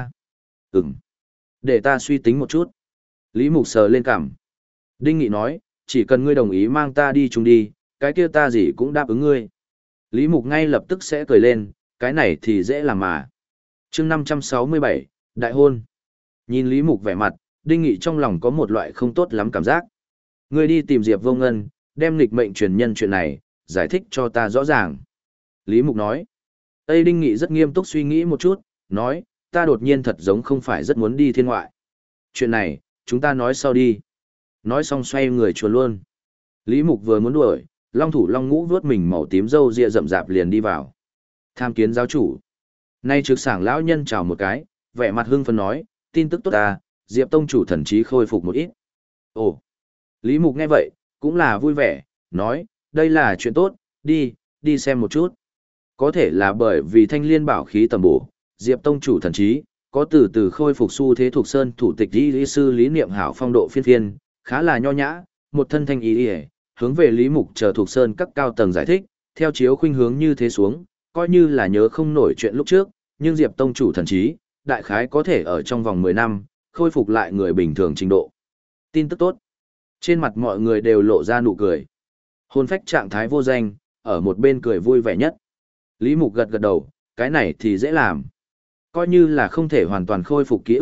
Để ta suy tính một chút. Lý Mục sờ lên cằm. Đinh Nghị nói, chỉ cần ngươi đồng ý mang ta đi chung đi, cái kia ta gì cũng đáp ứng ngươi. Lý Mục ngay lập tức sẽ cười lên, cái này thì dễ làm mà. Chương 567, Đại hôn. Nhìn Lý Mục vẻ mặt, Đinh Nghị trong lòng có một loại không tốt lắm cảm giác. Ngươi đi tìm Diệp Vô Ngân, đem nghịch mệnh truyền nhân chuyện này, giải thích cho ta rõ ràng. Lý Mục nói. Tây Đinh Nghị rất nghiêm túc suy nghĩ một chút, nói, ta đột nhiên thật giống không phải rất muốn đi thiên ngoại. Chuyện này, chúng ta nói sau đi. Nói xong xoay người chuồn luôn. Lý Mục vừa muốn đuổi, Long Thủ Long Ngũ vuốt mình màu tím râu ria rậm rạp liền đi vào. Tham kiến giáo chủ. Nay trực sảng lão nhân chào một cái, vẻ mặt hưng phấn nói, tin tức tốt ta, Diệp tông chủ thần trí khôi phục một ít. Ồ. Lý Mục nghe vậy, cũng là vui vẻ, nói, đây là chuyện tốt, đi xem một chút. Có thể là bởi vì thanh liên bảo khí tầm bổ, Diệp tông chủ thần trí, có từ từ khôi phục xu thế thuộc sơn thủ tịch y sư Lý Niệm Hảo phong độ phiên, khá là nho nhã, một thân thanh y, hướng về Lý Mục chờ thuộc sơn các cao tầng giải thích, theo chiếu khuynh hướng như thế xuống, coi như là nhớ không nổi chuyện lúc trước, nhưng Diệp tông chủ thần trí, đại khái có thể ở trong vòng 10 năm, khôi phục lại người bình thường trình độ. Tin tức tốt. Trên mặt mọi người đều lộ ra nụ cười. Hôn phách trạng thái vô danh, ở một bên cười vui vẻ nhất. Lý Mục gật gật đầu, cái này thì dễ làm. Coi như là không thể hoàn toàn khôi phục ký ức,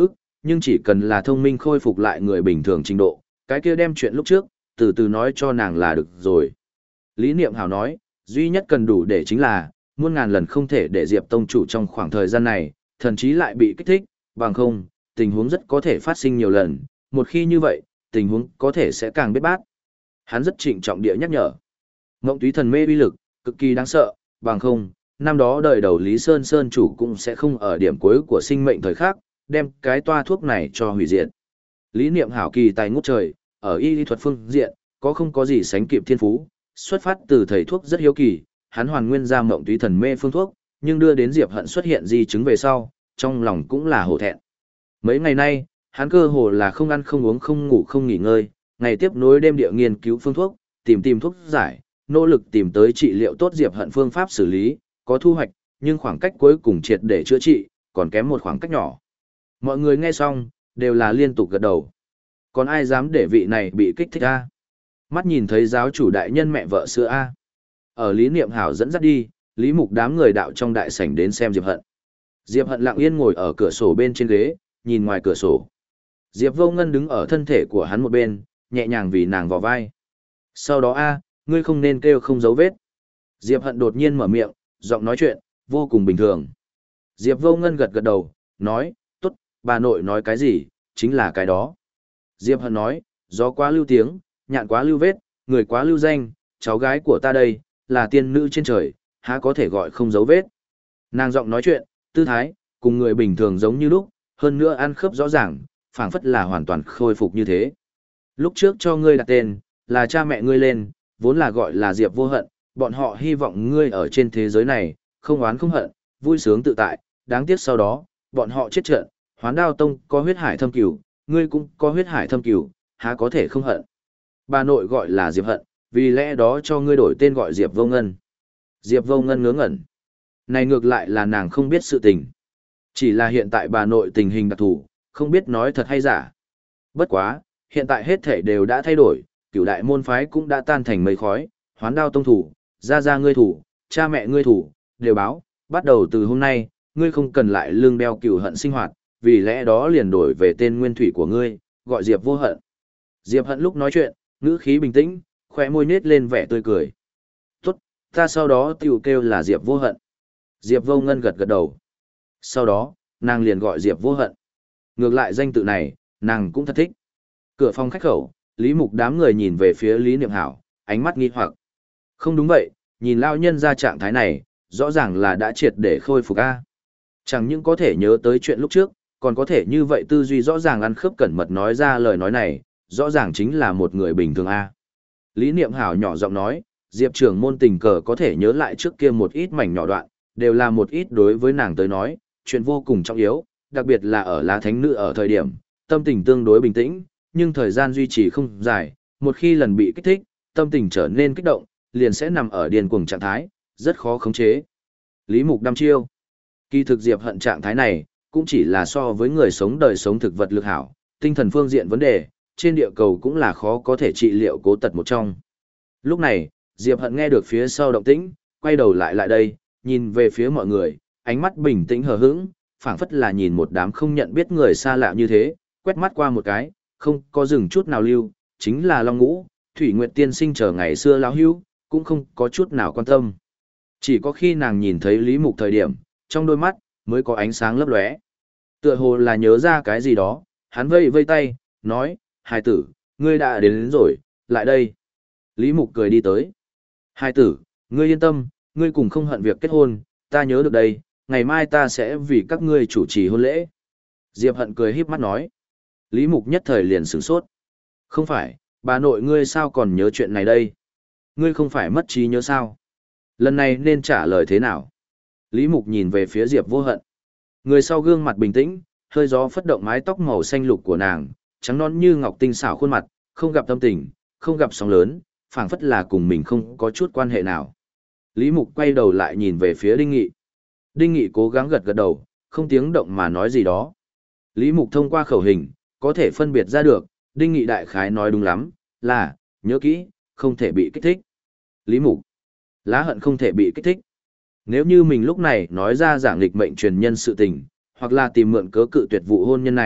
nhưng chỉ cần là thông minh khôi phục lại người bình thường trình độ, cái kia đem chuyện lúc trước, từ từ nói cho nàng là được rồi. Lý Niệm Hảo nói, duy nhất cần đủ để chính là, muôn ngàn lần không thể để Diệp tông chủ trong khoảng thời gian này, thần chí lại bị kích thích, bằng không, tình huống rất có thể phát sinh nhiều lần, một khi như vậy, tình huống có thể sẽ càng biết bát. Hắn rất trịnh trọng địa nhắc nhở. Ngộng túy thần mê uy lực, cực kỳ đáng sợ, bằng không, năm đó đời đầu Lý Sơn Sơn chủ cũng sẽ không ở điểm cuối của sinh mệnh thời khắc, đem cái toa thuốc này cho hủy diệt. Lý Niệm Hảo kỳ tài ngút trời, ở y lý thuật phương diện, có không có gì sánh kịp thiên phú, xuất phát từ thầy thuốc rất hiếu kỳ, hắn hoàn nguyên ra mộng túy thần mê phương thuốc, nhưng đưa đến Diệp Hận xuất hiện di chứng về sau, trong lòng cũng là hổ thẹn. Mấy ngày nay, hắn cơ hồ là không ăn không uống không ngủ không nghỉ ngơi, ngày tiếp nối đêm địa nghiên cứu phương thuốc, tìm thuốc giải, nỗ lực tìm tới trị liệu tốt Diệp Hận phương pháp xử lý, có thu hoạch, nhưng khoảng cách cuối cùng triệt để chữa trị, còn kém một khoảng cách nhỏ. Mọi người nghe xong, đều là liên tục gật đầu. Còn ai dám để vị này bị kích thích a? Mắt nhìn thấy giáo chủ đại nhân mẹ vợ sữa a. Ở Lý Niệm Hảo dẫn dắt đi, Lý Mục đám người đạo trong đại sảnh đến xem Diệp Hận. Diệp Hận lặng yên ngồi ở cửa sổ bên trên ghế, nhìn ngoài cửa sổ. Diệp Vô Ngân đứng ở thân thể của hắn một bên, nhẹ nhàng vì nàng vào vai. Sau đó a, ngươi không nên kêu không dấu vết. Diệp Hận đột nhiên mở miệng, giọng nói chuyện, vô cùng bình thường. Diệp Vô Ngân gật gật đầu, nói, tốt, bà nội nói cái gì, chính là cái đó. Diệp Hận nói, gió quá lưu tiếng, nhạn quá lưu vết, người quá lưu danh, cháu gái của ta đây, là tiên nữ trên trời, há có thể gọi không dấu vết. Nàng giọng nói chuyện, tư thái, cùng người bình thường giống như lúc, hơn nữa ăn khớp rõ ràng, phảng phất là hoàn toàn khôi phục như thế. Lúc trước cho ngươi đặt tên, là cha mẹ ngươi lên, vốn là gọi là Diệp Vô Hận, bọn họ hy vọng ngươi ở trên thế giới này, không oán không hận, vui sướng tự tại, đáng tiếc sau đó, bọn họ chết trận, Hoán Đao Tông có huyết hải thâm cửu, ngươi cũng có huyết hải thâm cửu, há có thể không hận. Bà nội gọi là Diệp Hận, vì lẽ đó cho ngươi đổi tên gọi Diệp Vô Ngân. Diệp Vô Ngân ngớ ngẩn. Này ngược lại là nàng không biết sự tình. Chỉ là hiện tại bà nội tình hình đặc thù, không biết nói thật hay giả. Bất quá, hiện tại hết thể đều đã thay đổi, cửu đại môn phái cũng đã tan thành mây khói, Hoán Đao Tông thủ, gia ngươi thủ, cha mẹ ngươi thủ, đều báo, bắt đầu từ hôm nay, ngươi không cần lại lương đeo cửu hận sinh hoạt, vì lẽ đó liền đổi về tên nguyên thủy của ngươi, gọi Diệp Vô Hận. Diệp Hận lúc nói chuyện, ngữ khí bình tĩnh, khóe môi nết lên vẻ tươi cười. Tốt, ta sau đó tiểu kêu là Diệp Vô Hận. Diệp Vô Ngân gật gật đầu. Sau đó, nàng liền gọi Diệp Vô Hận. Ngược lại danh tự này, nàng cũng thật thích. Cửa phòng khách khẩu, Lý Mục đám người nhìn về phía Lý Niệm Hảo, ánh mắt nghi hoặc. Không đúng vậy, nhìn lao nhân ra trạng thái này, rõ ràng là đã triệt để khôi phục a. Chẳng những có thể nhớ tới chuyện lúc trước, còn có thể như vậy tư duy rõ ràng ăn khớp cẩn mật nói ra lời nói này, rõ ràng chính là một người bình thường a. Lý Niệm Hảo nhỏ giọng nói, Diệp trưởng môn tình cờ có thể nhớ lại trước kia một ít mảnh nhỏ đoạn, đều là một ít đối với nàng tới nói, chuyện vô cùng trọng yếu, đặc biệt là ở lá thánh nữ ở thời điểm, tâm tình tương đối bình tĩnh, nhưng thời gian duy trì không dài, một khi lần bị kích thích, tâm tình trở nên kích động, liền sẽ nằm ở điên cuồng trạng thái, rất khó khống chế. Lý Mục đăm chiêu. Kỳ thực Diệp Hận trạng thái này, cũng chỉ là so với người sống đời sống thực vật lực hảo, tinh thần phương diện vấn đề, trên địa cầu cũng là khó có thể trị liệu cố tật một trong. Lúc này, Diệp Hận nghe được phía sau động tĩnh, quay đầu lại đây, nhìn về phía mọi người, ánh mắt bình tĩnh hờ hững, phảng phất là nhìn một đám không nhận biết người xa lạ như thế, quét mắt qua một cái, không có dừng chút nào lưu, chính là Long Ngũ, Thủy Nguyệt tiên sinh chờ ngày xưa lão hữu, cũng không có chút nào quan tâm. Chỉ có khi nàng nhìn thấy Lý Mục thời điểm, trong đôi mắt mới có ánh sáng lấp lóe. Tựa hồ là nhớ ra cái gì đó, hắn vây vây tay, nói, hài tử, ngươi đã đến rồi, lại đây. Lý Mục cười đi tới. Hài tử, ngươi yên tâm, ngươi cùng không hận việc kết hôn, ta nhớ được đây, ngày mai ta sẽ vì các ngươi chủ trì hôn lễ. Diệp Hận cười híp mắt nói. Lý Mục nhất thời liền sửng sốt. Không phải, bà nội ngươi sao còn nhớ chuyện này đây? Ngươi không phải mất trí nhớ sao? Lần này nên trả lời thế nào? Lý Mục nhìn về phía Diệp Vô Hận. Người sau gương mặt bình tĩnh, hơi gió phất động mái tóc màu xanh lục của nàng, trắng nõn như ngọc tinh xảo khuôn mặt, không gặp tâm tình, không gặp sóng lớn, phảng phất là cùng mình không có chút quan hệ nào. Lý Mục quay đầu lại nhìn về phía Đinh Nghị. Đinh Nghị cố gắng gật gật đầu, không tiếng động mà nói gì đó. Lý Mục thông qua khẩu hình, có thể phân biệt ra được, Đinh Nghị đại khái nói đúng lắm, là, nhớ kỹ, không thể bị kích thích. Lý Mục, lá hận không thể bị kích thích. Nếu như mình lúc này nói ra giảng lịch mệnh truyền nhân sự tình, hoặc là tìm mượn cớ cự tuyệt vụ hôn nhân này,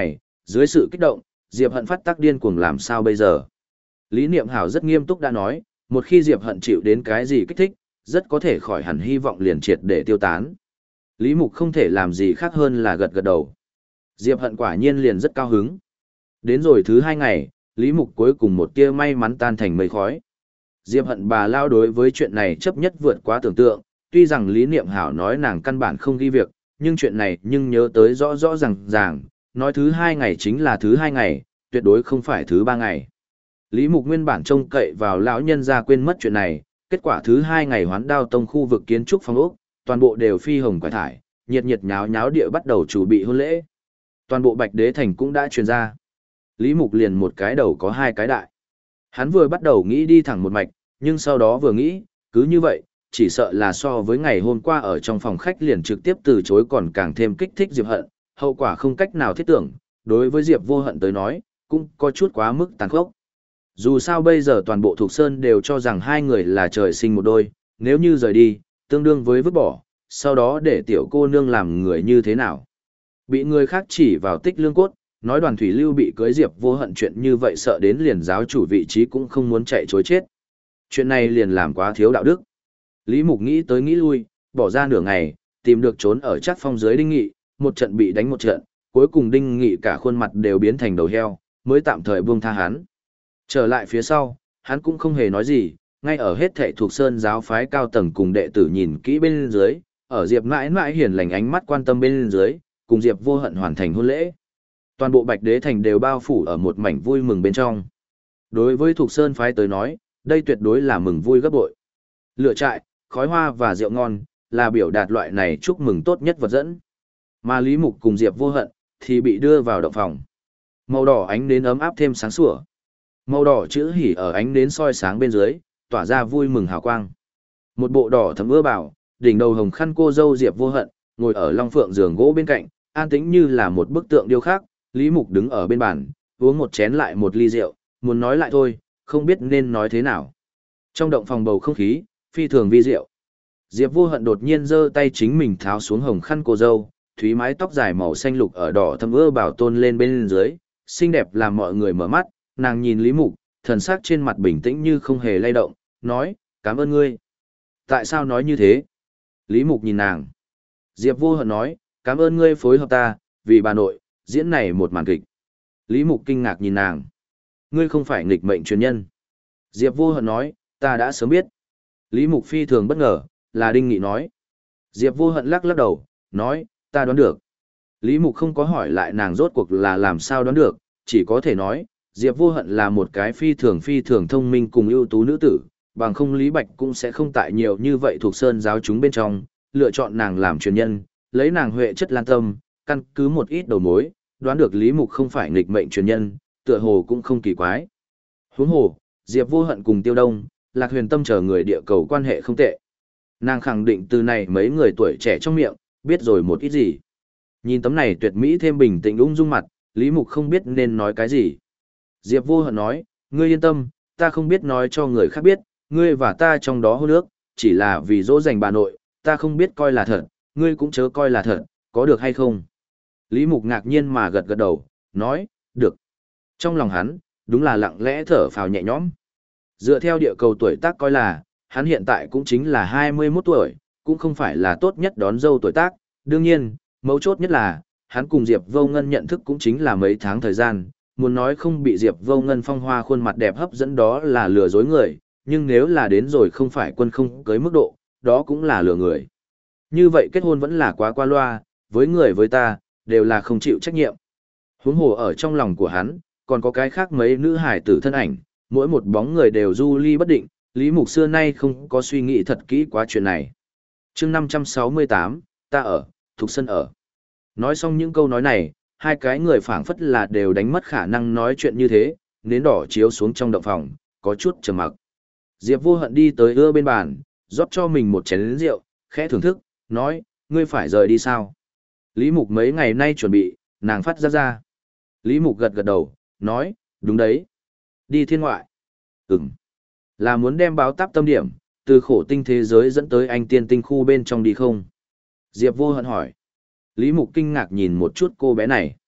Dưới sự kích động, Diệp Hận phát tác điên cuồng làm sao bây giờ? Lý Niệm Hảo rất nghiêm túc đã nói, một khi Diệp Hận chịu đến cái gì kích thích, rất có thể khỏi hẳn hy vọng liền triệt để tiêu tán. Lý Mục không thể làm gì khác hơn là gật gật đầu. Diệp Hận quả nhiên liền rất cao hứng. Đến rồi thứ 2 ngày, Lý Mục cuối cùng một tia may mắn tan thành mây khói. Diệp Hận bà lao đối với chuyện này chấp nhất vượt quá tưởng tượng, tuy rằng Lý Niệm Hảo nói nàng căn bản không ghi việc, nhưng chuyện này nhưng nhớ tới rõ rõ ràng, nói thứ 2 ngày chính là thứ 2 ngày, tuyệt đối không phải thứ 3 ngày. Lý Mục nguyên bản trông cậy vào lão nhân ra quên mất chuyện này, kết quả thứ 2 ngày Hoán Đao Tông khu vực kiến trúc phong ốc, toàn bộ đều phi hồng quải thải, nhiệt nháo nháo địa bắt đầu chuẩn bị hôn lễ. Toàn bộ Bạch Đế Thành cũng đã truyền ra. Lý Mục liền một cái đầu có 2 cái đại. Hắn vừa bắt đầu nghĩ đi thẳng một mạch, nhưng sau đó vừa nghĩ, cứ như vậy, chỉ sợ là so với ngày hôm qua ở trong phòng khách liền trực tiếp từ chối còn càng thêm kích thích Diệp Hận, hậu quả không cách nào thiết tưởng, đối với Diệp Vô Hận tới nói, cũng có chút quá mức tàn khốc. Dù sao bây giờ toàn bộ Thục Sơn đều cho rằng hai người là trời sinh một đôi, nếu như rời đi, tương đương với vứt bỏ, sau đó để tiểu cô nương làm người như thế nào. Bị người khác chỉ vào tích lương cốt, nói Đoàn Thủy Lưu bị cưới Diệp Vô Hận chuyện như vậy sợ đến liền giáo chủ vị trí cũng không muốn chạy chối chết. Chuyện này liền làm quá thiếu đạo đức. Lý Mục nghĩ tới nghĩ lui, bỏ ra nửa ngày, tìm được trốn ở Trác Phong dưới Đinh Nghị, một trận bị đánh một trận, cuối cùng Đinh Nghị cả khuôn mặt đều biến thành đầu heo, mới tạm thời buông tha hắn. Trở lại phía sau, hắn cũng không hề nói gì, ngay ở hết thảy thuộc sơn giáo phái cao tầng cùng đệ tử nhìn kỹ bên dưới, ở Diệp mãi mãi hiền lành ánh mắt quan tâm bên dưới, cùng Diệp Vô Hận hoàn thành hôn lễ. Toàn bộ Bạch Đế Thành đều bao phủ ở một mảnh vui mừng bên trong. Đối với thuộc sơn phái tới nói, đây tuyệt đối là mừng vui gấp bội. Lửa trại, khói hoa và rượu ngon, là biểu đạt loại này chúc mừng tốt nhất vật dẫn. Mà Lý Mục cùng Diệp Vô Hận, thì bị đưa vào động phòng. Màu đỏ ánh nến ấm áp thêm sáng sủa. Màu đỏ chữ hỉ ở ánh nến soi sáng bên dưới, tỏa ra vui mừng hào quang. Một bộ đỏ thấm ưa bảo, đỉnh đầu hồng khăn cô dâu Diệp Vô Hận, ngồi ở long phượng giường gỗ bên cạnh, an tĩnh như là một bức tượng điêu khắc. Lý Mục đứng ở bên bàn, uống một chén lại một ly rượu, muốn nói lại thôi, không biết nên nói thế nào. Trong động phòng bầu không khí, phi thường vi diệu. Diệp Vô Hận đột nhiên giơ tay chính mình tháo xuống hồng khăn cô dâu, thúy mái tóc dài màu xanh lục ở đỏ thâm ưa bảo tôn lên bên dưới, xinh đẹp làm mọi người mở mắt, nàng nhìn Lý Mục, thần sắc trên mặt bình tĩnh như không hề lay động, nói, cảm ơn ngươi. Tại sao nói như thế? Lý Mục nhìn nàng. Diệp Vô Hận nói, cảm ơn ngươi phối hợp ta, vì bà nội, diễn này một màn kịch. Lý Mục kinh ngạc nhìn nàng. Ngươi không phải nghịch mệnh truyền nhân. Diệp Vô Hận nói, ta đã sớm biết. Lý Mục phi thường bất ngờ, là Đinh Nghị nói. Diệp Vô Hận lắc lắc đầu, nói, ta đoán được. Lý Mục không có hỏi lại nàng rốt cuộc là làm sao đoán được, chỉ có thể nói, Diệp Vô Hận là một cái phi thường thông minh cùng ưu tú nữ tử, bằng không Lý Bạch cũng sẽ không tại nhiều như vậy thuộc sơn giáo chúng bên trong, lựa chọn nàng làm truyền nhân, lấy nàng huệ chất lan tâm, căn cứ một ít đầu mối, đoán được Lý Mục không phải nghịch mệnh truyền nhân, tựa hồ cũng không kỳ quái. Huống hồ, Diệp Vô Hận cùng Tiêu Đông, Lạc Huyền Tâm chờ người địa cầu quan hệ không tệ. Nàng khẳng định từ này mấy người tuổi trẻ trong miệng, biết rồi một ít gì. Nhìn tấm này tuyệt mỹ thêm bình tĩnh ung dung mặt, Lý Mục không biết nên nói cái gì. Diệp Vô Hận nói, ngươi yên tâm, ta không biết nói cho người khác biết, ngươi và ta trong đó hôn ước, chỉ là vì dỗ dành bà nội, ta không biết coi là thật, ngươi cũng chớ coi là thật, có được hay không? Lý Mục ngạc nhiên mà gật gật đầu, nói, được. Trong lòng hắn, đúng là lặng lẽ thở phào nhẹ nhõm. Dựa theo địa cầu tuổi tác coi là, hắn hiện tại cũng chính là 21 tuổi, cũng không phải là tốt nhất đón dâu tuổi tác. Đương nhiên, mấu chốt nhất là, hắn cùng Diệp Vô Ngân nhận thức cũng chính là mấy tháng thời gian, muốn nói không bị Diệp Vô Ngân phong hoa khuôn mặt đẹp hấp dẫn đó là lừa dối người, nhưng nếu là đến rồi không phải quân không cưới mức độ, đó cũng là lừa người. Như vậy kết hôn vẫn là quá qua loa, với người với ta, đều là không chịu trách nhiệm. Huống hồ ở trong lòng của hắn, còn có cái khác mấy nữ hải tử thân ảnh, mỗi một bóng người đều du ly bất định, Lý Mục xưa nay không có suy nghĩ thật kỹ quá chuyện này. Chương 568, ta ở, Thục Sơn ở. Nói xong những câu nói này, hai cái người phảng phất là đều đánh mất khả năng nói chuyện như thế, nến đỏ chiếu xuống trong động phòng, có chút trầm mặc. Diệp Vô Hận đi tới ưa bên bàn, rót cho mình một chén rượu, khẽ thưởng thức, nói, ngươi phải rời đi sao? Lý Mục mấy ngày nay chuẩn bị, nàng phát ra. Lý Mục gật gật đầu, nói, đúng đấy. Đi thiên ngoại. Ừm. Là muốn đem báo táp tâm điểm, từ khổ tinh thế giới dẫn tới anh tiên tinh khu bên trong đi không? Diệp Vô Hận hỏi. Lý Mục kinh ngạc nhìn một chút cô bé này.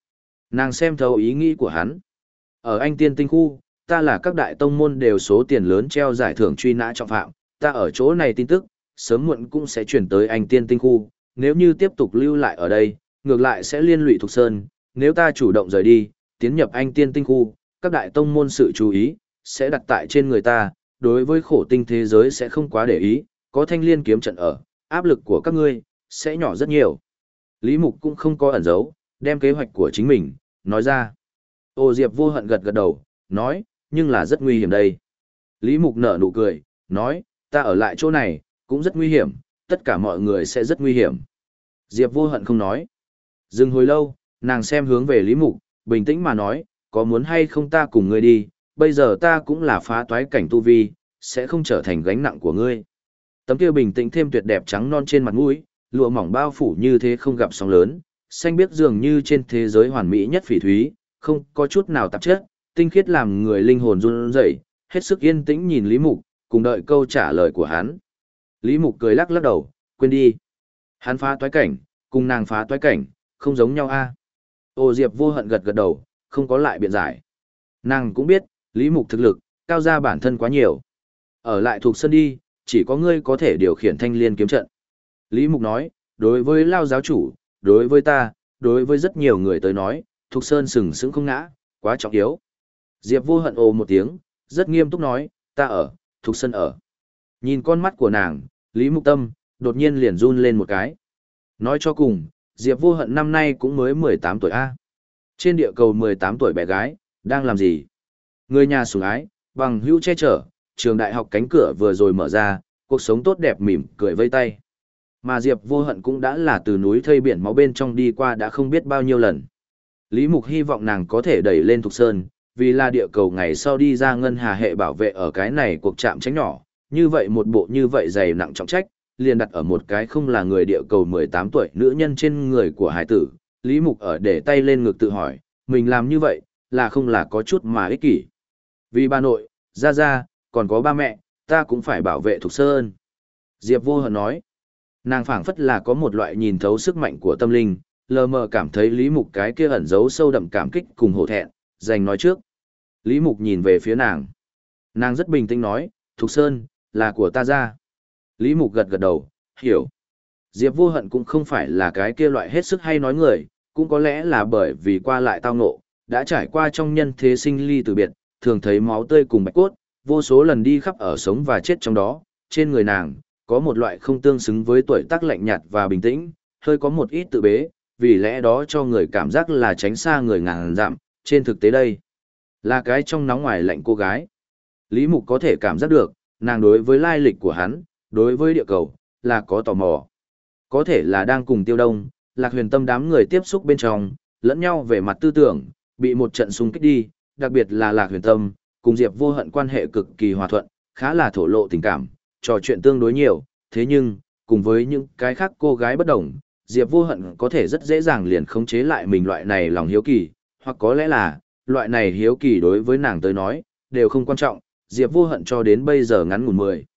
Nàng xem thấu ý nghĩ của hắn. Ở Anh Tiên Tinh khu, ta là các đại tông môn đều số tiền lớn treo giải thưởng truy nã trọng phạm, ta ở chỗ này tin tức, sớm muộn cũng sẽ chuyển tới Anh Tiên Tinh khu, nếu như tiếp tục lưu lại ở đây, ngược lại sẽ liên lụy Thục Sơn, nếu ta chủ động rời đi, tiến nhập Anh Tiên Tinh khu, các đại tông môn sự chú ý, sẽ đặt tại trên người ta, đối với khổ tinh thế giới sẽ không quá để ý, có thanh liên kiếm trận ở, áp lực của các ngươi, sẽ nhỏ rất nhiều. Lý Mục cũng không có ẩn giấu, đem kế hoạch của chính mình, nói ra. Ô Diệp Vô Hận gật gật đầu, nói, nhưng là rất nguy hiểm đây. Lý Mục nở nụ cười, nói, ta ở lại chỗ này, cũng rất nguy hiểm, tất cả mọi người sẽ rất nguy hiểm. Diệp Vô Hận không nói. Dừng hồi lâu, nàng xem hướng về Lý Mục, bình tĩnh mà nói, có muốn hay không ta cùng ngươi đi, bây giờ ta cũng là phá toái cảnh tu vi, sẽ không trở thành gánh nặng của ngươi. Tấm kia bình tĩnh thêm tuyệt đẹp trắng non trên mặt mũi, lụa mỏng bao phủ như thế không gặp sóng lớn, xanh biếc dường như trên thế giới hoàn mỹ nhất phỉ thúy, không có chút nào tạp chất, tinh khiết làm người linh hồn run rẩy, hết sức yên tĩnh nhìn Lý Mục, cùng đợi câu trả lời của hắn. Lý Mục cười lắc lắc đầu, quên đi. Hắn phá toái cảnh, cùng nàng phá toái cảnh, không giống nhau a. Ô Diệp Vô Hận gật gật đầu, không có lại biện giải. Nàng cũng biết, Lý Mục thực lực, cao ra bản thân quá nhiều. Ở lại thuộc sân đi, chỉ có ngươi có thể điều khiển thanh liên kiếm trận. Lý Mục nói, đối với Lao giáo chủ, đối với ta, đối với rất nhiều người tới nói, Thục Sơn sừng sững không ngã, quá trọng yếu. Diệp Vô Hận ồ một tiếng, rất nghiêm túc nói, ta ở, Thục Sơn ở. Nhìn con mắt của nàng, Lý Mục tâm, đột nhiên liền run lên một cái. Nói cho cùng, Diệp Vô Hận năm nay cũng mới 18 tuổi A. Trên địa cầu 18 tuổi bé gái, đang làm gì? Người nhà sủng ái, bằng hữu che chở, trường đại học cánh cửa vừa rồi mở ra, cuộc sống tốt đẹp mỉm cười vây tay. Mà Diệp Vô Hận cũng đã là từ núi thây biển máu bên trong đi qua đã không biết bao nhiêu lần. Lý Mục hy vọng nàng có thể đẩy lên Thục Sơn, vì là địa cầu ngày sau đi ra ngân hà hệ bảo vệ ở cái này cuộc chạm tránh nhỏ, như vậy một bộ như vậy dày nặng trọng trách, liền đặt ở một cái không là người địa cầu 18 tuổi nữ nhân trên người của hải tử. Lý Mục ở để tay lên ngực tự hỏi, mình làm như vậy, là không là có chút mà ích kỷ. Vì bà nội, ra ra, còn có ba mẹ, ta cũng phải bảo vệ Thục Sơn. Diệp Vô Hận nói, nàng phảng phất là có một loại nhìn thấu sức mạnh của tâm linh, lờ mờ cảm thấy Lý Mục cái kia ẩn giấu sâu đậm cảm kích cùng hổ thẹn, dành nói trước. Lý Mục nhìn về phía nàng. Nàng rất bình tĩnh nói, Thục Sơn, là của ta ra. Lý Mục gật gật đầu, hiểu. Diệp Vô Hận cũng không phải là cái kia loại hết sức hay nói người, cũng có lẽ là bởi vì qua lại tao ngộ, đã trải qua trong nhân thế sinh ly từ biệt, thường thấy máu tươi cùng bạch cốt, vô số lần đi khắp ở sống và chết trong đó, trên người nàng, có một loại không tương xứng với tuổi tác lạnh nhạt và bình tĩnh, hơi có một ít tự bế, vì lẽ đó cho người cảm giác là tránh xa người ngàn dặm, trên thực tế đây, là cái trong nóng ngoài lạnh cô gái. Lý Mục có thể cảm giác được, nàng đối với lai lịch của hắn, đối với địa cầu, là có tò mò. Có thể là đang cùng Tiêu Đông, Lạc Huyền Tâm đám người tiếp xúc bên trong, lẫn nhau về mặt tư tưởng, bị một trận xung kích đi, đặc biệt là Lạc Huyền Tâm, cùng Diệp Vô Hận quan hệ cực kỳ hòa thuận, khá là thổ lộ tình cảm, trò chuyện tương đối nhiều, thế nhưng, cùng với những cái khác cô gái bất đồng, Diệp Vô Hận có thể rất dễ dàng liền khống chế lại mình loại này lòng hiếu kỳ, hoặc có lẽ là, loại này hiếu kỳ đối với nàng tới nói, đều không quan trọng, Diệp Vô Hận cho đến bây giờ ngắn ngủn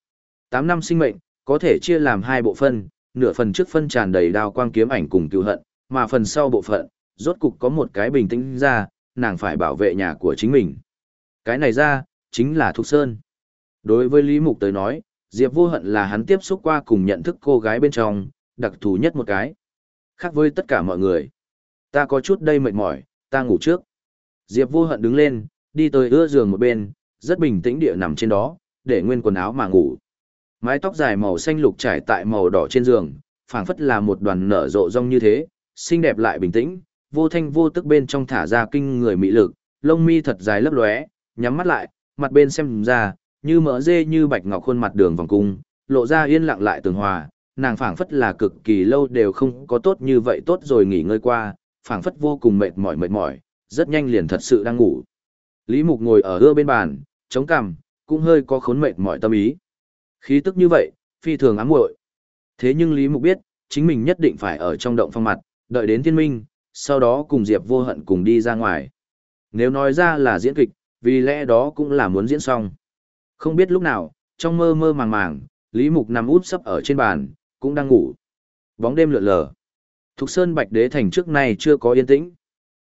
8 năm sinh mệnh, có thể chia làm hai bộ phân, nửa phần trước phân tràn đầy đao quang kiếm ảnh cùng cừu hận, mà phần sau bộ phận, rốt cục có một cái bình tĩnh ra, nàng phải bảo vệ nhà của chính mình. Cái này ra, chính là Thục Sơn. Đối với Lý Mục tới nói, Diệp Vô Hận là hắn tiếp xúc qua cùng nhận thức cô gái bên trong, đặc thù nhất một cái. Khác với tất cả mọi người. Ta có chút đây mệt mỏi, ta ngủ trước. Diệp Vô Hận đứng lên, đi tới ưa giường một bên, rất bình tĩnh địa nằm trên đó, để nguyên quần áo mà ngủ. Mái tóc dài màu xanh lục trải tại màu đỏ trên giường, phảng phất là một đoàn nở rộ rong như thế, xinh đẹp lại bình tĩnh, vô thanh vô tức bên trong thả ra kinh người mị lực, lông mi thật dài lấp lóe, nhắm mắt lại, mặt bên xem ra, như mỡ dê như bạch ngọc khuôn mặt đường vòng cung, lộ ra yên lặng lại tường hòa, nàng phảng phất là cực kỳ lâu đều không có tốt như vậy tốt rồi nghỉ ngơi qua, phảng phất vô cùng mệt mỏi, rất nhanh liền thật sự đang ngủ. Lý Mục ngồi ở ưa bên bàn, chống cằm, cũng hơi có khốn mệt mỏi tâm ý. Khí tức như vậy, phi thường ám muội. Thế nhưng Lý Mục biết, chính mình nhất định phải ở trong động phong mặt, đợi đến thiên minh, sau đó cùng Diệp Vô Hận cùng đi ra ngoài. Nếu nói ra là diễn kịch, vì lẽ đó cũng là muốn diễn xong. Không biết lúc nào, trong mơ mơ màng màng, Lý Mục nằm úp sấp ở trên bàn, cũng đang ngủ. Bóng đêm lượn lờ. Thục Sơn Bạch Đế thành trước nay chưa có yên tĩnh.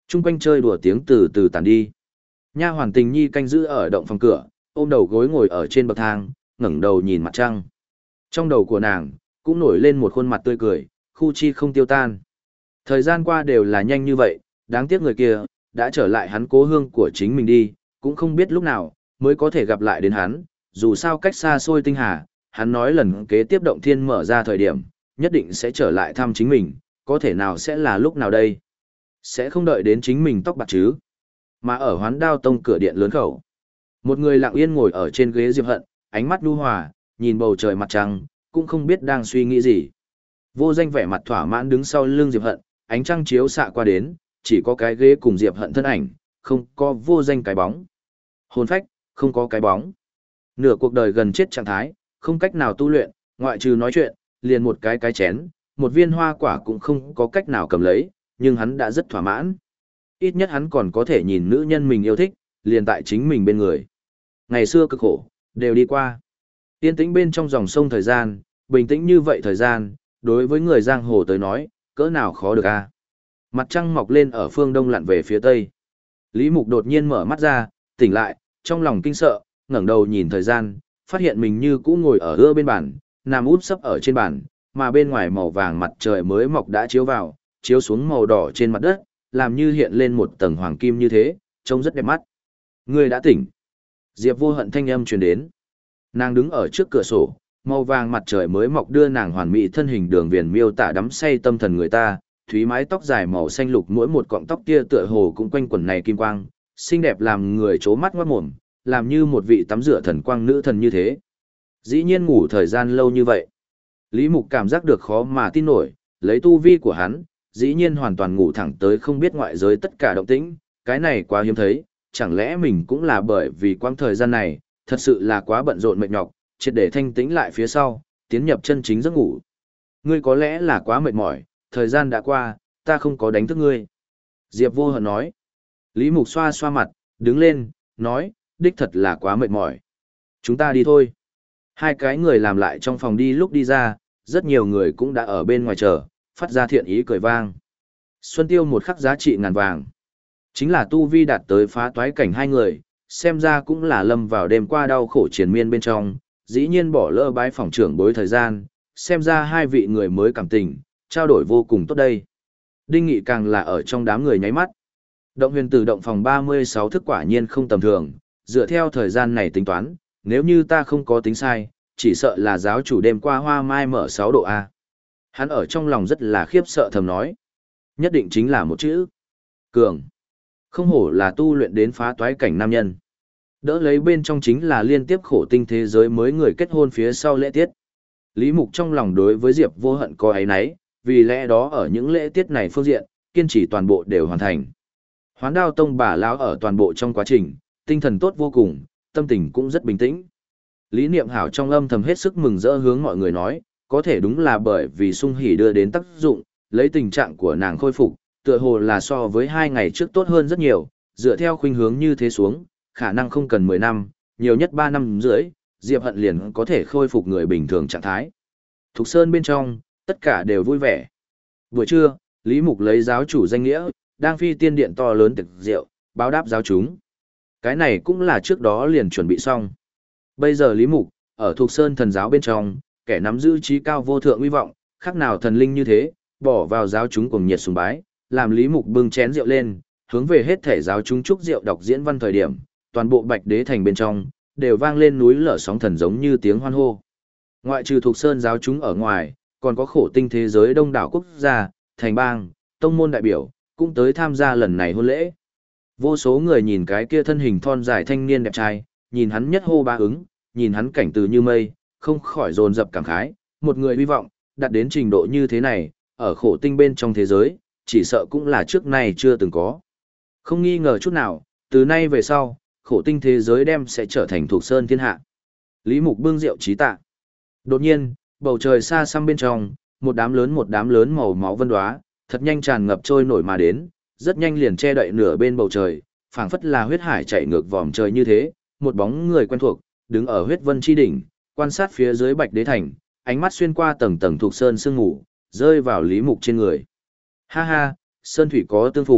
Trung quanh chơi đùa tiếng từ từ tàn đi. Nha hoàn Tình Nhi canh giữ ở động phòng cửa, ôm đầu gối ngồi ở trên bậc thang, ngẩng đầu nhìn mặt trăng. Trong đầu của nàng cũng nổi lên một khuôn mặt tươi cười, khu chi không tiêu tan. Thời gian qua đều là nhanh như vậy, đáng tiếc người kia đã trở lại hắn cố hương của chính mình đi, cũng không biết lúc nào mới có thể gặp lại đến hắn, dù sao cách xa xôi tinh hà, hắn nói lần kế tiếp động thiên mở ra thời điểm, nhất định sẽ trở lại thăm chính mình, có thể nào sẽ là lúc nào đây? Sẽ không đợi đến chính mình tóc bạc chứ? Mà ở Hoán Đao Tông cửa điện lớn khẩu, một người lặng yên ngồi ở trên ghế Diệp Hận, ánh mắt nhu hòa, nhìn bầu trời mặt trăng, cũng không biết đang suy nghĩ gì. Vô Danh vẻ mặt thỏa mãn đứng sau lưng Diệp Hận, ánh trăng chiếu xạ qua đến, chỉ có cái ghế cùng Diệp Hận thân ảnh, không có Vô Danh cái bóng. Hồn phách, không có cái bóng. Nửa cuộc đời gần chết trạng thái, không cách nào tu luyện, ngoại trừ nói chuyện, liền một cái chén, một viên hoa quả cũng không có cách nào cầm lấy, nhưng hắn đã rất thỏa mãn. Ít nhất hắn còn có thể nhìn nữ nhân mình yêu thích, liền tại chính mình bên người. Ngày xưa cực khổ, đều đi qua. Yên tĩnh bên trong dòng sông thời gian, bình tĩnh như vậy thời gian, đối với người giang hồ tới nói, cỡ nào khó được a. Mặt trăng mọc lên ở phương đông lặn về phía tây. Lý Mục đột nhiên mở mắt ra, tỉnh lại, trong lòng kinh sợ, ngẩng đầu nhìn thời gian, phát hiện mình như cũ ngồi ở ưa bên bàn, nằm úp sấp ở trên bàn, mà bên ngoài màu vàng mặt trời mới mọc đã chiếu vào, chiếu xuống màu đỏ trên mặt đất, làm như hiện lên một tầng hoàng kim như thế, trông rất đẹp mắt. Ngươi đã tỉnh. Diệp Vô Hận thanh âm truyền đến. Nàng đứng ở trước cửa sổ, màu vàng mặt trời mới mọc đưa nàng hoàn mỹ thân hình đường viền miêu tả đắm say tâm thần người ta, thúy mái tóc dài màu xanh lục mỗi một cọng tóc kia tựa hồ cũng quanh quẩn này kim quang, xinh đẹp làm người chố mắt ngoát mồm, làm như một vị tắm rửa thần quang nữ thần như thế. Dĩ nhiên ngủ thời gian lâu như vậy. Lý Mục cảm giác được khó mà tin nổi, lấy tu vi của hắn, dĩ nhiên hoàn toàn ngủ thẳng tới không biết ngoại giới tất cả động tĩnh, cái này quá hiếm thấy, chẳng lẽ mình cũng là bởi vì quãng thời gian này, thật sự là quá bận rộn mệt nhọc, triệt để thanh tĩnh lại phía sau, tiến nhập chân chính giấc ngủ. Ngươi có lẽ là quá mệt mỏi, thời gian đã qua, ta không có đánh thức ngươi. Diệp Vô Hận nói. Lý Mục xoa xoa mặt, đứng lên, nói, đích thật là quá mệt mỏi. Chúng ta đi thôi. Hai cái người làm lại trong phòng đi lúc đi ra, rất nhiều người cũng đã ở bên ngoài chờ, phát ra thiện ý cười vang. Xuân Tiêu một khắc giá trị ngàn vàng. Chính là tu vi đạt tới phá toái cảnh hai người, xem ra cũng là lâm vào đêm qua đau khổ triền miên bên trong, dĩ nhiên bỏ lỡ bái phòng trưởng bối thời gian, xem ra hai vị người mới cảm tình, trao đổi vô cùng tốt đây. Đinh Nghị càng là ở trong đám người nháy mắt. Động huyền tử động phòng 36 thức quả nhiên không tầm thường, dựa theo thời gian này tính toán, nếu như ta không có tính sai, chỉ sợ là giáo chủ đêm qua hoa mai mở 6 độ A. Hắn ở trong lòng rất là khiếp sợ thầm nói. Nhất định chính là một chữ. Cường. Không hổ là tu luyện đến phá toái cảnh nam nhân. Đỡ lấy bên trong chính là liên tiếp khổ tinh thế giới mới người kết hôn phía sau lễ tiết. Lý Mục trong lòng đối với Diệp Vô Hận có áy náy, vì lẽ đó ở những lễ tiết này phương diện, kiên trì toàn bộ đều hoàn thành. Hoán Đao Tông bà lão ở toàn bộ trong quá trình, tinh thần tốt vô cùng, tâm tình cũng rất bình tĩnh. Lý Niệm Hảo trong âm thầm hết sức mừng rỡ hướng mọi người nói, có thể đúng là bởi vì sung hỉ đưa đến tác dụng, lấy tình trạng của nàng khôi phục, tựa hồ là so với 2 ngày trước tốt hơn rất nhiều, dựa theo khuynh hướng như thế xuống, khả năng không cần 10 năm, nhiều nhất 3 năm rưỡi, Diệp Hận liền có thể khôi phục người bình thường trạng thái. Thục Sơn bên trong, tất cả đều vui vẻ. Buổi trưa, Lý Mục lấy giáo chủ danh nghĩa, đang phi tiên điện to lớn tiệc rượu, báo đáp giáo chúng. Cái này cũng là trước đó liền chuẩn bị xong. Bây giờ Lý Mục, ở Thục Sơn thần giáo bên trong, kẻ nắm giữ trí cao vô thượng uy vọng, khác nào thần linh như thế, bỏ vào giáo chúng cùng nhiệt sùng bái, làm Lý Mục bưng chén rượu lên, hướng về hết thể giáo chúng chúc rượu đọc diễn văn thời điểm, toàn bộ Bạch Đế thành bên trong, đều vang lên núi lở sóng thần giống như tiếng hoan hô. Ngoại trừ Thục Sơn giáo chúng ở ngoài, còn có khổ tinh thế giới đông đảo quốc gia, thành bang, tông môn đại biểu, cũng tới tham gia lần này hôn lễ. Vô số người nhìn cái kia thân hình thon dài thanh niên đẹp trai, nhìn hắn nhất hô ba ứng, nhìn hắn cảnh từ như mây, không khỏi dồn dập cảm khái, một người hy vọng, đạt đến trình độ như thế này, ở khổ tinh bên trong thế giới, chỉ sợ cũng là trước nay chưa từng có. Không nghi ngờ chút nào, từ nay về sau, khổ tinh thế giới đem sẽ trở thành thuộc sơn thiên hạ. Lý Mục bưng rượu trí tạ. Đột nhiên, bầu trời xa xăm bên trong, một đám lớn màu máu vân đóa, thật nhanh tràn ngập trôi nổi mà đến, rất nhanh liền che đậy nửa bên bầu trời, phảng phất là huyết hải chạy ngược vòm trời như thế, một bóng người quen thuộc, đứng ở huyết vân chi đỉnh, quan sát phía dưới Bạch Đế thành, ánh mắt xuyên qua tầng tầng thuộc sơn sương ngủ, rơi vào Lý Mục trên người. Ha ha, sơn thủy có tương phùng,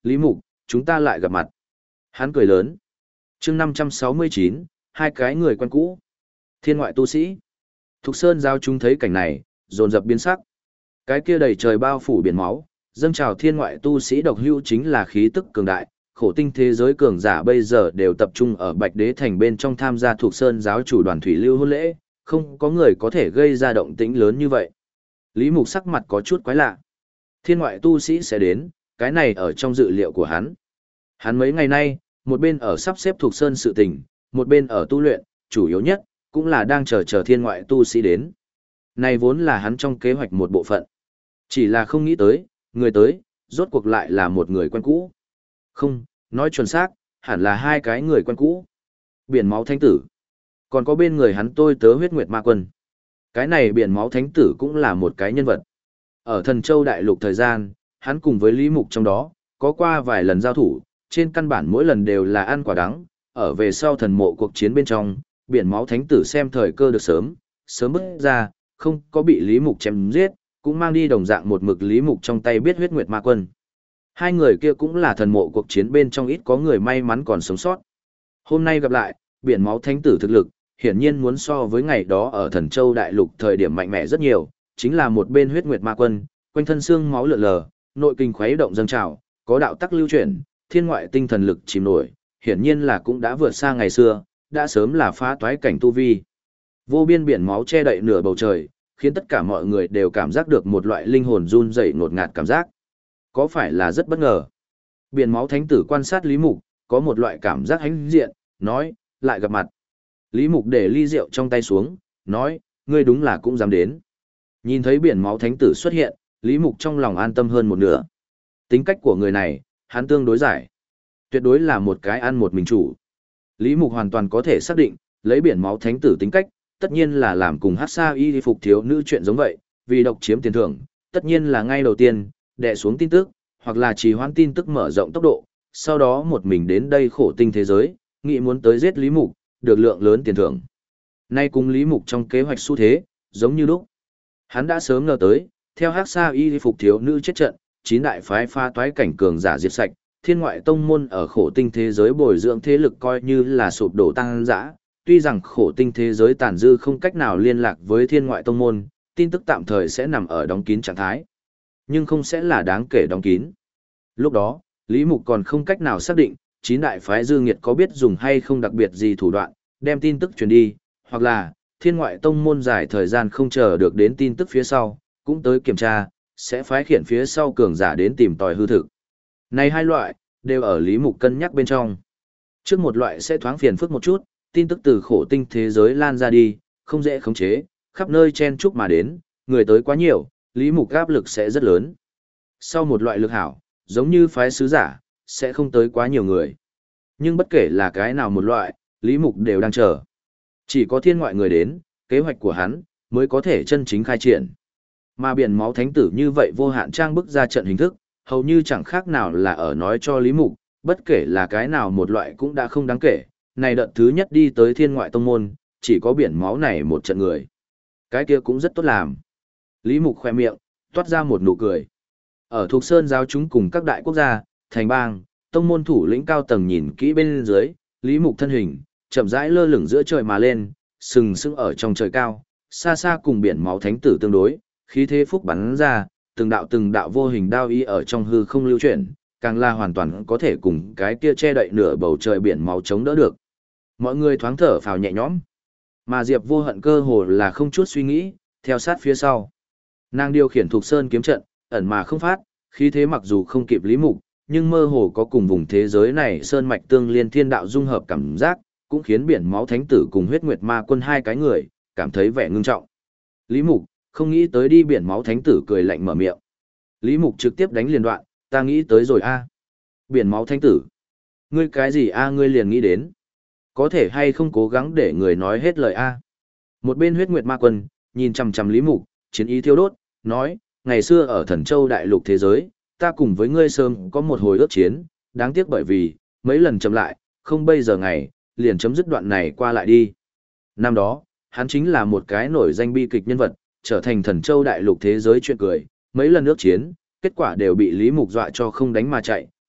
Lý Mục, chúng ta lại gặp mặt. Hắn cười lớn. chương 569, hai cái người quen cũ. Thiên ngoại tu sĩ. Thục Sơn giáo chúng thấy cảnh này, dồn dập biến sắc. Cái kia đầy trời bao phủ biển máu, dâng trào thiên ngoại tu sĩ độc hữu chính là khí tức cường đại, khổ tinh thế giới cường giả bây giờ đều tập trung ở Bạch Đế Thành bên trong tham gia Thục Sơn giáo chủ đoàn thủy lưu hôn lễ, không có người có thể gây ra động tĩnh lớn như vậy. Lý Mục sắc mặt có chút quái lạ. Thiên ngoại tu sĩ sẽ đến, cái này ở trong dự liệu của hắn. Hắn mấy ngày nay, một bên ở sắp xếp Thục Sơn sự tình, một bên ở tu luyện, chủ yếu nhất, cũng là đang chờ thiên ngoại tu sĩ đến. Này vốn là hắn trong kế hoạch một bộ phận. Chỉ là không nghĩ tới, người tới, rốt cuộc lại là một người quen cũ. Không, nói chuẩn xác, hẳn là hai cái người quen cũ. Biển máu thánh tử. Còn có bên người hắn tôi tớ huyết nguyệt ma quân. Cái này biển máu thánh tử cũng là một cái nhân vật. Ở thần châu đại lục thời gian, hắn cùng với Lý Mục trong đó, có qua vài lần giao thủ, trên căn bản mỗi lần đều là ăn quả đắng. Ở về sau thần mộ cuộc chiến bên trong, biển máu thánh tử xem thời cơ được sớm bước ra, không có bị Lý Mục chém giết, cũng mang đi đồng dạng một mực Lý Mục trong tay biết huyết nguyệt ma quân. Hai người kia cũng là thần mộ cuộc chiến bên trong ít có người may mắn còn sống sót. Hôm nay gặp lại, biển máu thánh tử thực lực, hiển nhiên muốn so với ngày đó ở thần châu đại lục thời điểm mạnh mẽ rất nhiều, chính là một bên huyết nguyệt ma quân, quanh thân xương máu lượn lờ, nội kinh khuấy động dâng trào, có đạo tắc lưu chuyển, thiên ngoại tinh thần lực chìm nổi, hiển nhiên là cũng đã vượt xa ngày xưa, đã sớm là phá toái cảnh tu vi. Vô biên biển máu che đậy nửa bầu trời, khiến tất cả mọi người đều cảm giác được một loại linh hồn run rẩy ngột ngạt cảm giác. Có phải là rất bất ngờ? Biển máu thánh tử quan sát Lý Mục, có một loại cảm giác hãnh diện, nói, lại gặp mặt. Lý Mục để ly rượu trong tay xuống, nói, ngươi đúng là cũng dám đến. Nhìn thấy biển máu thánh tử xuất hiện, Lý Mục trong lòng an tâm hơn một nửa. Tính cách của người này, hắn tương đối giải. Tuyệt đối là một cái ăn một mình chủ. Lý Mục hoàn toàn có thể xác định, lấy biển máu thánh tử tính cách, tất nhiên là làm cùng hát xa y phục thiếu nữ chuyện giống vậy, vì độc chiếm tiền thưởng, tất nhiên là ngay đầu tiên, đè xuống tin tức, hoặc là trì hoãn tin tức mở rộng tốc độ, sau đó một mình đến đây khổ tinh thế giới, nghĩ muốn tới giết Lý Mục, được lượng lớn tiền thưởng. Nay cùng Lý Mục trong kế hoạch xu thế, giống như lúc. Hắn đã sớm ngờ tới, theo hát xa y phục thiếu nữ chết trận, chín đại phái pha toái cảnh cường giả diệt sạch, thiên ngoại tông môn ở khổ tinh thế giới bồi dưỡng thế lực coi như là sụp đổ tăng dã. Tuy rằng khổ tinh thế giới tàn dư không cách nào liên lạc với thiên ngoại tông môn, tin tức tạm thời sẽ nằm ở đóng kín trạng thái, nhưng không sẽ là đáng kể đóng kín. Lúc đó, Lý Mục còn không cách nào xác định, chín đại phái dư nghiệt có biết dùng hay không đặc biệt gì thủ đoạn, đem tin tức truyền đi, hoặc là, thiên ngoại tông môn dài thời gian không chờ được đến tin tức phía sau, cũng tới kiểm tra, sẽ phái khiển phía sau cường giả đến tìm tòi hư thực. Này hai loại, đều ở Lý Mục cân nhắc bên trong. Trước một loại sẽ thoáng phiền phức một chút, tin tức từ khổ tinh thế giới lan ra đi, không dễ khống chế, khắp nơi chen chúc mà đến, người tới quá nhiều, Lý Mục áp lực sẽ rất lớn. Sau một loại lực hảo, giống như phái sứ giả, sẽ không tới quá nhiều người. Nhưng bất kể là cái nào một loại, Lý Mục đều đang chờ. Chỉ có thiên ngoại người đến, kế hoạch của hắn, mới có thể chân chính khai triển. Mà biển máu thánh tử như vậy vô hạn trang bức ra trận hình thức, hầu như chẳng khác nào là ở nói cho Lý Mục, bất kể là cái nào một loại cũng đã không đáng kể. Này đợt thứ nhất đi tới thiên ngoại tông môn, chỉ có biển máu này một trận người. Cái kia cũng rất tốt làm. Lý Mục khoe miệng, toát ra một nụ cười. Ở Thục Sơn giáo chúng cùng các đại quốc gia, thành bang, tông môn thủ lĩnh cao tầng nhìn kỹ bên dưới, Lý Mục thân hình, chậm rãi lơ lửng giữa trời mà lên, sừng sững ở trong trời cao, xa xa cùng biển máu thánh tử tương đối, khí thế phúc bắn ra, từng đạo vô hình đao ý ở trong hư không lưu chuyển, càng là hoàn toàn có thể cùng cái kia che đậy nửa bầu trời biển máu chống đỡ được. Mọi người thoáng thở phào nhẹ nhõm. Mà Diệp Vô Hận cơ hồ là không chút suy nghĩ, theo sát phía sau. Nàng điều khiển Thục Sơn kiếm trận, ẩn mà không phát, khí thế mặc dù không kịp Lý Mục, nhưng mơ hồ có cùng vùng thế giới này sơn mạch tương liên thiên đạo dung hợp cảm giác, cũng khiến biển máu thánh tử cùng huyết nguyệt ma quân hai cái người, cảm thấy vẻ ngưng trọng. Lý Mục, không nghĩ tới đi biển máu thánh tử cười lạnh mở miệng. Lý Mục trực tiếp đánh liền đoạn, ta nghĩ tới rồi a. Biển máu thánh tử. Ngươi cái gì a ngươi liền nghĩ đến. Có thể hay không cố gắng để người nói hết lời a. Một bên huyết nguyệt ma quân, nhìn chằm chằm Lý Mục, chiến ý thiêu đốt, nói, ngày xưa ở thần châu đại lục thế giới, ta cùng với ngươi sớm có một hồi ước chiến, đáng tiếc bởi vì, mấy lần chậm lại, không bây giờ ngày, liền chấm dứt đoạn này qua lại đi. Năm đó, hắn chính là một cái nổi danh bi kịch nhân vật, trở thành thần châu đại lục thế giới chuyện cười, mấy lần ước chiến, kết quả đều bị Lý Mục dọa cho không đánh mà chạy,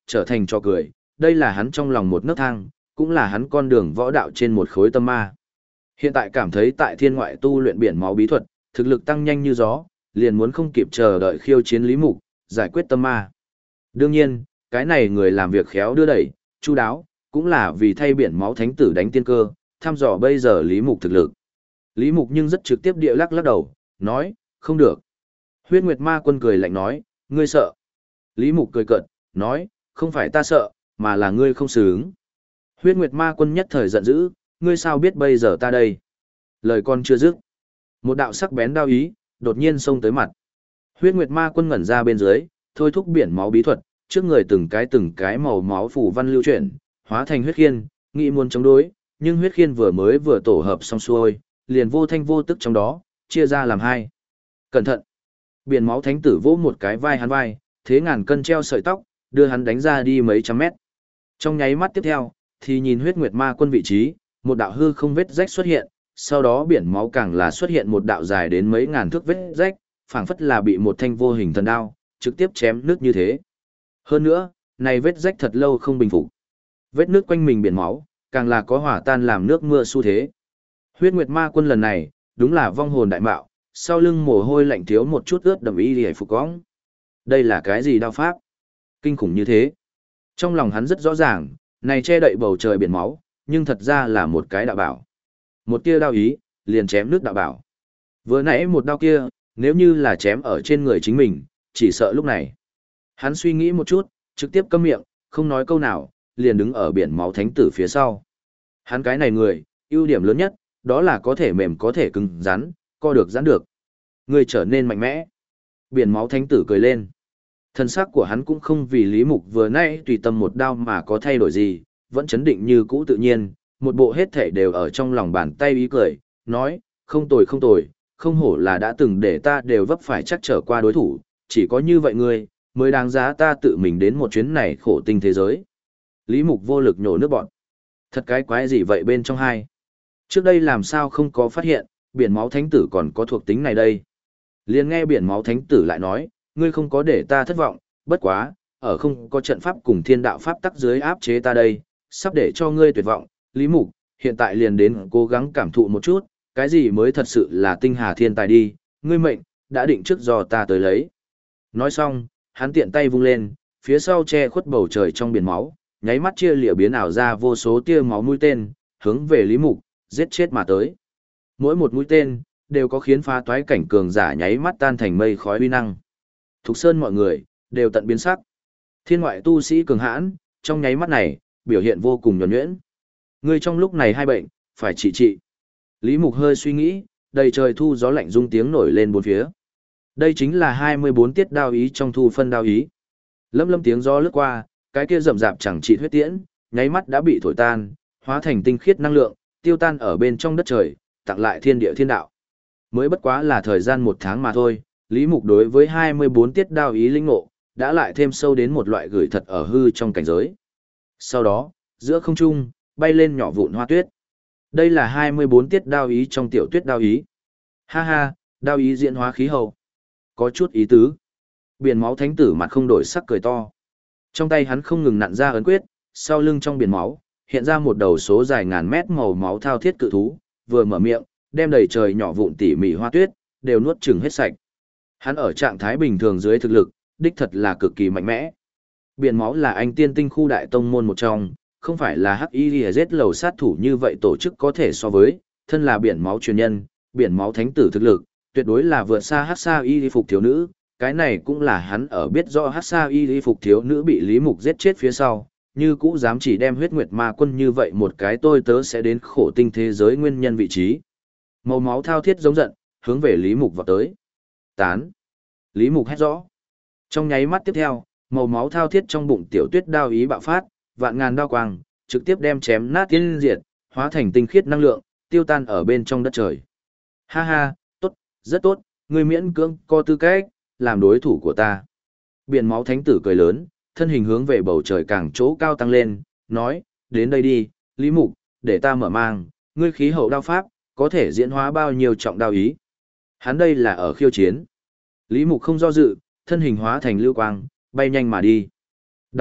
trở thành trò cười, đây là hắn trong lòng một nấc thang, cũng là hắn con đường võ đạo trên một khối tâm ma. Hiện tại cảm thấy tại thiên ngoại tu luyện biển máu bí thuật, thực lực tăng nhanh như gió, liền muốn không kịp chờ đợi khiêu chiến Lý Mục, giải quyết tâm ma. Đương nhiên, cái này người làm việc khéo đưa đẩy, chu đáo, cũng là vì thay biển máu thánh tử đánh tiên cơ, thăm dò bây giờ Lý Mục thực lực. Lý Mục nhưng rất trực tiếp địa lắc lắc đầu, nói, không được. Huyết Nguyệt Ma Quân cười lạnh nói, ngươi sợ. Lý Mục cười cợt, nói, không phải ta sợ, mà là ngươi không xứng. Huyết Nguyệt Ma Quân nhất thời giận dữ, ngươi sao biết bây giờ ta đây? Lời con chưa dứt. Một đạo sắc bén đao ý, đột nhiên xông tới mặt. Huyết Nguyệt Ma Quân ngẩn ra bên dưới, thôi thúc biển máu bí thuật, trước người từng cái màu máu phủ văn lưu chuyển, hóa thành huyết khiên, nghĩ muốn chống đối, nhưng huyết khiên vừa tổ hợp xong xuôi, liền vô thanh vô tức trong đó, chia ra làm hai. Cẩn thận! Biển máu thánh tử vỗ một cái vai hắn vai, thế ngàn cân treo sợi tóc, đưa hắn đánh ra đi mấy trăm mét. Trong nháy mắt tiếp theo, thì nhìn Huyết Nguyệt Ma Quân vị trí, một đạo hư không vết rách xuất hiện, sau đó biển máu càng là xuất hiện một đạo dài đến mấy ngàn thước vết rách, phảng phất là bị một thanh vô hình thần đao trực tiếp chém nước như thế. Hơn nữa, này vết rách thật lâu không bình phục. Vết nước quanh mình biển máu, càng là có hỏa tan làm nước mưa xu thế. Huyết Nguyệt Ma Quân lần này, đúng là vong hồn đại mạo, sau lưng mồ hôi lạnh thiếu một chút ướt đầm y liễu phục cóng. Đây là cái gì đao pháp? Kinh khủng như thế. Trong lòng hắn rất rõ ràng, này che đậy bầu trời biển máu, nhưng thật ra là một cái đạo bảo. Một tia đao ý, liền chém nước đạo bảo. Vừa nãy một đao kia, nếu như là chém ở trên người chính mình, chỉ sợ lúc này. Hắn suy nghĩ một chút, trực tiếp câm miệng, không nói câu nào, liền đứng ở biển máu thánh tử phía sau. Hắn cái này người, ưu điểm lớn nhất, đó là có thể mềm có thể cứng rắn, co được giãn được. Người trở nên mạnh mẽ. Biển máu thánh tử cười lên. Thân xác của hắn cũng không vì Lý Mục vừa nãy tùy tâm một đao mà có thay đổi gì, vẫn chấn định như cũ tự nhiên, một bộ hết thể đều ở trong lòng bàn tay ý cười, nói, không tồi, không hổ là đã từng để ta đều vấp phải chắc trở qua đối thủ, chỉ có như vậy ngươi, mới đáng giá ta tự mình đến một chuyến này khổ tinh thế giới. Lý Mục vô lực nhổ nước bọt. Thật cái quái gì vậy bên trong hai? Trước đây làm sao không có phát hiện, biển máu thánh tử còn có thuộc tính này đây. Liền nghe biển máu thánh tử lại nói, ngươi không có để ta thất vọng, bất quá, ở không có trận pháp cùng thiên đạo pháp tắc dưới áp chế ta đây, sắp để cho ngươi tuyệt vọng, Lý Mục, hiện tại liền đến cố gắng cảm thụ một chút, cái gì mới thật sự là tinh hà thiên tài đi, ngươi mệnh, đã định trước do ta tới lấy. Nói xong, hắn tiện tay vung lên, phía sau che khuất bầu trời trong biển máu, nháy mắt chia lìa biến ảo ra vô số tia máu mũi tên, hướng về Lý Mục, giết chết mà tới. Mỗi một mũi tên, đều có khiến phá toái cảnh cường giả nháy mắt tan thành mây khói uy năng. Thục Sơn mọi người, đều tận biến sắc. Thiên ngoại tu sĩ cường hãn, trong nháy mắt này, biểu hiện vô cùng nhuần nhuyễn. Ngươi trong lúc này hai bệnh, phải trị. Lý Mục hơi suy nghĩ, đầy trời thu gió lạnh rung tiếng nổi lên bốn phía. Đây chính là 24 tiết đao ý trong thu phân đao ý. Lâm tiếng gió lướt qua, cái kia rậm rạp chẳng trị huyết tiễn, nháy mắt đã bị thổi tan, hóa thành tinh khiết năng lượng, tiêu tan ở bên trong đất trời, tặng lại thiên địa thiên đạo. Mới bất quá là thời gian một tháng mà thôi, Lý Mục đối với 24 tiết đao ý linh ngộ, đã lại thêm sâu đến một loại gửi thật ở hư trong cảnh giới. Sau đó, giữa không trung, bay lên nhỏ vụn hoa tuyết. Đây là 24 tiết đao ý trong tiểu tuyết đao ý. Ha ha, đao ý diễn hóa khí hậu. Có chút ý tứ. Biển máu thánh tử mặt không đổi sắc cười to. Trong tay hắn không ngừng nặn ra ấn quyết, sau lưng trong biển máu, hiện ra một đầu số dài ngàn mét màu máu thao thiết cự thú, vừa mở miệng, đem đầy trời nhỏ vụn tỉ mỉ hoa tuyết, đều nuốt chửng hết sạch. Hắn ở trạng thái bình thường dưới thực lực, đích thật là cực kỳ mạnh mẽ. Biển máu là anh tiên tinh khu đại tông môn một trong, không phải là HIZ lầu sát thủ như vậy tổ chức có thể so với, thân là biển máu truyền nhân, biển máu thánh tử thực lực, tuyệt đối là vượt xa Hắc Sa Y phục thiếu nữ, cái này cũng là hắn ở biết rõ Hắc Sa Y phục thiếu nữ bị Lý Mục giết chết phía sau, như cũ dám chỉ đem Huyết Nguyệt Ma Quân như vậy một cái tôi tớ sẽ đến khổ tinh thế giới nguyên nhân vị trí. Màu máu thao thiết giống giận, hướng về Lý Mục vào tới. Tán. Lý Mục hét rõ. Trong nháy mắt tiếp theo, màu máu thao thiết trong bụng tiểu tuyết đao ý bạo phát, vạn ngàn đao quang, trực tiếp đem chém nát tiên diệt, hóa thành tinh khiết năng lượng, tiêu tan ở bên trong đất trời. Ha ha, tốt, rất tốt, ngươi miễn cưỡng có tư cách làm đối thủ của ta. Biển máu thánh tử cười lớn, thân hình hướng về bầu trời càng chỗ cao tăng lên, nói, đến đây đi, Lý Mục, để ta mở mang, ngươi khí hậu đao pháp, có thể diễn hóa bao nhiêu trọng đao ý. Hắn đây là ở khiêu chiến. Lý Mục không do dự, thân hình hóa thành lưu quang, bay nhanh mà đi. Đảo mắt,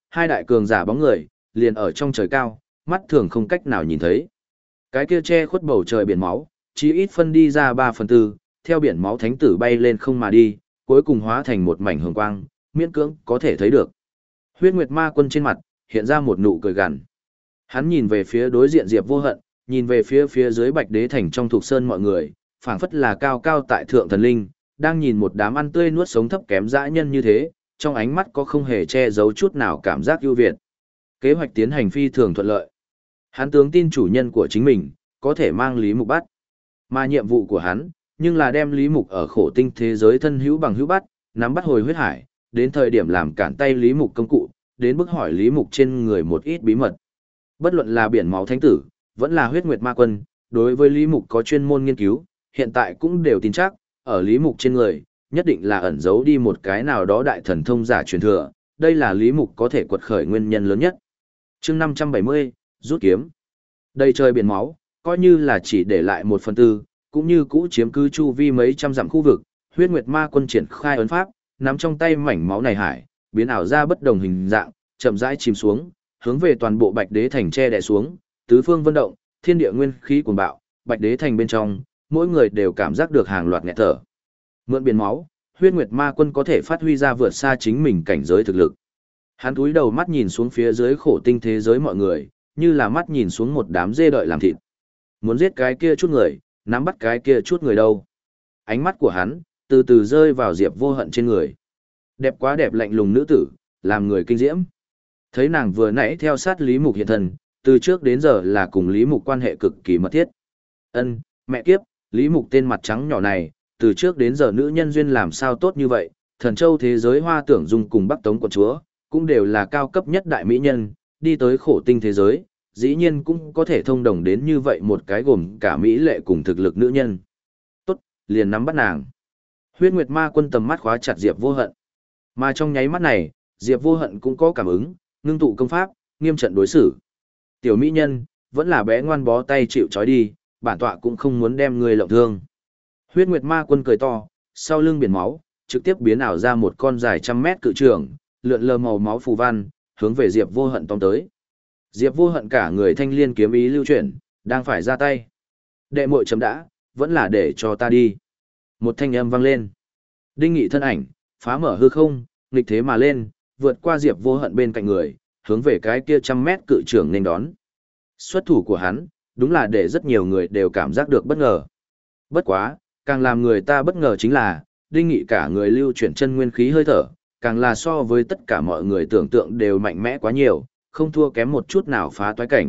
hai đại cường giả bóng người, liền ở trong trời cao, mắt thường không cách nào nhìn thấy. Cái kia che khuất bầu trời biển máu, chỉ ít phân đi ra 3/4, theo biển máu thánh tử bay lên không mà đi, cuối cùng hóa thành một mảnh hồng quang, miễn cưỡng có thể thấy được. Huyết Nguyệt Ma Quân trên mặt, hiện ra một nụ cười gằn. Hắn nhìn về phía đối diện Diệp Vô Hận, nhìn về phía dưới Bạch Đế Thành trong thuộc sơn mọi người, phảng phất là cao cao tại thượng thần linh, đang nhìn một đám ăn tươi nuốt sống thấp kém dã nhân như thế, trong ánh mắt có không hề che giấu chút nào cảm giác ưu việt. Kế hoạch tiến hành phi thường thuận lợi. Hắn tướng tin chủ nhân của chính mình, có thể mang Lý Mục bắt. Mà nhiệm vụ của hắn, nhưng là đem Lý Mục ở khổ tinh thế giới thân hữu bằng hữu bắt, nắm bắt hồi huyết hải, đến thời điểm làm cản tay Lý Mục công cụ, đến bức hỏi Lý Mục trên người một ít bí mật. Bất luận là biển máu thánh tử, vẫn là huyết nguyệt ma quân, đối với Lý Mục có chuyên môn nghiên cứu, hiện tại cũng đều tin chắc, ở Lý Mục trên người, nhất định là ẩn giấu đi một cái nào đó đại thần thông giả truyền thừa, đây là Lý Mục có thể quật khởi nguyên nhân lớn nhất. Chương 570, rút kiếm. Đầy trời biển máu, coi như là chỉ để lại 1/4, cũng như cũ chiếm cứ chu vi mấy trăm dặm khu vực, huyết nguyệt ma quân triển khai ấn pháp, nắm trong tay mảnh máu này hải, biến ảo ra bất đồng hình dạng, chậm rãi chìm xuống, hướng về toàn bộ Bạch Đế Thành che đè xuống, tứ phương vân động, thiên địa nguyên khí cuồn bạo, Bạch Đế Thành bên trong, mỗi người đều cảm giác được hàng loạt nghẹt thở. Mượn biển máu, huyết nguyệt ma quân có thể phát huy ra vượt xa chính mình cảnh giới thực lực. Hắn cúi đầu mắt nhìn xuống phía dưới khổ tinh thế giới mọi người, như là mắt nhìn xuống một đám dê đợi làm thịt. Muốn giết cái kia chút người, nắm bắt cái kia chút người đâu. Ánh mắt của hắn, từ từ rơi vào Diệp Vô Hận trên người. Đẹp quá đẹp lạnh lùng nữ tử, làm người kinh diễm. Thấy nàng vừa nãy theo sát Lý Mục hiện thân, từ trước đến giờ là cùng Lý Mục quan hệ cực kỳ mật thiết. Ân, mẹ kiếp, Lý Mục tên mặt trắng nhỏ này, từ trước đến giờ nữ nhân duyên làm sao tốt như vậy, thần châu thế giới Hoa Tưởng Dung cùng Bắc Tống quận chúa, cũng đều là cao cấp nhất đại mỹ nhân, đi tới khổ tinh thế giới, dĩ nhiên cũng có thể thông đồng đến như vậy một cái gồm cả mỹ lệ cùng thực lực nữ nhân. Tốt, liền nắm bắt nàng. Huyết Nguyệt Ma Quân tầm mắt khóa chặt Diệp Vô Hận. Mà trong nháy mắt này, Diệp Vô Hận cũng có cảm ứng, ngưng tụ công pháp, nghiêm trận đối xử. Tiểu mỹ nhân, vẫn là bé ngoan bó tay chịu trói đi, bản tọa cũng không muốn đem người lộng thương. Huyết Nguyệt Ma Quân cười to, sau lưng biển máu, trực tiếp biến ảo ra một con dài 100 mét cự trường, lượn lờ màu máu phù văn, hướng về Diệp Vô Hận tóm tới. Diệp Vô Hận cả người thanh liên kiếm ý lưu chuyển, đang phải ra tay. Đệ muội chấm đã, vẫn là để cho ta đi. Một thanh âm vang lên. Đinh Nghị thân ảnh, phá mở hư không, nghịch thế mà lên, vượt qua Diệp Vô Hận bên cạnh người, hướng về cái kia 100 mét cự trường nên đón. Xuất thủ của hắn, đúng là để rất nhiều người đều cảm giác được bất ngờ. Bất quá, càng làm người ta bất ngờ chính là, Đinh Nghị cả người lưu chuyển chân nguyên khí hơi thở, càng là so với tất cả mọi người tưởng tượng đều mạnh mẽ quá nhiều, không thua kém một chút nào phá toái cảnh.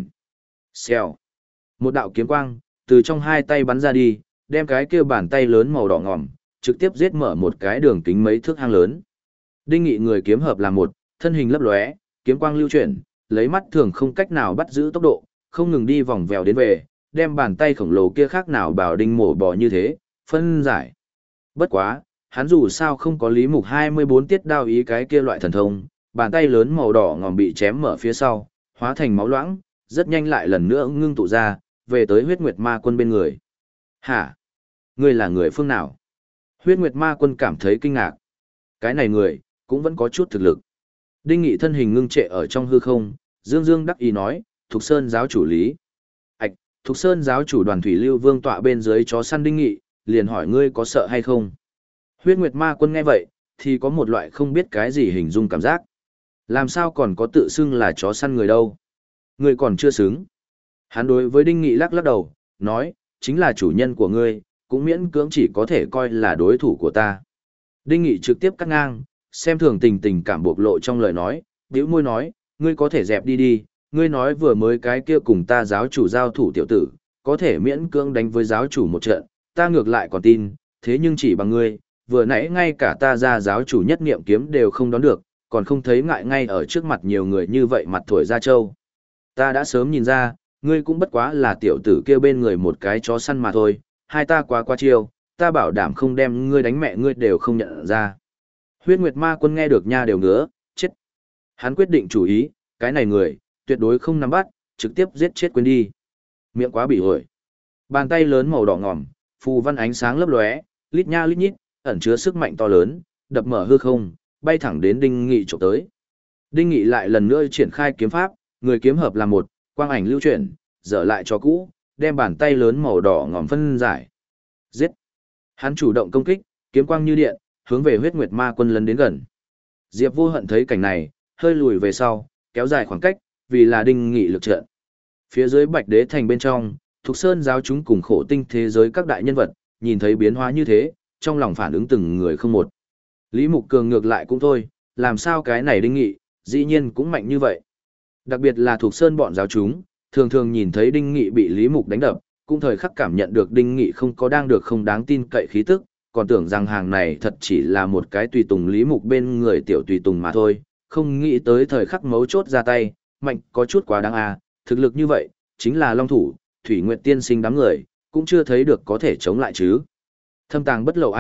Xèo. Một đạo kiếm quang, từ trong hai tay bắn ra đi, đem cái kia bàn tay lớn màu đỏ ngòm, trực tiếp giết mở một cái đường kính mấy thước hang lớn. Đinh Nghị người kiếm hợp là một, thân hình lấp lóe, kiếm quang lưu chuyển, lấy mắt thường không cách nào bắt giữ tốc độ, không ngừng đi vòng vèo đến về, đem bàn tay khổng lồ kia khác nào bảo đinh mổ bò như thế, phân giải. Bất quá, hắn dù sao không có Lý Mục 24 tiết đao ý cái kia loại thần thông, bàn tay lớn màu đỏ ngòm bị chém mở phía sau, hóa thành máu loãng, rất nhanh lại lần nữa ngưng tụ ra, về tới huyết nguyệt ma quân bên người. Hả? Ngươi là người phương nào? Huyết nguyệt ma quân cảm thấy kinh ngạc. Cái này người, cũng vẫn có chút thực lực. Đinh Nghị thân hình ngưng trệ ở trong hư không, dương dương đắc ý nói, Thục Sơn giáo chủ Lý. Ảch, Thục Sơn giáo chủ Đoàn Thủy Lưu Vương tọa bên dưới chó săn Đinh Nghị, liền hỏi ngươi có sợ hay không? Huyết Nguyệt Ma Quân nghe vậy, thì có một loại không biết cái gì hình dung cảm giác. Làm sao còn có tự xưng là chó săn người đâu? Ngươi còn chưa xứng. Hắn đối với Đinh Nghị lắc lắc đầu, nói, chính là chủ nhân của ngươi, cũng miễn cưỡng chỉ có thể coi là đối thủ của ta. Đinh Nghị trực tiếp cắt ngang, xem thường tình cảm bộc lộ trong lời nói, bĩu môi nói, ngươi có thể dẹp đi đi, ngươi nói vừa mới cái kia cùng ta giáo chủ giao thủ tiểu tử, có thể miễn cưỡng đánh với giáo chủ một trận, ta ngược lại còn tin, thế nhưng chỉ bằng ngươi, vừa nãy ngay cả ta ra giáo chủ nhất niệm kiếm đều không đón được, còn không thấy ngại ngay ở trước mặt nhiều người như vậy mặt thổi ra trâu. Ta đã sớm nhìn ra, ngươi cũng bất quá là tiểu tử kia bên người một cái chó săn mà thôi, hai ta quá chiêu, ta bảo đảm không đem ngươi đánh mẹ ngươi đều không nhận ra. Huyết Nguyệt Ma Quân nghe được nha đều ngứa, chết. Hắn quyết định chủ ý, cái này người, tuyệt đối không nắm bắt, trực tiếp giết chết quên đi. Miệng quá bị ổi. Bàn tay lớn màu đỏ ngòm, phù văn ánh sáng lấp lóe, lít nha lít nhít, ẩn chứa sức mạnh to lớn, đập mở hư không, bay thẳng đến Đinh Nghị chụp tới. Đinh Nghị lại lần nữa triển khai kiếm pháp, người kiếm hợp là một, quang ảnh lưu chuyển, dở lại cho cũ, đem bàn tay lớn màu đỏ ngòm phân giải. Giết! Hắn chủ động công kích, kiếm quang như điện, hướng về huyết nguyệt ma quân lấn đến gần. Diệp Vô Hận thấy cảnh này, hơi lùi về sau, kéo dài khoảng cách, vì là Đinh Nghị lực trận. Phía dưới Bạch Đế thành bên trong, Thục Sơn giáo chúng cùng khổ tinh thế giới các đại nhân vật, nhìn thấy biến hóa như thế, trong lòng phản ứng từng người không một. Lý Mục Cường ngược lại cũng thôi, làm sao cái này Đinh Nghị, dĩ nhiên cũng mạnh như vậy. Đặc biệt là Thục Sơn bọn giáo chúng, thường thường nhìn thấy Đinh Nghị bị Lý Mục đánh đập, cũng thời khắc cảm nhận được Đinh Nghị không có đang được không đáng tin cậy khí tức, còn tưởng rằng hàng này thật chỉ là một cái tùy tùng Lý Mục bên người tiểu tùy tùng mà thôi, không nghĩ tới thời khắc mấu chốt ra tay, mạnh có chút quá đáng thực lực như vậy, chính là Long Thủ, Thủy Nguyệt Tiên Sinh đám người, cũng chưa thấy được có thể chống lại chứ. Thâm tàng bất lộ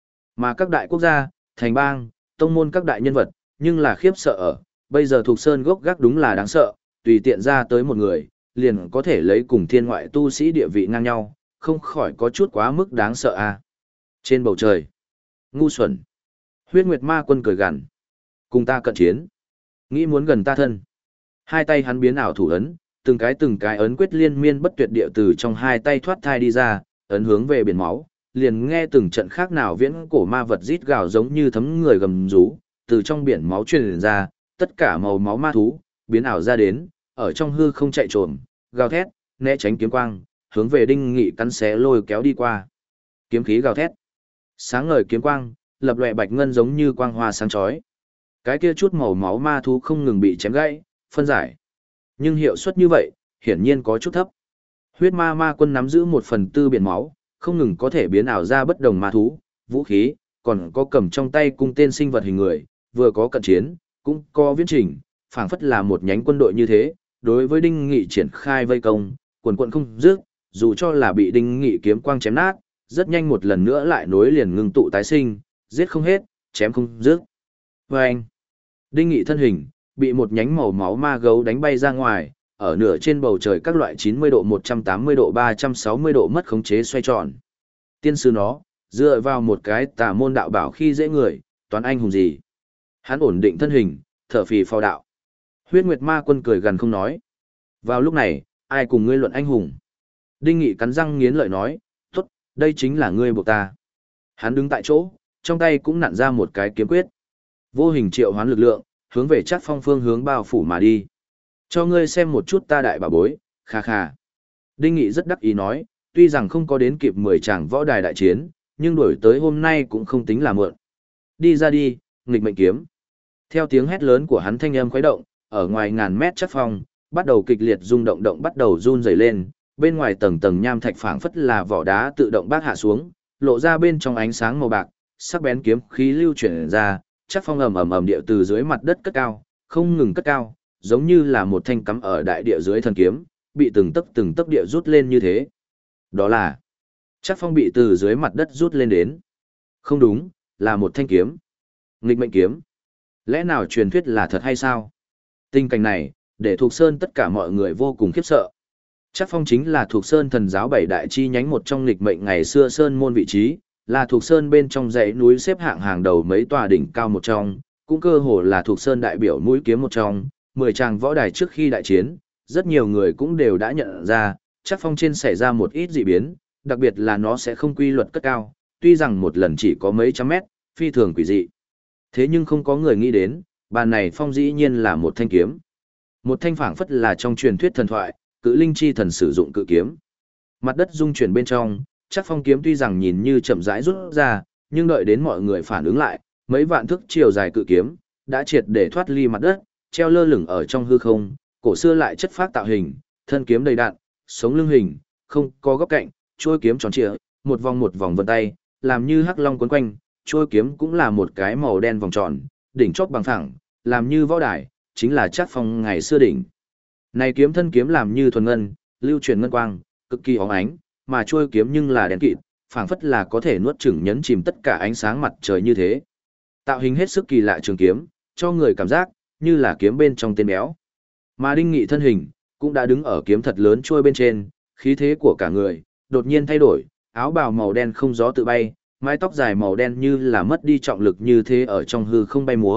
Mà các đại quốc gia, thành bang, tông môn các đại nhân vật, nhưng là khiếp sợ bây giờ Thục Sơn gốc gác đúng là đáng sợ, tùy tiện ra tới một người, liền có thể lấy cùng thiên ngoại tu sĩ địa vị ngang nhau, không khỏi có chút quá mức đáng sợ Trên bầu trời, ngu xuẩn. Huyết Nguyệt Ma Quân cười gằn. Cùng ta cận chiến. Nghĩ muốn gần ta thân. Hai tay hắn biến ảo thủ ấn, từng cái ấn quyết liên miên bất tuyệt địa từ trong hai tay thoát thai đi ra, ấn hướng về biển máu, liền nghe từng trận khác nào viễn cổ ma vật rít gào giống như thấm người gầm rú, từ trong biển máu truyền ra, tất cả màu máu ma thú, biến ảo ra đến, ở trong hư không chạy trồm, gào thét, né tránh kiếm quang, hướng về Đinh Nghị cắn xé lôi kéo đi qua. Kiếm khí gào thét, sáng ngời kiếm quang, lập lòe bạch ngân giống như quang hoa sáng chói. Cái kia chút màu máu ma thú không ngừng bị chém gãy, phân giải. Nhưng hiệu suất như vậy, hiển nhiên có chút thấp. Huyết ma ma quân nắm giữ 1/4 biển máu, không ngừng có thể biến ảo ra bất đồng ma thú, vũ khí, còn có cầm trong tay cung tên sinh vật hình người, vừa có cận chiến, cũng có viễn trình, phảng phất là một nhánh quân đội như thế, đối với Đinh Nghị triển khai vây công, quần quần không dứt, dù cho là bị Đinh Nghị kiếm quang chém nát, rất nhanh một lần nữa lại nối liền ngưng tụ tái sinh, giết không hết, chém không dứt. Vâng! Đinh Nghị thân hình, bị một nhánh màu máu ma gấu đánh bay ra ngoài, ở nửa trên bầu trời các loại 90 độ, 180 độ, 360 độ mất khống chế xoay tròn. Tiên sư nó, dựa vào một cái tà môn đạo bảo khi dễ người, toán anh hùng gì. Hắn ổn định thân hình, thở phì phò đạo. Huyết Nguyệt Ma Quân cười gần không nói. Vào lúc này, ai cùng ngươi luận anh hùng? Đinh Nghị cắn răng nghiến lợi nói, tốt, đây chính là ngươi buộc ta. Hắn đứng tại chỗ, trong tay cũng nặn ra một cái kiếm quyết. Vô hình triệu hoán lực lượng, hướng về Trác Phong phương hướng bao phủ mà đi. Cho ngươi xem một chút ta đại bảo bối, kha kha. Đinh Nghị rất đắc ý nói, tuy rằng không có đến kịp 10 tràng võ đài đại chiến, nhưng đổi tới hôm nay cũng không tính là muộn. Đi ra đi, nghịch mệnh kiếm. Theo tiếng hét lớn của hắn thanh âm khuấy động, ở ngoài ngàn mét Trác Phong, bắt đầu kịch liệt rung động bắt đầu run rẩy lên, bên ngoài tầng tầng nham thạch phảng phất là vỏ đá tự động bát hạ xuống, lộ ra bên trong ánh sáng màu bạc, sắc bén kiếm khí lưu chuyển ra, Trác Phong ầm địa từ dưới mặt đất cất cao, không ngừng cất cao, giống như là một thanh cắm ở đại địa dưới thần kiếm, bị từng tấc địa rút lên như thế. Đó là Trác Phong bị từ dưới mặt đất rút lên đến. Không đúng, là một thanh kiếm. Nghịch mệnh kiếm. Lẽ nào truyền thuyết là thật hay sao? Tình cảnh này, để Thục Sơn tất cả mọi người vô cùng khiếp sợ. Trác Phong chính là Thục Sơn thần giáo 7 đại chi nhánh một trong nghịch mệnh ngày xưa Sơn môn vị trí, là Thục Sơn bên trong dãy núi xếp hạng hàng đầu mấy tòa đỉnh cao một trong, cũng cơ hồ là Thục Sơn đại biểu mũi kiếm một trong, 10 tràng võ đài trước khi đại chiến, rất nhiều người cũng đều đã nhận ra, Trác Phong trên xảy ra một ít dị biến, đặc biệt là nó sẽ không quy luật cất cao, tuy rằng một lần chỉ có mấy trăm mét, phi thường quỷ dị. Thế nhưng không có người nghĩ đến, bàn này phong dĩ nhiên là một thanh kiếm. Một thanh phảng phất là trong truyền thuyết thần thoại, cự linh chi thần sử dụng cự kiếm. Mặt đất rung chuyển bên trong, Trác Phong kiếm tuy rằng nhìn như chậm rãi rút ra, nhưng đợi đến mọi người phản ứng lại, mấy vạn thước chiều dài cự kiếm đã triệt để thoát ly mặt đất, treo lơ lửng ở trong hư không, cổ xưa lại chất phác tạo hình, thân kiếm đầy đặn, sống lưng hình, không có góc cạnh, chuôi kiếm tròn trịa, một vòng vân tay, làm như hắc long quấn quanh, chuôi kiếm cũng là một cái màu đen vòng tròn, đỉnh chóp bằng phẳng, làm như võ đài, chính là Trác Phong ngày xưa đỉnh. Này kiếm thân kiếm làm như thuần ngân, lưu chuyển ngân quang, cực kỳ óng ánh, mà chuôi kiếm nhưng là đen kịt, phảng phất là có thể nuốt chửng nhấn chìm tất cả ánh sáng mặt trời như thế. Tạo hình hết sức kỳ lạ trường kiếm, cho người cảm giác như là kiếm bên trong tên béo. Mà Đinh Nghị thân hình cũng đã đứng ở kiếm thật lớn chuôi bên trên, khí thế của cả người đột nhiên thay đổi, áo bào màu đen không gió tự bay, mái tóc dài màu đen như là mất đi trọng lực như thế ở trong hư không bay múa,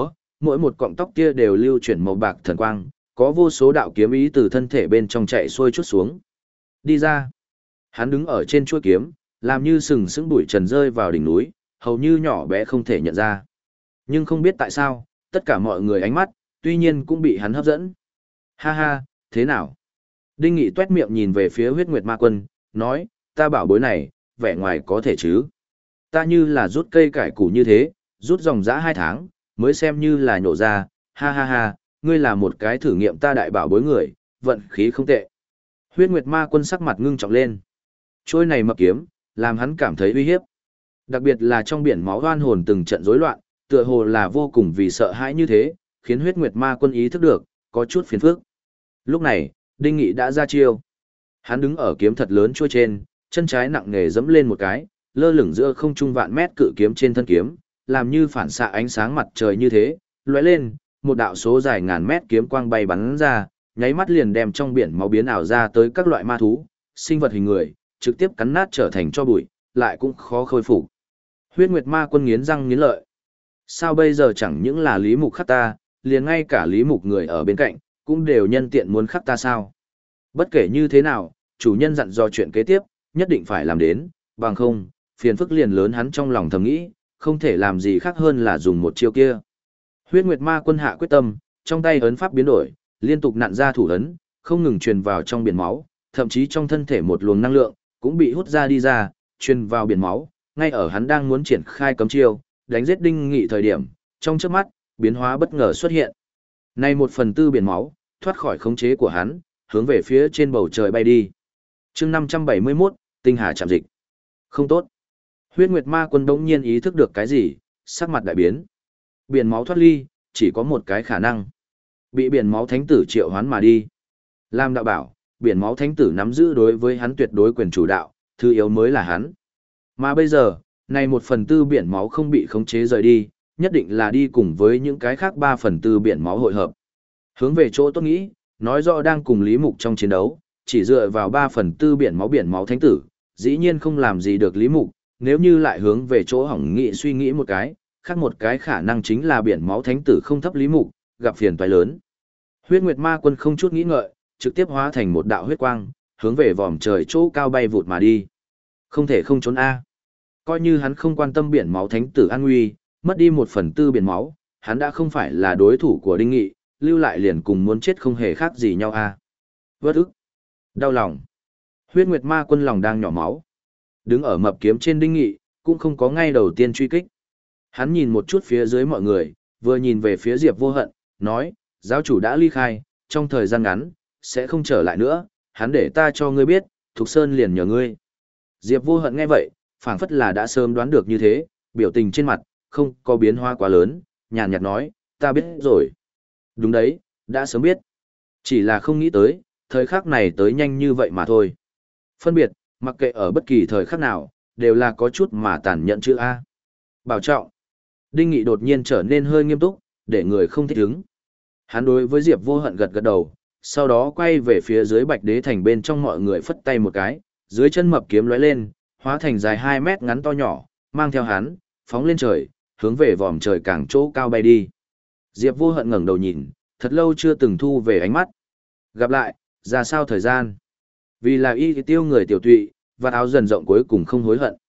mỗi một cọng tóc kia đều lưu chuyển màu bạc thần quang, có vô số đạo kiếm ý từ thân thể bên trong chạy xuôi chút xuống. Đi ra. Hắn đứng ở trên chuôi kiếm, làm như sừng sững bụi trần rơi vào đỉnh núi, hầu như nhỏ bé không thể nhận ra. Nhưng không biết tại sao, tất cả mọi người ánh mắt, tuy nhiên cũng bị hắn hấp dẫn. Ha ha, thế nào? Đinh Nghị tuét miệng nhìn về phía huyết nguyệt ma quân, nói, ta bảo bối này, vẻ ngoài có thể chứ. Ta như là rút cây cải củ như thế, rút dòng dã 2 tháng, mới xem như là nhổ ra, ha ha ha, ngươi là một cái thử nghiệm ta đại bảo bối người, vận khí không tệ. Huyết nguyệt ma quân sắc mặt ngưng trọng lên. Trôi này mập kiếm, làm hắn cảm thấy uy hiếp. Đặc biệt là trong biển máu oan hồn từng trận rối loạn, tựa hồ là vô cùng vì sợ hãi như thế, khiến huyết nguyệt ma quân ý thức được, có chút phiền phức. Lúc này, Đinh Nghị đã ra chiêu. Hắn đứng ở kiếm thật lớn trôi trên, chân trái nặng nề giẫm lên một cái, lơ lửng giữa không trung vạn mét cự kiếm trên thân kiếm, làm như phản xạ ánh sáng mặt trời như thế, lóe lên, một đạo số dài ngàn mét kiếm quang bay bắn ra, nháy mắt liền đem trong biển máu biến ảo ra tới các loại ma thú, sinh vật hình người, trực tiếp cắn nát trở thành tro bụi, lại cũng khó khôi phục. Huyết Nguyệt Ma Quân nghiến răng nghiến lợi. Sao bây giờ chẳng những là Lý Mục khắc ta, liền ngay cả Lý Mục người ở bên cạnh, cũng đều nhân tiện muốn khắc ta sao? Bất kể như thế nào, chủ nhân dặn dò chuyện kế tiếp, nhất định phải làm đến, bằng không, phiền phức liền lớn hắn trong lòng thầm nghĩ, không thể làm gì khác hơn là dùng một chiêu kia. Huyết Nguyệt Ma Quân hạ quyết tâm, trong tay ấn pháp biến đổi, liên tục nặn ra thủ ấn, không ngừng truyền vào trong biển máu, thậm chí trong thân thể một luồng năng lượng cũng bị hút ra đi ra, truyền vào biển máu, ngay ở hắn đang muốn triển khai cấm chiêu, đánh giết Đinh Nghị thời điểm, trong chớp mắt, biến hóa bất ngờ xuất hiện. Nay 1/4 biển máu, thoát khỏi khống chế của hắn, hướng về phía trên bầu trời bay đi. Chương 571, tinh hà chạm dịch. Không tốt. Huyết Nguyệt Ma Quân bỗng nhiên ý thức được cái gì, sắc mặt đại biến. Biển máu thoát ly, chỉ có một cái khả năng. Bị biển máu thánh tử triệu hoán mà đi. Lam đạo bảo, biển máu thánh tử nắm giữ đối với hắn tuyệt đối quyền chủ đạo, thứ yếu mới là hắn. Mà bây giờ, này 1/4 biển máu không bị khống chế rời đi, nhất định là đi cùng với những cái khác 3/4 biển máu hội hợp. Hướng về chỗ tôi nghĩ, nói rõ đang cùng Lý Mục trong chiến đấu, chỉ dựa vào 3/4 biển máu thánh tử, dĩ nhiên không làm gì được Lý Mục, nếu như lại hướng về chỗ hỏng nghị suy nghĩ một cái, khác một cái khả năng chính là biển máu thánh tử không thấp Lý Mục, gặp phiền toái lớn. Huyết Nguyệt Ma Quân không chút nghĩ ngợi, trực tiếp hóa thành một đạo huyết quang, hướng về vòm trời chỗ cao bay vụt mà đi. Không thể không trốn a. Coi như hắn không quan tâm biển máu thánh tử an nguy, mất đi 1/4 biển máu, hắn đã không phải là đối thủ của Đinh Nghị, lưu lại liền cùng muốn chết không hề khác gì nhau a. Vất ức, đau lòng. Huyết Nguyệt Ma Quân lòng đang nhỏ máu. Đứng ở mập kiếm trên Đinh Nghị, cũng không có ngay đầu tiên truy kích. Hắn nhìn một chút phía dưới mọi người, vừa nhìn về phía Diệp Vô Hận, nói, giáo chủ đã ly khai, trong thời gian ngắn, sẽ không trở lại nữa, hắn để ta cho ngươi biết, Thục Sơn liền nhờ ngươi. Diệp Vô Hận nghe vậy, phảng phất là đã sớm đoán được như thế, biểu tình trên mặt, không có biến hóa quá lớn, nhàn nhạt nói, ta biết rồi. Đúng đấy, đã sớm biết. Chỉ là không nghĩ tới, thời khắc này tới nhanh như vậy mà thôi. Phân biệt, mặc kệ ở bất kỳ thời khắc nào, đều là có chút mà tàn nhẫn chữ A. Bảo trọng. Đinh Nghị đột nhiên trở nên hơi nghiêm túc, để người không thích ứng. Hắn đối với Diệp Vô Hận gật gật đầu, sau đó quay về phía dưới Bạch Đế Thành bên trong mọi người phất tay một cái, dưới chân mập kiếm lóe lên, hóa thành dài 2 mét ngắn to nhỏ, mang theo hắn, phóng lên trời, hướng về vòm trời càng chỗ cao bay đi. Diệp Vô Hận ngẩng đầu nhìn, thật lâu chưa từng thu về ánh mắt. Gặp lại, ra sao thời gian? Vì là y tiêu người tiểu tụy, và áo dần rộng cuối cùng không hối hận.